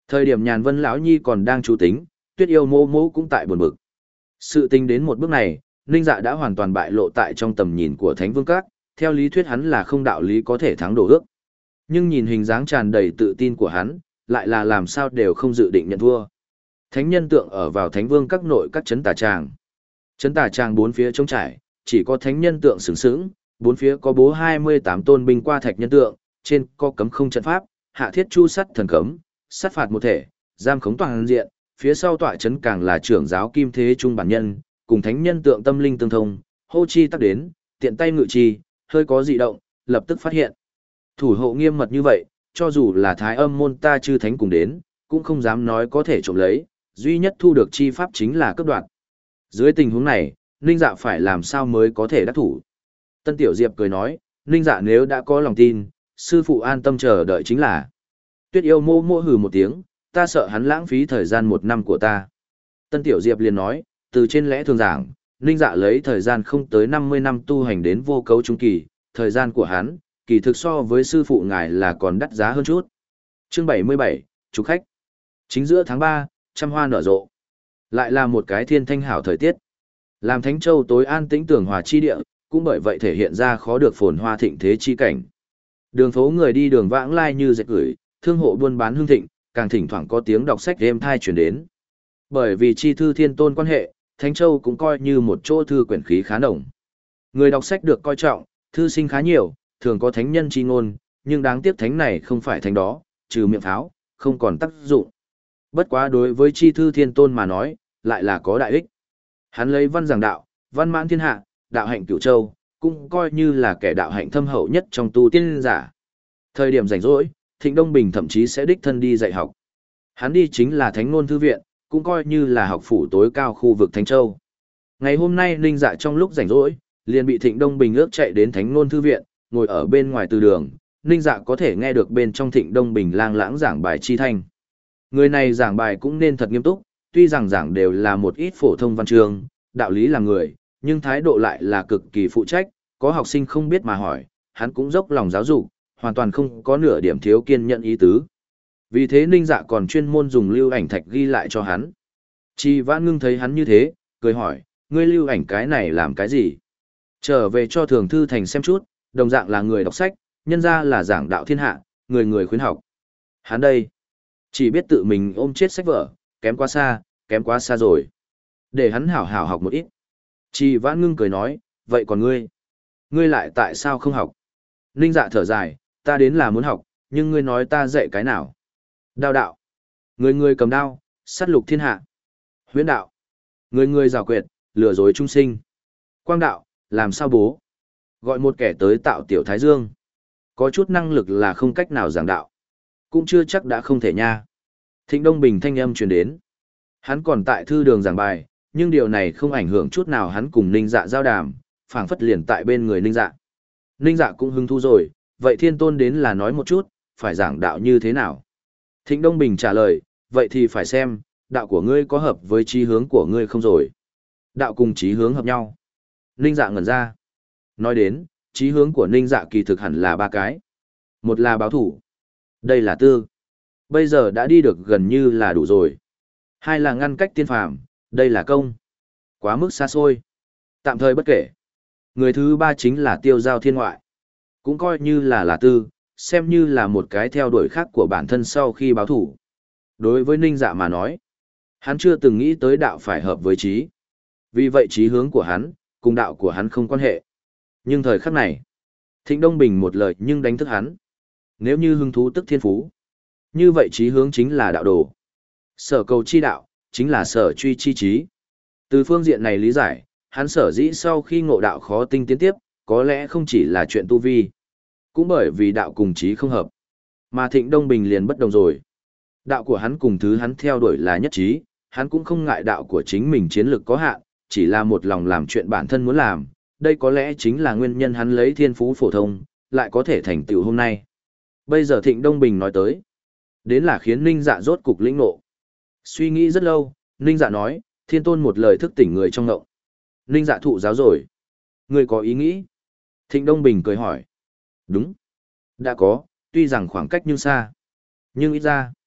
Thời điểm Nhàn Vân lão nhi còn đang chú tính, Tuyết Yêu Mô Mô cũng tại buồn bực. Sự tình đến một bước này, Ninh Dạ đã hoàn toàn bại lộ tại trong tầm nhìn của Thánh Vương Các, theo lý thuyết hắn là không đạo lý có thể thắng đồ ước. Nhưng nhìn hình dáng tràn đầy tự tin của hắn, lại là làm sao đều không dự định nhận thua. Thánh nhân tượng ở vào Thánh Vương Các nội các trấn tà tràng. Trấn tà tràng bốn phía trống trải, chỉ có thánh nhân tượng sừng sững, bốn phía có bố hai mươi tám tôn binh qua thạch nhân tượng, trên có cấm không trận pháp, hạ thiết chu sắt thần cấm, sát phạt một thể, giam khống toàn diện, phía sau tọa trấn càng là trưởng giáo kim thế trung bản nhân, cùng thánh nhân tượng tâm linh tương thông, hô chi tắc đến, tiện tay ngự chi, hơi có dị động, lập tức phát hiện. Thủ hộ nghiêm mật như vậy, cho dù là thái âm môn ta chư thánh cùng đến, cũng không dám nói có thể trộm lấy, duy nhất thu được chi pháp chính là cấp đoạn. Dưới tình huống này, Ninh Dạ phải làm sao mới có thể đắc thủ. Tân Tiểu Diệp cười nói, Ninh Dạ nếu đã có lòng tin, sư phụ an tâm chờ đợi chính là. Tuyết Yêu mô mô hừ một tiếng, ta sợ hắn lãng phí thời gian một năm của ta. Tân Tiểu Diệp liền nói, từ trên lẽ thường giảng, Ninh Dạ lấy thời gian không tới năm mươi năm tu hành đến vô cấu trung kỳ, thời gian của hắn, kỳ thực so với sư phụ ngài là còn đắt giá hơn chút. Chương bảy mươi bảy, chúc khách. Chính giữa tháng ba, trăm hoa nở rộ. Lại là một cái thiên thanh hảo thời tiết. Làm Thánh Châu tối an tĩnh tường hòa chi địa, cũng bởi vậy thể hiện ra khó được phồn hoa thịnh thế chi cảnh. Đường phố người đi đường vãng lai như dệt gửi, thương hộ buôn bán hương thịnh, càng thỉnh thoảng có tiếng đọc sách êm thai truyền đến. Bởi vì chi thư thiên tôn quan hệ, Thánh Châu cũng coi như một chỗ thư quyển khí khá nồng. Người đọc sách được coi trọng, thư sinh khá nhiều, thường có thánh nhân chi ngôn, nhưng đáng tiếc thánh này không phải thánh đó, trừ miệng pháo, không còn tác dụng. Bất quá đối với chi thư thiên tôn mà nói, lại là có đại ích. Hắn lấy văn giảng đạo, văn mãn thiên hạ, đạo hạnh cửu châu, cũng coi như là kẻ đạo hạnh thâm hậu nhất trong tu tiên giả. Thời điểm rảnh rỗi, Thịnh Đông Bình thậm chí sẽ đích thân đi dạy học. Hắn đi chính là Thánh Nôn Thư Viện, cũng coi như là học phủ tối cao khu vực Thánh Châu. Ngày hôm nay Ninh Dạ trong lúc rảnh rỗi, liền bị Thịnh Đông Bình ước chạy đến Thánh Nôn Thư Viện, ngồi ở bên ngoài từ đường, Ninh Dạ có thể nghe được bên trong Thịnh Đông Bình lang lãng giảng bài chi thanh. Người này giảng bài cũng nên thật nghiêm túc, tuy rằng giảng đều là một ít phổ thông văn chương, đạo lý là người, nhưng thái độ lại là cực kỳ phụ trách, có học sinh không biết mà hỏi, hắn cũng dốc lòng giáo dục, hoàn toàn không có nửa điểm thiếu kiên nhẫn ý tứ. Vì thế Ninh Dạ còn chuyên môn dùng lưu ảnh thạch ghi lại cho hắn. Chi Vãn Ngưng thấy hắn như thế, cười hỏi, ngươi lưu ảnh cái này làm cái gì? Trở về cho Thường Thư Thành xem chút, đồng dạng là người đọc sách, nhân ra là giảng đạo thiên hạ, người người khuyến học. Hắn đây, chỉ biết tự mình ôm chết sách vở, kém quá xa, kém quá xa rồi. Để hắn hảo hảo học một ít. Chi Vãn Ngưng cười nói, vậy còn ngươi? Ngươi lại tại sao không học? Ninh Dạ thở dài, ta đến là muốn học, nhưng ngươi nói ta dạy cái nào? Đao đạo. Người người cầm đao, sát lục thiên hạ. Huyễn đạo. Người người rào quyệt, lừa dối trung sinh. Quang đạo, làm sao bố? Gọi một kẻ tới tạo tiểu thái dương. Có chút năng lực là không cách nào giảng đạo. Cũng chưa chắc đã không thể nha. Thịnh Đông Bình thanh âm truyền đến. Hắn còn tại thư đường giảng bài, nhưng điều này không ảnh hưởng chút nào hắn cùng Ninh Dạ giao đàm, phảng phất liền tại bên người Ninh Dạ. Ninh Dạ cũng hứng thú rồi, vậy thiên tôn đến là nói một chút, phải giảng đạo như thế nào? Thịnh Đông Bình trả lời, vậy thì phải xem, đạo của ngươi có hợp với chí hướng của ngươi không rồi. Đạo cùng chí hướng hợp nhau. Ninh Dạ ngẩn ra. Nói đến, chí hướng của Ninh Dạ kỳ thực hẳn là ba cái. Một là báo thủ. Đây là tư. Bây giờ đã đi được gần như là đủ rồi. Hai là ngăn cách tiên phàm. Đây là công. Quá mức xa xôi. Tạm thời bất kể. Người thứ ba chính là tiêu giao thiên ngoại. Cũng coi như là là tư, xem như là một cái theo đuổi khác của bản thân sau khi báo thủ. Đối với Ninh Dạ mà nói, hắn chưa từng nghĩ tới đạo phải hợp với trí. Vì vậy trí hướng của hắn, cùng đạo của hắn không quan hệ. Nhưng thời khắc này, Thịnh Đông Bình một lời nhưng đánh thức hắn. Nếu như hứng thú tức thiên phú, như vậy trí hướng chính là đạo đồ. Sở cầu chi đạo, chính là sở truy chi trí. Từ phương diện này lý giải, hắn sở dĩ sau khi ngộ đạo khó tinh tiến tiếp, có lẽ không chỉ là chuyện tu vi. Cũng bởi vì đạo cùng trí không hợp. Mà Thịnh Đông Bình liền bất đồng rồi. Đạo của hắn cùng thứ hắn theo đuổi là nhất trí, hắn cũng không ngại đạo của chính mình chiến lược có hạn, chỉ là một lòng làm chuyện bản thân muốn làm. Đây có lẽ chính là nguyên nhân hắn lấy thiên phú phổ thông, lại có thể thành tựu hôm nay. Bây giờ Thịnh Đông Bình nói tới, đến là khiến Ninh Dạ rốt cục lĩnh ngộ. Suy nghĩ rất lâu, Ninh Dạ nói, thiên tôn một lời thức tỉnh người trong ngộng. Ninh Dạ thụ giáo rồi. Người có ý nghĩ? Thịnh Đông Bình cười hỏi. Đúng. Đã có, tuy rằng khoảng cách nhưng xa. Nhưng ít ra,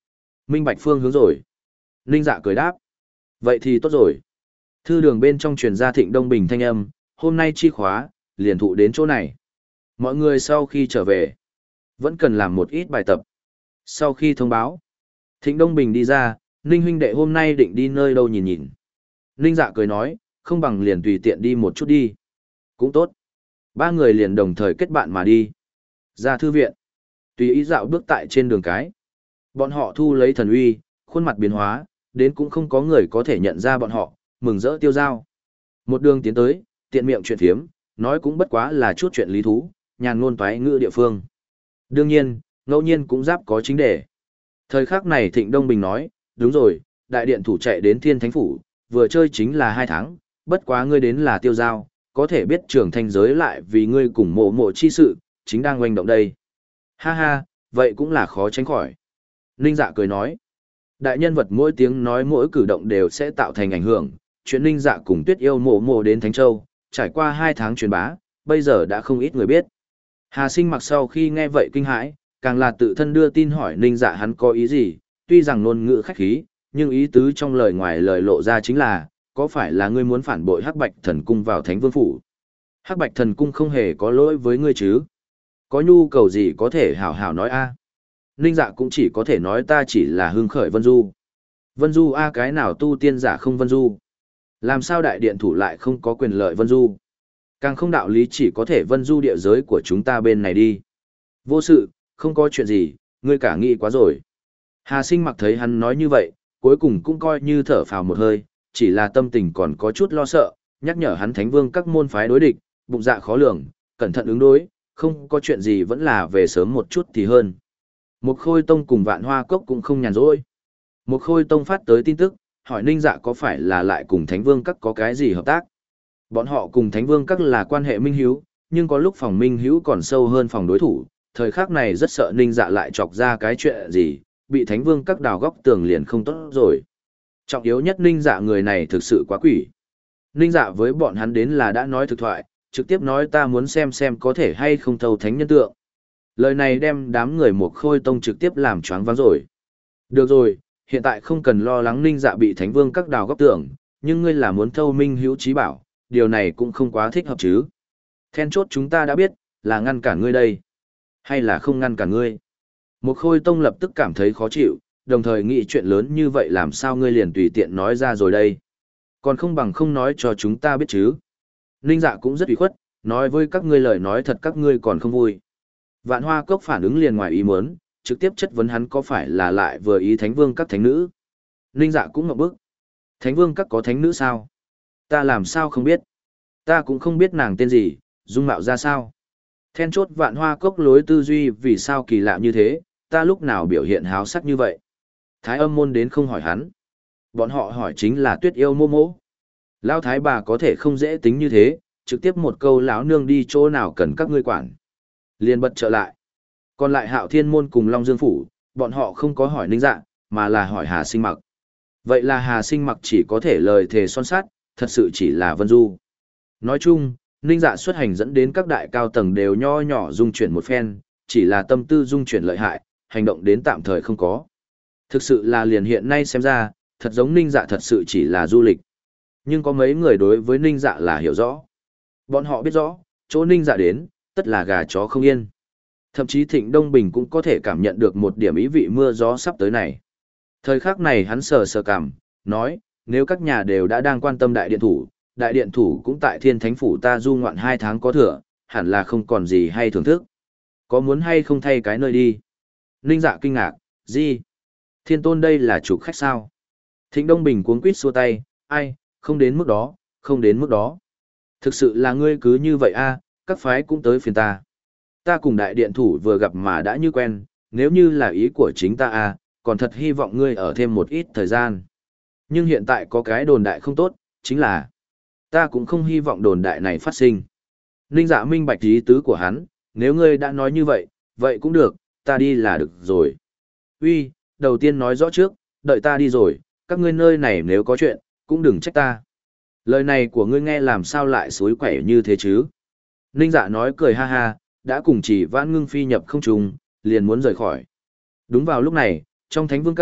Minh bạch phương hướng rồi. Ninh Dạ cười đáp. Vậy thì tốt rồi. Thư đường bên trong truyền ra Thịnh Đông Bình thanh âm, hôm nay chi khóa, liền thụ đến chỗ này. Mọi người sau khi trở về, vẫn cần làm một ít bài tập. Sau khi thông báo, Thịnh Đông Bình đi ra, Ninh huynh đệ hôm nay định đi nơi đâu nhìn nhìn. Ninh Dạ cười nói, không bằng liền tùy tiện đi một chút đi. Cũng tốt. Ba người liền đồng thời kết bạn mà đi. Ra thư viện. Tùy ý dạo bước tại trên đường cái. Bọn họ thu lấy thần uy, khuôn mặt biến hóa, đến cũng không có người có thể nhận ra bọn họ, mừng rỡ tiêu dao. Một đường tiến tới, tiện miệng chuyện phiếm, nói cũng bất quá là chút chuyện lý thú, nhàn ngôn toái ngữ địa phương. Đương nhiên, ngẫu nhiên cũng giáp có chính đề. Thời khắc này Thịnh Đông Bình nói, đúng rồi, đại điện thủ chạy đến Thiên Thánh Phủ, vừa chơi chính là hai tháng, bất quá ngươi đến là tiêu giao, có thể biết trưởng thành giới lại vì ngươi cùng mộ mộ chi sự, chính đang oanh động đây. Ha ha, vậy cũng là khó tránh khỏi. Ninh Dạ cười nói, đại nhân vật mỗi tiếng nói mỗi cử động đều sẽ tạo thành ảnh hưởng, chuyện Ninh Dạ cùng Tuyết Yêu mộ mộ đến Thánh Châu, trải qua hai tháng truyền bá, bây giờ đã không ít người biết. Hà Sinh mặc sau khi nghe vậy kinh hãi, càng là tự thân đưa tin hỏi Ninh Dạ hắn có ý gì, tuy rằng ngôn ngữ khách khí, nhưng ý tứ trong lời ngoài lời lộ ra chính là, có phải là ngươi muốn phản bội Hắc Bạch Thần Cung vào Thánh Vương Phủ? Hắc Bạch Thần Cung không hề có lỗi với ngươi chứ? Có nhu cầu gì có thể hảo hảo nói a? Ninh Dạ cũng chỉ có thể nói ta chỉ là hưng khởi Vân Du. Vân Du a cái nào tu tiên giả không Vân Du? Làm sao đại điện thủ lại không có quyền lợi Vân Du? Càng không đạo lý chỉ có thể Vân Du địa giới của chúng ta bên này đi. Vô sự, không có chuyện gì, ngươi cả nghĩ quá rồi. Hà Sinh mặc thấy hắn nói như vậy, cuối cùng cũng coi như thở phào một hơi, chỉ là tâm tình còn có chút lo sợ, nhắc nhở hắn Thánh Vương các môn phái đối địch, bụng dạ khó lường, cẩn thận ứng đối, không có chuyện gì vẫn là về sớm một chút thì hơn. Một Khôi Tông cùng Vạn Hoa Cốc cũng không nhàn rỗi. Một Khôi Tông phát tới tin tức, hỏi Ninh Dạ có phải là lại cùng Thánh Vương các có cái gì hợp tác. Bọn họ cùng Thánh Vương các là quan hệ minh hiếu, nhưng có lúc phòng minh hiếu còn sâu hơn phòng đối thủ, thời khắc này rất sợ Ninh Dạ lại chọc ra cái chuyện gì, bị Thánh Vương các đào góc tường liền không tốt rồi. Trọng yếu nhất Ninh Dạ người này thực sự quá quỷ. Ninh Dạ với bọn hắn đến là đã nói thực thoại, trực tiếp nói ta muốn xem xem có thể hay không thâu thánh nhân tượng. Lời này đem đám người Một Khôi Tông trực tiếp làm choáng váng rồi. Được rồi, hiện tại không cần lo lắng Ninh Dạ bị Thánh Vương các đào góc tường, nhưng ngươi là muốn thâu minh hữu trí bảo, điều này cũng không quá thích hợp chứ. Then chốt chúng ta đã biết, là ngăn cản ngươi đây. Hay là không ngăn cản ngươi. Một Khôi Tông lập tức cảm thấy khó chịu, đồng thời nghĩ chuyện lớn như vậy làm sao ngươi liền tùy tiện nói ra rồi đây. Còn không bằng không nói cho chúng ta biết chứ. Ninh Dạ cũng rất ủy khuất, nói với các ngươi lời nói thật các ngươi còn không vui. Vạn Hoa Cốc phản ứng liền ngoài ý muốn, trực tiếp chất vấn hắn có phải là lại vừa ý Thánh Vương các thánh nữ. Ninh Dạ cũng ngậm bức. Thánh Vương các có thánh nữ sao? Ta làm sao không biết? Ta cũng không biết nàng tên gì, dung mạo ra sao. Then chốt Vạn Hoa Cốc lối tư duy vì sao kỳ lạ như thế, ta lúc nào biểu hiện háo sắc như vậy. Thái Âm môn đến không hỏi hắn. Bọn họ hỏi chính là Tuyết Yêu mô mô. Lão thái bà có thể không dễ tính như thế, trực tiếp một câu lão nương đi chỗ nào cần các ngươi quản. Liền bật trở lại. Còn lại Hạo Thiên môn cùng Long Dương phủ, bọn họ không có hỏi Ninh Dạ, mà là hỏi Hà Sinh Mặc. Vậy là Hà Sinh Mặc chỉ có thể lời thề son sắt, thật sự chỉ là Vân Du. Nói chung, Ninh Dạ xuất hành dẫn đến các đại cao tầng đều nho nhỏ dung chuyển một phen, chỉ là tâm tư dung chuyển lợi hại, hành động đến tạm thời không có. Thực sự là liền hiện nay xem ra, thật giống Ninh Dạ thật sự chỉ là du lịch. Nhưng có mấy người đối với Ninh Dạ là hiểu rõ. Bọn họ biết rõ, chỗ Ninh Dạ đến, tất là gà chó không yên. Thậm chí Thịnh Đông Bình cũng có thể cảm nhận được một điểm ý vị mưa gió sắp tới này. Thời khắc này hắn sờ sờ cảm, nói, nếu các nhà đều đã đang quan tâm đại điện thủ, đại điện thủ cũng tại Thiên Thánh Phủ ta du ngoạn hai tháng có thừa, hẳn là không còn gì hay thưởng thức. Có muốn hay không thay cái nơi đi? Ninh Dạ kinh ngạc, gì? Thiên Tôn đây là chủ khách sao? Thịnh Đông Bình cuống quýt xua tay, ai, không đến mức đó, không đến mức đó. Thực sự là ngươi cứ như vậy a, các phái cũng tới phiền ta. Ta cùng đại điện thủ vừa gặp mà đã như quen, nếu như là ý của chính ta a, còn thật hy vọng ngươi ở thêm một ít thời gian. Nhưng hiện tại có cái đồn đại không tốt, chính là ta cũng không hy vọng đồn đại này phát sinh. Ninh Dạ minh bạch ý tứ của hắn, nếu ngươi đã nói như vậy, vậy cũng được, ta đi là được rồi. Uy, đầu tiên nói rõ trước, đợi ta đi rồi, các ngươi nơi này nếu có chuyện, cũng đừng trách ta. Lời này của ngươi nghe làm sao lại xối quẻ như thế chứ? Ninh Dạ nói cười ha ha, đã cùng chỉ Vãn Ngưng phi nhập không trùng, liền muốn rời khỏi. Đúng vào lúc này, trong Thánh Vương Các,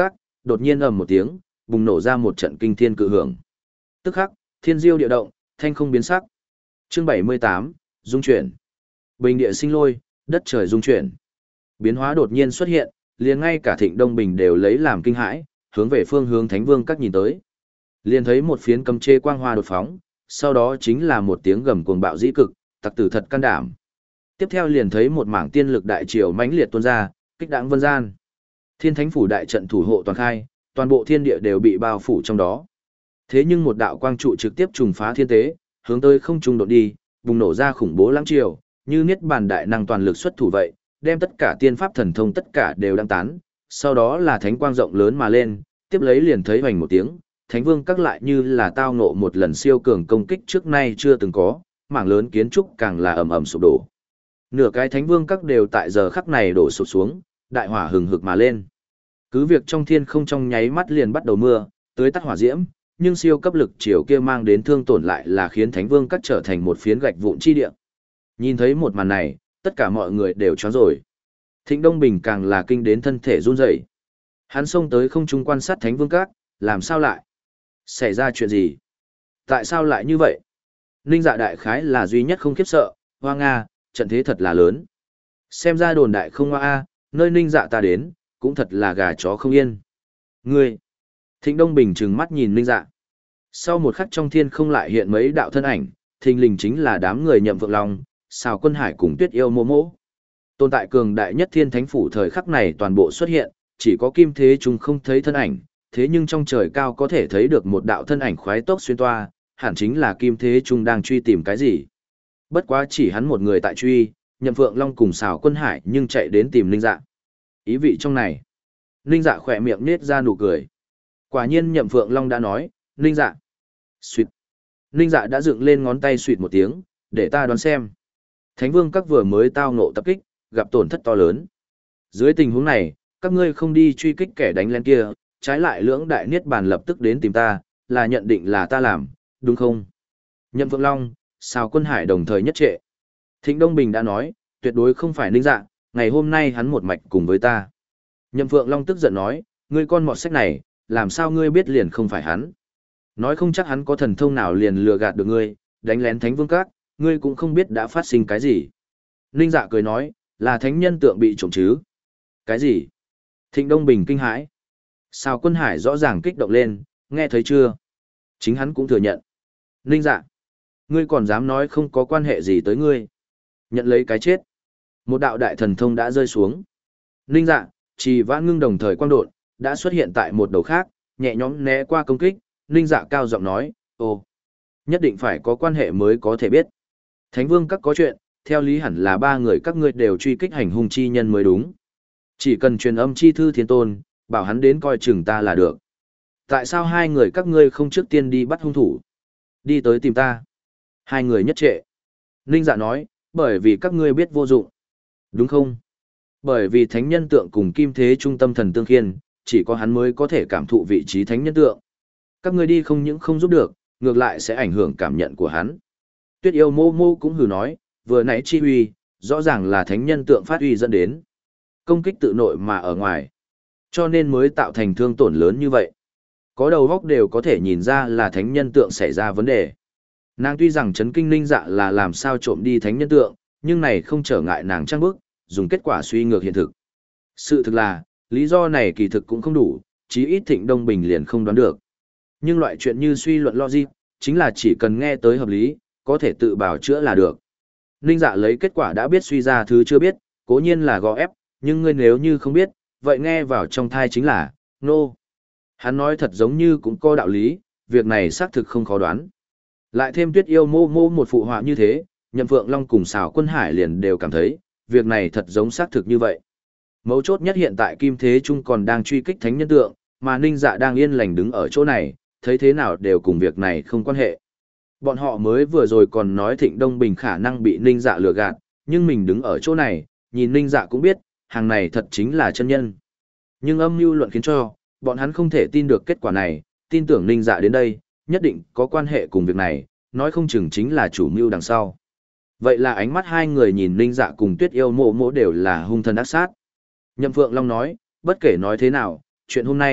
đột nhiên ầm một tiếng, bùng nổ ra một trận kinh thiên cự hưởng. Tức khắc, thiên diêu địa động, thanh không biến sắc. Chương bảy mươi tám, dung chuyển. Bình địa sinh lôi, đất trời dung chuyển. Biến hóa đột nhiên xuất hiện, liền ngay cả Thịnh Đông Bình đều lấy làm kinh hãi, hướng về phương hướng Thánh Vương các nhìn tới. Liền thấy một phiến cấm chế quang hoa đột phóng, sau đó chính là một tiếng gầm cuồng bạo dĩ cực, tặc tử thật can đảm. Tiếp theo liền thấy một mảng tiên lực đại triều mãnh liệt tuôn ra, kích đãng vân gian. Thiên Thánh phủ đại trận thủ hộ toàn khai, toàn bộ thiên địa đều bị bao phủ trong đó. Thế nhưng một đạo quang trụ trực tiếp trùng phá thiên tế, hướng tới không trung đột đi, bùng nổ ra khủng bố lãng triều, như niết bàn đại năng toàn lực xuất thủ vậy, đem tất cả tiên pháp thần thông tất cả đều đăng tán. Sau đó là thánh quang rộng lớn mà lên, tiếp lấy liền thấy hoành một tiếng, Thánh Vương các lại như là tao ngộ một lần siêu cường công kích trước nay chưa từng có, mảng lớn kiến trúc càng là ầm ầm sụp đổ. Nửa cái Thánh Vương các đều tại giờ khắc này đổ sụp xuống, đại hỏa hừng hực mà lên. Cứ việc trong thiên không trong nháy mắt liền bắt đầu mưa, tới tắt hỏa diễm, nhưng siêu cấp lực chiều kia mang đến thương tổn lại là khiến Thánh Vương các trở thành một phiến gạch vụn chi địa. Nhìn thấy một màn này, tất cả mọi người đều choáng rồi. Thịnh Đông Bình càng là kinh đến thân thể run rẩy. Hắn xông tới không trung quan sát Thánh Vương các, làm sao lại? Xảy ra chuyện gì? Tại sao lại như vậy? Ninh Dạ đại khái là duy nhất không khiếp sợ, hoa nga, trận thế thật là lớn. Xem ra đồn đại không hoa a, nơi Ninh Dạ ta đến, cũng thật là gà chó không yên. Ngươi! Thịnh Đông Bình trừng mắt nhìn Ninh Dạ. Sau một khắc trong thiên không lại hiện mấy đạo thân ảnh, thình lình chính là đám người Nhậm Vượng Long, Sào Quân Hải cùng Tuyết Yêu Mô Mỗ. Tồn tại cường đại nhất thiên thánh phủ thời khắc này toàn bộ xuất hiện, chỉ có Kim Thế Trung không thấy thân ảnh, thế nhưng trong trời cao có thể thấy được một đạo thân ảnh khoái tốc xuyên toa, hẳn chính là Kim Thế Trung đang truy tìm cái gì. Bất quá chỉ hắn một người tại truy, Nhậm Vượng Long cùng Sào Quân Hải nhưng chạy đến tìm Ninh Dạ. Ý vị trong này, Ninh Dạ khỏe miệng nết ra nụ cười. Quả nhiên Nhậm Vượng Long đã nói, Ninh Dạ. Xuyệt. Ninh Dạ đã dựng lên ngón tay xuyệt một tiếng, để ta đoán xem. Thánh Vương các vừa mới tao ngộ tập kích, gặp tổn thất to lớn. Dưới tình huống này, các ngươi không đi truy kích kẻ đánh lên kia, trái lại lưỡng đại niết bàn lập tức đến tìm ta, là nhận định là ta làm, đúng không? Nhậm Vượng Long, Sào Quân Hải đồng thời nhất trệ. Thịnh Đông Bình đã nói, tuyệt đối không phải Ninh Dạ, ngày hôm nay hắn một mạch cùng với ta. Nhậm Vượng Long tức giận nói, ngươi con mọt sách này, làm sao ngươi biết liền không phải hắn? Nói không chắc hắn có thần thông nào liền lừa gạt được ngươi, đánh lén Thánh Vương các, ngươi cũng không biết đã phát sinh cái gì. Ninh Dạ cười nói, là thánh nhân tượng bị trộm chứ? Cái gì? Thịnh Đông Bình kinh hãi. Sào Quân Hải rõ ràng kích động lên, nghe thấy chưa? Chính hắn cũng thừa nhận. Ninh Dạ, ngươi còn dám nói không có quan hệ gì tới ngươi? Nhận lấy cái chết. Một đạo đại thần thông đã rơi xuống. Ninh Dạ, Trì Vãn Ngưng đồng thời quang độn, đã xuất hiện tại một đầu khác, nhẹ nhõm né qua công kích. Ninh Dạ cao giọng nói, ồ, nhất định phải có quan hệ mới có thể biết. Thánh Vương các có chuyện, theo lý hẳn là ba người các ngươi đều truy kích hành hung chi nhân mới đúng. Chỉ cần truyền âm chi thư thiên tôn, bảo hắn đến coi chừng ta là được. Tại sao hai người các ngươi không trước tiên đi bắt hung thủ? Đi tới tìm ta. Hai người nhất trệ. Ninh Dạ nói, bởi vì các ngươi biết vô dụng. Đúng không? Bởi vì thánh nhân tượng cùng kim thế trung tâm thần tương khiên, chỉ có hắn mới có thể cảm thụ vị trí thánh nhân tượng. Các ngươi đi không những không giúp được, ngược lại sẽ ảnh hưởng cảm nhận của hắn. Tuyết Yêu Mô Mô cũng hừ nói, vừa nãy chi huy, rõ ràng là thánh nhân tượng phát huy dẫn đến. Công kích tự nội mà ở ngoài. Cho nên mới tạo thành thương tổn lớn như vậy. Có đầu góc đều có thể nhìn ra là thánh nhân tượng xảy ra vấn đề. Nàng tuy rằng chấn kinh Ninh Dạ là làm sao trộm đi thánh nhân tượng, nhưng này không trở ngại nàng trang bức, dùng kết quả suy ngược hiện thực. Sự thực là, lý do này kỳ thực cũng không đủ, chí ít Thịnh Đông Bình liền không đoán được. Nhưng loại chuyện như suy luận logic, chính là chỉ cần nghe tới hợp lý, có thể tự bào chữa là được. Ninh Dạ lấy kết quả đã biết suy ra thứ chưa biết, cố nhiên là gò ép, nhưng ngươi nếu như không biết, vậy nghe vào trong thai chính là, nô. No. Hắn nói thật giống như cũng có đạo lý, việc này xác thực không khó đoán. Lại thêm Tuyết Yêu Mô Mô một phụ họa như thế, Nhậm Vượng Long cùng Sào Quân Hải liền đều cảm thấy, việc này thật giống xác thực như vậy. Mấu chốt nhất hiện tại Kim Thế Trung còn đang truy kích thánh nhân tượng, mà Ninh Dạ đang yên lành đứng ở chỗ này, thấy thế nào đều cùng việc này không quan hệ. Bọn họ mới vừa rồi còn nói Thịnh Đông Bình khả năng bị Ninh Dạ lừa gạt, nhưng mình đứng ở chỗ này, nhìn Ninh Dạ cũng biết, hàng này thật chính là chân nhân. Nhưng âm mưu luận khiến cho, bọn hắn không thể tin được kết quả này, tin tưởng Ninh Dạ đến đây, nhất định có quan hệ cùng việc này, nói không chừng chính là chủ mưu đằng sau. Vậy là ánh mắt hai người nhìn Ninh Dạ cùng Tuyết Yêu Mộ Mộ đều là hung thần ác sát. Nhậm Phượng Long nói, bất kể nói thế nào, chuyện hôm nay,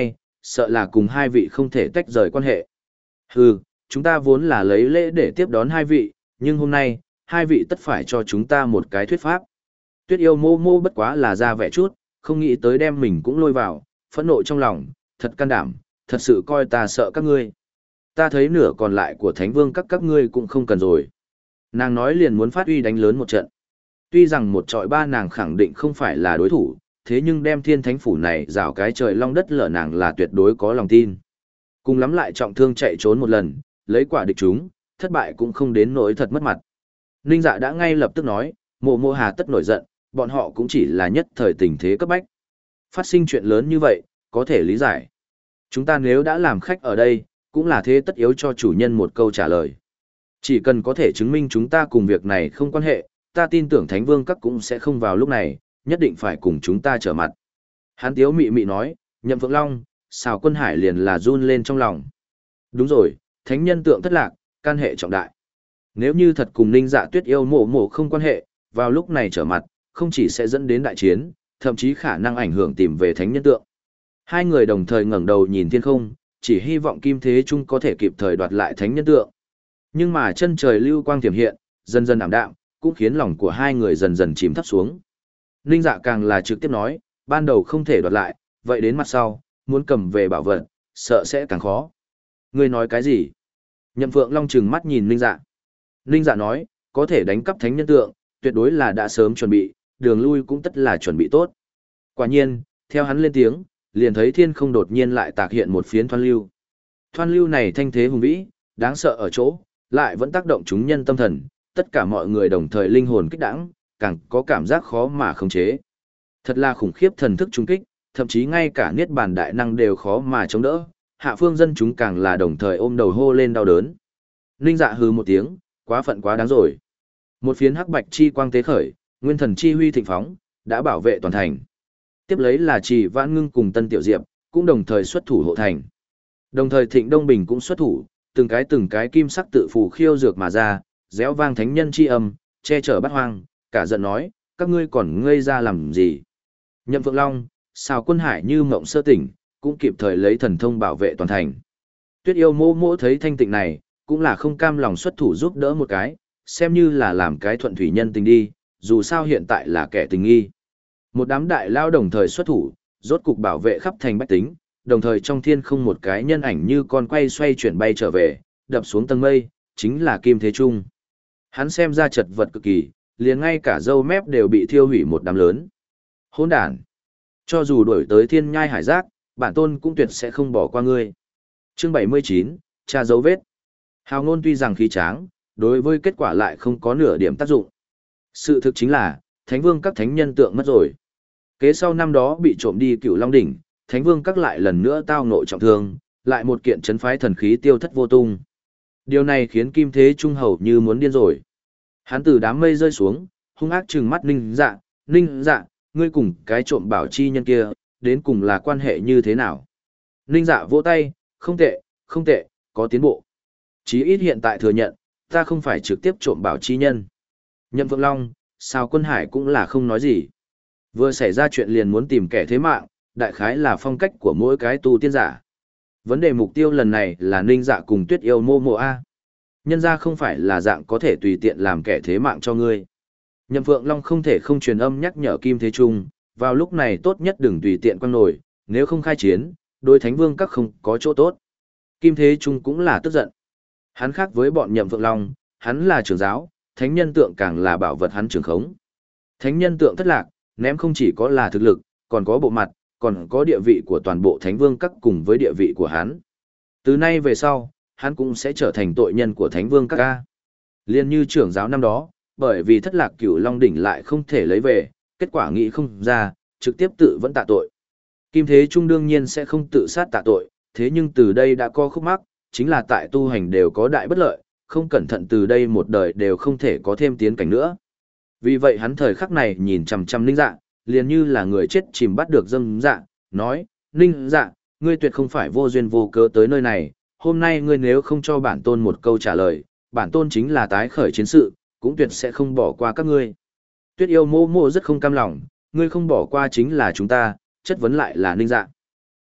sợ là cùng hai vị không thể tách rời quan hệ. Hừ, chúng ta vốn là lấy lễ để tiếp đón hai vị, nhưng hôm nay, hai vị tất phải cho chúng ta một cái thuyết pháp. Tuyết yêu mô mô bất quá là ra vẻ chút, không nghĩ tới đem mình cũng lôi vào, phẫn nộ trong lòng, thật can đảm, thật sự coi ta sợ các ngươi. Ta thấy nửa còn lại của Thánh Vương các các ngươi cũng không cần rồi. Nàng nói liền muốn phát uy đánh lớn một trận. Tuy rằng một trọi ba nàng khẳng định không phải là đối thủ, thế nhưng đem thiên thánh phủ này rào cái trời long đất lở nàng là tuyệt đối có lòng tin. Cùng lắm lại trọng thương chạy trốn một lần, lấy quả địch chúng, thất bại cũng không đến nỗi thật mất mặt. Ninh Dạ đã ngay lập tức nói, mộ mộ hà tất nổi giận, bọn họ cũng chỉ là nhất thời tình thế cấp bách. Phát sinh chuyện lớn như vậy, có thể lý giải. Chúng ta nếu đã làm khách ở đây, cũng là thế tất yếu cho chủ nhân một câu trả lời. Chỉ cần có thể chứng minh chúng ta cùng việc này không quan hệ, ta tin tưởng Thánh Vương các cũng sẽ không vào lúc này, nhất định phải cùng chúng ta trở mặt. Hán Tiếu mị mị nói, Nhậm Phượng Long, Sào Quân Hải liền là run lên trong lòng. Đúng rồi, thánh nhân tượng thất lạc, can hệ trọng đại. Nếu như thật cùng Ninh Dạ Tuyết yêu mộ mộ không quan hệ, vào lúc này trở mặt, không chỉ sẽ dẫn đến đại chiến, thậm chí khả năng ảnh hưởng tìm về thánh nhân tượng. Hai người đồng thời ngẩng đầu nhìn thiên không, chỉ hy vọng Kim Thế Trung có thể kịp thời đoạt lại thánh nhân tượng. Nhưng mà chân trời lưu quang tiềm hiện, dần dần ảm đạm, cũng khiến lòng của hai người dần dần chìm thấp xuống. Ninh Dạ càng là trực tiếp nói, ban đầu không thể đoạt lại, vậy đến mặt sau, muốn cầm về bảo vật, sợ sẽ càng khó. Ngươi nói cái gì? Nhậm Phượng Long trừng mắt nhìn Ninh Dạ. Ninh Dạ nói, có thể đánh cắp thánh nhân tượng, tuyệt đối là đã sớm chuẩn bị, đường lui cũng tất là chuẩn bị tốt. Quả nhiên, theo hắn lên tiếng, liền thấy thiên không đột nhiên lại tạc hiện một phiến thoăn lưu. Thoăn lưu này thanh thế hùng vĩ, đáng sợ ở chỗ, lại vẫn tác động chúng nhân tâm thần, tất cả mọi người đồng thời linh hồn kích đãng, càng có cảm giác khó mà khống chế. Thật là khủng khiếp thần thức trung kích, thậm chí ngay cả niết bàn đại năng đều khó mà chống đỡ, hạ phương dân chúng càng là đồng thời ôm đầu hô lên đau đớn. Ninh Dạ hừ một tiếng, quá phận quá đáng rồi. Một phiến hắc bạch chi quang tế khởi, nguyên thần chi huy thịnh phóng, đã bảo vệ toàn thành. Tiếp lấy là Trì Vãn Ngưng cùng Tân Tiểu Diệp, cũng đồng thời xuất thủ hộ thành. Đồng thời Thịnh Đông Bình cũng xuất thủ, từng cái từng cái kim sắc tự phù khiêu dược mà ra, réo vang thánh nhân chi âm, che chở bát hoang, cả giận nói, các ngươi còn ngây ra làm gì? Nhậm Phượng Long, Sào Quân Hải như mộng sơ tỉnh, cũng kịp thời lấy thần thông bảo vệ toàn thành. Tuyết yêu mô mô thấy thanh tịnh này, cũng là không cam lòng xuất thủ giúp đỡ một cái, xem như là làm cái thuận thủy nhân tình đi, dù sao hiện tại là kẻ tình nghi. Một đám đại lao đồng thời xuất thủ, rốt cục bảo vệ khắp thành bách tính, đồng thời trong thiên không một cái nhân ảnh như con quay xoay chuyển bay trở về, đập xuống tầng mây, chính là Kim Thế Trung. Hắn xem ra chật vật cực kỳ, liền ngay cả râu mép đều bị thiêu hủy một đám lớn. Hỗn đản! Cho dù đuổi tới thiên nhai hải giác, bản tôn cũng tuyệt sẽ không bỏ qua ngươi. Chương bảy mươi chín, tra dấu vết. Hào ngôn tuy rằng khí tráng, đối với kết quả lại không có nửa điểm tác dụng. Sự thực chính là, Thánh Vương các thánh nhân tượng mất rồi. Kế sau năm đó bị trộm đi Cửu Long đỉnh, Thánh Vương các lại lần nữa tao ngộ trọng thương, lại một kiện chấn phái thần khí tiêu thất vô tung. Điều này khiến Kim Thế Trung hầu như muốn điên rồi. Hắn từ đám mây rơi xuống, hung ác trừng mắt Ninh Dạ, Ninh Dạ, ngươi cùng cái trộm bảo chi nhân kia, đến cùng là quan hệ như thế nào? Ninh Dạ vỗ tay, không tệ, không tệ, có tiến bộ. Chí ít hiện tại thừa nhận, ta không phải trực tiếp trộm bảo chi nhân. Nhậm Phượng Long, Sào Quân Hải cũng là không nói gì. Vừa xảy ra chuyện liền muốn tìm kẻ thế mạng, đại khái là phong cách của mỗi cái tu tiên giả. Vấn đề mục tiêu lần này là Ninh Dạ cùng Tuyết yêu mô mộ A. Nhân ra không phải là dạng có thể tùy tiện làm kẻ thế mạng cho ngươi. Nhậm Phượng Long không thể không truyền âm nhắc nhở Kim Thế Trung, vào lúc này tốt nhất đừng tùy tiện quăng nổi, nếu không khai chiến, đối Thánh Vương các không có chỗ tốt. Kim Thế Trung cũng là tức giận. Hắn khác với bọn Nhậm Phượng Long, hắn là trưởng giáo, thánh nhân tượng càng là bảo vật hắn trưởng khống. Thánh nhân tượng thất lạc, ném không chỉ có là thực lực, còn có bộ mặt, còn có địa vị của toàn bộ Thánh Vương các cùng với địa vị của hắn. Từ nay về sau, hắn cũng sẽ trở thành tội nhân của Thánh Vương các ca. Liên như trưởng giáo năm đó, bởi vì thất lạc Cửu Long đỉnh lại không thể lấy về, kết quả nghĩ không ra, trực tiếp tự vẫn tạ tội. Kim Thế Trung đương nhiên sẽ không tự sát tạ tội, thế nhưng từ đây đã có khúc mắc, chính là tại tu hành đều có đại bất lợi, không cẩn thận từ đây một đời đều không thể có thêm tiến cảnh nữa. Vì vậy hắn thời khắc này nhìn chằm chằm Ninh Dạ, liền như là người chết chìm bắt được dâm dạ, nói, Ninh Dạ, ngươi tuyệt không phải vô duyên vô cớ tới nơi này, hôm nay ngươi nếu không cho bản tôn một câu trả lời, bản tôn chính là tái khởi chiến sự, cũng tuyệt sẽ không bỏ qua các ngươi. Tuyết yêu mô mô rất không cam lòng, ngươi không bỏ qua chính là chúng ta, chất vấn lại là Ninh Dạ.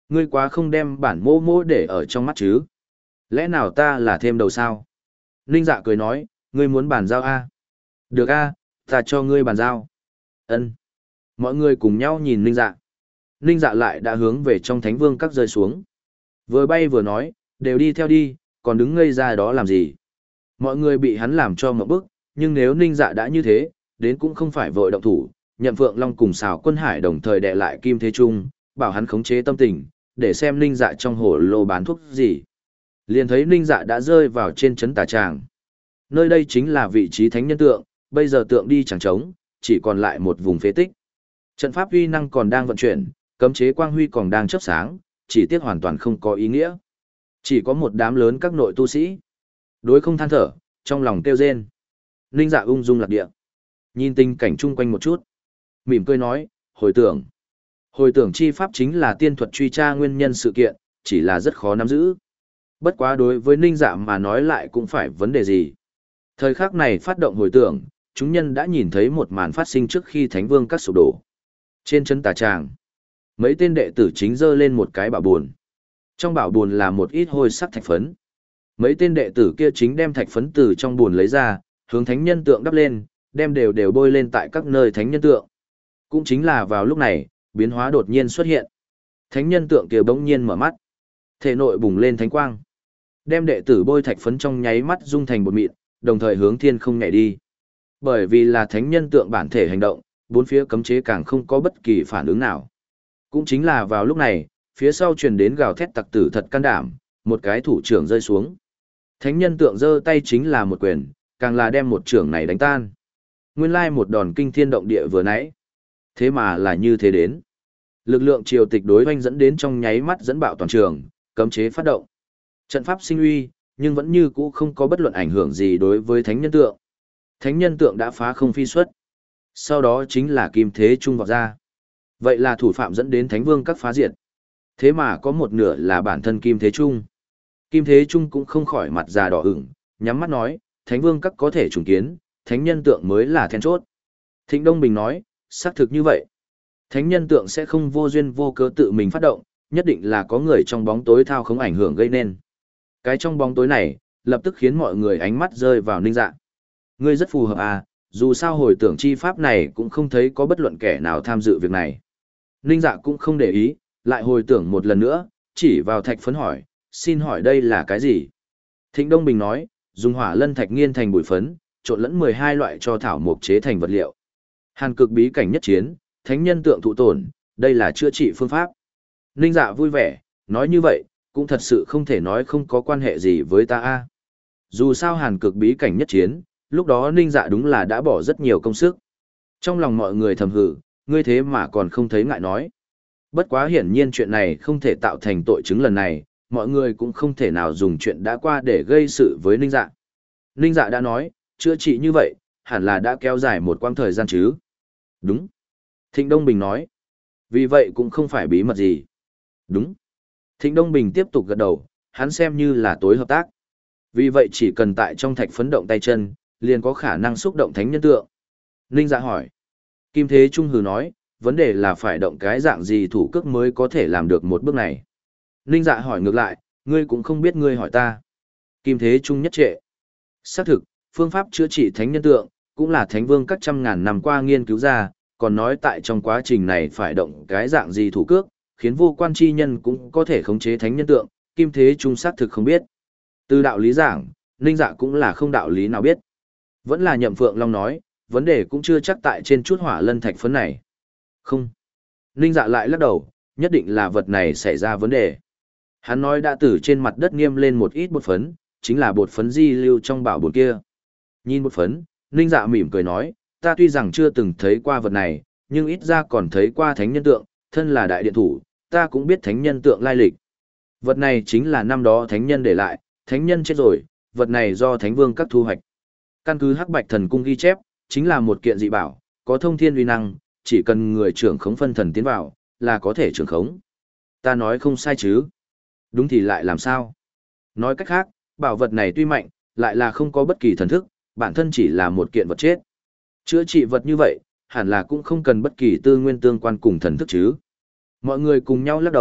Ngươi quá không đem bản mô mô để ở trong mắt chứ. Lẽ nào ta là thêm đầu sao? Ninh dạ cười nói, ngươi muốn bàn giao a? Được a, ta cho ngươi bàn giao. Ân. Mọi người cùng nhau nhìn Ninh dạ. Ninh dạ lại đã hướng về trong thánh vương các rơi xuống. Vừa bay vừa nói, đều đi theo đi, còn đứng ngây ra đó làm gì? Mọi người bị hắn làm cho ngộp bức, nhưng nếu Ninh dạ đã như thế, đến cũng không phải vội động thủ, Nhậm Phượng Long cùng Sào Quân Hải đồng thời đè lại Kim Thế Trung, bảo hắn khống chế tâm tình, để xem Ninh dạ trong hồ lô bán thuốc gì. Liền thấy Ninh dạ đã rơi vào trên trấn tà tràng. Nơi đây chính là vị trí thánh nhân tượng, bây giờ tượng đi chẳng trống, chỉ còn lại một vùng phế tích. Trận pháp uy năng còn đang vận chuyển, cấm chế quang huy còn đang chớp sáng, chỉ tiếc hoàn toàn không có ý nghĩa. Chỉ có một đám lớn các nội tu sĩ. Đối không than thở, trong lòng kêu rên. Ninh dạ ung dung lạc địa. Nhìn tình cảnh chung quanh một chút. Mỉm cười nói, hồi tưởng. Hồi tưởng chi pháp chính là tiên thuật truy tra nguyên nhân sự kiện, chỉ là rất khó nắm giữ. Bất quá đối với Ninh dạ mà nói lại cũng phải vấn đề gì. Thời khắc này phát động hồi tưởng, chúng nhân đã nhìn thấy một màn phát sinh trước khi Thánh Vương các sụp đổ. Trên chân tà tràng, mấy tên đệ tử chính dơ lên một cái bảo buồn. Trong bảo buồn là một ít hôi sắc thạch phấn. Mấy tên đệ tử kia chính đem thạch phấn từ trong buồn lấy ra, hướng thánh nhân tượng đắp lên, đem đều đều bôi lên tại các nơi thánh nhân tượng. Cũng chính là vào lúc này, biến hóa đột nhiên xuất hiện. Thánh nhân tượng kia bỗng nhiên mở mắt, thể nội bùng lên thánh quang, đem đệ tử bôi thạch phấn trong nháy mắt dung thành bột mịn, đồng thời hướng thiên không nhảy đi. Bởi vì là thánh nhân tượng bản thể hành động, bốn phía cấm chế càng không có bất kỳ phản ứng nào. Cũng chính là vào lúc này, phía sau truyền đến gào thét tặc tử thật can đảm, một cái thủ trưởng rơi xuống. Thánh nhân tượng giơ tay chính là một quyền, càng là đem một trưởng này đánh tan. Nguyên lai một đòn kinh thiên động địa vừa nãy. Thế mà là như thế đến. Lực lượng triều tịch đối oanh dẫn đến trong nháy mắt dẫn bạo toàn trường, cấm chế phát động. Trận pháp sinh uy, nhưng vẫn như cũ không có bất luận ảnh hưởng gì đối với thánh nhân tượng. Thánh nhân tượng đã phá không phi xuất. Sau đó chính là Kim Thế Trung vọt ra. Vậy là thủ phạm dẫn đến Thánh Vương các phá diệt. Thế mà có một nửa là bản thân Kim Thế Trung. Kim Thế Trung cũng không khỏi mặt già đỏ ửng, nhắm mắt nói, Thánh Vương các có thể trùng kiến, thánh nhân tượng mới là then chốt. Thịnh Đông Bình nói, xác thực như vậy. Thánh nhân tượng sẽ không vô duyên vô cớ tự mình phát động, nhất định là có người trong bóng tối thao không ảnh hưởng gây nên. Cái trong bóng tối này, lập tức khiến mọi người ánh mắt rơi vào Ninh Dạ. Ngươi rất phù hợp à, dù sao hồi tưởng chi pháp này cũng không thấy có bất luận kẻ nào tham dự việc này. Ninh Dạ cũng không để ý, lại hồi tưởng một lần nữa, chỉ vào thạch phấn hỏi, xin hỏi đây là cái gì? Thịnh Đông Bình nói, dùng hỏa lân thạch nghiên thành bụi phấn, trộn lẫn mười hai loại cho thảo mộc chế thành vật liệu. Hàn cực bí cảnh nhất chiến, thánh nhân tượng thụ tổn, đây là chữa trị phương pháp. Ninh Dạ vui vẻ, nói như vậy, cũng thật sự không thể nói không có quan hệ gì với ta a. Dù sao hàn cực bí cảnh nhất chiến, lúc đó Ninh Dạ đúng là đã bỏ rất nhiều công sức. Trong lòng mọi người thầm hử, ngươi thế mà còn không thấy ngại nói. Bất quá hiển nhiên chuyện này không thể tạo thành tội chứng lần này, mọi người cũng không thể nào dùng chuyện đã qua để gây sự với Ninh Dạ. Ninh Dạ đã nói, chữa trị như vậy, hẳn là đã kéo dài một quãng thời gian chứ. Đúng. Thịnh Đông Bình nói. Vì vậy cũng không phải bí mật gì. Đúng. Thịnh Đông Bình tiếp tục gật đầu, hắn xem như là tối hợp tác. Vì vậy chỉ cần tại trong thạch phấn động tay chân, liền có khả năng xúc động thánh nhân tượng. Ninh Dạ hỏi. Kim Thế Trung hừ nói, vấn đề là phải động cái dạng gì thủ cước mới có thể làm được một bước này. Ninh Dạ hỏi ngược lại, ngươi cũng không biết ngươi hỏi ta. Kim Thế Trung nhất trệ. Xác thực, phương pháp chữa trị thánh nhân tượng, cũng là thánh vương các trăm ngàn năm qua nghiên cứu ra, còn nói tại trong quá trình này phải động cái dạng gì thủ cước, khiến vô quan chi nhân cũng có thể khống chế thánh nhân tượng, Kim Thế Trung xác thực không biết. Từ đạo lý giảng, Ninh Dạ cũng là không đạo lý nào biết. Vẫn là Nhậm Phượng Long nói, vấn đề cũng chưa chắc tại trên chút hỏa lân thạch phấn này. Không. Ninh Dạ lại lắc đầu, nhất định là vật này xảy ra vấn đề. Hắn nói đã từ trên mặt đất nghiêm lên một ít bột phấn, chính là bột phấn di lưu trong bảo bột kia. Nhìn bột phấn, Ninh Dạ mỉm cười nói, ta tuy rằng chưa từng thấy qua vật này, nhưng ít ra còn thấy qua thánh nhân tượng, thân là đại điện thủ, ta cũng biết thánh nhân tượng lai lịch. Vật này chính là năm đó thánh nhân để lại, thánh nhân chết rồi, vật này do thánh vương các thu hoạch. Căn cứ Hắc Bạch Thần Cung ghi chép, chính là một kiện dị bảo, có thông thiên uy năng, chỉ cần người trưởng khống phân thần tiến vào, là có thể trưởng khống. Ta nói không sai chứ? Đúng thì lại làm sao? Nói cách khác, bảo vật này tuy mạnh, lại là không có bất kỳ thần thức, bản thân chỉ là một kiện vật chết. Chữa trị vật như vậy, hẳn là cũng không cần bất kỳ tư nguyên tương quan cùng thần thức chứ. Mọi người cùng nhau lắc đầu,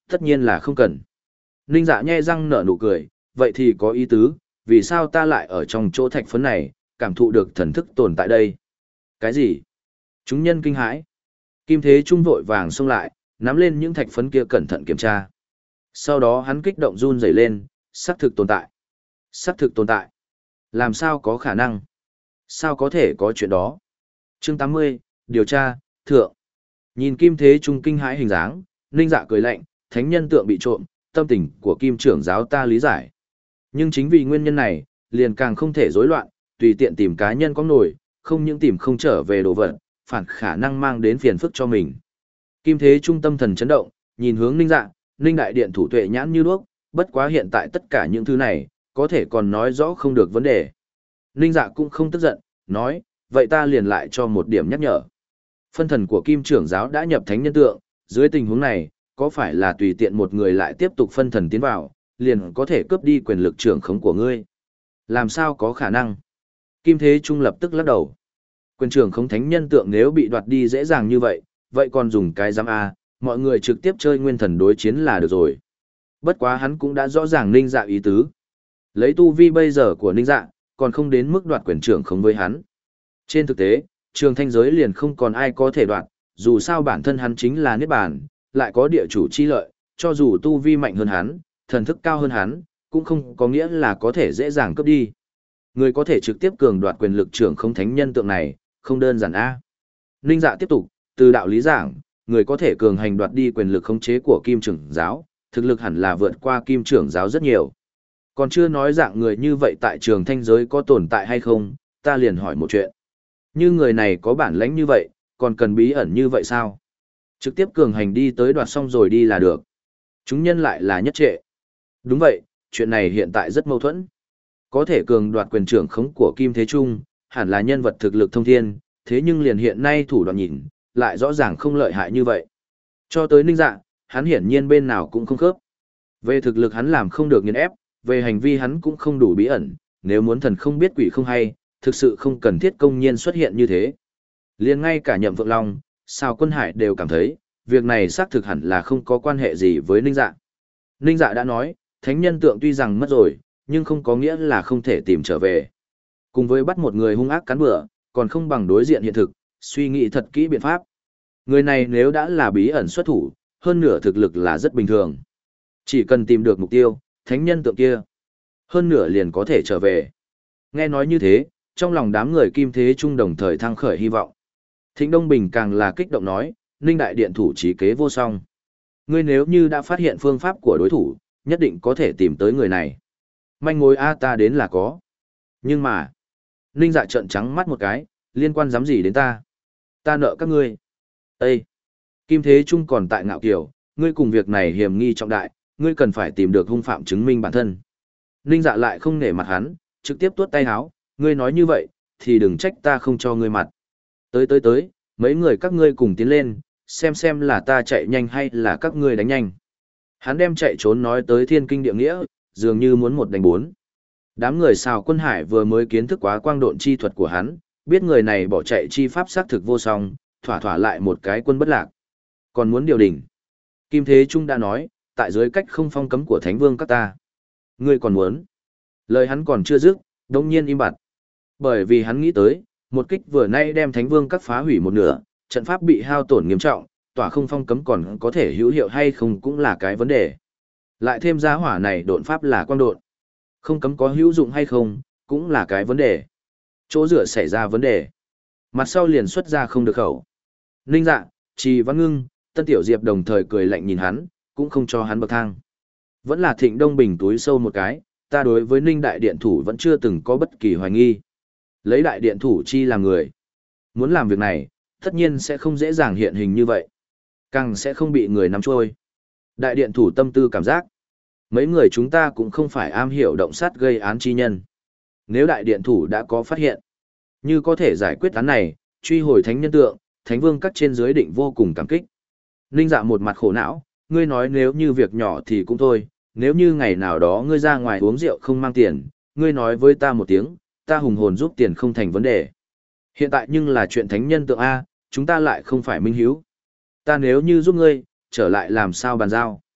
Tất nhiên là không cần. Ninh Dạ nhe răng nở nụ cười, vậy thì có ý tứ, vì sao ta lại ở trong chỗ thạch phấn này, cảm thụ được thần thức tồn tại đây? Cái gì? Chúng nhân kinh hãi. Kim Thế Trung vội vàng xông lại, nắm lên những thạch phấn kia cẩn thận kiểm tra. Sau đó hắn kích động run rẩy lên, xác thực tồn tại. Xác thực tồn tại. Làm sao có khả năng? Sao có thể có chuyện đó? Chương tám mươi, điều tra, thượng. Nhìn Kim Thế Trung kinh hãi hình dáng, Ninh Dạ cười lạnh, thánh nhân tượng bị trộm, tâm tình của Kim trưởng giáo ta lý giải. Nhưng chính vì nguyên nhân này, liền càng không thể rối loạn, tùy tiện tìm cá nhân có nổi, không những tìm không trở về đồ vật, phản khả năng mang đến phiền phức cho mình. Kim Thế Trung tâm thần chấn động, nhìn hướng Ninh Dạ, Ninh đại điện thủ tuệ nhãn như đuốc, bất quá hiện tại tất cả những thứ này, có thể còn nói rõ không được vấn đề. Ninh Dạ cũng không tức giận, nói, vậy ta liền lại cho một điểm nhắc nhở. Phân thần của Kim trưởng giáo đã nhập thánh nhân tượng, dưới tình huống này, có phải là tùy tiện một người lại tiếp tục phân thần tiến vào, liền có thể cướp đi quyền lực trưởng khống của ngươi? Làm sao có khả năng? Kim Thế Trung lập tức lắc đầu. Quyền trưởng khống thánh nhân tượng nếu bị đoạt đi dễ dàng như vậy, vậy còn dùng cái giám A, mọi người trực tiếp chơi nguyên thần đối chiến là được rồi. Bất quá hắn cũng đã rõ ràng Ninh Dạ ý tứ. Lấy tu vi bây giờ của Ninh Dạ, còn không đến mức đoạt quyền trưởng khống với hắn. Trên thực tế, trường thanh giới liền không còn ai có thể đoạt, dù sao bản thân hắn chính là Niết Bàn, lại có địa chủ chi lợi, cho dù tu vi mạnh hơn hắn, thần thức cao hơn hắn, cũng không có nghĩa là có thể dễ dàng cướp đi. Người có thể trực tiếp cường đoạt quyền lực trưởng không thánh nhân tượng này, không đơn giản a. Ninh Dạ tiếp tục, từ đạo lý giảng, người có thể cường hành đoạt đi quyền lực khống chế của Kim trưởng giáo, thực lực hẳn là vượt qua Kim trưởng giáo rất nhiều. Còn chưa nói dạng người như vậy tại trường thanh giới có tồn tại hay không, ta liền hỏi một chuyện. Như người này có bản lãnh như vậy, còn cần bí ẩn như vậy sao? Trực tiếp cường hành đi tới đoạt xong rồi đi là được. Chúng nhân lại là nhất trệ. Đúng vậy, chuyện này hiện tại rất mâu thuẫn. Có thể cường đoạt quyền trưởng khống của Kim Thế Trung, hẳn là nhân vật thực lực thông thiên, thế nhưng liền hiện nay thủ đoạn nhìn, lại rõ ràng không lợi hại như vậy. Cho tới Ninh Dạ, hắn hiển nhiên bên nào cũng không khớp. Về thực lực hắn làm không được nghiền ép, về hành vi hắn cũng không đủ bí ẩn, nếu muốn thần không biết quỷ không hay, thực sự không cần thiết công nhiên xuất hiện như thế. Liền ngay cả Nhậm Vượng Long, Sào Quân Hải đều cảm thấy, việc này xác thực hẳn là không có quan hệ gì với Ninh Dạ. Ninh Dạ đã nói, thánh nhân tượng tuy rằng mất rồi, nhưng không có nghĩa là không thể tìm trở về. Cùng với bắt một người hung ác cắn bữa, còn không bằng đối diện hiện thực, suy nghĩ thật kỹ biện pháp. Người này nếu đã là bí ẩn xuất thủ, hơn nửa thực lực là rất bình thường. Chỉ cần tìm được mục tiêu, thánh nhân tượng kia, hơn nửa liền có thể trở về. Nghe nói như thế, trong lòng đám người Kim Thế Trung đồng thời thăng khởi hy vọng. Thịnh Đông Bình càng là kích động nói, Ninh đại điện thủ trí kế vô song. Ngươi nếu như đã phát hiện phương pháp của đối thủ, nhất định có thể tìm tới người này. Manh mối A ta đến là có. Nhưng mà, Ninh Dạ trợn trắng mắt một cái, liên quan dám gì đến ta? Ta nợ các ngươi. Ê! Kim Thế Trung còn tại ngạo kiều, ngươi cùng việc này hiểm nghi trọng đại, ngươi cần phải tìm được hung phạm chứng minh bản thân. Ninh Dạ lại không nể mặt hắn, trực tiếp tuốt tay háo, ngươi nói như vậy, thì đừng trách ta không cho ngươi mặt. Tới tới tới, mấy người các ngươi cùng tiến lên, xem xem là ta chạy nhanh hay là các ngươi đánh nhanh. Hắn đem chạy trốn nói tới thiên kinh địa nghĩa, dường như muốn một đánh bốn. Đám người Sào Quân Hải vừa mới kiến thức quá quang độn chi thuật của hắn, biết người này bỏ chạy chi pháp xác thực vô song, thỏa thỏa lại một cái quân bất lạc. Còn muốn điều đỉnh. Kim Thế Trung đã nói, tại dưới cách không phong cấm của Thánh Vương các ta. Ngươi còn muốn. Lời hắn còn chưa dứt, đông nhiên im bặt. Bởi vì hắn nghĩ tới, một kích vừa nay đem Thánh Vương các phá hủy một nửa, trận pháp bị hao tổn nghiêm trọng, tỏa không phong cấm còn có thể hữu hiệu hay không cũng là cái vấn đề. Lại thêm giá hỏa này độn pháp là quang độn. Không cấm có hữu dụng hay không, cũng là cái vấn đề. Chỗ rửa xảy ra vấn đề. Mặt sau liền xuất ra không được khẩu. Ninh Dạ, Trì Văn Ngưng, Tân Tiểu Diệp đồng thời cười lạnh nhìn hắn, cũng không cho hắn bậc thang. Vẫn là Thịnh Đông Bình túi sâu một cái, ta đối với Ninh đại điện thủ vẫn chưa từng có bất kỳ hoài nghi. Lấy đại điện thủ chi làm người. Muốn làm việc này, tất nhiên sẽ không dễ dàng hiện hình như vậy. Càng sẽ không bị người nắm trôi. Đại điện thủ tâm tư cảm giác. Mấy người chúng ta cũng không phải am hiểu động sát gây án chi nhân. Nếu đại điện thủ đã có phát hiện, như có thể giải quyết án này, truy hồi thánh nhân tượng, thánh vương các trên dưới định vô cùng cảm kích. Ninh Dạ một mặt khổ não, ngươi nói nếu như việc nhỏ thì cũng thôi, nếu như ngày nào đó ngươi ra ngoài uống rượu không mang tiền, ngươi nói với ta một tiếng, ta hùng hồn giúp tiền không thành vấn đề. Hiện tại nhưng là chuyện thánh nhân tượng A, chúng ta lại không phải minh hiếu. Ta nếu như giúp ngươi, trở lại làm sao bàn giao.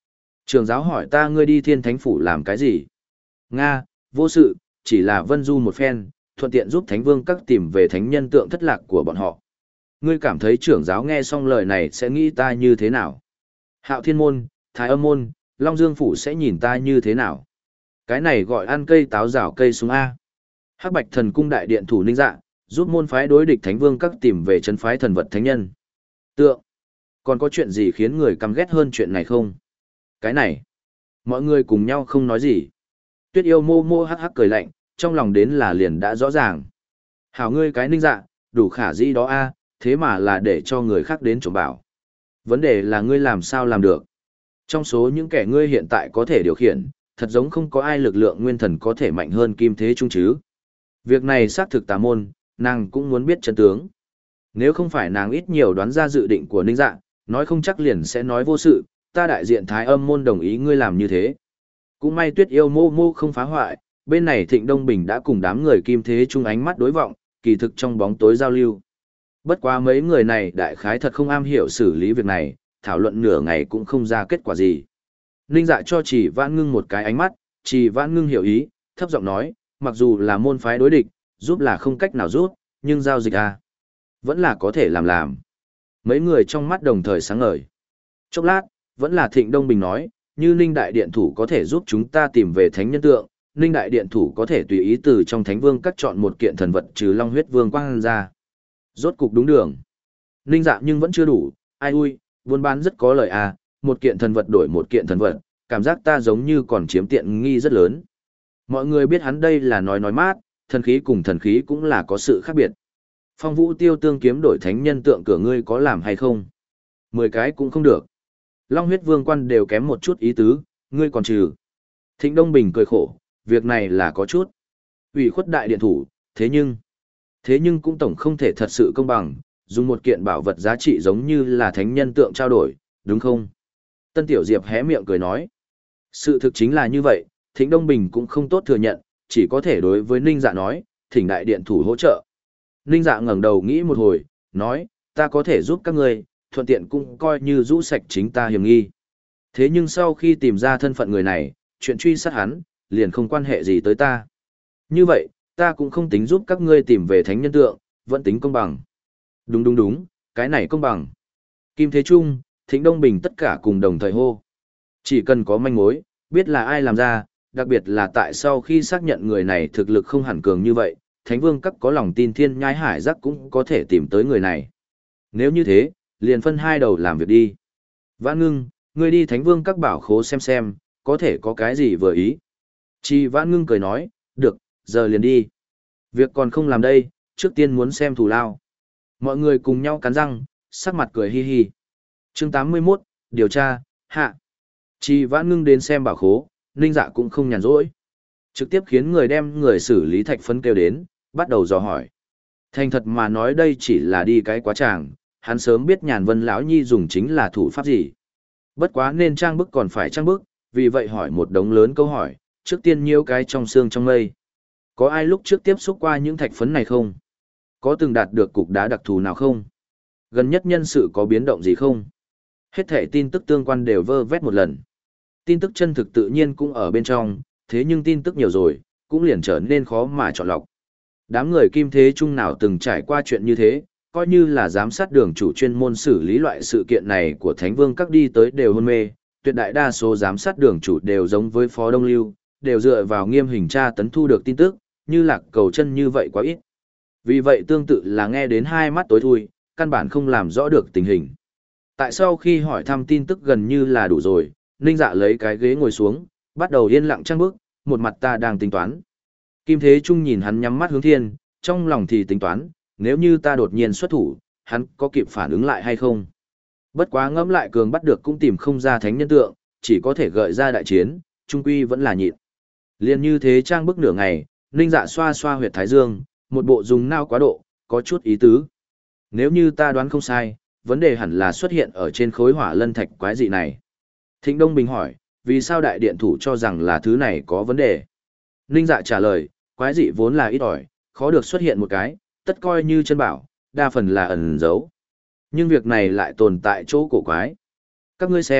Trường giáo hỏi ta ngươi đi thiên thánh phủ làm cái gì? Nga, vô sự, chỉ là vân du một phen, thuận tiện giúp thánh vương các tìm về thánh nhân tượng thất lạc của bọn họ. Ngươi cảm thấy trưởng giáo nghe xong lời này sẽ nghĩ ta như thế nào? Hạo thiên môn, thái âm môn, long dương phủ sẽ nhìn ta như thế nào? Cái này gọi ăn cây táo rào cây súng A. Hắc bạch thần cung đại điện thủ ninh dạ, giúp môn phái đối địch thánh vương các tìm về chân phái thần vật thánh nhân. Tượng. Còn có chuyện gì khiến người căm ghét hơn chuyện này không? Cái này. Mọi người cùng nhau không nói gì. Tuyết yêu mô mô hắc hắc cười lạnh, trong lòng đến là liền đã rõ ràng. Hảo ngươi cái ninh dạ, đủ khả dĩ đó a, thế mà là để cho người khác đến trộm bảo. Vấn đề là ngươi làm sao làm được. Trong số những kẻ ngươi hiện tại có thể điều khiển, thật giống không có ai lực lượng nguyên thần có thể mạnh hơn kim thế trung chứ. Việc này xác thực tà môn, nàng cũng muốn biết chân tướng. Nếu không phải nàng ít nhiều đoán ra dự định của ninh dạ, nói không chắc liền sẽ nói vô sự, ta đại diện thái âm môn đồng ý ngươi làm như thế. Cũng may tuyết yêu mô mô không phá hoại, bên này Thịnh Đông Bình đã cùng đám người kim thế chung ánh mắt đối vọng, kỳ thực trong bóng tối giao lưu. Bất quá mấy người này đại khái thật không am hiểu xử lý việc này, thảo luận nửa ngày cũng không ra kết quả gì. Ninh dạ cho Chỉ Vãn Ngưng một cái ánh mắt, Chỉ Vãn Ngưng hiểu ý, thấp giọng nói, mặc dù là môn phái đối địch, giúp là không cách nào giúp, nhưng giao dịch à, vẫn là có thể làm làm. Mấy người trong mắt đồng thời sáng ngời. Chốc lát, vẫn là Thịnh Đông Bình nói, như Ninh Đại Điện Thủ có thể giúp chúng ta tìm về thánh nhân tượng, Ninh Đại Điện Thủ có thể tùy ý từ trong thánh vương cắt chọn một kiện thần vật trừ long huyết vương quang ra. Rốt cục đúng đường. Ninh dạ nhưng vẫn chưa đủ, ai ui, buôn bán rất có lợi à, một kiện thần vật đổi một kiện thần vật, cảm giác ta giống như còn chiếm tiện nghi rất lớn. Mọi người biết hắn đây là nói nói mát, thần khí cùng thần khí cũng là có sự khác biệt. Phong vũ tiêu tương kiếm đổi thánh nhân tượng cửa ngươi có làm hay không? Mười cái cũng không được. Long huyết vương quan đều kém một chút ý tứ, ngươi còn trừ. Thịnh Đông Bình cười khổ, việc này là có chút ủy khuất đại điện thủ, thế nhưng, thế nhưng cũng tổng không thể thật sự công bằng, dùng một kiện bảo vật giá trị giống như là thánh nhân tượng trao đổi, đúng không? Tân Tiểu Diệp hé miệng cười nói. Sự thực chính là như vậy, Thịnh Đông Bình cũng không tốt thừa nhận, chỉ có thể đối với Ninh Dạ nói, thỉnh đại điện thủ hỗ trợ. Ninh Dạ ngẩng đầu nghĩ một hồi, nói, ta có thể giúp các ngươi, thuận tiện cũng coi như rũ sạch chính ta hiểm nghi. Thế nhưng sau khi tìm ra thân phận người này, chuyện truy sát hắn, liền không quan hệ gì tới ta. Như vậy, ta cũng không tính giúp các ngươi tìm về thánh nhân tượng, vẫn tính công bằng. Đúng đúng đúng, cái này công bằng. Kim Thế Trung, Thịnh Đông Bình tất cả cùng đồng thời hô. Chỉ cần có manh mối, biết là ai làm ra, đặc biệt là tại sau khi xác nhận người này thực lực không hẳn cường như vậy, Thánh Vương các có lòng tin thiên nhai hải giác cũng có thể tìm tới người này. Nếu như thế, liền phân hai đầu làm việc đi. Vãn Ngưng, ngươi đi Thánh Vương các bảo khố xem xem, có thể có cái gì vừa ý. Chi Vãn Ngưng cười nói, được, giờ liền đi. Việc còn không làm đây, trước tiên muốn xem thù lao. Mọi người cùng nhau cắn răng, sắc mặt cười hi hi. Chương tám mươi mốt, điều tra, hạ. Chi Vãn Ngưng đến xem bảo khố, Ninh Dạ cũng không nhàn rỗi. Trực tiếp khiến người đem người xử lý thạch phấn kêu đến, bắt đầu dò hỏi. Thành thật mà nói đây chỉ là đi cái quá tràng, hắn sớm biết Nhàn Vân lão nhi dùng chính là thủ pháp gì. Bất quá nên trang bức còn phải trang bức, vì vậy hỏi một đống lớn câu hỏi, trước tiên nhiêu cái trong xương trong mây. Có ai lúc trước tiếp xúc qua những thạch phấn này không? Có từng đạt được cục đá đặc thù nào không? Gần nhất nhân sự có biến động gì không? Hết thể tin tức tương quan đều vơ vét một lần. Tin tức chân thực tự nhiên cũng ở bên trong, thế nhưng tin tức nhiều rồi, cũng liền trở nên khó mà chọn lọc. Đám người kim thế trung nào từng trải qua chuyện như thế, coi như là giám sát đường chủ chuyên môn xử lý loại sự kiện này của Thánh Vương các đi tới đều hôn mê, tuyệt đại đa số giám sát đường chủ đều giống với Phó Đông Lưu, đều dựa vào nghiêm hình tra tấn thu được tin tức, như lạc cầu chân như vậy quá ít. Vì vậy tương tự là nghe đến hai mắt tối thui, căn bản không làm rõ được tình hình. Tại sau khi hỏi thăm tin tức gần như là đủ rồi, Ninh Dạ lấy cái ghế ngồi xuống, bắt đầu yên lặng trang bức, một mặt ta đang tính toán. Kim Thế Trung nhìn hắn nhắm mắt hướng thiên, trong lòng thì tính toán, nếu như ta đột nhiên xuất thủ, hắn có kịp phản ứng lại hay không? Bất quá ngẫm lại cường bắt được cũng tìm không ra thánh nhân tượng, chỉ có thể gợi ra đại chiến, trung quy vẫn là nhịn. Liên như thế trang bức nửa ngày, Ninh Dạ xoa xoa huyệt thái dương, một bộ dùng nao quá độ, có chút ý tứ. Nếu như ta đoán không sai, vấn đề hẳn là xuất hiện ở trên khối hỏa lân thạch quái dị này. Thịnh Đông Bình hỏi, vì sao đại điện thủ cho rằng là thứ này có vấn đề? Ninh Dạ trả lời, quái dị vốn là ít ỏi, khó được xuất hiện một cái, tất coi như chân bảo, đa phần là ẩn giấu. Nhưng việc này lại tồn tại chỗ cổ quái. Các ngươi xem,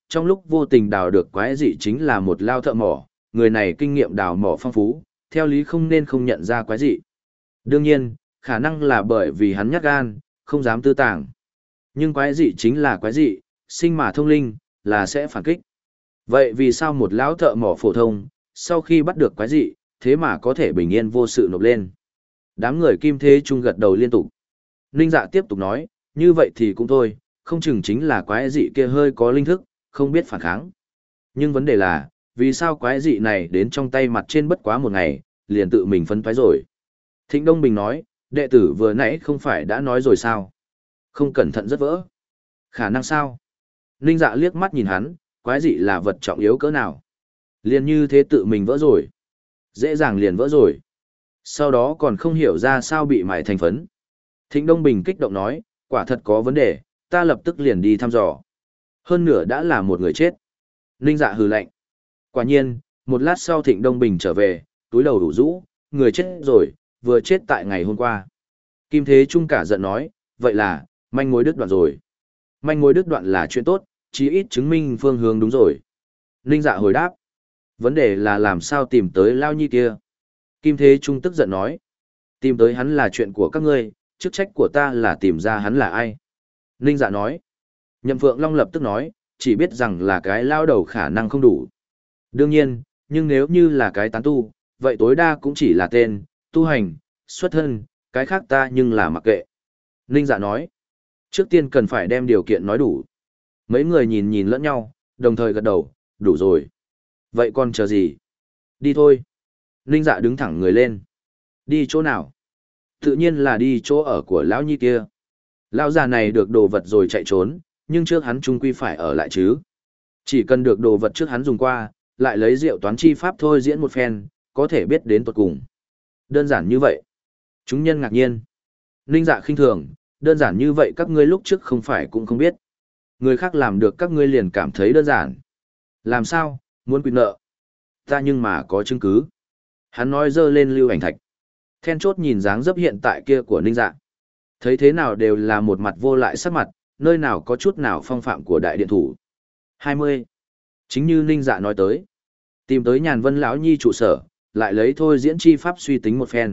trong lúc vô tình đào được quái dị chính là một lao thợ mỏ, người này kinh nghiệm đào mỏ phong phú, theo lý không nên không nhận ra quái dị. Đương nhiên, khả năng là bởi vì hắn nhát gan, không dám tư tàng. Nhưng quái dị chính là quái dị, sinh mà thông linh, là sẽ phản kích. Vậy vì sao một lão thợ mỏ phổ thông, sau khi bắt được quái dị, thế mà có thể bình yên vô sự nộp lên? Đám người Kim Thế Trung gật đầu liên tục. Ninh Dạ tiếp tục nói, như vậy thì cũng thôi, không chừng chính là quái dị kia hơi có linh thức, không biết phản kháng. Nhưng vấn đề là, vì sao quái dị này đến trong tay mặt trên bất quá một ngày, liền tự mình phấn toái rồi? Thịnh Đông Bình nói, đệ tử vừa nãy không phải đã nói rồi sao? Không cẩn thận rất vỡ. Khả năng sao? Ninh Dạ liếc mắt nhìn hắn, quái dị là vật trọng yếu cỡ nào? Liền như thế tự mình vỡ rồi. Dễ dàng liền vỡ rồi. Sau đó còn không hiểu ra sao bị mài thành phấn. Thịnh Đông Bình kích động nói, quả thật có vấn đề, ta lập tức liền đi thăm dò. Hơn nửa đã là một người chết. Ninh Dạ hừ lạnh. Quả nhiên, một lát sau Thịnh Đông Bình trở về, túi đầu đủ rũ, người chết rồi, vừa chết tại ngày hôm qua. Kim Thế Trung cả giận nói, vậy là, manh mối đứt đoạn rồi. Manh mối đứt đoạn là chuyện tốt, chí ít chứng minh phương hướng đúng rồi. Ninh Dạ hồi đáp. Vấn đề là làm sao tìm tới Lao Nhi kia. Kim Thế Trung tức giận nói. Tìm tới hắn là chuyện của các ngươi, chức trách của ta là tìm ra hắn là ai. Ninh Dạ nói. Nhậm Phượng Long lập tức nói, chỉ biết rằng là cái lao đầu khả năng không đủ. Đương nhiên, nhưng nếu như là cái tán tu, vậy tối đa cũng chỉ là tên, tu hành, xuất thân, cái khác ta nhưng là mặc kệ. Ninh Dạ nói. Trước tiên cần phải đem điều kiện nói đủ. Mấy người nhìn nhìn lẫn nhau, đồng thời gật đầu, đủ rồi. Vậy còn chờ gì? Đi thôi. Ninh Dạ đứng thẳng người lên. Đi chỗ nào? Tự nhiên là đi chỗ ở của lão nhi kia. Lão già này được đồ vật rồi chạy trốn, nhưng trước hắn trung quy phải ở lại chứ. Chỉ cần được đồ vật trước hắn dùng qua, lại lấy rượu toán chi pháp thôi diễn một phen, có thể biết đến tuột cùng. Đơn giản như vậy. Chúng nhân ngạc nhiên. Ninh Dạ khinh thường, đơn giản như vậy các ngươi lúc trước không phải cũng không biết. Người khác làm được các ngươi liền cảm thấy đơn giản. Làm sao, muốn quy nợ? Ta nhưng mà có chứng cứ. Hắn nói dơ lên lưu ảnh thạch. Then chốt nhìn dáng dấp hiện tại kia của Ninh Dạ. Thấy thế nào đều là một mặt vô lại sắc mặt, nơi nào có chút nào phong phạm của đại điện thủ. hai mươi. Chính như Ninh Dạ nói tới. Tìm tới Nhàn Vân lão nhi trụ sở, lại lấy thôi diễn chi pháp suy tính một phen.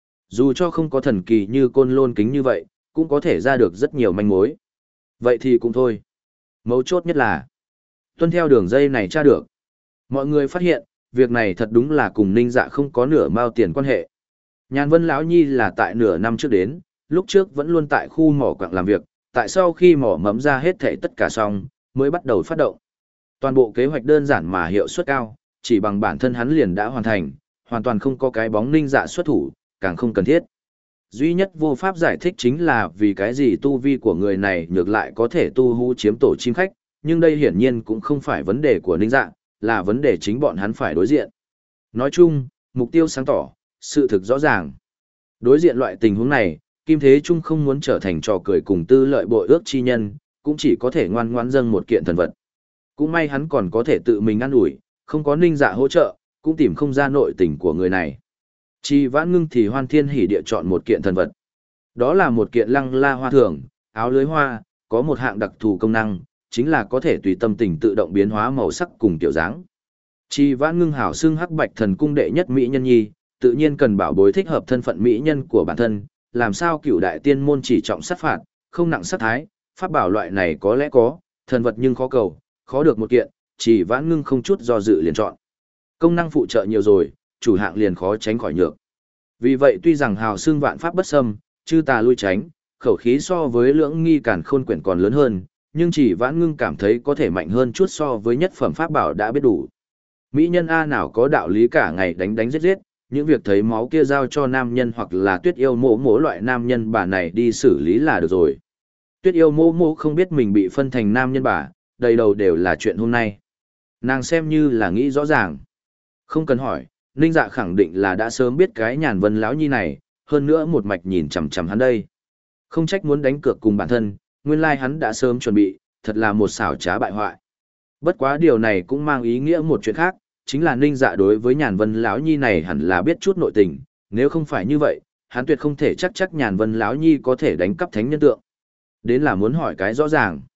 Dù cho không có thần kỳ như côn lôn kính như vậy, cũng có thể ra được rất nhiều manh mối. Vậy thì cũng thôi. Mấu chốt nhất là, tuân theo đường dây này tra được. Mọi người phát hiện, việc này thật đúng là cùng Ninh Dạ không có nửa mao tiền quan hệ. Nhàn Vân lão nhi là tại nửa năm trước đến, lúc trước vẫn luôn tại khu mỏ quặng làm việc, tại sau khi mỏ mẫm ra hết thảy tất cả xong, mới bắt đầu phát động. Toàn bộ kế hoạch đơn giản mà hiệu suất cao, chỉ bằng bản thân hắn liền đã hoàn thành, hoàn toàn không có cái bóng Ninh Dạ xuất thủ, càng không cần thiết. Duy nhất vô pháp giải thích chính là vì cái gì tu vi của người này ngược lại có thể tu hú chiếm tổ chim khách, nhưng đây hiển nhiên cũng không phải vấn đề của Ninh Dạ, là vấn đề chính bọn hắn phải đối diện. Nói chung, mục tiêu sáng tỏ, sự thực rõ ràng. Đối diện loại tình huống này, Kim Thế Trung không muốn trở thành trò cười cùng tư lợi bội ước chi nhân, cũng chỉ có thể ngoan ngoãn dâng một kiện thần vật. Cũng may hắn còn có thể tự mình ăn ủi, không có Ninh Dạ hỗ trợ, cũng tìm không ra nội tình của người này. Chi Vãn Ngưng thì hoan thiên hỉ địa chọn một kiện thần vật. Đó là một kiện lăng la hoa thường, áo lưới hoa, có một hạng đặc thù công năng, chính là có thể tùy tâm tình tự động biến hóa màu sắc cùng kiểu dáng. Chi Vãn Ngưng hảo xưng Hắc Bạch Thần cung đệ nhất mỹ nhân nhi, tự nhiên cần bảo bối thích hợp thân phận mỹ nhân của bản thân, làm sao cửu đại tiên môn chỉ trọng sát phạt, không nặng sát thái, pháp bảo loại này có lẽ có, thần vật nhưng khó cầu, khó được một kiện, Chi Vãn Ngưng không chút do dự liền chọn. Công năng phụ trợ nhiều rồi, chủ hạng liền khó tránh khỏi nhược. Vì vậy tuy rằng hào xương vạn pháp bất xâm, chư tà lui tránh, khẩu khí so với lưỡng nghi càn khôn quyển còn lớn hơn, nhưng chỉ Vãn Ngưng cảm thấy có thể mạnh hơn chút so với nhất phẩm pháp bảo đã biết đủ. Mỹ nhân A nào có đạo lý cả ngày đánh đánh giết giết, những việc thấy máu kia giao cho nam nhân hoặc là Tuyết Yêu Mộ Mộ loại nam nhân bà này đi xử lý là được rồi. Tuyết Yêu Mộ Mộ không biết mình bị phân thành nam nhân bà, đầy đầu đều là chuyện hôm nay. Nàng xem như là nghĩ rõ ràng. Không cần hỏi, Ninh Dạ khẳng định là đã sớm biết cái Nhàn Vân lão nhi này, hơn nữa một mạch nhìn chằm chằm hắn đây. Không trách muốn đánh cược cùng bản thân, nguyên lai hắn đã sớm chuẩn bị, thật là một xảo trá bại hoại. Bất quá điều này cũng mang ý nghĩa một chuyện khác, chính là Ninh Dạ đối với Nhàn Vân lão nhi này hẳn là biết chút nội tình, nếu không phải như vậy, hắn tuyệt không thể chắc chắc Nhàn Vân lão nhi có thể đánh cắp thánh nhân tượng. Đến là muốn hỏi cái rõ ràng.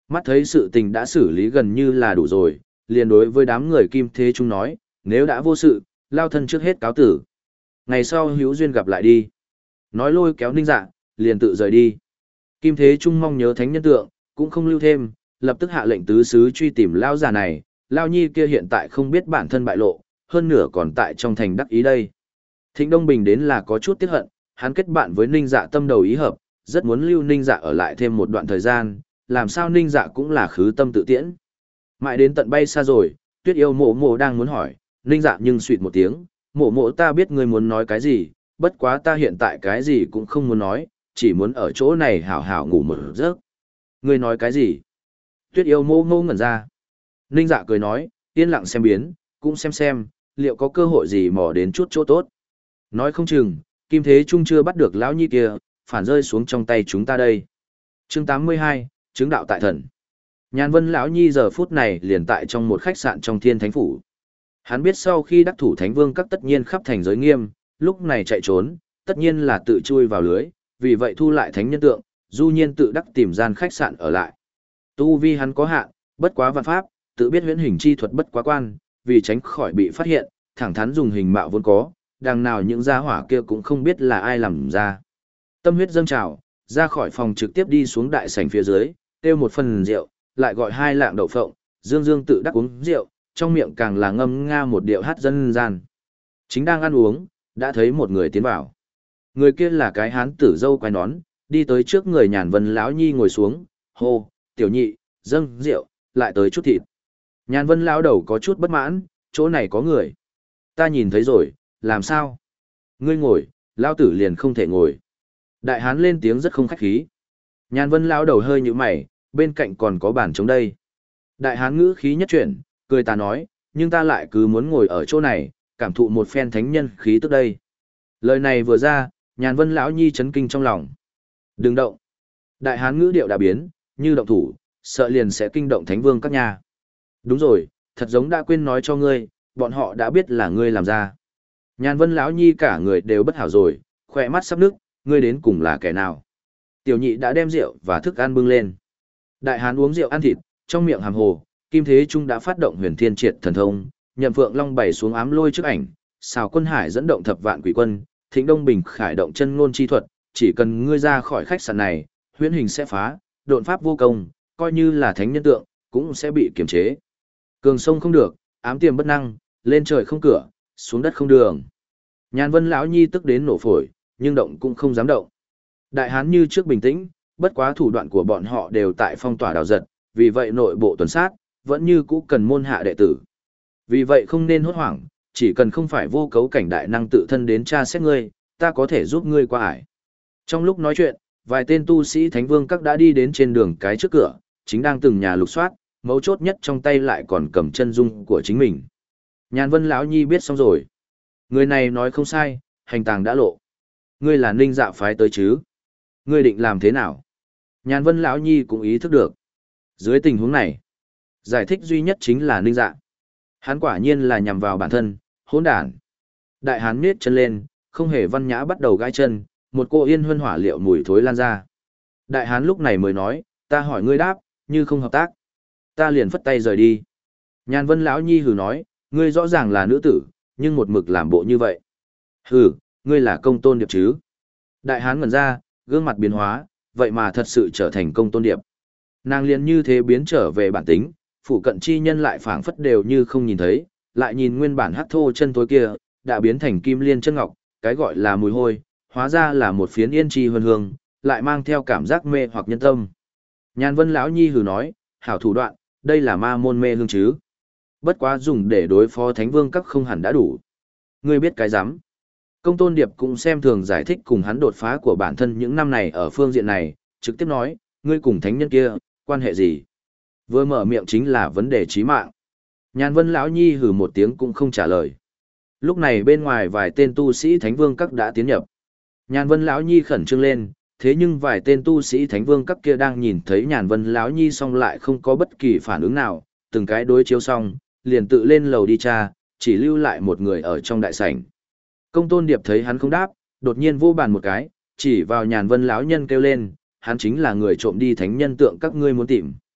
Mắt thấy sự tình đã xử lý gần như là đủ rồi, liền đối với đám người Kim Thế Trung nói, nếu đã vô sự, lao thân trước hết cáo tử. Ngày sau hữu duyên gặp lại đi. Nói lôi kéo Ninh Dạ, liền tự rời đi. Kim Thế Trung mong nhớ thánh nhân tượng, cũng không lưu thêm, lập tức hạ lệnh tứ sứ truy tìm lao già này, lao nhi kia hiện tại không biết bản thân bại lộ, hơn nửa còn tại trong thành đắc ý đây. Thịnh Đông Bình đến là có chút tiếc hận, hắn kết bạn với Ninh Dạ tâm đầu ý hợp, rất muốn lưu Ninh Dạ ở lại thêm một đoạn thời gian, làm sao Ninh Dạ cũng là khứ tâm tự tiễn. Mãi đến tận bay xa rồi, Tuyết Yêu Mộ Mộ đang muốn hỏi, Ninh Dạ nhưng suýt một tiếng, Mộ Mộ ta biết ngươi muốn nói cái gì, bất quá ta hiện tại cái gì cũng không muốn nói, chỉ muốn ở chỗ này hảo hảo ngủ một giấc. Ngươi nói cái gì? Tuyết Yêu Mộ Mộ ngẩn ra. Ninh Dạ cười nói, yên lặng xem biến, cũng xem xem, liệu có cơ hội gì mò đến chút chỗ tốt. Nói không chừng, Kim Thế Trung chưa bắt được lão nhi kia, phản rơi xuống trong tay chúng ta đây. Chương tám mươi hai, chứng đạo tại thần. Nhàn Vân lão nhi giờ phút này liền tại trong một khách sạn trong Thiên Thánh phủ. Hắn biết sau khi đắc thủ Thánh Vương các tất nhiên khắp thành giới nghiêm, lúc này chạy trốn, tất nhiên là tự chui vào lưới, vì vậy thu lại thánh nhân tượng, du nhiên tự đắc tìm gian khách sạn ở lại. Tu vi hắn có hạn, bất quá văn pháp, tự biết huyễn hình chi thuật bất quá quan, vì tránh khỏi bị phát hiện, thẳng thắn dùng hình mạo vốn có, đằng nào những gia hỏa kia cũng không biết là ai làm ra. Tâm huyết dâng trào, ra khỏi phòng trực tiếp đi xuống đại sảnh phía dưới, kêu một phần rượu, lại gọi hai lạng đậu phộng, dương dương tự đắc uống rượu, trong miệng càng là ngâm nga một điệu hát dân gian. Chính đang ăn uống, đã thấy một người tiến vào. Người kia là cái hán tử dâu quai nón, đi tới trước người Nhàn Vân lão nhi ngồi xuống, hô, tiểu nhị, dâng rượu, lại tới chút thịt. Nhàn Vân lão đầu có chút bất mãn, chỗ này có người. Ta nhìn thấy rồi, làm sao? Ngươi ngồi, lão tử liền không thể ngồi. Đại hán lên tiếng rất không khách khí. Nhàn Vân lão đầu hơi nhíu mày, bên cạnh còn có bàn chống đây. Đại hán ngữ khí nhất chuyển, cười ta nói, nhưng ta lại cứ muốn ngồi ở chỗ này, cảm thụ một phen thánh nhân khí tức đây. Lời này vừa ra, Nhàn Vân lão nhi chấn kinh trong lòng. Đừng động. Đại hán ngữ điệu đã biến, như động thủ, sợ liền sẽ kinh động thánh vương các nhà. Đúng rồi, thật giống đã quên nói cho ngươi, bọn họ đã biết là ngươi làm ra. Nhàn Vân lão nhi cả người đều bất hảo rồi, khỏe mắt sắp nước, ngươi đến cùng là kẻ nào? Tiểu nhị đã đem rượu và thức ăn bưng lên. Đại hán uống rượu ăn thịt, trong miệng hàm hồ, Kim Thế Trung đã phát động huyền thiên triệt thần thông, nhậm phượng long bày xuống ám lôi trước ảnh, xào quân hải dẫn động thập vạn quỷ quân, Thịnh Đông Bình khải động chân ngôn chi thuật, chỉ cần ngươi ra khỏi khách sạn này, huyễn hình sẽ phá, độn pháp vô công, coi như là thánh nhân tượng, cũng sẽ bị kiềm chế. Cường sông không được, ám tiềm bất năng, lên trời không cửa, xuống đất không đường. Nhàn Vân lão nhi tức đến nổ phổi, nhưng động cũng không dám động. Đại hán như trước bình tĩnh, bất quá thủ đoạn của bọn họ đều tại phong tỏa đào giật, vì vậy nội bộ tuần sát, vẫn như cũ cần môn hạ đệ tử. Vì vậy không nên hốt hoảng, chỉ cần không phải vô cấu cảnh đại năng tự thân đến tra xét ngươi, ta có thể giúp ngươi qua ải. Trong lúc nói chuyện, vài tên tu sĩ thánh vương các đã đi đến trên đường cái trước cửa, chính đang từng nhà lục soát, mấu chốt nhất trong tay lại còn cầm chân dung của chính mình. Nhàn Vân lão nhi biết xong rồi. Người này nói không sai, hành tàng đã lộ. Ngươi là Ninh Dạ phái tới chứ? Ngươi định làm thế nào? Nhàn Vân lão nhi cũng ý thức được. Dưới tình huống này, giải thích duy nhất chính là Ninh Dạ. Hắn quả nhiên là nhằm vào bản thân, hỗn đản. Đại hán nhếch chân lên, không hề văn nhã bắt đầu gãi chân, một cô yên huân hỏa liệu mùi thối lan ra. Đại hán lúc này mới nói, ta hỏi ngươi đáp, như không hợp tác, ta liền phất tay rời đi. Nhàn Vân lão nhi hừ nói, ngươi rõ ràng là nữ tử, nhưng một mực làm bộ như vậy. Hừ, ngươi là công tôn điệp chứ? Đại hán ngẩn ra, gương mặt biến hóa, vậy mà thật sự trở thành công tôn điệp. Nàng liền như thế biến trở về bản tính, phụ cận chi nhân lại phảng phất đều như không nhìn thấy, lại nhìn nguyên bản hắc thô chân tối kia, đã biến thành kim liên chân ngọc, cái gọi là mùi hôi, hóa ra là một phiến yên chi hương hương, lại mang theo cảm giác mê hoặc nhân tâm. Nhàn Vân lão nhi hừ nói, hảo thủ đoạn, đây là ma môn mê hương chứ. Bất quá dùng để đối phó thánh vương các không hẳn đã đủ. Ngươi biết cái rắm. Công tôn điệp cũng xem thường giải thích cùng hắn đột phá của bản thân những năm này ở phương diện này, trực tiếp nói, ngươi cùng thánh nhân kia, quan hệ gì? Vừa mở miệng chính là vấn đề chí mạng. Nhàn Vân lão nhi hừ một tiếng cũng không trả lời. Lúc này bên ngoài vài tên tu sĩ thánh vương các đã tiến nhập. Nhàn Vân lão nhi khẩn trương lên, thế nhưng vài tên tu sĩ thánh vương các kia đang nhìn thấy Nhàn Vân lão nhi xong lại không có bất kỳ phản ứng nào, từng cái đối chiếu xong, liền tự lên lầu đi tra, chỉ lưu lại một người ở trong đại sảnh. Công tôn điệp thấy hắn không đáp, đột nhiên vô bàn một cái, chỉ vào Nhàn Vân lão nhân kêu lên, hắn chính là người trộm đi thánh nhân tượng các ngươi muốn tìm.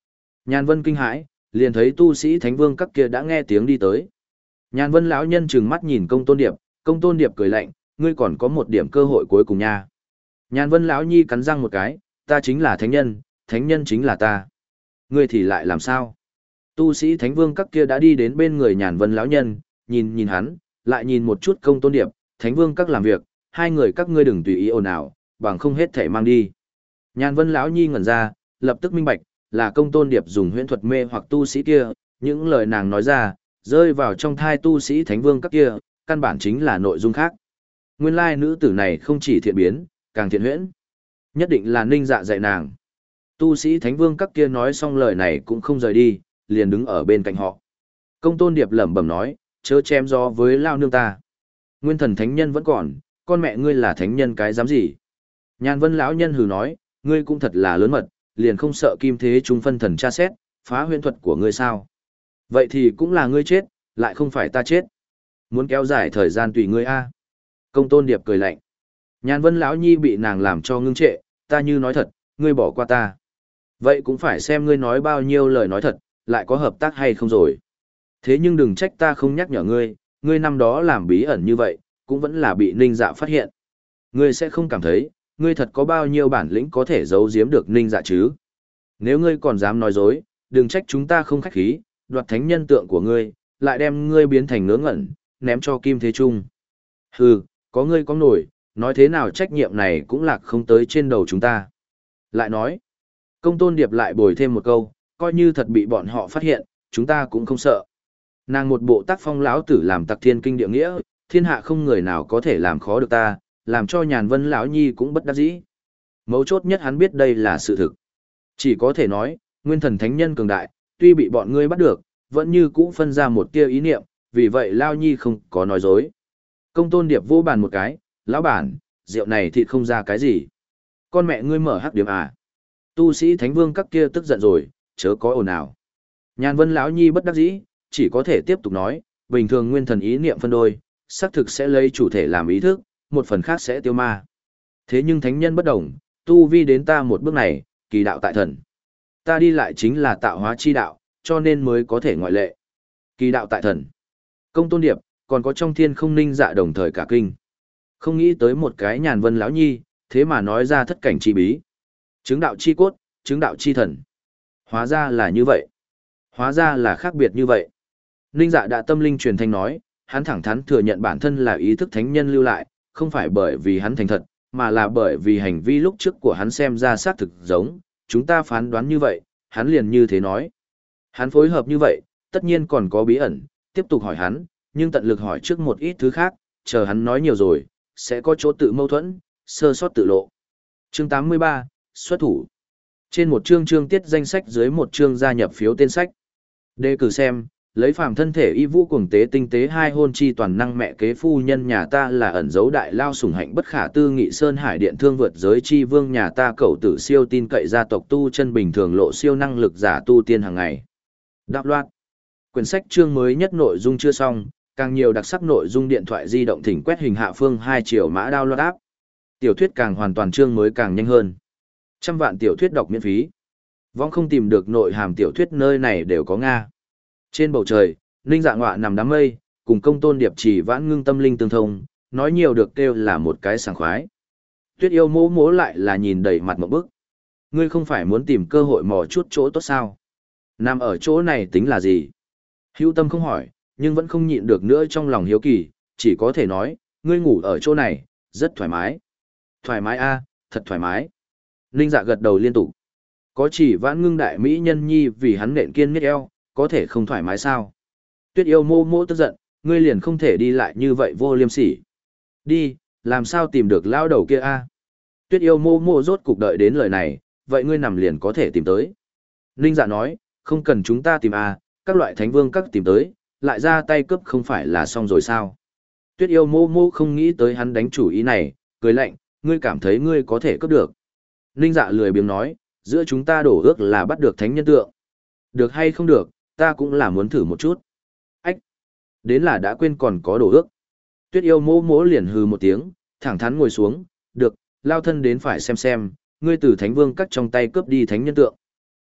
Nhàn Vân kinh hãi, liền thấy tu sĩ Thánh Vương các kia đã nghe tiếng đi tới. Nhàn Vân lão nhân trừng mắt nhìn Công Tôn Điệp, Công Tôn Điệp cười lạnh, ngươi còn có một điểm cơ hội cuối cùng nha. Nhàn Vân lão nhi cắn răng một cái, ta chính là thánh nhân, thánh nhân chính là ta. Ngươi thì lại làm sao? Tu sĩ Thánh Vương các kia đã đi đến bên người Nhàn Vân lão nhân, nhìn nhìn hắn, lại nhìn một chút Công Tôn Điệp, Thánh Vương các làm việc, hai người các ngươi đừng tùy ý ồn ào, bằng không hết thể mang đi. Nhàn Vân lão nhi ngẩn ra, lập tức minh bạch, là Công Tôn Điệp dùng huyễn thuật mê hoặc tu sĩ kia, những lời nàng nói ra, rơi vào trong thai tu sĩ Thánh Vương các kia, căn bản chính là nội dung khác. Nguyên lai nữ tử này không chỉ thiện biến, càng thiện huyễn. Nhất định là Ninh Dạ dạy nàng. Tu sĩ Thánh Vương các kia nói xong lời này cũng không rời đi, liền đứng ở bên cạnh họ. Công Tôn Điệp lẩm bẩm nói, chớ chém gió với lao nương ta. Nguyên thần thánh nhân vẫn còn, con mẹ ngươi là thánh nhân cái dám gì? Nhàn Vân lão nhân hừ nói, ngươi cũng thật là lớn mật, liền không sợ kim thế trung phân thần tra xét, phá huyễn thuật của ngươi sao? Vậy thì cũng là ngươi chết, lại không phải ta chết. Muốn kéo dài thời gian tùy ngươi a. Công Tôn Điệp cười lạnh. Nhàn Vân lão nhi bị nàng làm cho ngưng trệ, ta như nói thật, ngươi bỏ qua ta. Vậy cũng phải xem ngươi nói bao nhiêu lời nói thật, lại có hợp tác hay không rồi. Thế nhưng đừng trách ta không nhắc nhở ngươi, ngươi năm đó làm bí ẩn như vậy, cũng vẫn là bị Ninh Dạ phát hiện. Ngươi sẽ không cảm thấy, ngươi thật có bao nhiêu bản lĩnh có thể giấu giếm được Ninh Dạ chứ. Nếu ngươi còn dám nói dối, đừng trách chúng ta không khách khí, đoạt thánh nhân tượng của ngươi, lại đem ngươi biến thành ngớ ngẩn, ném cho Kim Thế Trung. Hừ, có ngươi có nổi, nói thế nào trách nhiệm này cũng lạc không tới trên đầu chúng ta. Lại nói, Công Tôn Điệp lại bồi thêm một câu, coi như thật bị bọn họ phát hiện, chúng ta cũng không sợ. Nàng một bộ tác phong lão tử làm tặc thiên kinh địa nghĩa, thiên hạ không người nào có thể làm khó được ta, làm cho Nhàn Vân lão nhi cũng bất đắc dĩ. Mấu chốt nhất hắn biết đây là sự thực. Chỉ có thể nói, nguyên thần thánh nhân cường đại, tuy bị bọn ngươi bắt được, vẫn như cũ phân ra một tia ý niệm, vì vậy Lao Nhi không có nói dối. Công Tôn Điệp vô bàn một cái, lão bản, rượu này thịt không ra cái gì. Con mẹ ngươi mở hắc điểm à. Tu sĩ Thánh Vương các kia tức giận rồi, chớ có ồn ào. Nhàn Vân lão nhi bất đắc dĩ, chỉ có thể tiếp tục nói, bình thường nguyên thần ý niệm phân đôi, xác thực sẽ lấy chủ thể làm ý thức, một phần khác sẽ tiêu ma. Thế nhưng thánh nhân bất đồng, tu vi đến ta một bước này, kỳ đạo tại thần. Ta đi lại chính là tạo hóa chi đạo, cho nên mới có thể ngoại lệ. Kỳ đạo tại thần. Công Tôn Điệp, còn có trong thiên không Ninh Dạ đồng thời cả kinh. Không nghĩ tới một cái Nhàn Vân lão nhi, thế mà nói ra thất cảnh chi bí. Chứng đạo chi cốt, chứng đạo chi thần. Hóa ra là như vậy. Hóa ra là khác biệt như vậy. Ninh Dạ đã tâm linh truyền thanh nói, hắn thẳng thắn thừa nhận bản thân là ý thức thánh nhân lưu lại, không phải bởi vì hắn thành thật, mà là bởi vì hành vi lúc trước của hắn xem ra xác thực giống, chúng ta phán đoán như vậy, hắn liền như thế nói. Hắn phối hợp như vậy, tất nhiên còn có bí ẩn, tiếp tục hỏi hắn, nhưng tận lực hỏi trước một ít thứ khác, chờ hắn nói nhiều rồi, sẽ có chỗ tự mâu thuẫn, sơ sót tự lộ. Chương tám mươi ba, xuất thủ. Trên một chương chương tiết danh sách dưới một chương gia nhập phiếu tên sách. Đề cử xem, lấy phàm thân thể y vũ cuồng tế tinh tế hai hôn chi toàn năng mẹ kế phu nhân nhà ta là ẩn dấu đại lao sủng hạnh bất khả tư nghị sơn hải điện thương vượt giới chi vương nhà ta cậu tử siêu tin cậy gia tộc tu chân bình thường lộ siêu năng lực giả tu tiên hàng ngày. Đạo loạt. Quyển sách chương mới nhất nội dung chưa xong, càng nhiều đặc sắc nội dung điện thoại di động thỉnh quét hình hạ phương hai chiều mã download app. Tiểu thuyết càng hoàn toàn chương mới càng nhanh hơn. Trăm vạn tiểu thuyết đọc miễn phí. Vong không tìm được nội hàm tiểu thuyết nơi này đều có Nga. Trên bầu trời, Ninh Dạ ngọa nằm đám mây, cùng Công Tôn Điệp chỉ vãn ngưng tâm linh tương thông, nói nhiều được kêu là một cái sảng khoái. Tuyết yêu mố mố lại là nhìn đầy mặt một bức. Ngươi không phải muốn tìm cơ hội mò chút chỗ tốt sao? Nằm ở chỗ này tính là gì? Hữu tâm không hỏi, nhưng vẫn không nhịn được nữa trong lòng hiếu kỳ, chỉ có thể nói, ngươi ngủ ở chỗ này, rất thoải mái. Thoải mái a, thật thoải mái. Ninh Dạ gật đầu liên tục. Có chỉ vãn ngưng đại mỹ nhân nhi vì hắn nện kiên miết eo, có thể không thoải mái sao? Tuyết yêu mô mô tức giận, ngươi liền không thể đi lại như vậy vô liêm sỉ. Đi, làm sao tìm được lao đầu kia a? Tuyết yêu mô mô rốt cục đợi đến lời này, vậy ngươi nằm liền có thể tìm tới. Ninh Dạ nói, không cần chúng ta tìm a, các loại thánh vương các tìm tới, lại ra tay cướp không phải là xong rồi sao? Tuyết yêu mô mô không nghĩ tới hắn đánh chủ ý này, cười lạnh, ngươi cảm thấy ngươi có thể cướp được. Ninh Dạ lười biếng nói, giữa chúng ta đổ ước là bắt được thánh nhân tượng. Được hay không được, ta cũng là muốn thử một chút. Ách! Đến là đã quên còn có đổ ước. Tuyết yêu mô mô liền hừ một tiếng, thẳng thắn ngồi xuống, được, lao thân đến phải xem xem, ngươi từ thánh vương cắt trong tay cướp đi thánh nhân tượng.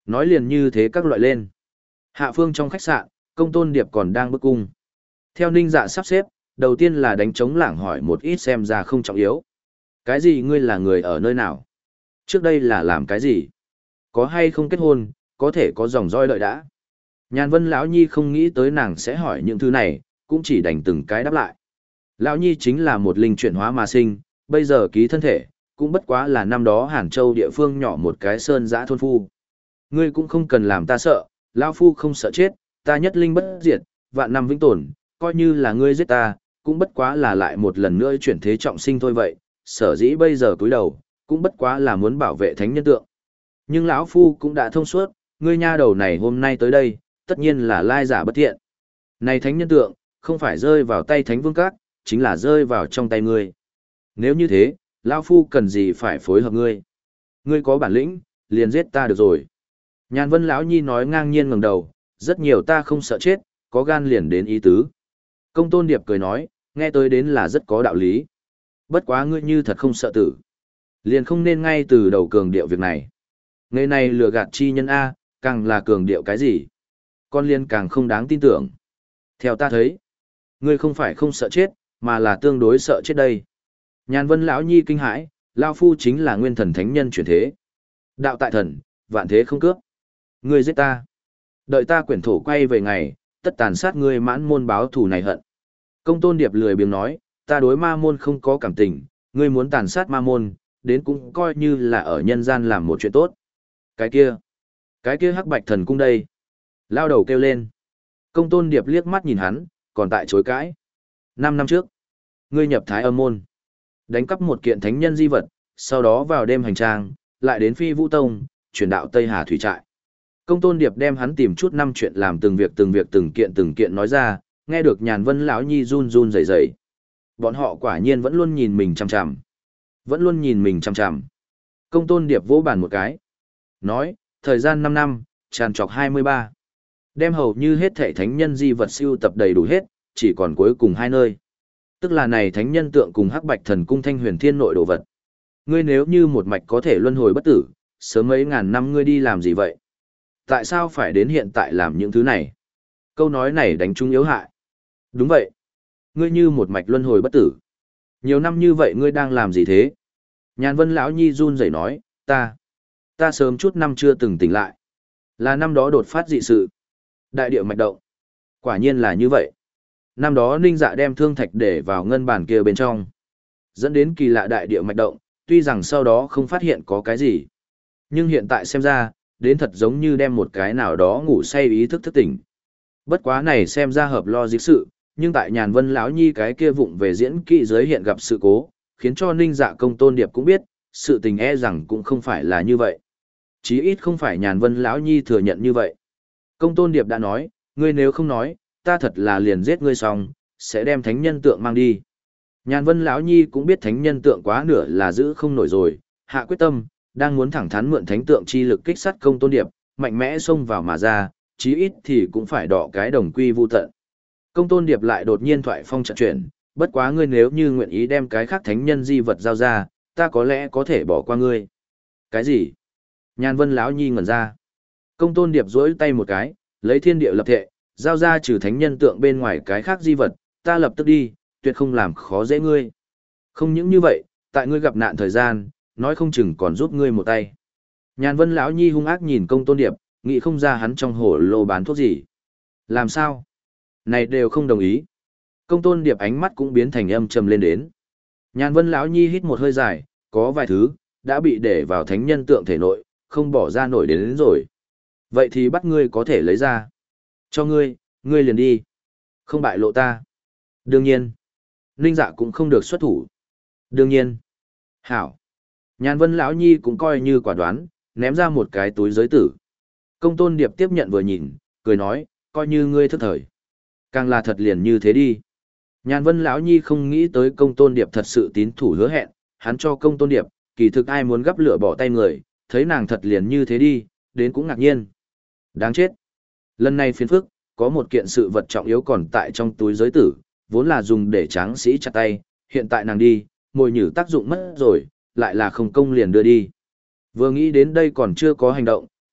Nói liền như thế các loại lên. Hạ phương trong khách sạn, Công Tôn Điệp còn đang bức cung. Theo Ninh Dạ sắp xếp, đầu tiên là đánh trống lảng hỏi một ít xem ra không trọng yếu. Cái gì ngươi là người ở nơi nào? Trước đây là làm cái gì? Có hay không kết hôn, có thể có dòng dõi đợi đã. Nhàn Vân lão nhi không nghĩ tới nàng sẽ hỏi những thứ này, cũng chỉ đành từng cái đáp lại. Lão nhi chính là một linh chuyển hóa mà sinh, bây giờ ký thân thể, cũng bất quá là năm đó Hàn Châu địa phương nhỏ một cái sơn dã thôn phu. Ngươi cũng không cần làm ta sợ, lão phu không sợ chết, ta nhất linh bất diệt, vạn năm vĩnh tồn, coi như là ngươi giết ta, cũng bất quá là lại một lần nữa chuyển thế trọng sinh thôi vậy, sở dĩ bây giờ cúi đầu, cũng bất quá là muốn bảo vệ thánh nhân tượng. Nhưng lão phu cũng đã thông suốt, ngươi nha đầu này hôm nay tới đây, tất nhiên là lai giả bất thiện. Này thánh nhân tượng, không phải rơi vào tay thánh vương các, chính là rơi vào trong tay ngươi. Nếu như thế, lão phu cần gì phải phối hợp ngươi? Ngươi có bản lĩnh, liền giết ta được rồi. Nhàn Vân lão nhi nói ngang nhiên ngẩng đầu, rất nhiều ta không sợ chết, có gan liền đến ý tứ. Công Tôn Điệp cười nói, nghe tới đến là rất có đạo lý. Bất quá ngươi như thật không sợ tử. Liền không nên ngay từ đầu cường điệu việc này. Ngày này lừa gạt chi nhân A, càng là cường điệu cái gì? Con liên càng không đáng tin tưởng. Theo ta thấy, ngươi không phải không sợ chết, mà là tương đối sợ chết đây. Nhàn Vân lão nhi kinh hãi, lão phu chính là nguyên thần thánh nhân chuyển thế. Đạo tại thần, vạn thế không cướp. Ngươi giết ta. Đợi ta quyển thổ quay về ngày, tất tàn sát ngươi mãn môn báo thù này hận. Công Tôn Điệp lười biếng nói, ta đối ma môn không có cảm tình, ngươi muốn tàn sát ma môn, đến cũng coi như là ở nhân gian làm một chuyện tốt. Cái kia, cái kia hắc bạch thần cung đây. Lao đầu kêu lên. Công Tôn Điệp liếc mắt nhìn hắn, còn tại chối cãi. Năm năm trước, ngươi nhập Thái Âm môn, đánh cắp một kiện thánh nhân di vật, sau đó vào đêm hành trang, lại đến Phi Vũ Tông, chuyển đạo Tây Hà Thủy Trại. Công Tôn Điệp đem hắn tìm chút năm chuyện làm từng việc từng việc từng kiện từng kiện nói ra, nghe được Nhàn Vân lão nhi run run rẩy rẩy. Bọn họ quả nhiên vẫn luôn nhìn mình chằm chằm. Vẫn luôn nhìn mình chằm chằm. Công Tôn Điệp vỗ bàn một cái. Nói, thời gian năm năm, tràn trọc hai mươi ba. Đem hầu như hết thảy thánh nhân di vật siêu tập đầy đủ hết, chỉ còn cuối cùng hai nơi. Tức là này thánh nhân tượng cùng hắc bạch thần cung thanh huyền thiên nội đồ vật. Ngươi nếu như một mạch có thể luân hồi bất tử, sớm mấy ngàn năm ngươi đi làm gì vậy? Tại sao phải đến hiện tại làm những thứ này? Câu nói này đánh trúng yếu hại. Đúng vậy. Ngươi như một mạch luân hồi bất tử. Nhiều năm như vậy ngươi đang làm gì thế? Nhàn Vân lão nhi run rẩy nói, ta, ta sớm chút năm chưa từng tỉnh lại. Là năm đó đột phát dị sự. Đại địa mạch động. Quả nhiên là như vậy. Năm đó Ninh Dạ đem thương thạch để vào ngân bàn kia bên trong. Dẫn đến kỳ lạ đại địa mạch động, tuy rằng sau đó không phát hiện có cái gì. Nhưng hiện tại xem ra, đến thật giống như đem một cái nào đó ngủ say ý thức thức tỉnh. Bất quá này xem ra hợp lo dịch sự, nhưng tại Nhàn Vân lão nhi cái kia vụng về diễn kỹ giới hiện gặp sự cố, khiến cho Ninh Dạ Công Tôn Điệp cũng biết, sự tình e rằng cũng không phải là như vậy. Chí ít không phải Nhàn Vân lão nhi thừa nhận như vậy. Công Tôn Điệp đã nói, ngươi nếu không nói, ta thật là liền giết ngươi xong, sẽ đem thánh nhân tượng mang đi. Nhàn Vân lão nhi cũng biết thánh nhân tượng quá nửa là giữ không nổi rồi, hạ quyết tâm, đang muốn thẳng thắn mượn thánh tượng chi lực kích sát Công Tôn Điệp, mạnh mẽ xông vào mà ra, chí ít thì cũng phải đọ cái đồng quy vu tận. Công Tôn Điệp lại đột nhiên thoại phong trận chuyển, bất quá ngươi nếu như nguyện ý đem cái khác thánh nhân di vật giao ra, ta có lẽ có thể bỏ qua ngươi. Cái gì? Nhàn Vân lão nhi ngẩn ra. Công Tôn Điệp duỗi tay một cái, lấy thiên địa lập thệ, giao ra trừ thánh nhân tượng bên ngoài cái khác di vật, ta lập tức đi, tuyệt không làm khó dễ ngươi. Không những như vậy, tại ngươi gặp nạn thời gian, nói không chừng còn giúp ngươi một tay. Nhàn Vân lão nhi hung ác nhìn Công Tôn Điệp, nghĩ không ra hắn trong hổ lô bán thuốc gì. Làm sao? Này đều không đồng ý. Công Tôn Điệp ánh mắt cũng biến thành âm trầm lên đến. Nhàn Vân lão nhi hít một hơi dài, có vài thứ đã bị để vào thánh nhân tượng thể nội, không bỏ ra nổi đến, đến rồi. Vậy thì bắt ngươi có thể lấy ra. Cho ngươi, ngươi liền đi. Không bại lộ ta. Đương nhiên. Ninh Dạ cũng không được xuất thủ. Đương nhiên. Hảo. Nhàn Vân lão nhi cũng coi như quả đoán, ném ra một cái túi giới tử. Công Tôn Điệp tiếp nhận vừa nhìn, cười nói, coi như ngươi thức thời. Càng là thật liền như thế đi. Nhàn Vân lão nhi không nghĩ tới Công Tôn Điệp thật sự tín thủ hứa hẹn, hắn cho Công Tôn Điệp, kỳ thực ai muốn gấp lửa bỏ tay người, thấy nàng thật liền như thế đi, đến cũng ngạc nhiên. Đáng chết. Lần này phiền phức, có một kiện sự vật trọng yếu còn tại trong túi giới tử, vốn là dùng để tráng sĩ chặt tay, hiện tại nàng đi, mồi nhử tác dụng mất rồi, lại là không công liền đưa đi. Vừa nghĩ đến đây còn chưa có hành động,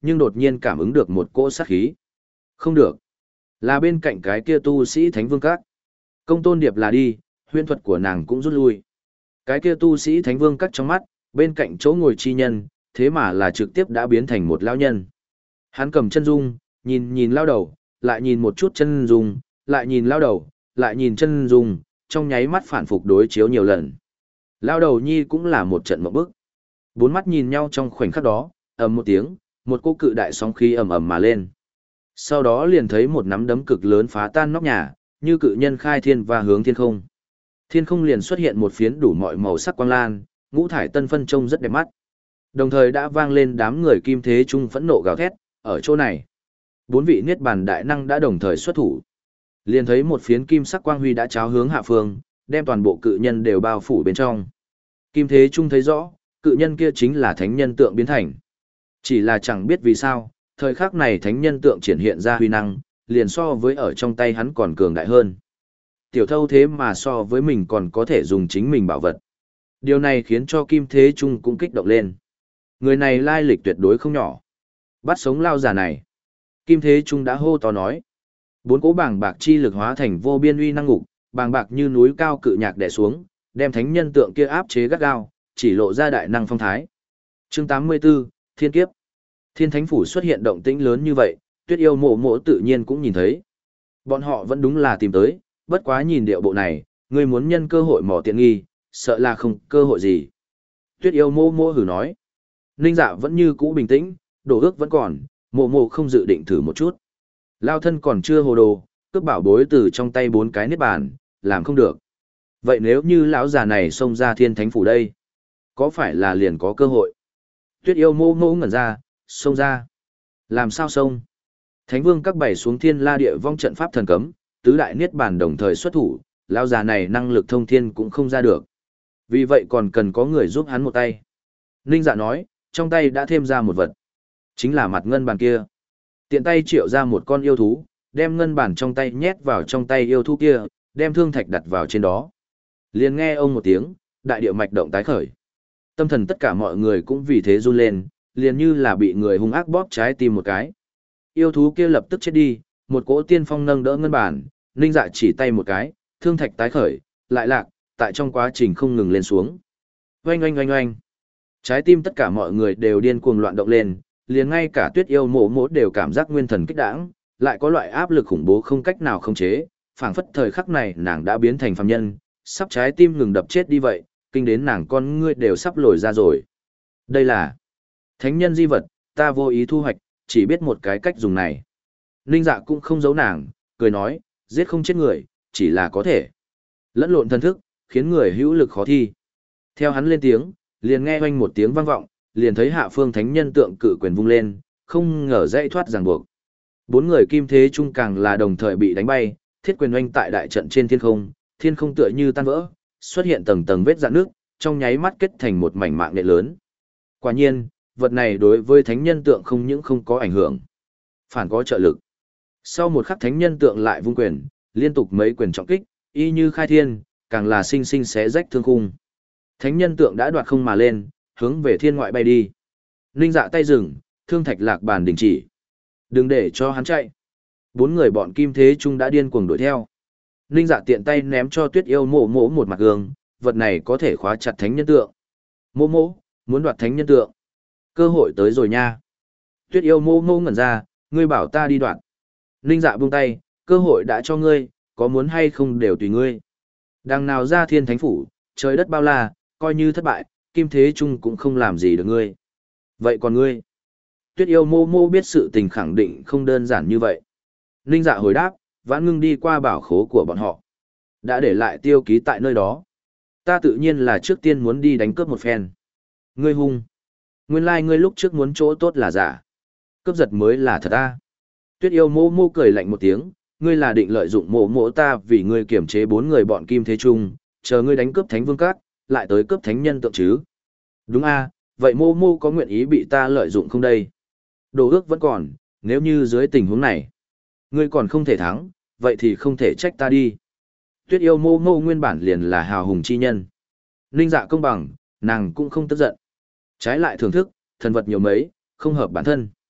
nhưng đột nhiên cảm ứng được một cỗ sát khí. Không được. Là bên cạnh cái kia tu sĩ Thánh Vương Các. Công Tôn Điệp là đi, huyễn thuật của nàng cũng rút lui. Cái kia tu sĩ Thánh Vương Các trong mắt, bên cạnh chỗ ngồi chi nhân, thế mà là trực tiếp đã biến thành một lão nhân. Hắn cầm chân dung, nhìn nhìn lao đầu, lại nhìn một chút chân dung, lại nhìn lao đầu, lại nhìn chân dung, trong nháy mắt phản phục đối chiếu nhiều lần. Lao đầu nhi cũng là một trận mộng bức. Bốn mắt nhìn nhau trong khoảnh khắc đó, ầm một tiếng, một cô cự đại sóng khí ầm ầm mà lên. Sau đó liền thấy một nắm đấm cực lớn phá tan nóc nhà, như cự nhân khai thiên và hướng thiên không. Thiên không liền xuất hiện một phiến đủ mọi màu sắc quang lan, ngũ thải tân phân trông rất đẹp mắt. Đồng thời đã vang lên đám người kim thế trung phẫn nộ gào thét, ở chỗ này. Bốn vị niết bàn đại năng đã đồng thời xuất thủ. Liền thấy một phiến kim sắc quang huy đã cháo hướng hạ phương, đem toàn bộ cự nhân đều bao phủ bên trong. Kim thế trung thấy rõ, cự nhân kia chính là thánh nhân tượng biến thành. Chỉ là chẳng biết vì sao, thời khắc này thánh nhân tượng triển hiện ra huy năng, liền so với ở trong tay hắn còn cường đại hơn. Tiểu thâu thế mà so với mình còn có thể dùng chính mình bảo vật. Điều này khiến cho Kim Thế Trung cũng kích động lên. Người này lai lịch tuyệt đối không nhỏ. Bắt sống lao giả này. Kim Thế Trung đã hô to nói. Bốn cỗ bảng bạc chi lực hóa thành vô biên uy năng ngục, bàng bạc như núi cao cự nhạc đè xuống, đem thánh nhân tượng kia áp chế gắt gao, chỉ lộ ra đại năng phong thái. Chương tám mươi 84, Thiên Kiếp. Thiên Thánh Phủ xuất hiện động tĩnh lớn như vậy, Tuyết Yêu Mộ Mộ tự nhiên cũng nhìn thấy. Bọn họ vẫn đúng là tìm tới, bất quá nhìn điệu bộ này, ngươi muốn nhân cơ hội mò tiện nghi, sợ là không cơ hội gì. Tuyết Yêu Mộ Mộ hử nói. Ninh Dạ vẫn như cũ bình tĩnh, đồ ước vẫn còn, Mộ Mộ không dự định thử một chút. Lao thân còn chưa hồ đồ, cướp bảo bối từ trong tay bốn cái niết bàn, làm không được. Vậy nếu như lão già này xông ra Thiên Thánh Phủ đây, có phải là liền có cơ hội? Tuyết Yêu Mộ Mộ ngẩn ra, xông ra. Làm sao xông? Thánh Vương các bảy xuống Thiên La Địa Vong trận pháp thần cấm, tứ đại niết bàn đồng thời xuất thủ, lão già này năng lực thông thiên cũng không ra được. Vì vậy còn cần có người giúp hắn một tay. Ninh Dạ nói, trong tay đã thêm ra một vật. Chính là mặt ngân bàn kia. Tiện tay triệu ra một con yêu thú, đem ngân bàn trong tay nhét vào trong tay yêu thú kia, đem thương thạch đặt vào trên đó. Liền nghe ông một tiếng, đại địa mạch động tái khởi. Tâm thần tất cả mọi người cũng vì thế run lên, liền như là bị người hung ác bóp trái tim một cái. Yêu thú kia lập tức chết đi, một cỗ tiên phong nâng đỡ ngân bàn, Ninh Dạ chỉ tay một cái, thương thạch tái khởi, lại lạc, tại trong quá trình không ngừng lên xuống. Oanh oanh oanh oanh. Trái tim tất cả mọi người đều điên cuồng loạn động lên, liền ngay cả Tuyết Yêu Mộ Mộ đều cảm giác nguyên thần kích đãng, lại có loại áp lực khủng bố không cách nào khống chế, phảng phất thời khắc này nàng đã biến thành phàm nhân, sắp trái tim ngừng đập chết đi vậy, kinh đến nàng con ngươi đều sắp lồi ra rồi. Đây là thánh nhân di vật, ta vô ý thu hoạch, chỉ biết một cái cách dùng này. Ninh Dạ cũng không giấu nàng, cười nói, giết không chết người, chỉ là có thể lẫn lộn thân thức, khiến người hữu lực khó thi. Theo hắn lên tiếng, liền nghe oanh một tiếng vang vọng, liền thấy hạ phương thánh nhân tượng cự quyền vung lên, không ngờ dây thoát ràng buộc. Bốn người kim thế trung càng là đồng thời bị đánh bay, thiết quyền oanh tại đại trận trên thiên không, thiên không tựa như tan vỡ, xuất hiện tầng tầng vết rạn nước, trong nháy mắt kết thành một mảnh mạng nhện lớn. Quả nhiên, vật này đối với thánh nhân tượng không những không có ảnh hưởng, phản có trợ lực. Sau một khắc thánh nhân tượng lại vung quyền, liên tục mấy quyền trọng kích, y như khai thiên, càng là sinh sinh xé rách thương khung. Thánh nhân tượng đã đoạt không mà lên, hướng về thiên ngoại bay đi. Ninh Dạ tay dừng, thương thạch lạc bàn đình chỉ. Đừng để cho hắn chạy. Bốn người bọn kim thế trung đã điên cuồng đuổi theo. Ninh Dạ tiện tay ném cho Tuyết Yêu Mộ Mộ một mặt gương, vật này có thể khóa chặt thánh nhân tượng. Mộ Mộ, muốn đoạt thánh nhân tượng. Cơ hội tới rồi nha. Tuyết Yêu Mộ Mộ ngẩn ra, ngươi bảo ta đi đoạt. Ninh Dạ buông tay, cơ hội đã cho ngươi, có muốn hay không đều tùy ngươi. Đằng nào ra Thiên Thánh Phủ, trời đất bao la, coi như thất bại, Kim Thế Trung cũng không làm gì được ngươi. Vậy còn ngươi? Tuyết Yêu Mộ Mộ biết sự tình khẳng định không đơn giản như vậy. Ninh Dạ hồi đáp, Vãn Ngưng đi qua bảo khố của bọn họ, đã để lại tiêu ký tại nơi đó. Ta tự nhiên là trước tiên muốn đi đánh cướp một phen. Ngươi hung. Nguyên lai like ngươi lúc trước muốn chỗ tốt là giả. Cướp giật mới là thật ta. Tuyết Yêu Mộ Mộ cười lạnh một tiếng, ngươi là định lợi dụng Mộ Mộ ta vì ngươi kiểm chế bốn người bọn Kim Thế Trung, chờ ngươi đánh cướp Thánh Vương Các, lại tới cướp thánh nhân tượng chứ. Đúng a, vậy Mộ Mộ có nguyện ý bị ta lợi dụng không đây? Đồ ước vẫn còn, nếu như dưới tình huống này, ngươi còn không thể thắng, vậy thì không thể trách ta đi. Tuyết Yêu Mộ Mộ nguyên bản liền là hào hùng chi nhân. Ninh Dạ công bằng, nàng cũng không tức giận. Trái lại thưởng thức, thần vật nhiều mấy, không hợp bản thân.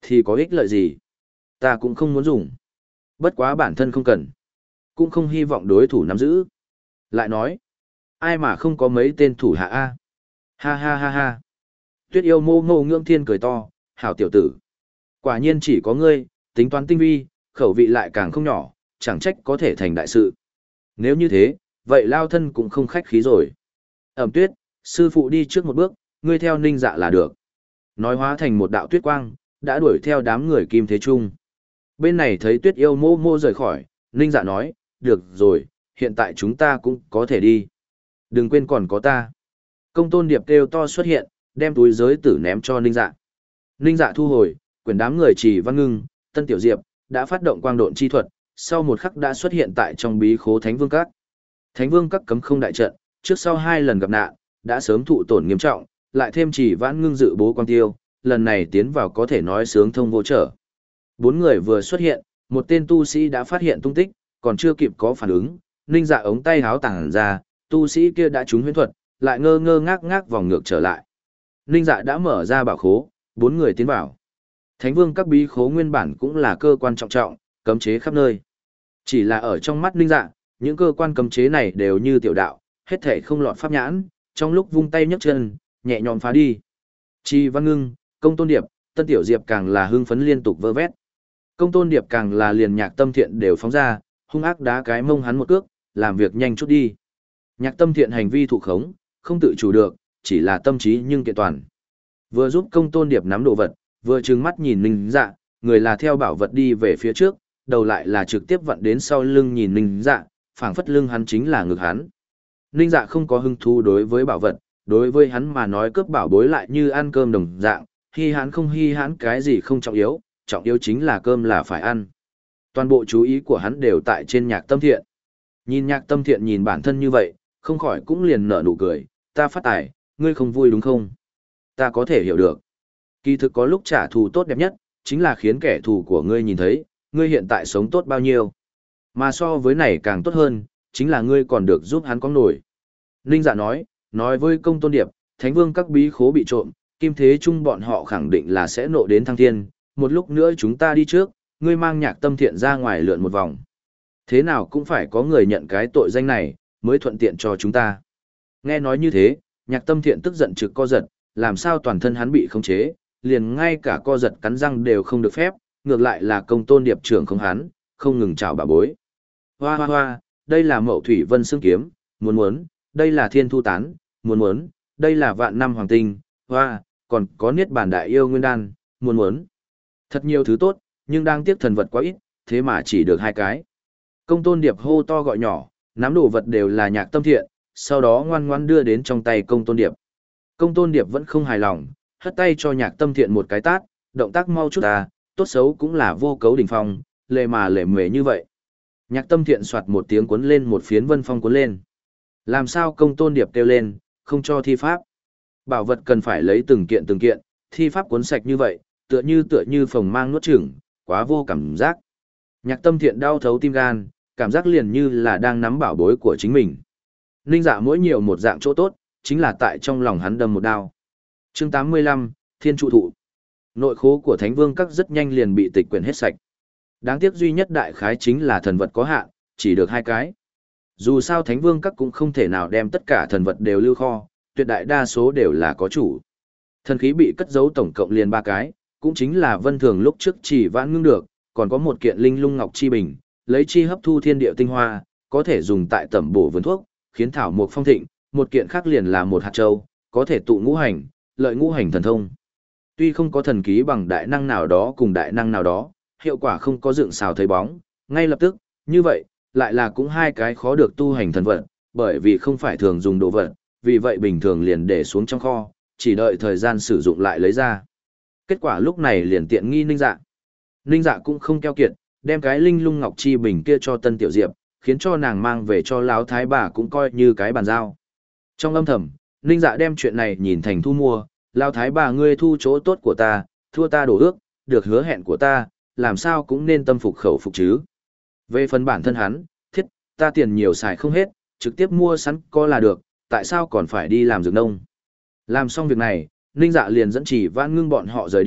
thì có ích lợi gì? Ta cũng không muốn dùng. Bất quá bản thân không cần. Cũng không hy vọng đối thủ nắm giữ. Lại nói, ai mà không có mấy tên thủ hạ A. Ha ha ha ha. Tuyết yêu mô ngô ngưỡng thiên cười to, hảo tiểu tử. Quả nhiên chỉ có ngươi, tính toán tinh vi, khẩu vị lại càng không nhỏ, chẳng trách có thể thành đại sự. Nếu như thế, vậy lao thân cũng không khách khí rồi. Ẩm tuyết, sư phụ đi trước một bước, ngươi theo Ninh Dạ là được. Nói hóa thành một đạo tuyết quang, đã đuổi theo đám người Kim Thế Trung. Bên này thấy tuyết yêu mô mô rời khỏi, Ninh Dạ nói, được rồi, hiện tại chúng ta cũng có thể đi. Đừng quên còn có ta. Công tôn điệp kêu to xuất hiện, đem túi giới tử ném cho Ninh Dạ. Ninh Dạ thu hồi, quyền đám người Trì Văn Ngưng, Tân Tiểu Diệp, đã phát động quang độn chi thuật, sau một khắc đã xuất hiện tại trong bí khố Thánh Vương Các. Thánh Vương Các cấm không đại trận, trước sau hai lần gặp nạn, đã sớm thụ tổn nghiêm trọng, lại thêm Trì Vãn Ngưng dự bố quang tiêu, lần này tiến vào có thể nói sướng thông vô trở. Bốn người vừa xuất hiện, một tên tu sĩ đã phát hiện tung tích, còn chưa kịp có phản ứng, Ninh Dạ ống tay háo tàng ra, tu sĩ kia đã trúng huyễn thuật, lại ngơ ngơ ngác ngác vòng ngược trở lại. Ninh Dạ đã mở ra bảo khố, bốn người tiến vào. Thánh Vương Các bí khố nguyên bản cũng là cơ quan trọng trọng, cấm chế khắp nơi. Chỉ là ở trong mắt Ninh Dạ, những cơ quan cấm chế này đều như tiểu đạo, hết thể không lọt pháp nhãn, trong lúc vung tay nhấc chân, nhẹ nhõm phá đi. Trì Văn Ngưng, Công Tôn Điệp, Tân Tiểu Diệp càng là hưng phấn liên tục vơ vét. Công Tôn Điệp càng là liền Nhạc Tâm Thiện đều phóng ra, hung ác đá cái mông hắn một cước, làm việc nhanh chút đi. Nhạc Tâm Thiện hành vi thụ khống, không tự chủ được, chỉ là tâm trí nhưng kiện toàn. Vừa giúp Công Tôn Điệp nắm đồ vật, vừa trừng mắt nhìn Ninh Dạ, người là theo bảo vật đi về phía trước, đầu lại là trực tiếp vặn đến sau lưng nhìn Ninh Dạ, phảng phất lưng hắn chính là ngực hắn. Ninh Dạ không có hứng thú đối với bảo vật, đối với hắn mà nói cướp bảo bối lại như ăn cơm đồng dạng, hi hán không hi hán cái gì không trọng yếu, trọng yếu chính là cơm là phải ăn. Toàn bộ chú ý của hắn đều tại trên Nhạc Tâm Thiện. Nhìn Nhạc Tâm Thiện nhìn bản thân như vậy, không khỏi cũng liền nở nụ cười, ta phát tài, ngươi không vui đúng không? Ta có thể hiểu được. Kỳ thực có lúc trả thù tốt đẹp nhất, chính là khiến kẻ thù của ngươi nhìn thấy, ngươi hiện tại sống tốt bao nhiêu. Mà so với này càng tốt hơn, chính là ngươi còn được giúp hắn có nổi. Ninh Dạ nói, nói với Công Tôn Điệp, Thánh Vương Các bí khố bị trộm, Kim Thế Trung bọn họ khẳng định là sẽ nộ đến thăng thiên, một lúc nữa chúng ta đi trước, ngươi mang Nhạc Tâm Thiện ra ngoài lượn một vòng. Thế nào cũng phải có người nhận cái tội danh này, mới thuận tiện cho chúng ta. Nghe nói như thế, Nhạc Tâm Thiện tức giận trực co giật, làm sao toàn thân hắn bị khống chế, liền ngay cả co giật cắn răng đều không được phép, ngược lại là Công Tôn Điệp trưởng không hắn, không ngừng chào bà bối. Hoa hoa hoa, đây là Mậu Thủy Vân Xương Kiếm, muốn muốn, đây là Thiên Thu Tán, muốn muốn, đây là Vạn Năm Hoàng Tinh, hoa, còn có Niết Bàn Đại Yêu Nguyên Đan, muốn muốn. Thật nhiều thứ tốt, nhưng đang tiếc thần vật quá ít, thế mà chỉ được hai cái. Công Tôn Điệp hô to gọi nhỏ, nắm đồ vật đều là Nhạc Tâm Thiện, sau đó ngoan ngoãn đưa đến trong tay Công Tôn Điệp. Công Tôn Điệp vẫn không hài lòng, hất tay cho Nhạc Tâm Thiện một cái tát, động tác mau chút ta, tốt xấu cũng là vô cấu đỉnh phong, lề mà lề mề như vậy. Nhạc Tâm Thiện soạt một tiếng cuốn lên một phiến vân phong cuốn lên. Làm sao Công Tôn Điệp kêu lên, không cho thi pháp. Bảo vật cần phải lấy từng kiện từng kiện, thi pháp cuốn sạch như vậy, tựa như tựa như phồng mang nuốt chửng, quá vô cảm giác. Nhạc Tâm Thiện đau thấu tim gan, cảm giác liền như là đang nắm bảo bối của chính mình. Ninh Dạ mỗi nhiều một dạng chỗ tốt, chính là tại trong lòng hắn đâm một đao. Chương tám mươi lăm, Thiên trụ thụ. Nội khố của Thánh Vương Các rất nhanh liền bị tịch quyển hết sạch. Đáng tiếc duy nhất đại khái chính là thần vật có hạn, chỉ được hai cái. Dù sao Thánh Vương Các cũng không thể nào đem tất cả thần vật đều lưu kho, tuyệt đại đa số đều là có chủ. Thần khí bị cất giấu tổng cộng liền ba cái, cũng chính là Vân Thường lúc trước chỉ vãn ngưng được, còn có một kiện Linh Lung Ngọc Chi Bình, lấy chi hấp thu thiên địa tinh hoa, có thể dùng tại tẩm bổ vườn thuốc, khiến thảo mục phong thịnh, một kiện khác liền là một hạt châu, có thể tụ ngũ hành, lợi ngũ hành thần thông. Tuy không có thần ký bằng đại năng nào đó cùng đại năng nào đó, hiệu quả không có dựng xào thấy bóng, ngay lập tức, như vậy, lại là cũng hai cái khó được tu hành thần vật, bởi vì không phải thường dùng đồ vật, vì vậy bình thường liền để xuống trong kho, chỉ đợi thời gian sử dụng lại lấy ra. Kết quả lúc này liền tiện nghi Ninh Dạ. Ninh Dạ cũng không keo kiệt, đem cái Linh Lung Ngọc Chi Bình kia cho Tân Tiểu Diệp, khiến cho nàng mang về cho lão thái bà cũng coi như cái bàn giao. Trong âm thầm, Ninh Dạ đem chuyện này nhìn thành thu mua, lão thái bà ngươi thu chỗ tốt của ta, thua ta đổ ước, được hứa hẹn của ta, làm sao cũng nên tâm phục khẩu phục chứ. Về phần bản thân hắn, thiết, ta tiền nhiều xài không hết, trực tiếp mua sẵn có là được, tại sao còn phải đi làm dược nông. Làm xong việc này, Ninh Dạ liền dẫn chỉ Vãn Ngưng bọn họ rời đi,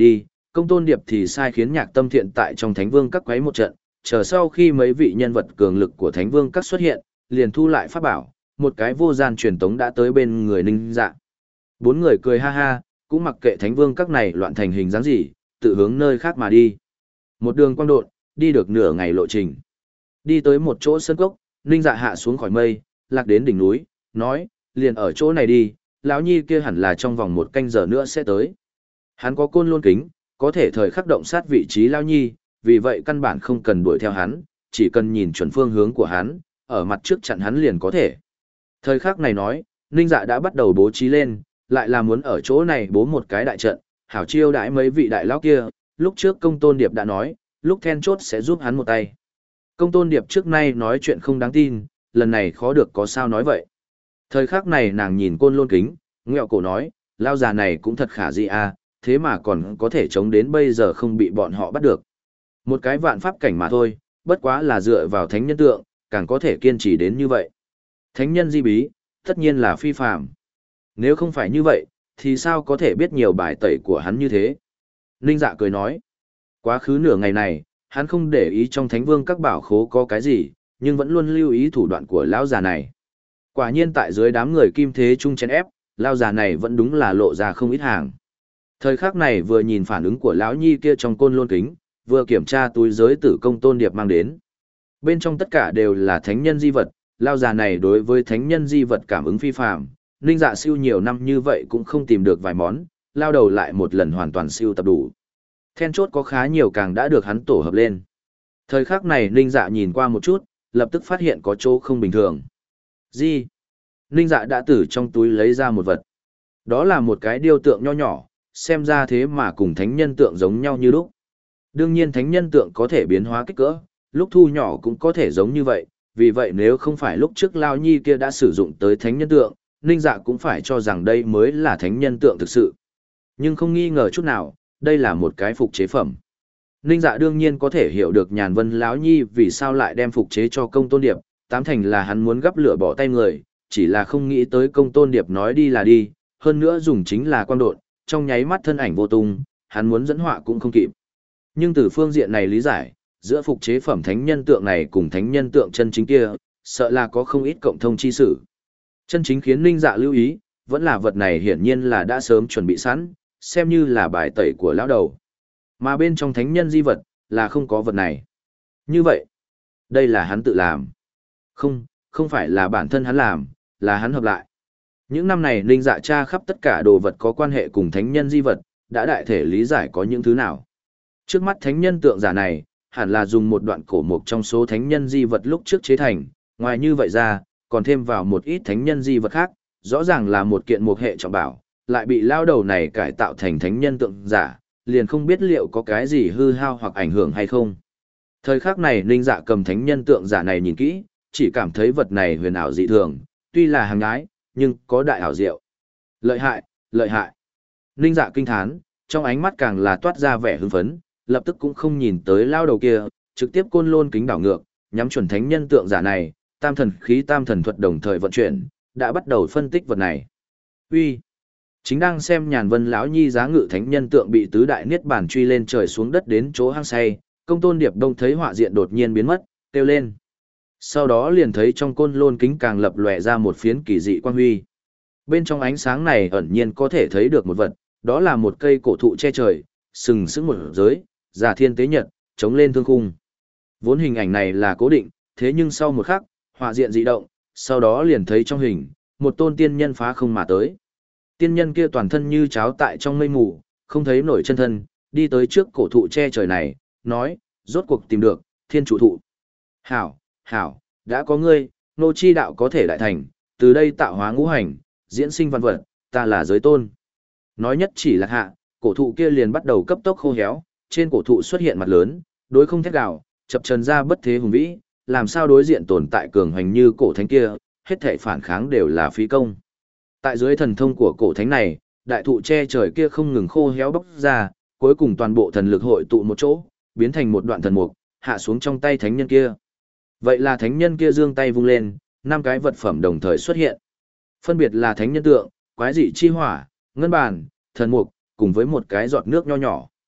Công Tôn Điệp thì sai khiến Nhạc Tâm Thiện tại trong Thánh Vương các quấy một trận, chờ sau khi mấy vị nhân vật cường lực của Thánh Vương các xuất hiện, liền thu lại pháp bảo, một cái vô gian truyền tống đã tới bên người Ninh Dạ. Bốn người cười ha ha, cũng mặc kệ Thánh Vương các này loạn thành hình dáng gì, tự hướng nơi khác mà đi. Một đường quang độn, đi được nửa ngày lộ trình. Đi tới một chỗ sân cốc, Ninh Dạ hạ xuống khỏi mây, lạc đến đỉnh núi, nói, liền ở chỗ này đi, lão nhi kia hẳn là trong vòng một canh giờ nữa sẽ tới. Hắn có côn lôn kính, có thể thời khắc động sát vị trí lão nhi, vì vậy căn bản không cần đuổi theo hắn, chỉ cần nhìn chuẩn phương hướng của hắn, ở mặt trước chặn hắn liền có thể. Thời khắc này nói, Ninh Dạ đã bắt đầu bố trí lên, lại là muốn ở chỗ này bố một cái đại trận, hảo chiêu đãi mấy vị đại lão kia, lúc trước Công Tôn Điệp đã nói, lúc then chốt sẽ giúp hắn một tay. Công Tôn Điệp trước nay nói chuyện không đáng tin, lần này khó được có sao nói vậy. Thời khắc này nàng nhìn côn lôn kính, ngẹo cổ nói, lao già này cũng thật khả dị à, thế mà còn có thể chống đến bây giờ không bị bọn họ bắt được. Một cái vạn pháp cảnh mà thôi, bất quá là dựa vào thánh nhân tượng, càng có thể kiên trì đến như vậy. Thánh nhân di bí, tất nhiên là phi phàm. Nếu không phải như vậy, thì sao có thể biết nhiều bài tẩy của hắn như thế? Ninh Dạ cười nói, quá khứ nửa ngày này, hắn không để ý trong Thánh Vương các bảo khố có cái gì, nhưng vẫn luôn lưu ý thủ đoạn của lão già này. Quả nhiên tại dưới đám người kim thế trung chén ép, lão già này vẫn đúng là lộ ra không ít hàng. Thời khắc này vừa nhìn phản ứng của lão nhi kia trong côn lôn kính, vừa kiểm tra túi giới tử Công Tôn Điệp mang đến. Bên trong tất cả đều là thánh nhân di vật, lão già này đối với thánh nhân di vật cảm ứng phi phàm. Ninh Dạ siêu nhiều năm như vậy cũng không tìm được vài món, lao đầu lại một lần hoàn toàn siêu tập đủ. Then chốt có khá nhiều càng đã được hắn tổ hợp lên. Thời khắc này Ninh Dạ nhìn qua một chút, lập tức phát hiện có chỗ không bình thường. Gì? Ninh Dạ đã từ trong túi lấy ra một vật. Đó là một cái điêu tượng nho nhỏ, xem ra thế mà cùng thánh nhân tượng giống nhau như lúc. Đương nhiên thánh nhân tượng có thể biến hóa kích cỡ, lúc thu nhỏ cũng có thể giống như vậy, vì vậy nếu không phải lúc trước Lao Nhi kia đã sử dụng tới thánh nhân tượng, Ninh Dạ cũng phải cho rằng đây mới là thánh nhân tượng thực sự. Nhưng không nghi ngờ chút nào, đây là một cái phục chế phẩm. Ninh Dạ đương nhiên có thể hiểu được Nhàn Vân lão nhi vì sao lại đem phục chế cho Công Tôn Điệp, tám thành là hắn muốn gắp lửa bỏ tay người, chỉ là không nghĩ tới Công Tôn Điệp nói đi là đi, hơn nữa dùng chính là quang độn, trong nháy mắt thân ảnh vô tung, hắn muốn dẫn họa cũng không kịp. Nhưng từ phương diện này lý giải, giữa phục chế phẩm thánh nhân tượng này cùng thánh nhân tượng chân chính kia, sợ là có không ít cộng thông chi sử. Chân chính khiến Ninh Dạ lưu ý, vẫn là vật này hiển nhiên là đã sớm chuẩn bị sẵn, xem như là bài tẩy của lão đầu. Mà bên trong thánh nhân di vật, là không có vật này. Như vậy, đây là hắn tự làm. Không, không phải là bản thân hắn làm, là hắn hợp lại. Những năm này Ninh Dạ tra khắp tất cả đồ vật có quan hệ cùng thánh nhân di vật, đã đại thể lý giải có những thứ nào. Trước mắt thánh nhân tượng giả này, hẳn là dùng một đoạn cổ mục trong số thánh nhân di vật lúc trước chế thành, ngoài như vậy ra, còn thêm vào một ít thánh nhân di vật khác, rõ ràng là một kiện mục hệ trọng bảo, lại bị lao đầu này cải tạo thành thánh nhân tượng giả, liền không biết liệu có cái gì hư hao hoặc ảnh hưởng hay không. Thời khắc này Ninh Dạ cầm thánh nhân tượng giả này nhìn kỹ, chỉ cảm thấy vật này huyền ảo dị thường, tuy là hàng ái, nhưng có đại ảo diệu. Lợi hại, lợi hại. Ninh Dạ kinh thán, trong ánh mắt càng là toát ra vẻ hưng phấn, lập tức cũng không nhìn tới lao đầu kia, trực tiếp côn lôn kính đảo ngược, nhắm chuẩn thánh nhân tượng giả này, tam thần khí tam thần thuật đồng thời vận chuyển, đã bắt đầu phân tích vật này. Uy, chính đang xem Nhàn Vân lão nhi giá ngự thánh nhân tượng bị tứ đại niết bàn truy lên trời xuống đất đến chỗ hang say, Công Tôn Điệp đông thấy họa diện đột nhiên biến mất, kêu lên. Sau đó liền thấy trong côn lôn kính càng lập lòe ra một phiến kỳ dị quang huy. Bên trong ánh sáng này ẩn nhiên có thể thấy được một vật, đó là một cây cổ thụ che trời, sừng sững một giới, giả thiên tế nhật, chống lên thương khung. Vốn hình ảnh này là cố định, thế nhưng sau một khắc, họa diện dị động, sau đó liền thấy trong hình, một tôn tiên nhân phá không mà tới. Tiên nhân kia toàn thân như cháo tại trong mây mù, không thấy nổi chân thân, đi tới trước cổ thụ che trời này, nói, rốt cuộc tìm được, thiên chủ thụ. Hảo, hảo, đã có ngươi, nô chi đạo có thể đại thành, từ đây tạo hóa ngũ hành, diễn sinh văn vật, ta là giới tôn. Nói nhất chỉ là hạ, cổ thụ kia liền bắt đầu cấp tốc khô héo, trên cổ thụ xuất hiện mặt lớn, đối không thét gào, chập trần ra bất thế hùng vĩ, làm sao đối diện tồn tại cường hành như cổ thánh kia, hết thảy phản kháng đều là phí công. Tại dưới thần thông của cổ thánh này, đại thụ che trời kia không ngừng khô héo bốc ra, cuối cùng toàn bộ thần lực hội tụ một chỗ, biến thành một đoạn thần mục, hạ xuống trong tay thánh nhân kia. Vậy là thánh nhân kia giương tay vung lên, năm cái vật phẩm đồng thời xuất hiện. Phân biệt là thánh nhân tượng, quái dị chi hỏa, ngân bàn, thần mục, cùng với một cái giọt nước nho nhỏ.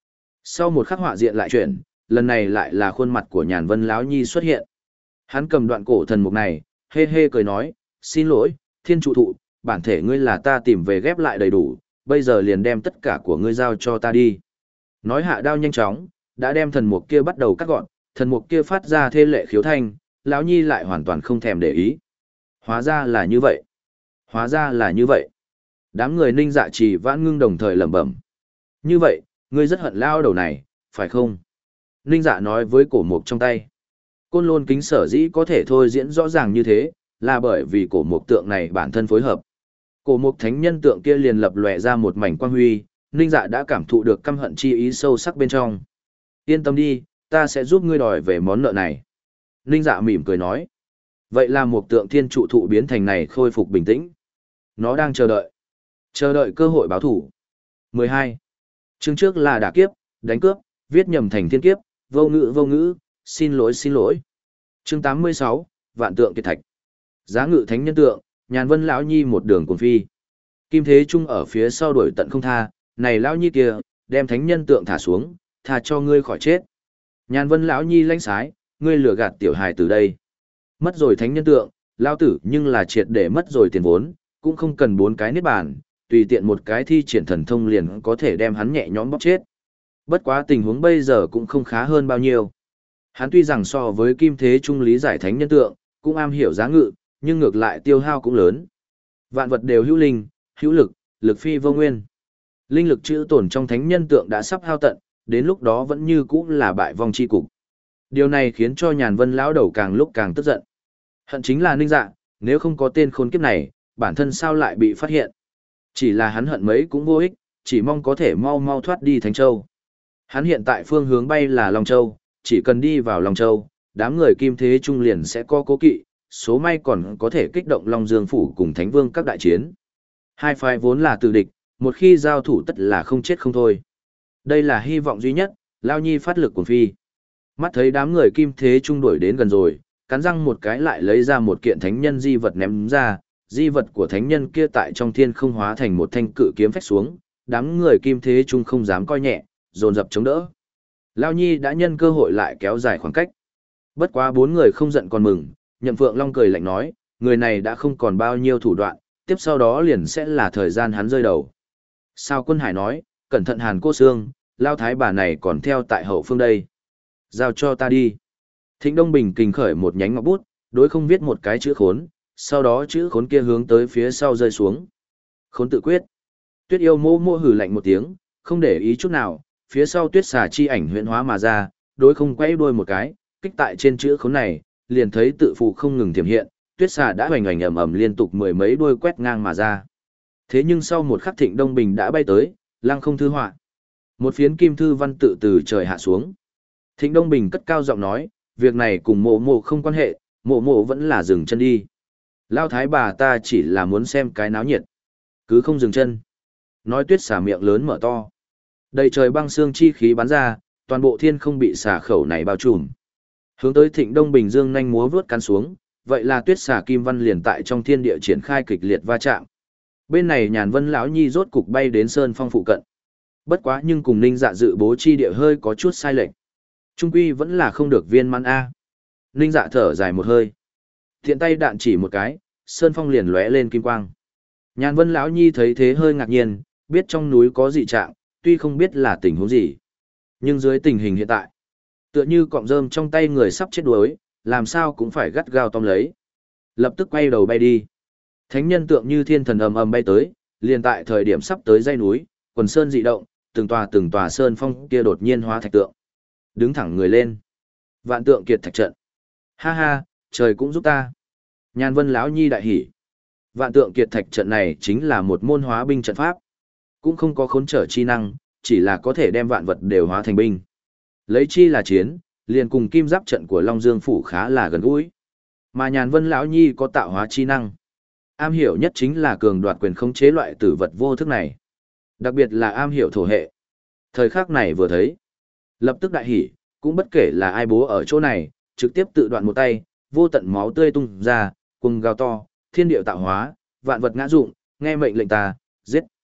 Sau một khắc họa diện lại chuyển, lần này lại là khuôn mặt của Nhàn Vân lão nhi xuất hiện. Hắn cầm đoạn cổ thần mục này, hê hê cười nói, xin lỗi, thiên trụ thụ, bản thể ngươi là ta tìm về ghép lại đầy đủ, bây giờ liền đem tất cả của ngươi giao cho ta đi. Nói hạ đao nhanh chóng, đã đem thần mục kia bắt đầu cắt gọn, thần mục kia phát ra thê lệ khiếu thanh, lão nhi lại hoàn toàn không thèm để ý. Hóa ra là như vậy. Hóa ra là như vậy. Đám người Ninh Dạ Trì Vãn Ngưng đồng thời lẩm bẩm. Như vậy, ngươi rất hận lao đầu này, phải không? Ninh Dạ nói với cổ mục trong tay. Côn Lôn kính sở dĩ có thể thôi diễn rõ ràng như thế, là bởi vì cổ mục tượng này bản thân phối hợp. Cổ mục thánh nhân tượng kia liền lập lòe ra một mảnh quang huy, Ninh Dạ đã cảm thụ được căm hận chi ý sâu sắc bên trong. Yên tâm đi, ta sẽ giúp ngươi đòi về món nợ này. Ninh Dạ mỉm cười nói. Vậy là một tượng thiên trụ thụ biến thành này khôi phục bình tĩnh. Nó đang chờ đợi. Chờ đợi cơ hội báo thủ. mười hai. Chương trước là đả kiếp, đánh cướp, viết nhầm thành thiên kiếp, vô ngữ vô ngữ, xin lỗi xin lỗi. Chương tám mươi sáu, vạn tượng kiệt thạch. Giá ngự thánh nhân tượng, Nhàn Vân lão nhi một đường cuồng phi. Kim Thế Trung ở phía sau đuổi tận không tha, này lão nhi kia, đem thánh nhân tượng thả xuống, tha cho ngươi khỏi chết. Nhàn Vân lão nhi lãnh sái, ngươi lừa gạt tiểu hài từ đây. Mất rồi thánh nhân tượng, lão tử nhưng là triệt để mất rồi tiền vốn, cũng không cần bốn cái niết bàn, tùy tiện một cái thi triển thần thông liền có thể đem hắn nhẹ nhõm bóc chết. Bất quá tình huống bây giờ cũng không khá hơn bao nhiêu. Hắn tuy rằng so với Kim Thế Trung lý giải thánh nhân tượng, cũng am hiểu giá ngự, nhưng ngược lại tiêu hao cũng lớn. Vạn vật đều hữu linh, hữu lực, lực phi vô nguyên. Linh lực chữ tổn trong thánh nhân tượng đã sắp hao tận, đến lúc đó vẫn như cũ là bại vong chi cục. Điều này khiến cho Nhàn Vân lão đầu càng lúc càng tức giận. Hận chính là Ninh Dạ, nếu không có tên khốn kiếp này, bản thân sao lại bị phát hiện. Chỉ là hắn hận mấy cũng vô ích, chỉ mong có thể mau mau thoát đi Thánh Châu. Hắn hiện tại phương hướng bay là Long Châu, chỉ cần đi vào Long Châu, đám người Kim Thế Trung liền sẽ có cố kỵ, số may còn có thể kích động Long Dương Phủ cùng Thánh Vương các đại chiến. Hai phái vốn là tử địch, một khi giao thủ tất là không chết không thôi. Đây là hy vọng duy nhất, Lao Nhi phát lực của phi. Mắt thấy đám người Kim Thế Trung đuổi đến gần rồi, cắn răng một cái lại lấy ra một kiện thánh nhân di vật ném ra, di vật của thánh nhân kia tại trong thiên không hóa thành một thanh cự kiếm phách xuống, đám người Kim Thế Trung không dám coi nhẹ, dồn dập chống đỡ. Lao Nhi đã nhân cơ hội lại kéo dài khoảng cách. Bất quá bốn người không giận còn mừng, Nhậm Phượng Long cười lạnh nói, người này đã không còn bao nhiêu thủ đoạn, tiếp sau đó liền sẽ là thời gian hắn rơi đầu. Sao Quân Hải nói, cẩn thận Hàn Cô Sương, Lao Thái bà này còn theo tại hậu phương đây. Giao cho ta đi. Thịnh Đông Bình kình khởi một nhánh ngọc bút, đối không viết một cái chữ khốn, sau đó chữ khốn kia hướng tới phía sau rơi xuống. Khốn tự quyết. Tuyết yêu mô mô hừ lạnh một tiếng, không để ý chút nào, phía sau tuyết xà chi ảnh huyễn hóa mà ra, đối không quay đuôi một cái, kích tại trên chữ khốn này, liền thấy tự phụ không ngừng tiềm hiện, tuyết xà đã hoành hành ầm ầm liên tục mười mấy đuôi quét ngang mà ra. Thế nhưng sau một khắc Thịnh Đông Bình đã bay tới, lăng không thư họa. Một phiến kim thư văn tự từ trời hạ xuống. Thịnh Đông Bình cất cao giọng nói, việc này cùng mộ mộ không quan hệ, mộ mộ vẫn là dừng chân đi. Lao thái bà ta chỉ là muốn xem cái náo nhiệt. Cứ không dừng chân. Nói tuyết xà miệng lớn mở to. Đầy trời băng xương chi khí bắn ra, toàn bộ thiên không bị xà khẩu này bao trùm. Hướng tới Thịnh Đông Bình dương nhanh múa vướt cắn xuống, vậy là tuyết xà kim văn liền tại trong thiên địa triển khai kịch liệt va chạm. Bên này Nhàn Vân lão nhi rốt cục bay đến sơn phong phụ cận. Bất quá nhưng cùng Ninh Dạ dự bố chi địa hơi có chút sai lệch. Trung quy vẫn là không được viên mãn a. Ninh Dạ thở dài một hơi. Thiện tay đạn chỉ một cái, sơn phong liền lóe lên kim quang. Nhàn Vân lão nhi thấy thế hơi ngạc nhiên, biết trong núi có dị trạng, tuy không biết là tình huống gì. Nhưng dưới tình hình hiện tại, tựa như cọng rơm trong tay người sắp chết đuối, làm sao cũng phải gắt gao tóm lấy. Lập tức quay đầu bay đi. Thánh nhân tượng như thiên thần ầm ầm bay tới, liền tại thời điểm sắp tới dãy núi, quần sơn dị động, từng tòa từng tòa sơn phong kia đột nhiên hóa thạch tượng. Đứng thẳng người lên. Vạn tượng kiệt thạch trận. Ha ha, trời cũng giúp ta. Nhàn Vân lão nhi đại hỉ. Vạn tượng kiệt thạch trận này chính là một môn hóa binh trận pháp. Cũng không có khốn trở chi năng, chỉ là có thể đem vạn vật đều hóa thành binh. Lấy chi là chiến, liền cùng kim giáp trận của Long Dương phủ khá là gần gũi. Mà Nhàn Vân lão nhi có tạo hóa chi năng. Am hiểu nhất chính là cường đoạt quyền khống chế loại tử vật vô thức này. Đặc biệt là am hiểu thổ hệ. Thời khắc này vừa thấy, lập tức đại hỉ, cũng bất kể là ai bố ở chỗ này, trực tiếp tự đoạn một tay, vô tận máu tươi tung ra, cùng gào to, thiên điệu tạo hóa, vạn vật ngã dụng, nghe mệnh lệnh ta, giết.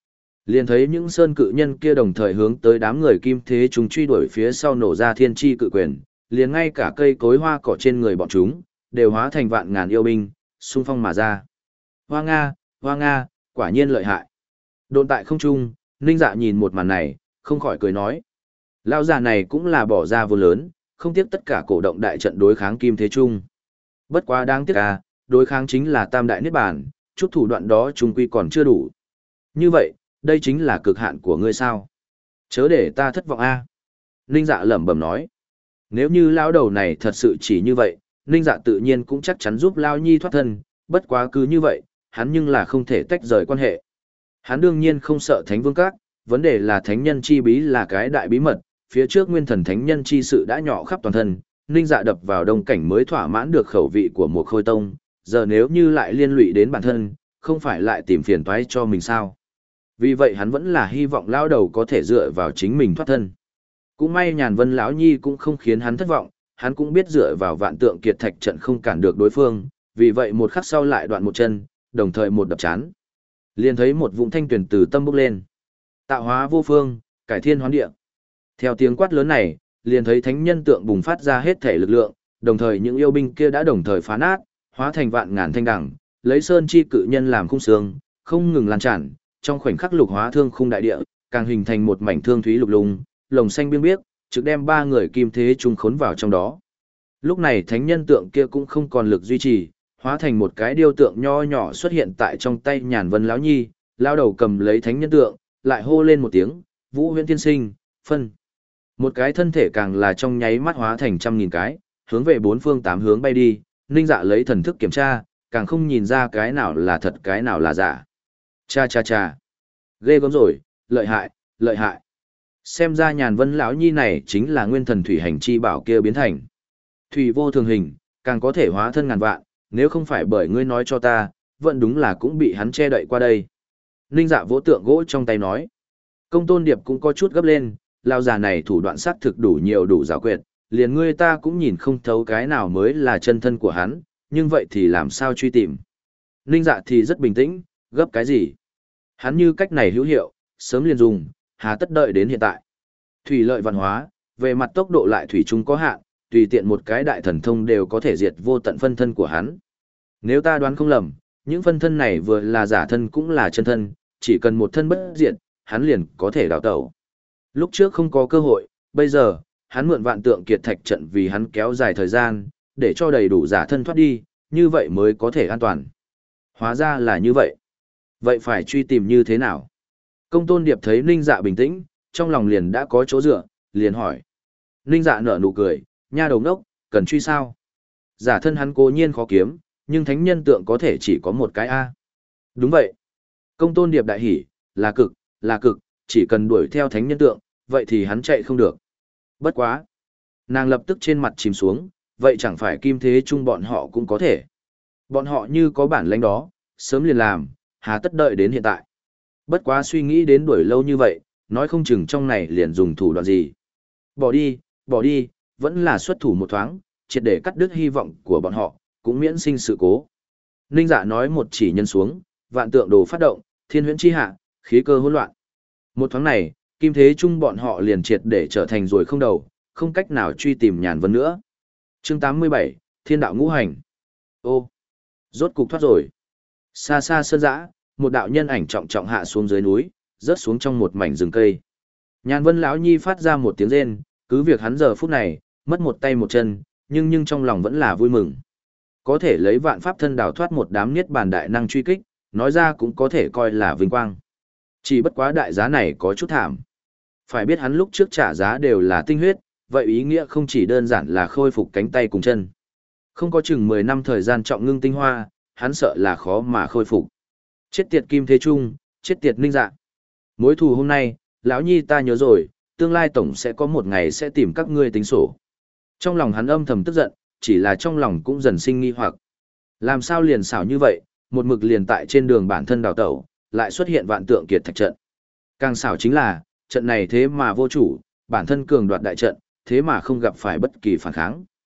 Liền thấy những sơn cự nhân kia đồng thời hướng tới đám người kim thế chúng truy đuổi phía sau nổ ra thiên chi cự quyền, liền ngay cả cây cối hoa cỏ trên người bọn chúng, đều hóa thành vạn ngàn yêu binh, xung phong mà ra. Hoa Nga, Hoa Nga, quả nhiên lợi hại. Độn tại không trung, Ninh Dạ nhìn một màn này, không khỏi cười nói. Lão già này cũng là bỏ ra vô lớn, không tiếc tất cả cổ động đại trận đối kháng kim thế trung. Bất quá đáng tiếc à, đối kháng chính là tam đại niết bàn, chút thủ đoạn đó trung quy còn chưa đủ. Như vậy, đây chính là cực hạn của ngươi sao? Chớ để ta thất vọng a. Ninh Dạ lẩm bẩm nói. Nếu như lão đầu này thật sự chỉ như vậy, Ninh Dạ tự nhiên cũng chắc chắn giúp Lao Nhi thoát thân, bất quá cứ như vậy, hắn nhưng là không thể tách rời quan hệ. Hắn đương nhiên không sợ Thánh Vương Các, vấn đề là Thánh Nhân Chi Bí là cái đại bí mật, phía trước Nguyên Thần Thánh Nhân Chi sự đã nhỏ khắp toàn thân, Ninh Dạ đập vào đông cảnh mới thỏa mãn được khẩu vị của một khôi tông, giờ nếu như lại liên lụy đến bản thân, không phải lại tìm phiền toái cho mình sao. Vì vậy hắn vẫn là hy vọng lão đầu có thể dựa vào chính mình thoát thân. Cũng may Nhàn Vân lão nhi cũng không khiến hắn thất vọng, hắn cũng biết dựa vào vạn tượng kiệt thạch trận không cản được đối phương, vì vậy một khắc sau lại đoạn một chân, đồng thời một đập chán. Liền thấy một vũng thanh tuyển từ tâm bốc lên. Tạo hóa vô phương, cải thiên hoán địa. Theo tiếng quát lớn này, liền thấy thánh nhân tượng bùng phát ra hết thể lực lượng, đồng thời những yêu binh kia đã đồng thời phá nát, hóa thành vạn ngàn thanh đẳng, lấy sơn chi cự nhân làm khung xương, không ngừng lan tràn, trong khoảnh khắc lục hóa thương khung đại địa, càng hình thành một mảnh thương thúy lục lùng, lồng xanh biếc biếc, trực đem ba người kim thế trung khốn vào trong đó. Lúc này thánh nhân tượng kia cũng không còn lực duy trì, hóa thành một cái điêu tượng nho nhỏ xuất hiện tại trong tay Nhàn Vân lão nhi, lao đầu cầm lấy thánh nhân tượng, lại hô lên một tiếng, Vũ Huyễn Tiên Sinh, phân. Một cái thân thể càng là trong nháy mắt hóa thành trăm nghìn cái, hướng về bốn phương tám hướng bay đi, Ninh Dạ lấy thần thức kiểm tra, càng không nhìn ra cái nào là thật cái nào là giả. Cha cha cha. Ghê gớm rồi, lợi hại, lợi hại. Xem ra Nhàn Vân lão nhi này chính là nguyên thần thủy hành chi bảo kia biến thành. Thủy vô thường hình, càng có thể hóa thân ngàn vạn, nếu không phải bởi ngươi nói cho ta, vẫn đúng là cũng bị hắn che đậy qua đây. Ninh Dạ vỗ tượng gỗ trong tay nói. Công Tôn Điệp cũng có chút gấp lên, lão già này thủ đoạn sắc thực đủ nhiều đủ giảo quyệt, liền ngươi ta cũng nhìn không thấu cái nào mới là chân thân của hắn, nhưng vậy thì làm sao truy tìm. Ninh Dạ thì rất bình tĩnh, gấp cái gì? Hắn như cách này hữu hiệu, sớm liền dùng, hà tất đợi đến hiện tại. Thủy lợi văn hóa, về mặt tốc độ lại thủy chung có hạn, tùy tiện một cái đại thần thông đều có thể diệt vô tận phân thân của hắn. Nếu ta đoán không lầm, những phân thân này vừa là giả thân cũng là chân thân, chỉ cần một thân bất diệt, hắn liền có thể đào tẩu. Lúc trước không có cơ hội, bây giờ, hắn mượn vạn tượng kiệt thạch trận vì hắn kéo dài thời gian, để cho đầy đủ giả thân thoát đi, như vậy mới có thể an toàn. Hóa ra là như vậy. Vậy phải truy tìm như thế nào? Công Tôn Điệp thấy Ninh Dạ bình tĩnh, trong lòng liền đã có chỗ dựa, liền hỏi. Ninh Dạ nở nụ cười, nha đầu đốc, cần truy sao? Giả thân hắn cố nhiên khó kiếm, nhưng thánh nhân tượng có thể chỉ có một cái A. Đúng vậy. Công Tôn Điệp đại hỉ, là cực, là cực, chỉ cần đuổi theo thánh nhân tượng, vậy thì hắn chạy không được. Bất quá. Nàng lập tức trên mặt chìm xuống, vậy chẳng phải kim thế chung bọn họ cũng có thể. Bọn họ như có bản lãnh đó, sớm liền làm, hà tất đợi đến hiện tại. Bất quá suy nghĩ đến đuổi lâu như vậy, nói không chừng trong này liền dùng thủ đoạn gì. Bỏ đi, bỏ đi, vẫn là xuất thủ một thoáng, triệt để cắt đứt hy vọng của bọn họ, cũng miễn sinh sự cố. Ninh Dạ nói một chỉ nhân xuống, vạn tượng đồ phát động, thiên huyễn chi hạ, khí cơ hỗn loạn. Một thoáng này, kim thế chung bọn họ liền triệt để trở thành rồi không đầu, không cách nào truy tìm Nhàn Vân nữa. Chương tám mươi bảy, Thiên đạo ngũ hành. Ô, rốt cục thoát rồi. Xa xa sơn dã, một đạo nhân ảnh trọng trọng hạ xuống dưới núi, rớt xuống trong một mảnh rừng cây. Nhàn Vân lão nhi phát ra một tiếng rên, cứ việc hắn giờ phút này mất một tay một chân, nhưng nhưng trong lòng vẫn là vui mừng. Có thể lấy vạn pháp thân đào thoát một đám niết bàn đại năng truy kích, nói ra cũng có thể coi là vinh quang. Chỉ bất quá đại giá này có chút thảm. Phải biết hắn lúc trước trả giá đều là tinh huyết, vậy ý nghĩa không chỉ đơn giản là khôi phục cánh tay cùng chân. Không có chừng mười năm thời gian trọng ngưng tinh hoa, hắn sợ là khó mà khôi phục. Chết tiệt Kim Thế Trung, chết tiệt Ninh Dạ. Mối thù hôm nay, lão nhi ta nhớ rồi, tương lai tổng sẽ có một ngày sẽ tìm các ngươi tính sổ. Trong lòng hắn âm thầm tức giận, chỉ là trong lòng cũng dần sinh nghi hoặc. Làm sao liền xảo như vậy, một mực liền tại trên đường bản thân đào tẩu, lại xuất hiện vạn tượng kiệt thạch trận. Càng xảo chính là, trận này thế mà vô chủ, bản thân cường đoạt đại trận, thế mà không gặp phải bất kỳ phản kháng.